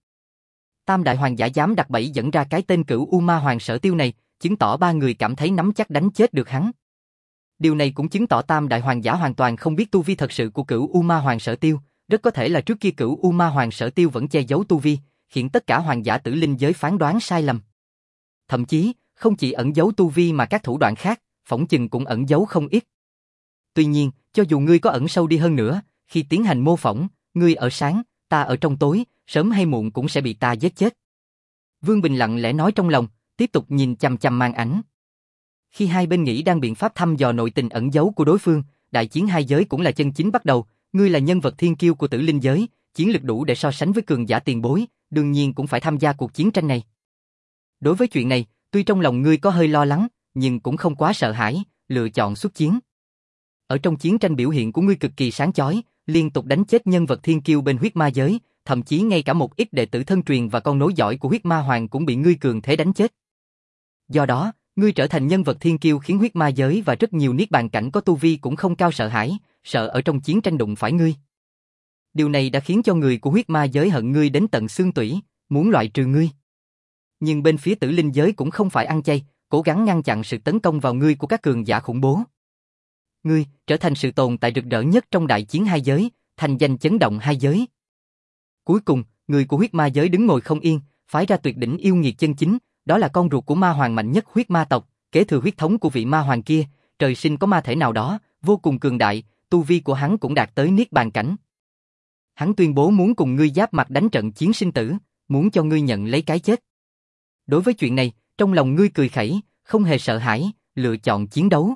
Tam Đại Hoàng giả dám đặt bẫy dẫn ra cái tên Cửu U Ma Hoàng Sở Tiêu này, chứng tỏ ba người cảm thấy nắm chắc đánh chết được hắn. Điều này cũng chứng tỏ Tam Đại Hoàng giả hoàn toàn không biết tu vi thật sự của Cửu U Ma Hoàng Sở Tiêu, rất có thể là trước kia Cửu U Ma Hoàng Sở Tiêu vẫn che giấu tu vi, khiến tất cả hoàng giả tử linh giới phán đoán sai lầm. Thậm chí, không chỉ ẩn giấu tu vi mà các thủ đoạn khác, phỏng chừng cũng ẩn giấu không ít. Tuy nhiên, cho dù ngươi có ẩn sâu đi hơn nữa, khi tiến hành mô phỏng, ngươi ở sáng, ta ở trong tối, sớm hay muộn cũng sẽ bị ta giết chết. Vương Bình lặng lẽ nói trong lòng, tiếp tục nhìn chằm chằm màn ảnh. Khi hai bên nghĩ đang biện pháp thăm dò nội tình ẩn giấu của đối phương, đại chiến hai giới cũng là chân chính bắt đầu, ngươi là nhân vật thiên kiêu của tử linh giới, chiến lực đủ để so sánh với cường giả tiền bối, đương nhiên cũng phải tham gia cuộc chiến tranh này. Đối với chuyện này, tuy trong lòng ngươi có hơi lo lắng, nhưng cũng không quá sợ hãi, lựa chọn xuất chiến. Ở trong chiến tranh biểu hiện của ngươi cực kỳ sáng chói, liên tục đánh chết nhân vật thiên kiêu bên huyết ma giới, thậm chí ngay cả một ít đệ tử thân truyền và con nối dõi của huyết ma hoàng cũng bị ngươi cường thế đánh chết. Do đó, ngươi trở thành nhân vật thiên kiêu khiến huyết ma giới và rất nhiều niết bàn cảnh có tu vi cũng không cao sợ hãi, sợ ở trong chiến tranh đụng phải ngươi. Điều này đã khiến cho người của huyết ma giới hận ngươi đến tận xương tủy, muốn loại trừ ngươi. Nhưng bên phía tử linh giới cũng không phải ăn chay, cố gắng ngăn chặn sự tấn công vào ngươi của các cường giả khủng bố. Ngươi trở thành sự tồn tại rực rỡ nhất trong đại chiến hai giới, thành danh chấn động hai giới. Cuối cùng, người của huyết ma giới đứng ngồi không yên, phái ra tuyệt đỉnh yêu nghiệt chân chính, đó là con ruột của ma hoàng mạnh nhất huyết ma tộc, kế thừa huyết thống của vị ma hoàng kia, trời sinh có ma thể nào đó, vô cùng cường đại, tu vi của hắn cũng đạt tới niết bàn cảnh. Hắn tuyên bố muốn cùng ngươi giáp mặt đánh trận chiến sinh tử, muốn cho ngươi nhận lấy cái chết. Đối với chuyện này, trong lòng ngươi cười khẩy, không hề sợ hãi, lựa chọn chiến đấu.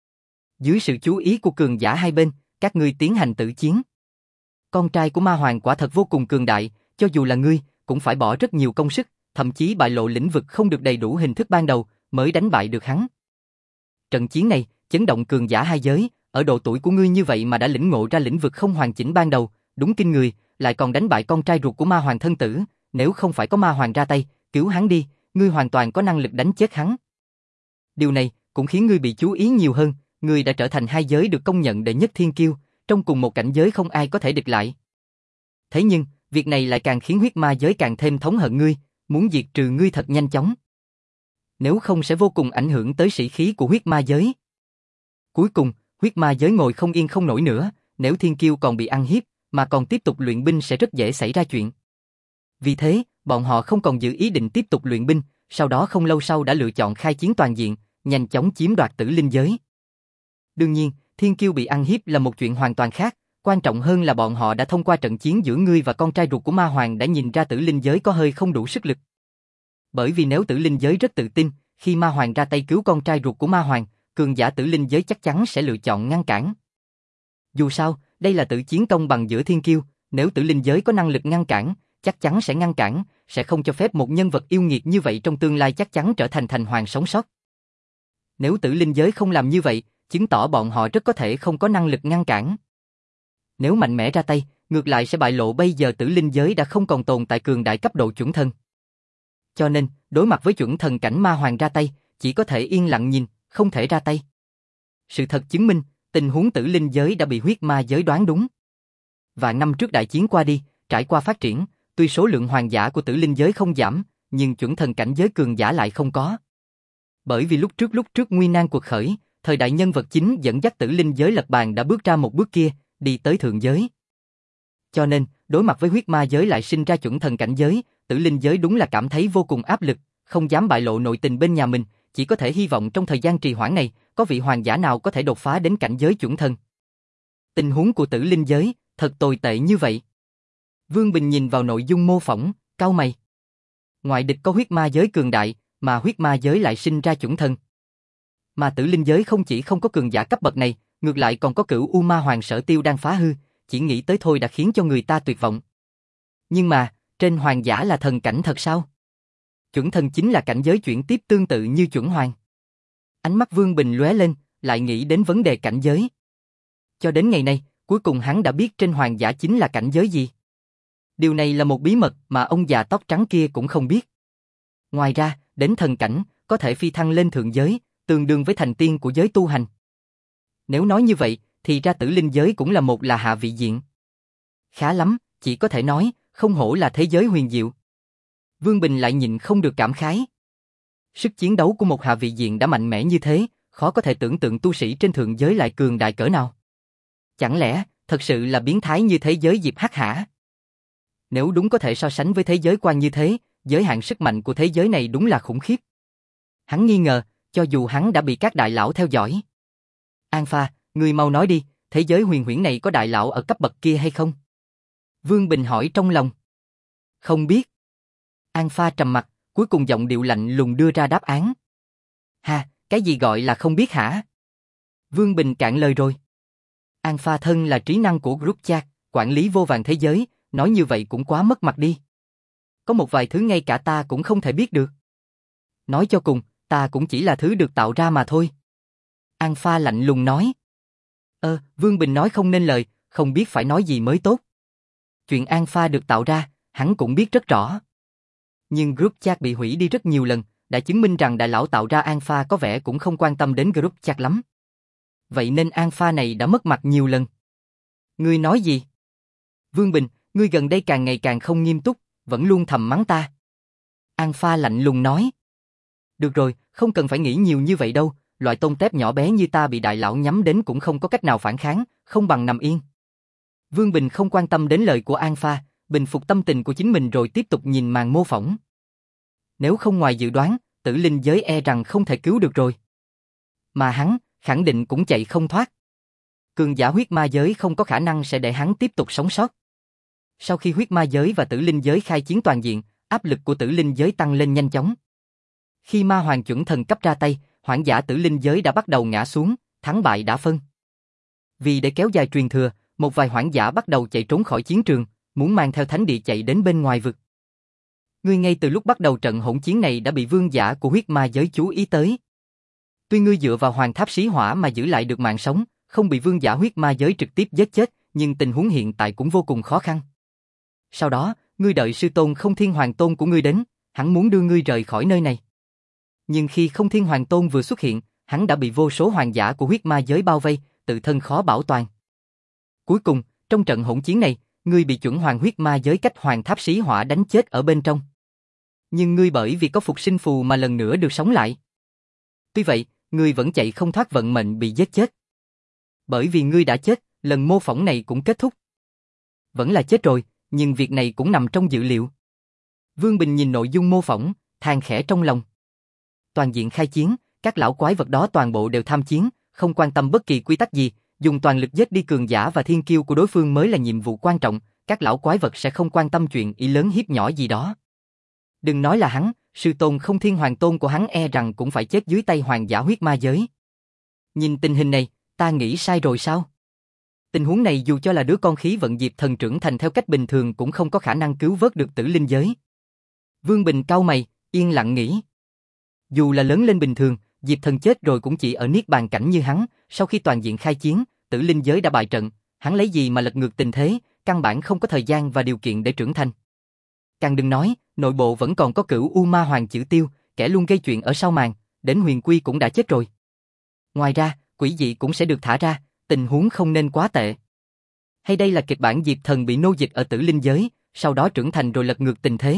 Dưới sự chú ý của cường giả hai bên, các ngươi tiến hành tử chiến. Con trai của ma hoàng quả thật vô cùng cường đại, cho dù là ngươi, cũng phải bỏ rất nhiều công sức, thậm chí bại lộ lĩnh vực không được đầy đủ hình thức ban đầu, mới đánh bại được hắn. Trận chiến này, chấn động cường giả hai giới, ở độ tuổi của ngươi như vậy mà đã lĩnh ngộ ra lĩnh vực không hoàn chỉnh ban đầu, đúng kinh người, lại còn đánh bại con trai ruột của ma hoàng thân tử, nếu không phải có ma hoàng ra tay, cứu hắn đi, ngươi hoàn toàn có năng lực đánh chết hắn. Điều này cũng khiến ngươi bị chú ý nhiều hơn, ngươi đã trở thành hai giới được công nhận đệ nhất thiên kiêu, trong cùng một cảnh giới không ai có thể địch lại. Thế nhưng, việc này lại càng khiến huyết ma giới càng thêm thống hận ngươi, muốn diệt trừ ngươi thật nhanh chóng. Nếu không sẽ vô cùng ảnh hưởng tới sĩ khí của huyết ma giới. Cuối cùng, huyết ma giới ngồi không yên không nổi nữa, nếu thiên kiêu còn bị ăn hiếp, mà còn tiếp tục luyện binh sẽ rất dễ xảy ra chuyện. Vì thế, bọn họ không còn giữ ý định tiếp tục luyện binh, sau đó không lâu sau đã lựa chọn khai chiến toàn diện, nhanh chóng chiếm đoạt tử linh giới. Đương nhiên, thiên kiêu bị ăn hiếp là một chuyện hoàn toàn khác, quan trọng hơn là bọn họ đã thông qua trận chiến giữa ngươi và con trai ruột của ma hoàng đã nhìn ra tử linh giới có hơi không đủ sức lực. Bởi vì nếu tử linh giới rất tự tin, khi ma hoàng ra tay cứu con trai ruột của ma hoàng, cường giả tử linh giới chắc chắn sẽ lựa chọn ngăn cản. Dù sao, đây là tự chiến công bằng giữa thiên kiêu, nếu tử linh giới có năng lực ngăn cản, chắc chắn sẽ ngăn cản, sẽ không cho phép một nhân vật yêu nghiệt như vậy trong tương lai chắc chắn trở thành thành hoàng sống sót. Nếu tử linh giới không làm như vậy, chứng tỏ bọn họ rất có thể không có năng lực ngăn cản. Nếu mạnh mẽ ra tay, ngược lại sẽ bại lộ bây giờ tử linh giới đã không còn tồn tại cường đại cấp độ chuẩn thần. Cho nên, đối mặt với chuẩn thần cảnh ma hoàng ra tay, chỉ có thể yên lặng nhìn, không thể ra tay. Sự thật chứng minh, tình huống tử linh giới đã bị huyết ma giới đoán đúng. Và năm trước đại chiến qua đi, trải qua phát triển, tuy số lượng hoàng giả của tử linh giới không giảm, nhưng chuẩn thần cảnh giới cường giả lại không có. Bởi vì lúc trước lúc trước nguy nan cuộc khởi, thời đại nhân vật chính dẫn dắt tử linh giới lật bàn đã bước ra một bước kia, đi tới thượng giới. Cho nên, đối mặt với huyết ma giới lại sinh ra chuẩn thần cảnh giới, tử linh giới đúng là cảm thấy vô cùng áp lực, không dám bại lộ nội tình bên nhà mình, chỉ có thể hy vọng trong thời gian trì hoãn này, có vị hoàng giả nào có thể đột phá đến cảnh giới chuẩn thần. Tình huống của tử linh giới, thật tồi tệ như vậy. Vương Bình nhìn vào nội dung mô phỏng, cau mày. Ngoại địch có huyết ma giới cường đại, mà huyết ma giới lại sinh ra chuẩn thần. Mà tử linh giới không chỉ không có cường giả cấp bậc này, ngược lại còn có cửu U Ma Hoàng Sở Tiêu đang phá hư, chỉ nghĩ tới thôi đã khiến cho người ta tuyệt vọng. Nhưng mà, trên hoàng giả là thần cảnh thật sao? Chuẩn thần chính là cảnh giới chuyển tiếp tương tự như chuẩn hoàng. Ánh mắt Vương Bình lóe lên, lại nghĩ đến vấn đề cảnh giới. Cho đến ngày nay, cuối cùng hắn đã biết trên hoàng giả chính là cảnh giới gì. Điều này là một bí mật mà ông già tóc trắng kia cũng không biết. Ngoài ra, đến thần cảnh, có thể phi thăng lên thượng giới, tương đương với thành tiên của giới tu hành. Nếu nói như vậy, thì ra tử linh giới cũng là một là hạ vị diện. Khá lắm, chỉ có thể nói, không hổ là thế giới huyền diệu. Vương Bình lại nhịn không được cảm khái. Sức chiến đấu của một hạ vị diện đã mạnh mẽ như thế, khó có thể tưởng tượng tu sĩ trên thượng giới lại cường đại cỡ nào. Chẳng lẽ, thật sự là biến thái như thế giới Diệp Hắc hả? Nếu đúng có thể so sánh với thế giới quan như thế, giới hạn sức mạnh của thế giới này đúng là khủng khiếp. Hắn nghi ngờ, cho dù hắn đã bị các đại lão theo dõi. An Pha, ngươi mau nói đi, thế giới huyền huyễn này có đại lão ở cấp bậc kia hay không? Vương Bình hỏi trong lòng. Không biết. An Pha trầm mặt, cuối cùng giọng điệu lạnh lùng đưa ra đáp án. Ha, cái gì gọi là không biết hả? Vương Bình cạn lời rồi. An Pha thân là trí năng của group chat, quản lý vô vàn thế giới, nói như vậy cũng quá mất mặt đi. Có một vài thứ ngay cả ta cũng không thể biết được. Nói cho cùng, ta cũng chỉ là thứ được tạo ra mà thôi. An Pha lạnh lùng nói. Ơ, Vương Bình nói không nên lời, không biết phải nói gì mới tốt. Chuyện An Pha được tạo ra, hắn cũng biết rất rõ. Nhưng group chat bị hủy đi rất nhiều lần, đã chứng minh rằng đại lão tạo ra An Pha có vẻ cũng không quan tâm đến group chat lắm. Vậy nên An Pha này đã mất mặt nhiều lần. Ngươi nói gì? Vương Bình, ngươi gần đây càng ngày càng không nghiêm túc, vẫn luôn thầm mắng ta. An Pha lạnh lùng nói. Được rồi, không cần phải nghĩ nhiều như vậy đâu, loại tôm tép nhỏ bé như ta bị đại lão nhắm đến cũng không có cách nào phản kháng, không bằng nằm yên. Vương Bình không quan tâm đến lời của An Pha, bình phục tâm tình của chính mình rồi tiếp tục nhìn màn mô phỏng. Nếu không ngoài dự đoán, tử linh giới e rằng không thể cứu được rồi. Mà hắn, khẳng định cũng chạy không thoát. Cường giả huyết ma giới không có khả năng sẽ để hắn tiếp tục sống sót. Sau khi huyết ma giới và tử linh giới khai chiến toàn diện, áp lực của tử linh giới tăng lên nhanh chóng. Khi ma hoàng chuẩn thần cấp ra tay, hoảng giả tử linh giới đã bắt đầu ngã xuống, thắng bại đã phân. Vì để kéo dài truyền thừa, một vài hoảng giả bắt đầu chạy trốn khỏi chiến trường, muốn mang theo thánh địa chạy đến bên ngoài vực. Ngươi ngay từ lúc bắt đầu trận hỗn chiến này đã bị vương giả của huyết ma giới chú ý tới. Tuy ngươi dựa vào hoàng tháp xí hỏa mà giữ lại được mạng sống, không bị vương giả huyết ma giới trực tiếp giết chết, nhưng tình huống hiện tại cũng vô cùng khó khăn. Sau đó, ngươi đợi sư tôn Không Thiên Hoàng Tôn của ngươi đến, hắn muốn đưa ngươi rời khỏi nơi này. Nhưng khi Không Thiên Hoàng Tôn vừa xuất hiện, hắn đã bị vô số hoàng giả của huyết ma giới bao vây, tự thân khó bảo toàn. Cuối cùng, trong trận hỗn chiến này, ngươi bị chuẩn hoàng huyết ma giới cách hoàng tháp xí hỏa đánh chết ở bên trong. Nhưng ngươi bởi vì có phục sinh phù mà lần nữa được sống lại. Tuy vậy, ngươi vẫn chạy không thoát vận mệnh bị giết chết. Bởi vì ngươi đã chết, lần mô phỏng này cũng kết thúc. Vẫn là chết rồi, nhưng việc này cũng nằm trong dự liệu. Vương Bình nhìn nội dung mô phỏng, than khẽ trong lòng. Toàn diện khai chiến, các lão quái vật đó toàn bộ đều tham chiến, không quan tâm bất kỳ quy tắc gì, dùng toàn lực giết đi cường giả và thiên kiêu của đối phương mới là nhiệm vụ quan trọng, các lão quái vật sẽ không quan tâm chuyện ý lớn hiếp nhỏ gì đó. Đừng nói là hắn, sư tôn Không Thiên Hoàng Tôn của hắn e rằng cũng phải chết dưới tay hoàng giả huyết ma giới. Nhìn tình hình này, ta nghĩ sai rồi sao? Tình huống này dù cho là đứa con khí vận Diệp Thần trưởng thành theo cách bình thường cũng không có khả năng cứu vớt được tử linh giới. Vương Bình cau mày, yên lặng nghĩ. Dù là lớn lên bình thường, Diệp Thần chết rồi cũng chỉ ở niết bàn cảnh như hắn, sau khi toàn diện khai chiến, tử linh giới đã bại trận, hắn lấy gì mà lật ngược tình thế, căn bản không có thời gian và điều kiện để trưởng thành. Càng đừng nói, nội bộ vẫn còn có Cửu U Ma Hoàng Chử Tiêu, kẻ luôn gây chuyện ở sau màn, đến Huyền Quy cũng đã chết rồi. Ngoài ra, quỷ dị cũng sẽ được thả ra, tình huống không nên quá tệ. Hay đây là kịch bản Diệp Thần bị nô dịch ở tử linh giới, sau đó trưởng thành rồi lật ngược tình thế?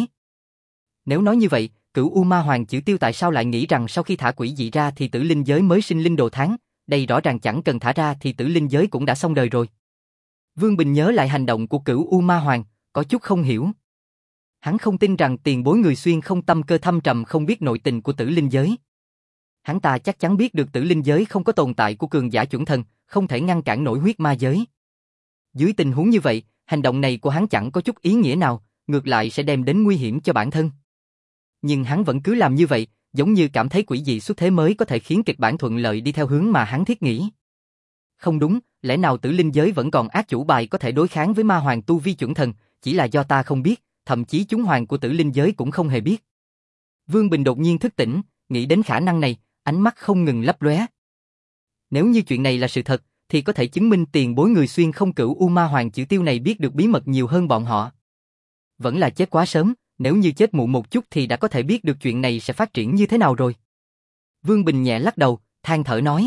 Nếu nói như vậy, Cửu U Ma Hoàng Chử Tiêu tại sao lại nghĩ rằng sau khi thả quỷ dị ra thì tử linh giới mới sinh linh đồ tháng, đây rõ ràng chẳng cần thả ra thì tử linh giới cũng đã xong đời rồi. Vương Bình nhớ lại hành động của Cửu U Ma Hoàng, có chút không hiểu. Hắn không tin rằng tiền bối người xuyên không tâm cơ thâm trầm không biết nội tình của tử linh giới. Hắn ta chắc chắn biết được tử linh giới không có tồn tại của cường giả chuẩn thần, không thể ngăn cản nổi huyết ma giới. Dưới tình huống như vậy, hành động này của hắn chẳng có chút ý nghĩa nào, ngược lại sẽ đem đến nguy hiểm cho bản thân. Nhưng hắn vẫn cứ làm như vậy, giống như cảm thấy quỷ dị xuất thế mới có thể khiến kịch bản thuận lợi đi theo hướng mà hắn thiết nghĩ. Không đúng, lẽ nào tử linh giới vẫn còn ác chủ bài có thể đối kháng với ma hoàng tu vi chuẩn thần, chỉ là do ta không biết, thậm chí chúng hoàng của tử linh giới cũng không hề biết. Vương Bình đột nhiên thức tỉnh, nghĩ đến khả năng này, ánh mắt không ngừng lấp lóe. Nếu như chuyện này là sự thật, thì có thể chứng minh tiền bối người xuyên không Cửu U Ma Hoàng Chử Tiêu này biết được bí mật nhiều hơn bọn họ. Vẫn là chết quá sớm, nếu như chết muộn một chút thì đã có thể biết được chuyện này sẽ phát triển như thế nào rồi. Vương Bình nhẹ lắc đầu, than thở nói.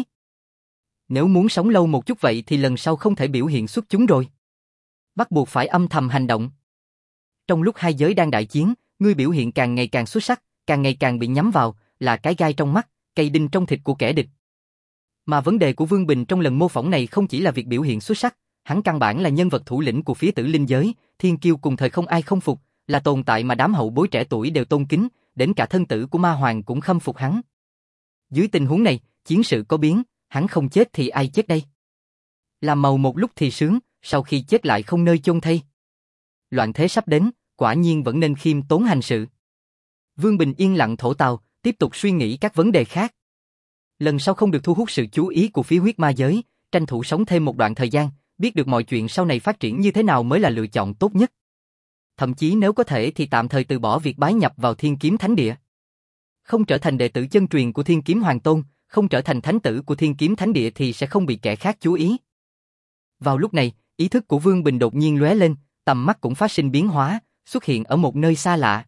Nếu muốn sống lâu một chút vậy thì lần sau không thể biểu hiện xuất chúng rồi. Bắt buộc phải âm thầm hành động. Trong lúc hai giới đang đại chiến, ngươi biểu hiện càng ngày càng xuất sắc, càng ngày càng bị nhắm vào, là cái gai trong mắt, cây đinh trong thịt của kẻ địch. Mà vấn đề của Vương Bình trong lần mô phỏng này không chỉ là việc biểu hiện xuất sắc, hắn căn bản là nhân vật thủ lĩnh của phía tử linh giới, thiên kiêu cùng thời không ai không phục, là tồn tại mà đám hậu bối trẻ tuổi đều tôn kính, đến cả thân tử của ma hoàng cũng khâm phục hắn. Dưới tình huống này, chiến sự có biến, hắn không chết thì ai chết đây? Làm màu một lúc thì sướng, sau khi chết lại không nơi chôn thây. Loạn thế sắp đến, quả nhiên vẫn nên khiêm tốn hành sự. Vương Bình yên lặng thổ tào, tiếp tục suy nghĩ các vấn đề khác. Lần sau không được thu hút sự chú ý của phía huyết ma giới, tranh thủ sống thêm một đoạn thời gian, biết được mọi chuyện sau này phát triển như thế nào mới là lựa chọn tốt nhất. Thậm chí nếu có thể thì tạm thời từ bỏ việc bái nhập vào Thiên Kiếm Thánh Địa. Không trở thành đệ tử chân truyền của Thiên Kiếm Hoàng Tôn, không trở thành thánh tử của Thiên Kiếm Thánh Địa thì sẽ không bị kẻ khác chú ý. Vào lúc này, ý thức của Vương Bình đột nhiên lóe lên, tầm mắt cũng phát sinh biến hóa, xuất hiện ở một nơi xa lạ.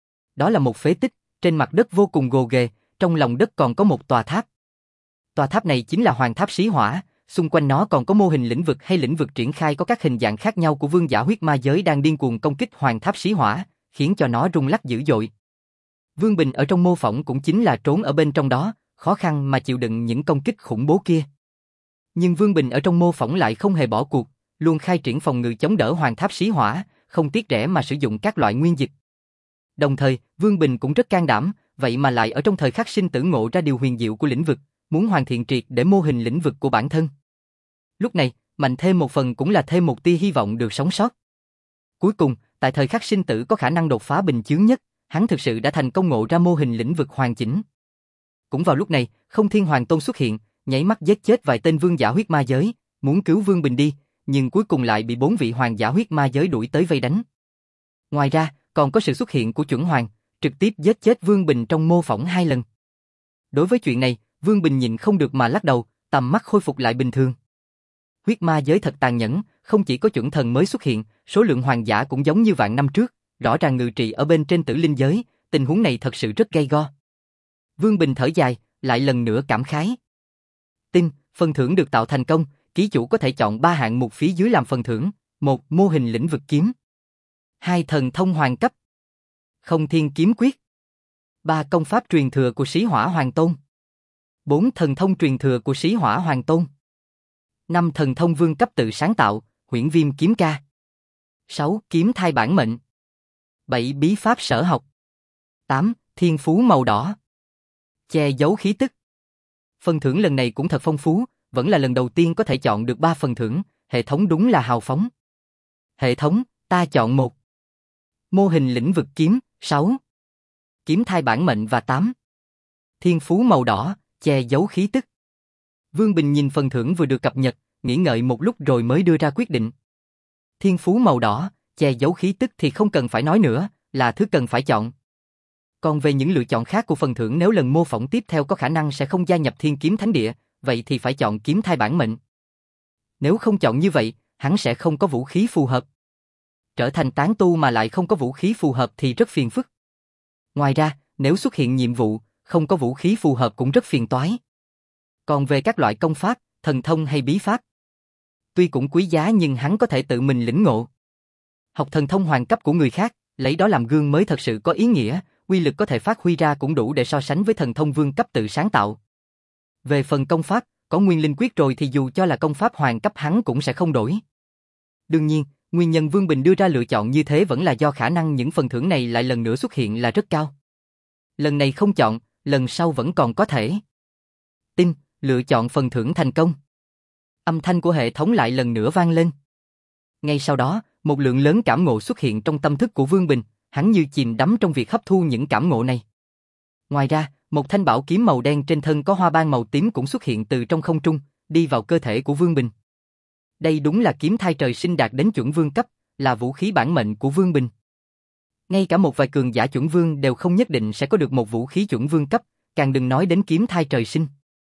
Đó là một phế tích, trên mặt đất vô cùng gồ ghề, trong lòng đất còn có một tòa tháp. Tòa tháp này chính là Hoàng Tháp Xí Hỏa, xung quanh nó còn có mô hình lĩnh vực hay lĩnh vực triển khai có các hình dạng khác nhau của vương giả huyết ma giới đang điên cuồng công kích Hoàng Tháp Xí Hỏa, khiến cho nó rung lắc dữ dội. Vương Bình ở trong mô phỏng cũng chính là trốn ở bên trong đó, khó khăn mà chịu đựng những công kích khủng bố kia. Nhưng Vương Bình ở trong mô phỏng lại không hề bỏ cuộc, luôn khai triển phòng ngự chống đỡ Hoàng Tháp Xí Hỏa, không tiếc rẻ mà sử dụng các loại nguyên dịch. Đồng thời, Vương Bình cũng rất can đảm, vậy mà lại ở trong thời khắc sinh tử ngộ ra điều huyền diệu của lĩnh vực, muốn hoàn thiện triệt để mô hình lĩnh vực của bản thân. Lúc này, mạnh thêm một phần cũng là thêm một tia hy vọng được sống sót. Cuối cùng, tại thời khắc sinh tử có khả năng đột phá bình chướng nhất, hắn thực sự đã thành công ngộ ra mô hình lĩnh vực hoàn chỉnh. Cũng vào lúc này, Không Thiên Hoàng Tôn xuất hiện, nháy mắt giết chết vài tên vương giả huyết ma giới, muốn cứu Vương Bình đi, nhưng cuối cùng lại bị bốn vị hoàng giả huyết ma giới đuổi tới vây đánh. Ngoài ra, còn có sự xuất hiện của chuẩn hoàng, trực tiếp giết chết Vương Bình trong mô phỏng hai lần. Đối với chuyện này, Vương Bình nhịn không được mà lắc đầu, tầm mắt khôi phục lại bình thường. Huyết ma giới thật tàn nhẫn, không chỉ có chuẩn thần mới xuất hiện, số lượng hoàng giả cũng giống như vạn năm trước, rõ ràng ngự trị ở bên trên tử linh giới, tình huống này thật sự rất gay go. Vương Bình thở dài, lại lần nữa cảm khái. Tin, phần thưởng được tạo thành công, ký chủ có thể chọn ba hạng mục phía dưới làm phần thưởng. Một, mô hình lĩnh vực kiếm. Hai, thần thông hoàng cấp. Không thiên kiếm quyết. Ba, công pháp truyền thừa của Sĩ Hỏa Hoàng Tôn. Bốn, thần thông truyền thừa của Sĩ Hỏa Hoàng Tôn. Năm, thần thông vương cấp tự sáng tạo, Huyễn Viêm kiếm ca. Sáu, kiếm thai bản mệnh. Bảy, bí pháp sở học. Tám, thiên phú màu đỏ. Che giấu khí tức. Phần thưởng lần này cũng thật phong phú, vẫn là lần đầu tiên có thể chọn được ba phần thưởng, hệ thống đúng là hào phóng. Hệ thống, ta chọn một. Mô hình lĩnh vực kiếm, sáu. Kiếm thai bản mệnh và tám. Thiên phú màu đỏ, che giấu khí tức. Vương Bình nhìn phần thưởng vừa được cập nhật, nghĩ ngợi một lúc rồi mới đưa ra quyết định. Thiên phú màu đỏ, che giấu khí tức thì không cần phải nói nữa, là thứ cần phải chọn. Còn về những lựa chọn khác của phần thưởng nếu lần mô phỏng tiếp theo có khả năng sẽ không gia nhập Thiên Kiếm Thánh Địa, vậy thì phải chọn kiếm thai bản mệnh. Nếu không chọn như vậy, hắn sẽ không có vũ khí phù hợp. Trở thành tán tu mà lại không có vũ khí phù hợp thì rất phiền phức. Ngoài ra, nếu xuất hiện nhiệm vụ, không có vũ khí phù hợp cũng rất phiền toái. Còn về các loại công pháp, thần thông hay bí pháp, tuy cũng quý giá nhưng hắn có thể tự mình lĩnh ngộ. Học thần thông hoàng cấp của người khác, lấy đó làm gương mới thật sự có ý nghĩa, uy lực có thể phát huy ra cũng đủ để so sánh với thần thông vương cấp tự sáng tạo. Về phần công pháp, có nguyên linh quyết rồi thì dù cho là công pháp hoàng cấp hắn cũng sẽ không đổi. Đương nhiên, nguyên nhân Vương Bình đưa ra lựa chọn như thế vẫn là do khả năng những phần thưởng này lại lần nữa xuất hiện là rất cao. Lần này không chọn, lần sau vẫn còn có thể. Tin, lựa chọn phần thưởng thành công. Âm thanh của hệ thống lại lần nữa vang lên. Ngay sau đó, một lượng lớn cảm ngộ xuất hiện trong tâm thức của Vương Bình, hắn như chìm đắm trong việc hấp thu những cảm ngộ này. Ngoài ra, một thanh bảo kiếm màu đen trên thân có hoa ban màu tím cũng xuất hiện từ trong không trung, đi vào cơ thể của Vương Bình. Đây đúng là kiếm thai trời sinh đạt đến chuẩn vương cấp, là vũ khí bản mệnh của Vương Bình. Ngay cả một vài cường giả chuẩn vương đều không nhất định sẽ có được một vũ khí chuẩn vương cấp, càng đừng nói đến kiếm thai trời sinh.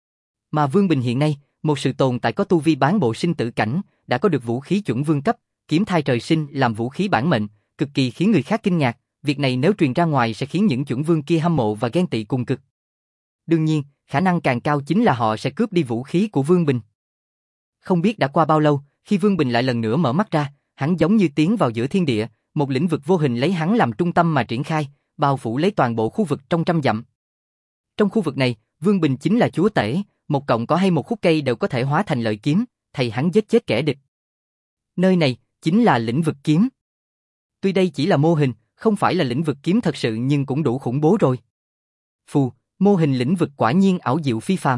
Mà Vương Bình hiện nay, một sự tồn tại có tu vi bán bộ sinh tử cảnh, đã có được vũ khí chuẩn vương cấp, kiếm thai trời sinh làm vũ khí bản mệnh, cực kỳ khiến người khác kinh ngạc, việc này nếu truyền ra ngoài sẽ khiến những chuẩn vương kia hâm mộ và ghen tị cùng cực. Đương nhiên, khả năng càng cao chính là họ sẽ cướp đi vũ khí của Vương Bình. Không biết đã qua bao lâu, khi Vương Bình lại lần nữa mở mắt ra, hắn giống như tiến vào giữa thiên địa, một lĩnh vực vô hình lấy hắn làm trung tâm mà triển khai, bao phủ lấy toàn bộ khu vực trong trăm dặm. Trong khu vực này, Vương Bình chính là chúa tể, một cọng cỏ hay một khúc cây đều có thể hóa thành lợi kiếm, thầy hắn giết chết kẻ địch. Nơi này chính là lĩnh vực kiếm. Tuy đây chỉ là mô hình, không phải là lĩnh vực kiếm thật sự nhưng cũng đủ khủng bố rồi. Phù, mô hình lĩnh vực quả nhiên ảo diệu phi phàm.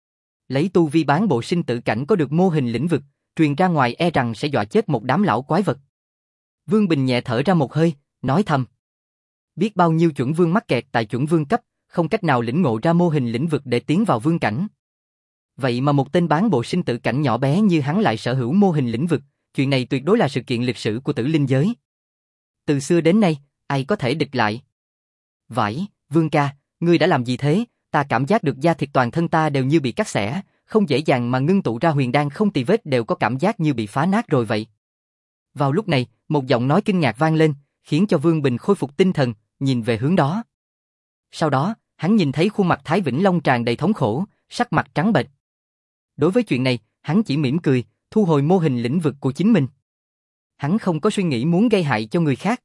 Lấy tu vi bán bộ sinh tử cảnh có được mô hình lĩnh vực, truyền ra ngoài e rằng sẽ dọa chết một đám lão quái vật. Vương Bình nhẹ thở ra một hơi, nói thầm. Biết bao nhiêu chuẩn vương mắc kẹt tại chuẩn vương cấp, không cách nào lĩnh ngộ ra mô hình lĩnh vực để tiến vào vương cảnh. Vậy mà một tên bán bộ sinh tử cảnh nhỏ bé như hắn lại sở hữu mô hình lĩnh vực, chuyện này tuyệt đối là sự kiện lịch sử của tử linh giới. Từ xưa đến nay, ai có thể địch lại? Vãi, Vương ca, ngươi đã làm gì thế? Ta cảm giác được da thịt toàn thân ta đều như bị cắt xẻ, không dễ dàng mà ngưng tụ ra huyền đan không tì vết đều có cảm giác như bị phá nát rồi vậy. Vào lúc này, một giọng nói kinh ngạc vang lên, khiến cho Vương Bình khôi phục tinh thần, nhìn về hướng đó. Sau đó, hắn nhìn thấy khuôn mặt Thái Vĩnh Long tràn đầy thống khổ, sắc mặt trắng bệch. Đối với chuyện này, hắn chỉ mỉm cười, thu hồi mô hình lĩnh vực của chính mình. Hắn không có suy nghĩ muốn gây hại cho người khác.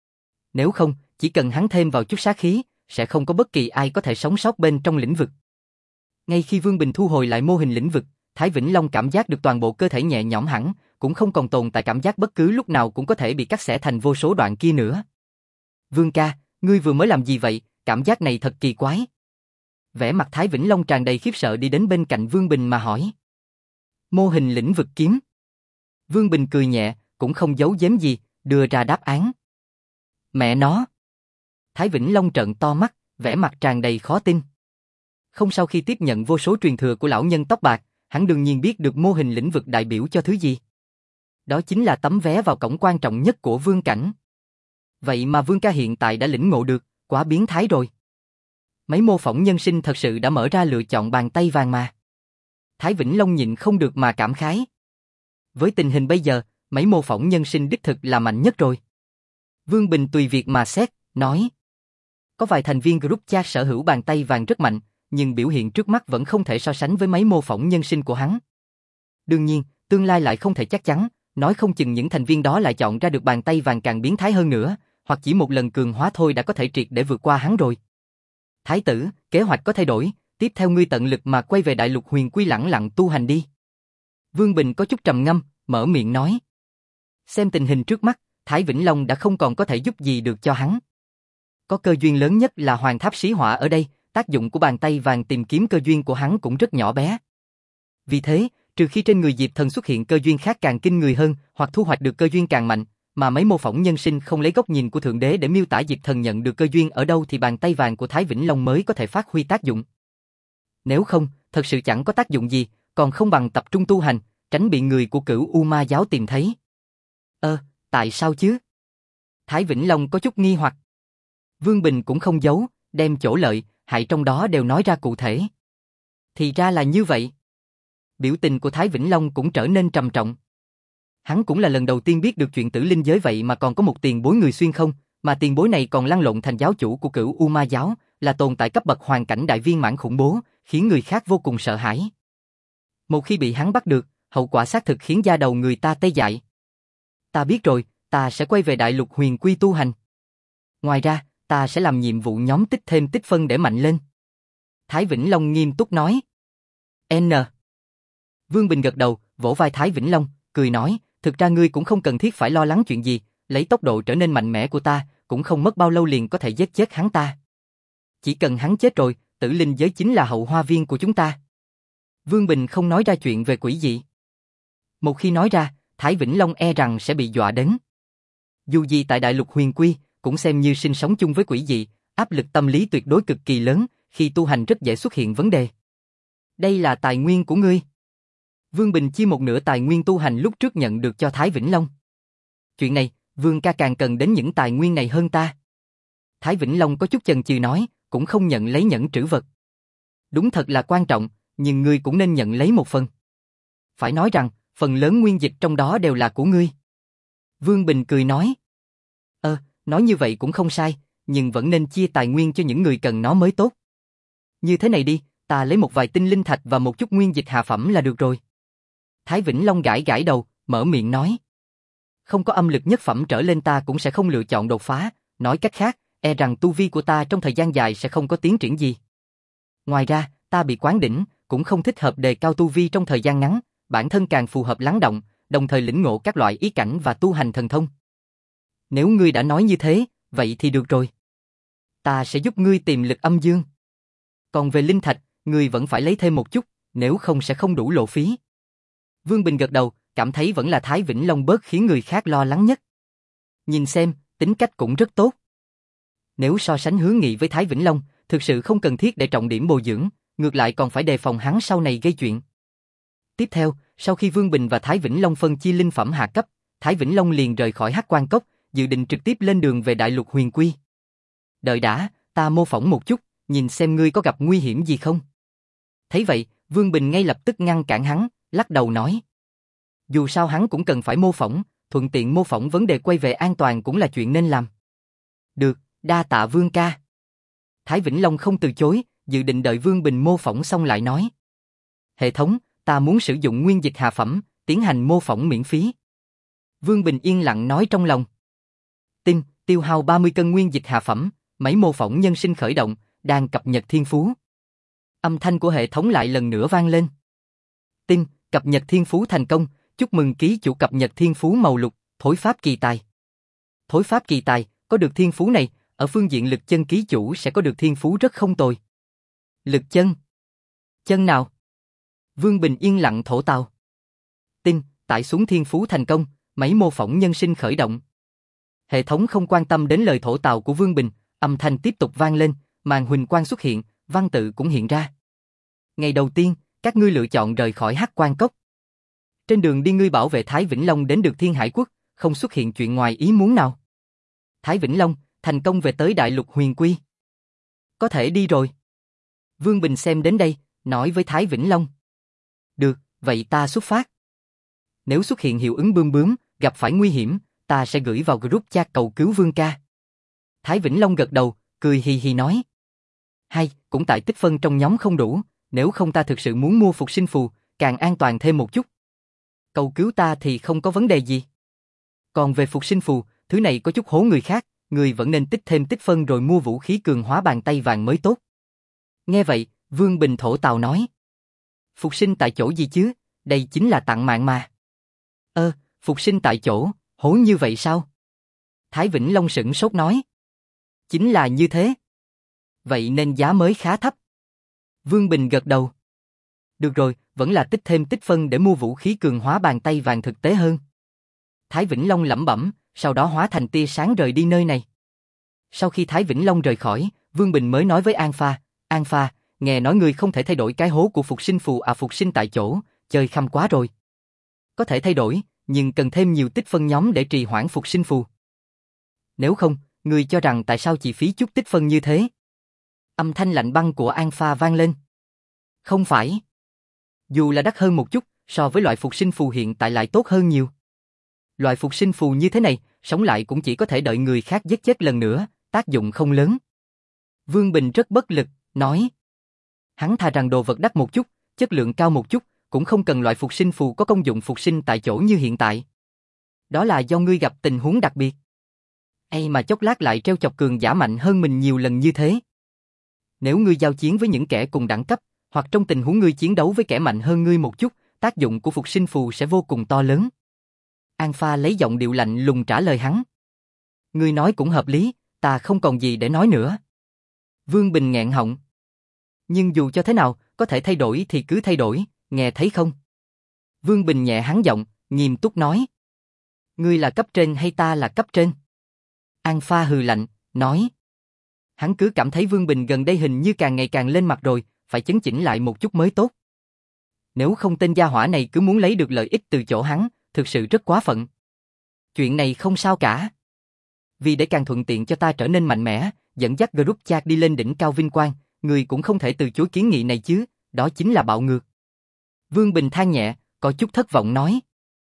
Nếu không, chỉ cần hắn thêm vào chút sát khí, sẽ không có bất kỳ ai có thể sống sót bên trong lĩnh vực. Ngay khi Vương Bình thu hồi lại mô hình lĩnh vực, Thái Vĩnh Long cảm giác được toàn bộ cơ thể nhẹ nhõm hẳn, cũng không còn tồn tại cảm giác bất cứ lúc nào cũng có thể bị cắt xẻ thành vô số đoạn kia nữa. Vương ca, ngươi vừa mới làm gì vậy? Cảm giác này thật kỳ quái. Vẻ mặt Thái Vĩnh Long tràn đầy khiếp sợ đi đến bên cạnh Vương Bình mà hỏi. Mô hình lĩnh vực kiếm. Vương Bình cười nhẹ, cũng không giấu giếm gì, đưa ra đáp án. Mẹ nó. Thái Vĩnh Long trợn to mắt, vẻ mặt tràn đầy khó tin. Không sau khi tiếp nhận vô số truyền thừa của lão nhân tóc bạc, hắn đương nhiên biết được mô hình lĩnh vực đại biểu cho thứ gì. Đó chính là tấm vé vào cổng quan trọng nhất của vương cảnh. Vậy mà Vương ca hiện tại đã lĩnh ngộ được, quá biến thái rồi. Máy mô phỏng nhân sinh thật sự đã mở ra lựa chọn bàn tay vàng mà. Thái Vĩnh Long nhịn không được mà cảm khái. Với tình hình bây giờ, máy mô phỏng nhân sinh đích thực là mạnh nhất rồi. Vương Bình tùy việc mà xét, nói. Có vài thành viên group chat sở hữu bàn tay vàng rất mạnh, nhưng biểu hiện trước mắt vẫn không thể so sánh với máy mô phỏng nhân sinh của hắn. Đương nhiên, tương lai lại không thể chắc chắn, nói không chừng những thành viên đó lại chọn ra được bàn tay vàng càng biến thái hơn nữa, hoặc chỉ một lần cường hóa thôi đã có thể triệt để vượt qua hắn rồi. Thái tử, kế hoạch có thay đổi, tiếp theo ngươi tận lực mà quay về đại lục huyền quy lẳng lặng tu hành đi. Vương Bình có chút trầm ngâm, mở miệng nói. Xem tình hình trước mắt, Thái Vĩnh Long đã không còn có thể giúp gì được cho hắn. Có cơ duyên lớn nhất là Hoàng Tháp Sĩ Họa ở đây, tác dụng của bàn tay vàng tìm kiếm cơ duyên của hắn cũng rất nhỏ bé. Vì thế, trừ khi trên người Diệp Thần xuất hiện cơ duyên khác càng kinh người hơn, hoặc thu hoạch được cơ duyên càng mạnh, mà mấy mô phỏng nhân sinh không lấy góc nhìn của Thượng Đế để miêu tả Diệp Thần nhận được cơ duyên ở đâu thì bàn tay vàng của Thái Vĩnh Long mới có thể phát huy tác dụng. Nếu không, thật sự chẳng có tác dụng gì, còn không bằng tập trung tu hành, tránh bị người của Cửu U Ma giáo tìm thấy. Ơ, tại sao chứ? Thái Vĩnh Long có chút nghi hoặc. Vương Bình cũng không giấu, đem chỗ lợi, hại trong đó đều nói ra cụ thể. Thì ra là như vậy. Biểu tình của Thái Vĩnh Long cũng trở nên trầm trọng. Hắn cũng là lần đầu tiên biết được chuyện tử linh giới vậy mà còn có một tiền bối người xuyên không, mà tiền bối này còn lăn lộn thành giáo chủ của Cửu U Ma giáo, là tồn tại cấp bậc hoàn cảnh đại viên mãn khủng bố, khiến người khác vô cùng sợ hãi. Một khi bị hắn bắt được, hậu quả xác thực khiến da đầu người ta tê dại. Ta biết rồi, ta sẽ quay về đại lục huyền quy tu hành. Ngoài ra, ta sẽ làm nhiệm vụ nhóm tích thêm tích phân để mạnh lên. Thái Vĩnh Long nghiêm túc nói. N. Vương Bình gật đầu, vỗ vai Thái Vĩnh Long, cười nói, thực ra ngươi cũng không cần thiết phải lo lắng chuyện gì, lấy tốc độ trở nên mạnh mẽ của ta, cũng không mất bao lâu liền có thể giết chết hắn ta. Chỉ cần hắn chết rồi, tử linh giới chính là hậu hoa viên của chúng ta. Vương Bình không nói ra chuyện về quỷ dị. Một khi nói ra, Thái Vĩnh Long e rằng sẽ bị dọa đến. Dù gì tại đại lục huyền quy, cũng xem như sinh sống chung với quỷ dị, áp lực tâm lý tuyệt đối cực kỳ lớn, khi tu hành rất dễ xuất hiện vấn đề. Đây là tài nguyên của ngươi. Vương Bình chia một nửa tài nguyên tu hành lúc trước nhận được cho Thái Vĩnh Long. Chuyện này, Vương ca càng cần đến những tài nguyên này hơn ta. Thái Vĩnh Long có chút chần chừ nói, cũng không nhận lấy nhẫn trữ vật. Đúng thật là quan trọng, nhưng ngươi cũng nên nhận lấy một phần. Phải nói rằng, phần lớn nguyên dịch trong đó đều là của ngươi. Vương Bình cười nói. Ơ, nói như vậy cũng không sai, nhưng vẫn nên chia tài nguyên cho những người cần nó mới tốt. Như thế này đi, ta lấy một vài tinh linh thạch và một chút nguyên dịch hạ phẩm là được rồi. Thái Vĩnh Long gãi gãi đầu, mở miệng nói. Không có âm lực nhất phẩm trở lên ta cũng sẽ không lựa chọn đột phá, nói cách khác, e rằng tu vi của ta trong thời gian dài sẽ không có tiến triển gì. Ngoài ra, ta bị quán đỉnh, cũng không thích hợp đề cao tu vi trong thời gian ngắn, bản thân càng phù hợp lắng động, đồng thời lĩnh ngộ các loại ý cảnh và tu hành thần thông. Nếu ngươi đã nói như thế, vậy thì được rồi. Ta sẽ giúp ngươi tìm lực âm dương. Còn về linh thạch, ngươi vẫn phải lấy thêm một chút, nếu không sẽ không đủ lộ phí. Vương Bình gật đầu, cảm thấy vẫn là Thái Vĩnh Long bớt khiến người khác lo lắng nhất. Nhìn xem, tính cách cũng rất tốt. Nếu so sánh Hướng Nghị với Thái Vĩnh Long, thực sự không cần thiết để trọng điểm bồi dưỡng, ngược lại còn phải đề phòng hắn sau này gây chuyện. Tiếp theo, sau khi Vương Bình và Thái Vĩnh Long phân chia linh phẩm hạ cấp, Thái Vĩnh Long liền rời khỏi Hắc Quan Cốc, dự định trực tiếp lên đường về đại lục huyền quy. Đợi đã, ta mô phỏng một chút, nhìn xem ngươi có gặp nguy hiểm gì không. Thấy vậy, Vương Bình ngay lập tức ngăn cản hắn, lắc đầu nói. Dù sao hắn cũng cần phải mô phỏng, thuận tiện mô phỏng vấn đề quay về an toàn cũng là chuyện nên làm. Được, đa tạ Vương ca. Thái Vĩnh Long không từ chối, dự định đợi Vương Bình mô phỏng xong lại nói. Hệ thống, ta muốn sử dụng nguyên dịch hạ phẩm, tiến hành mô phỏng miễn phí. Vương Bình yên lặng nói trong lòng. Tin, tiêu hao ba mươi cân nguyên dịch hạ phẩm, máy mô phỏng nhân sinh khởi động, đang cập nhật thiên phú. Âm thanh của hệ thống lại lần nữa vang lên. Tin, cập nhật thiên phú thành công, chúc mừng ký chủ cập nhật thiên phú màu lục, thối pháp kỳ tài. Thối pháp kỳ tài, có được thiên phú này, ở phương diện lực chân ký chủ sẽ có được thiên phú rất không tồi. Lực chân? Chân nào? Vương Bình yên lặng thổ tào. Tin, tải xuống thiên phú thành công, máy mô phỏng nhân sinh khởi động. Hệ thống không quan tâm đến lời thổ tào của Vương Bình, âm thanh tiếp tục vang lên, màn huỳnh quang xuất hiện, văn tự cũng hiện ra. Ngày đầu tiên, các ngươi lựa chọn rời khỏi Hắc Quan Cốc. Trên đường đi ngươi bảo vệ Thái Vĩnh Long đến được Thiên Hải Quốc, không xuất hiện chuyện ngoài ý muốn nào. Thái Vĩnh Long, thành công về tới Đại Lục Huyền Quy. Có thể đi rồi. Vương Bình xem đến đây, nói với Thái Vĩnh Long. Được, vậy ta xuất phát. Nếu xuất hiện hiệu ứng bươm bướm, gặp phải nguy hiểm, ta sẽ gửi vào group chat cầu cứu Vương ca. Thái Vĩnh Long gật đầu, cười hì hì nói. Hay, cũng tại tích phân trong nhóm không đủ, nếu không ta thực sự muốn mua phục sinh phù, càng an toàn thêm một chút. Cầu cứu ta thì không có vấn đề gì. Còn về phục sinh phù, thứ này có chút hố người khác, người vẫn nên tích thêm tích phân rồi mua vũ khí cường hóa bàn tay vàng mới tốt. Nghe vậy, Vương Bình thổ tào nói. Phục sinh tại chỗ gì chứ, đây chính là tặng mạng mà. Ơ, phục sinh tại chỗ, hố như vậy sao? Thái Vĩnh Long sửng sốt nói. Chính là như thế. Vậy nên giá mới khá thấp. Vương Bình gật đầu. Được rồi, vẫn là tích thêm tích phân để mua vũ khí cường hóa bàn tay vàng thực tế hơn. Thái Vĩnh Long lẩm bẩm, sau đó hóa thành tia sáng rời đi nơi này. Sau khi Thái Vĩnh Long rời khỏi, Vương Bình mới nói với An Pha, An Pha, nghe nói ngươi không thể thay đổi cái hố của phục sinh phù à phục sinh tại chỗ, chơi khăm quá rồi. Có thể thay đổi, nhưng cần thêm nhiều tích phân nhóm để trì hoãn phục sinh phù. Nếu không, ngươi cho rằng tại sao chỉ phí chút tích phân như thế? Âm thanh lạnh băng của An Pha vang lên. Không phải. Dù là đắt hơn một chút, so với loại phục sinh phù hiện tại lại tốt hơn nhiều. Loại phục sinh phù như thế này, sống lại cũng chỉ có thể đợi người khác giết chết lần nữa, tác dụng không lớn. Vương Bình rất bất lực, nói. Hắn thà rằng đồ vật đắt một chút, chất lượng cao một chút, cũng không cần loại phục sinh phù có công dụng phục sinh tại chỗ như hiện tại. Đó là do ngươi gặp tình huống đặc biệt. Ây mà chốc lát lại treo chọc cường giả mạnh hơn mình nhiều lần như thế. Nếu ngươi giao chiến với những kẻ cùng đẳng cấp, hoặc trong tình huống ngươi chiến đấu với kẻ mạnh hơn ngươi một chút, tác dụng của phục sinh phù sẽ vô cùng to lớn. An Pha lấy giọng điệu lạnh lùng trả lời hắn. Ngươi nói cũng hợp lý, ta không còn gì để nói nữa. Vương Bình nghẹn họng. Nhưng dù cho thế nào, có thể thay đổi thì cứ thay đổi, nghe thấy không? Vương Bình nhẹ hắn giọng, nghiêm túc nói. Ngươi là cấp trên hay ta là cấp trên? An Pha hừ lạnh, nói. Hắn cứ cảm thấy Vương Bình gần đây hình như càng ngày càng lên mặt rồi, phải chấn chỉnh lại một chút mới tốt. Nếu không tên gia hỏa này cứ muốn lấy được lợi ích từ chỗ hắn, thực sự rất quá phận. Chuyện này không sao cả. Vì để càng thuận tiện cho ta trở nên mạnh mẽ, dẫn dắt group chat đi lên đỉnh cao vinh quang, người cũng không thể từ chối kiến nghị này chứ, đó chính là bạo ngược. Vương Bình than nhẹ, có chút thất vọng nói.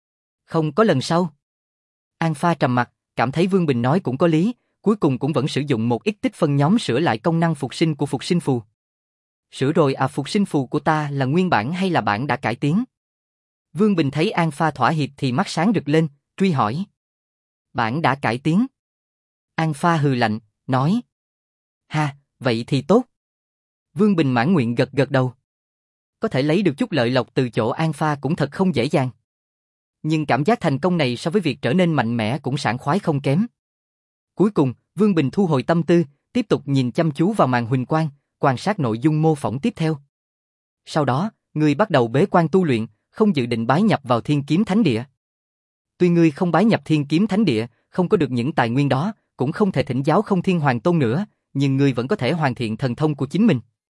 Không có lần sau. An Pha trầm mặt, cảm thấy Vương Bình nói cũng có lý, cuối cùng cũng vẫn sử dụng một ít tích phân nhóm sửa lại công năng phục sinh của phục sinh phù. Sửa rồi à, phục sinh phù của ta là nguyên bản hay là bản đã cải tiến? Vương Bình thấy An Pha thỏa hiệp thì mắt sáng rực lên, truy hỏi. Bản đã cải tiến. An Pha hừ lạnh, nói. Ha, vậy thì tốt. Vương Bình mãn nguyện gật gật đầu. Có thể lấy được chút lợi lộc từ chỗ An Pha cũng thật không dễ dàng. Nhưng cảm giác thành công này so với việc trở nên mạnh mẽ cũng sảng khoái không kém. Cuối cùng, Vương Bình thu hồi tâm tư, tiếp tục nhìn chăm chú vào màn huỳnh quang, quan sát nội dung mô phỏng tiếp theo. Sau đó, ngươi bắt đầu bế quan tu luyện, không dự định bái nhập vào Thiên Kiếm Thánh Địa. Tuy ngươi không bái nhập Thiên Kiếm Thánh Địa, không có được những tài nguyên đó, cũng không thể thỉnh giáo Không Thiên Hoàng Tôn nữa, nhưng ngươi vẫn có thể hoàn thiện thần thông của chính mình.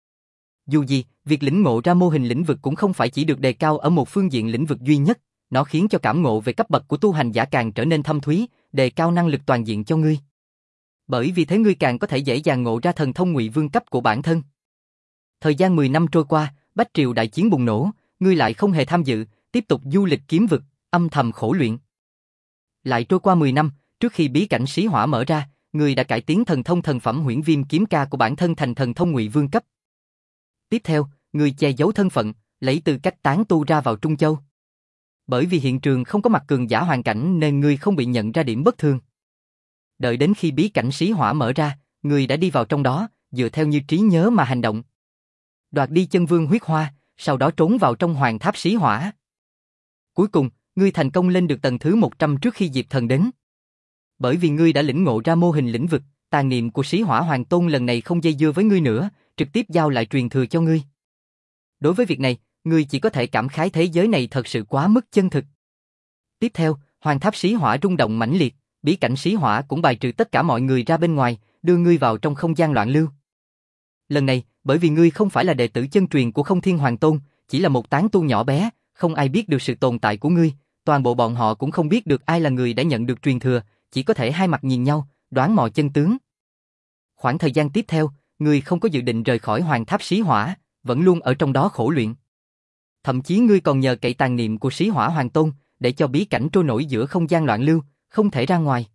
Dù gì, việc lĩnh ngộ ra mô hình lĩnh vực cũng không phải chỉ được đề cao ở một phương diện lĩnh vực duy nhất, nó khiến cho cảm ngộ về cấp bậc của tu hành giả càng trở nên thâm thúy, đề cao năng lực toàn diện cho ngươi. Bởi vì thế ngươi càng có thể dễ dàng ngộ ra thần thông ngụy vương cấp của bản thân. Thời gian mười năm trôi qua, Bách Triều đại chiến bùng nổ, ngươi lại không hề tham dự, tiếp tục du lịch kiếm vực, âm thầm khổ luyện. Lại trôi qua mười năm, trước khi bí cảnh Xí Hỏa mở ra, ngươi đã cải tiến thần thông thần phẩm Huyễn Viêm kiếm ca của bản thân thành thần thông ngụy vương cấp. Tiếp theo, ngươi che giấu thân phận, lấy tư cách tán tu ra vào Trung Châu. Bởi vì hiện trường không có mặt cường giả hoàn cảnh nên ngươi không bị nhận ra điểm bất thường. Đợi đến khi bí cảnh Xí Hỏa mở ra, ngươi đã đi vào trong đó, dựa theo như trí nhớ mà hành động. Đoạt đi chân vương huyết hoa, sau đó trốn vào trong hoàng tháp Xí Hỏa. Cuối cùng, ngươi thành công lên được tầng thứ một trăm trước khi Diệp Thần đến. Bởi vì ngươi đã lĩnh ngộ ra mô hình lĩnh vực, tà niệm của Xí Hỏa Hoàng Tôn lần này không dây dưa với ngươi nữa, trực tiếp giao lại truyền thừa cho ngươi. Đối với việc này, ngươi chỉ có thể cảm khái thế giới này thật sự quá mức chân thực. Tiếp theo, hoàng tháp Xí Hỏa rung động mãnh liệt, bí cảnh Xí Hỏa cũng bài trừ tất cả mọi người ra bên ngoài, đưa ngươi vào trong không gian loạn lưu. Lần này, bởi vì ngươi không phải là đệ tử chân truyền của Không Thiên Hoàng Tôn, chỉ là một tán tu nhỏ bé, không ai biết được sự tồn tại của ngươi, toàn bộ bọn họ cũng không biết được ai là người đã nhận được truyền thừa, chỉ có thể hai mặt nhìn nhau, đoán mò chân tướng. Khoảng thời gian tiếp theo, ngươi không có dự định rời khỏi Hoàng Tháp Xí Hỏa, vẫn luôn ở trong đó khổ luyện. Thậm chí ngươi còn nhờ cậy tàn niệm của Xí Hỏa Hoàng Tôn, để cho bí cảnh trôi nổi giữa không gian loạn lưu, không thể ra ngoài.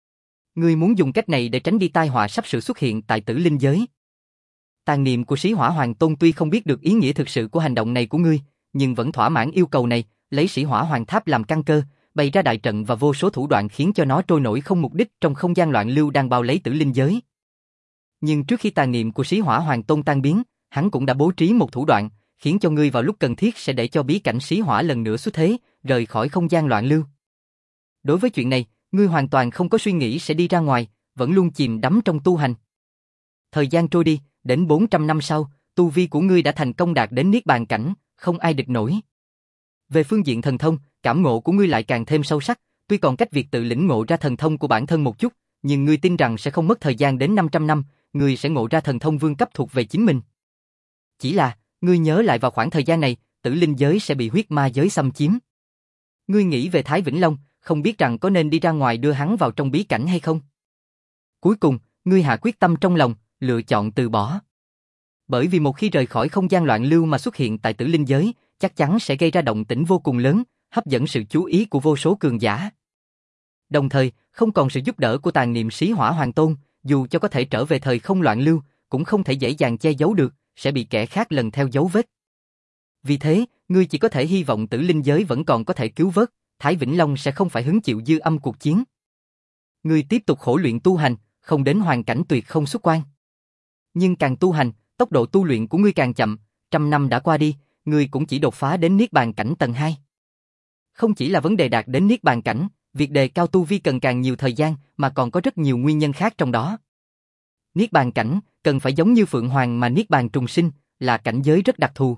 Ngươi muốn dùng cách này để tránh đi tai họa sắp sửa xuất hiện tại Tử Linh giới. Tàn niệm của Xí Hỏa Hoàng Tôn tuy không biết được ý nghĩa thực sự của hành động này của ngươi, nhưng vẫn thỏa mãn yêu cầu này, lấy Xí Hỏa Hoàng Tháp làm căn cơ, bày ra đại trận và vô số thủ đoạn khiến cho nó trôi nổi không mục đích trong không gian loạn lưu đang bao lấy Tử Linh giới. Nhưng trước khi tàn niệm của Xí Hỏa Hoàng Tôn tan biến, hắn cũng đã bố trí một thủ đoạn, khiến cho ngươi vào lúc cần thiết sẽ để cho bí cảnh Xí Hỏa lần nữa xuất thế, rời khỏi không gian loạn lưu. Đối với chuyện này, ngươi hoàn toàn không có suy nghĩ sẽ đi ra ngoài, vẫn luôn chìm đắm trong tu hành. Thời gian trôi đi, đến bốn trăm năm sau, tu vi của ngươi đã thành công đạt đến Niết Bàn cảnh, không ai địch nổi. Về phương diện thần thông, cảm ngộ của ngươi lại càng thêm sâu sắc, tuy còn cách việc tự lĩnh ngộ ra thần thông của bản thân một chút, nhưng ngươi tin rằng sẽ không mất thời gian đến năm trăm năm, ngươi sẽ ngộ ra thần thông vương cấp thuộc về chính mình. Chỉ là, ngươi nhớ lại vào khoảng thời gian này, Tử Linh giới sẽ bị huyết ma giới xâm chiếm. Ngươi nghĩ về Thái Vĩnh Long, không biết rằng có nên đi ra ngoài đưa hắn vào trong bí cảnh hay không? Cuối cùng, ngươi hạ quyết tâm trong lòng, lựa chọn từ bỏ. Bởi vì một khi rời khỏi không gian loạn lưu mà xuất hiện tại Tử Linh giới, chắc chắn sẽ gây ra động tĩnh vô cùng lớn, hấp dẫn sự chú ý của vô số cường giả. Đồng thời, không còn sự giúp đỡ của tàn niệm Xí Hỏa Hoàng Tôn, dù cho có thể trở về thời không loạn lưu, cũng không thể dễ dàng che giấu được, sẽ bị kẻ khác lần theo dấu vết. Vì thế, ngươi chỉ có thể hy vọng Tử Linh giới vẫn còn có thể cứu vớt, Thái Vĩnh Long sẽ không phải hứng chịu dư âm cuộc chiến. Ngươi tiếp tục khổ luyện tu hành, không đến hoàn cảnh tuyệt không xuất quan. Nhưng càng tu hành, tốc độ tu luyện của ngươi càng chậm, trăm năm đã qua đi, ngươi cũng chỉ đột phá đến Niết Bàn cảnh tầng hai. Không chỉ là vấn đề đạt đến Niết Bàn cảnh, việc đề cao tu vi cần càng nhiều thời gian mà còn có rất nhiều nguyên nhân khác trong đó. Niết Bàn cảnh cần phải giống như Phượng Hoàng mà Niết Bàn trùng sinh, là cảnh giới rất đặc thù.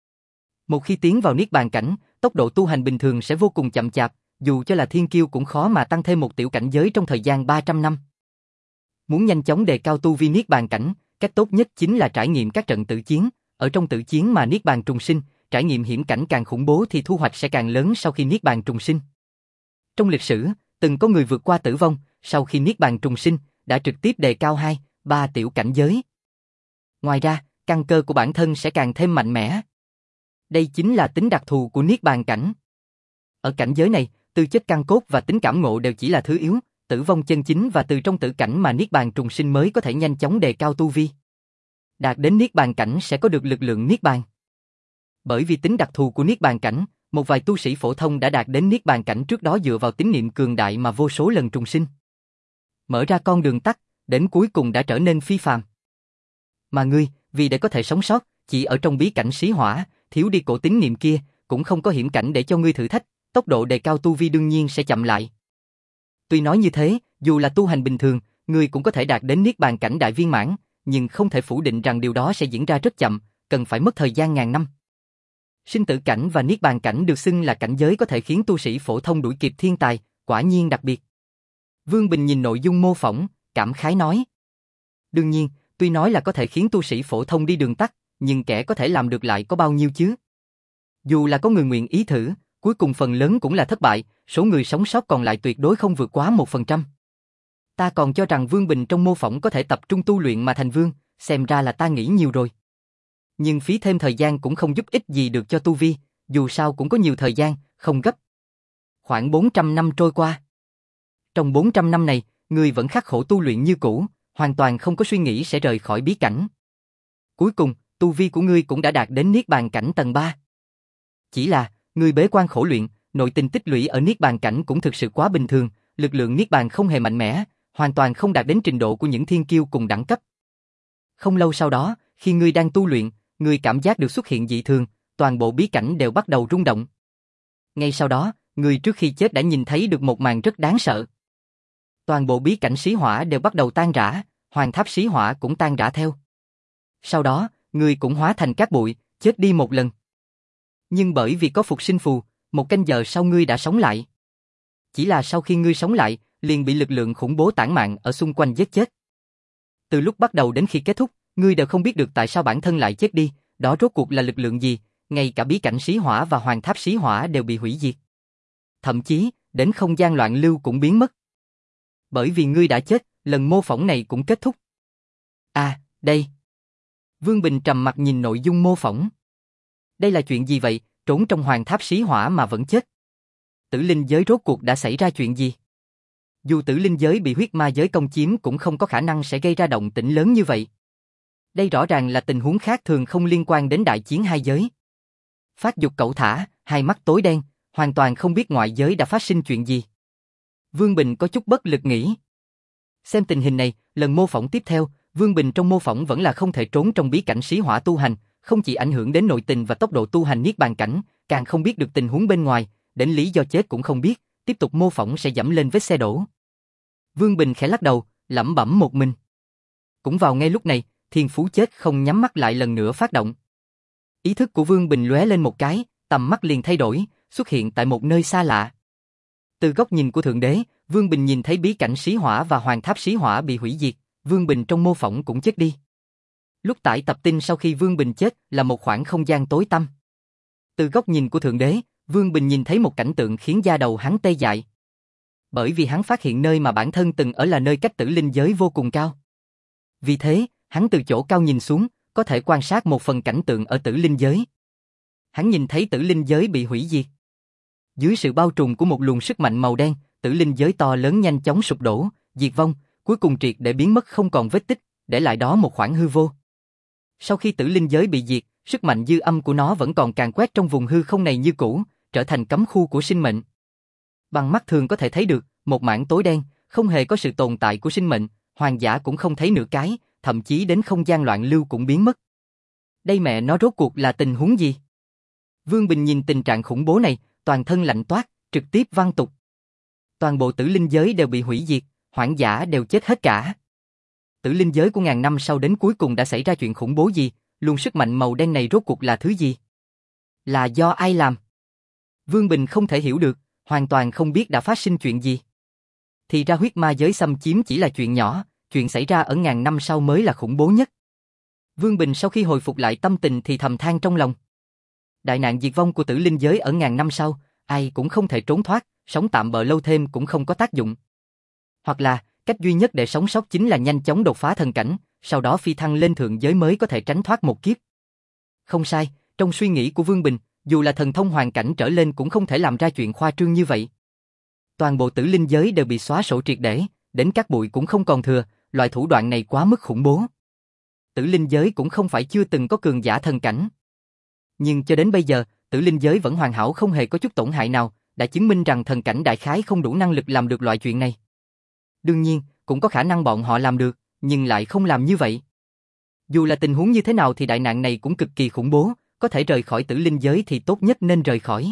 Một khi tiến vào Niết Bàn cảnh, tốc độ tu hành bình thường sẽ vô cùng chậm chạp, dù cho là thiên kiêu cũng khó mà tăng thêm một tiểu cảnh giới trong thời gian ba trăm năm. Muốn nhanh chóng đề cao tu vi Niết Bàn cảnh, cách tốt nhất chính là trải nghiệm các trận tử chiến, ở trong tử chiến mà Niết Bàn trùng sinh, trải nghiệm hiểm cảnh càng khủng bố thì thu hoạch sẽ càng lớn sau khi Niết Bàn trùng sinh. Trong lịch sử, từng có người vượt qua tử vong, sau khi Niết Bàn trùng sinh, đã trực tiếp đề cao hai, ba tiểu cảnh giới. Ngoài ra, căn cơ của bản thân sẽ càng thêm mạnh mẽ. Đây chính là tính đặc thù của Niết Bàn cảnh. Ở cảnh giới này, tư chất căn cốt và tính cảm ngộ đều chỉ là thứ yếu, tử vong chân chính và từ trong tử cảnh mà Niết Bàn trùng sinh mới có thể nhanh chóng đề cao tu vi. Đạt đến Niết Bàn cảnh sẽ có được lực lượng Niết Bàn. Bởi vì tính đặc thù của Niết Bàn cảnh, một vài tu sĩ phổ thông đã đạt đến Niết Bàn cảnh trước đó dựa vào tín niệm cường đại mà vô số lần trùng sinh. Mở ra con đường tắt, đến cuối cùng đã trở nên phi phàm. Mà ngươi, vì để có thể sống sót, chỉ ở trong bí cảnh Xí Hỏa, thiếu đi cổ tín niệm kia, cũng không có hiểm cảnh để cho ngươi thử thách, tốc độ đề cao tu vi đương nhiên sẽ chậm lại. Tuy nói như thế, dù là tu hành bình thường, ngươi cũng có thể đạt đến Niết Bàn cảnh đại viên mãn, nhưng không thể phủ định rằng điều đó sẽ diễn ra rất chậm, cần phải mất thời gian ngàn năm. Sinh tử cảnh và Niết Bàn cảnh được xưng là cảnh giới có thể khiến tu sĩ phổ thông đuổi kịp thiên tài, quả nhiên đặc biệt. Vương Bình nhìn nội dung mô phỏng, cảm khái nói. Đương nhiên, tuy nói là có thể khiến tu sĩ phổ thông đi đường tắt, nhưng kẻ có thể làm được lại có bao nhiêu chứ? Dù là có người nguyện ý thử, cuối cùng phần lớn cũng là thất bại, số người sống sót còn lại tuyệt đối không vượt quá một phần trăm. Ta còn cho rằng Vương Bình trong mô phỏng có thể tập trung tu luyện mà thành vương, xem ra là ta nghĩ nhiều rồi. Nhưng phí thêm thời gian cũng không giúp ích gì được cho tu vi, dù sao cũng có nhiều thời gian, không gấp. Khoảng bốn trăm năm trôi qua. Trong bốn trăm năm này, ngươi vẫn khắc khổ tu luyện như cũ, hoàn toàn không có suy nghĩ sẽ rời khỏi bí cảnh. Cuối cùng, tu vi của ngươi cũng đã đạt đến Niết Bàn cảnh tầng ba. Chỉ là, ngươi bế quan khổ luyện, nội tình tích lũy ở Niết Bàn cảnh cũng thực sự quá bình thường, lực lượng Niết Bàn không hề mạnh mẽ, hoàn toàn không đạt đến trình độ của những thiên kiêu cùng đẳng cấp. Không lâu sau đó, khi ngươi đang tu luyện, ngươi cảm giác được xuất hiện dị thường, toàn bộ bí cảnh đều bắt đầu rung động. Ngay sau đó, ngươi trước khi chết đã nhìn thấy được một màn rất đáng sợ. Toàn bộ bí cảnh Xí Hỏa đều bắt đầu tan rã, Hoàng Tháp Xí Hỏa cũng tan rã theo. Sau đó, ngươi cũng hóa thành cát bụi, chết đi một lần. Nhưng bởi vì có phục sinh phù, một canh giờ sau ngươi đã sống lại. Chỉ là sau khi ngươi sống lại, liền bị lực lượng khủng bố tản mạn ở xung quanh giết chết. Từ lúc bắt đầu đến khi kết thúc, ngươi đều không biết được tại sao bản thân lại chết đi, đó rốt cuộc là lực lượng gì, ngay cả bí cảnh Xí Hỏa và Hoàng Tháp Xí Hỏa đều bị hủy diệt. Thậm chí, đến không gian loạn lưu cũng biến mất. Bởi vì ngươi đã chết, lần mô phỏng này cũng kết thúc. À, đây. Vương Bình trầm mặt nhìn nội dung mô phỏng. Đây là chuyện gì vậy, trốn trong hoàng tháp xí hỏa mà vẫn chết? Tử linh giới rốt cuộc đã xảy ra chuyện gì? Dù tử linh giới bị huyết ma giới công chiếm cũng không có khả năng sẽ gây ra động tĩnh lớn như vậy. Đây rõ ràng là tình huống khác thường không liên quan đến đại chiến hai giới. Phát dục cẩu thả, hai mắt tối đen, hoàn toàn không biết ngoại giới đã phát sinh chuyện gì. Vương Bình có chút bất lực nghĩ. Xem tình hình này, lần mô phỏng tiếp theo, Vương Bình trong mô phỏng vẫn là không thể trốn trong bí cảnh xí hỏa tu hành, không chỉ ảnh hưởng đến nội tình và tốc độ tu hành niết bàn cảnh, càng không biết được tình huống bên ngoài, đến lý do chết cũng không biết, tiếp tục mô phỏng sẽ dẫm lên vết xe đổ. Vương Bình khẽ lắc đầu, lẩm bẩm một mình. Cũng vào ngay lúc này, thiên phú chết không nhắm mắt lại lần nữa phát động. Ý thức của Vương Bình lóe lên một cái, tầm mắt liền thay đổi, xuất hiện tại một nơi xa lạ. Từ góc nhìn của Thượng Đế, Vương Bình nhìn thấy bí cảnh xí hỏa và hoàng tháp xí hỏa bị hủy diệt, Vương Bình trong mô phỏng cũng chết đi. Lúc tải tập tin sau khi Vương Bình chết là một khoảng không gian tối tăm. Từ góc nhìn của Thượng Đế, Vương Bình nhìn thấy một cảnh tượng khiến da đầu hắn tê dại. Bởi vì hắn phát hiện nơi mà bản thân từng ở là nơi cách tử linh giới vô cùng cao. Vì thế, hắn từ chỗ cao nhìn xuống, có thể quan sát một phần cảnh tượng ở tử linh giới. Hắn nhìn thấy tử linh giới bị hủy diệt. Dưới sự bao trùm của một luồng sức mạnh màu đen, tử linh giới to lớn nhanh chóng sụp đổ, diệt vong, cuối cùng triệt để biến mất không còn vết tích, để lại đó một khoảng hư vô. Sau khi tử linh giới bị diệt, sức mạnh dư âm của nó vẫn còn càn quét trong vùng hư không này như cũ, trở thành cấm khu của sinh mệnh. Bằng mắt thường có thể thấy được, một mảng tối đen, không hề có sự tồn tại của sinh mệnh, hoàng giả cũng không thấy nửa cái, thậm chí đến không gian loạn lưu cũng biến mất. Đây mẹ nó rốt cuộc là tình huống gì? Vương Bình nhìn tình trạng khủng bố này, toàn thân lạnh toát, trực tiếp văng tục. Toàn bộ tử linh giới đều bị hủy diệt, hoảng giả đều chết hết cả. Tử linh giới của ngàn năm sau đến cuối cùng đã xảy ra chuyện khủng bố gì? Luồng sức mạnh màu đen này rốt cuộc là thứ gì? Là do ai làm? Vương Bình không thể hiểu được, hoàn toàn không biết đã phát sinh chuyện gì. Thì ra huyết ma giới xâm chiếm chỉ là chuyện nhỏ, chuyện xảy ra ở ngàn năm sau mới là khủng bố nhất. Vương Bình sau khi hồi phục lại tâm tình thì thầm than trong lòng. Đại nạn diệt vong của tử linh giới ở ngàn năm sau, ai cũng không thể trốn thoát, sống tạm bợ lâu thêm cũng không có tác dụng. Hoặc là, cách duy nhất để sống sót chính là nhanh chóng đột phá thần cảnh, sau đó phi thăng lên thượng giới mới có thể tránh thoát một kiếp. Không sai, trong suy nghĩ của Vương Bình, dù là thần thông hoàn cảnh trở lên cũng không thể làm ra chuyện khoa trương như vậy. Toàn bộ tử linh giới đều bị xóa sổ triệt để, đến các bụi cũng không còn thừa, loại thủ đoạn này quá mức khủng bố. Tử linh giới cũng không phải chưa từng có cường giả thần cảnh. Nhưng cho đến bây giờ, tử linh giới vẫn hoàn hảo không hề có chút tổn hại nào, đã chứng minh rằng thần cảnh đại khái không đủ năng lực làm được loại chuyện này. Đương nhiên, cũng có khả năng bọn họ làm được, nhưng lại không làm như vậy. Dù là tình huống như thế nào thì đại nạn này cũng cực kỳ khủng bố, có thể rời khỏi tử linh giới thì tốt nhất nên rời khỏi.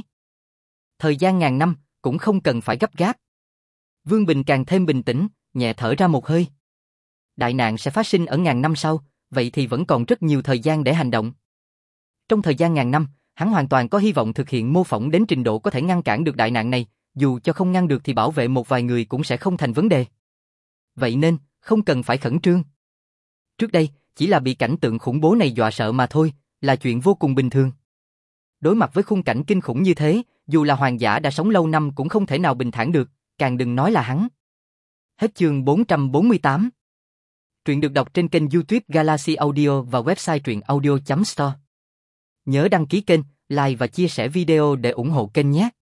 Thời gian ngàn năm, cũng không cần phải gấp gáp. Vương Bình càng thêm bình tĩnh, nhẹ thở ra một hơi. Đại nạn sẽ phát sinh ở ngàn năm sau, vậy thì vẫn còn rất nhiều thời gian để hành động. Trong thời gian ngàn năm, hắn hoàn toàn có hy vọng thực hiện mô phỏng đến trình độ có thể ngăn cản được đại nạn này, dù cho không ngăn được thì bảo vệ một vài người cũng sẽ không thành vấn đề. Vậy nên, không cần phải khẩn trương. Trước đây, chỉ là bị cảnh tượng khủng bố này dọa sợ mà thôi, là chuyện vô cùng bình thường. Đối mặt với khung cảnh kinh khủng như thế, dù là hoàng giả đã sống lâu năm cũng không thể nào bình thản được, càng đừng nói là hắn. Hết chương bốn trăm bốn mươi tám. Truyện được đọc trên kênh YouTube Galaxy Audio và website truyện audio chấm store. Nhớ đăng ký kênh, like và chia sẻ video để ủng hộ kênh nhé.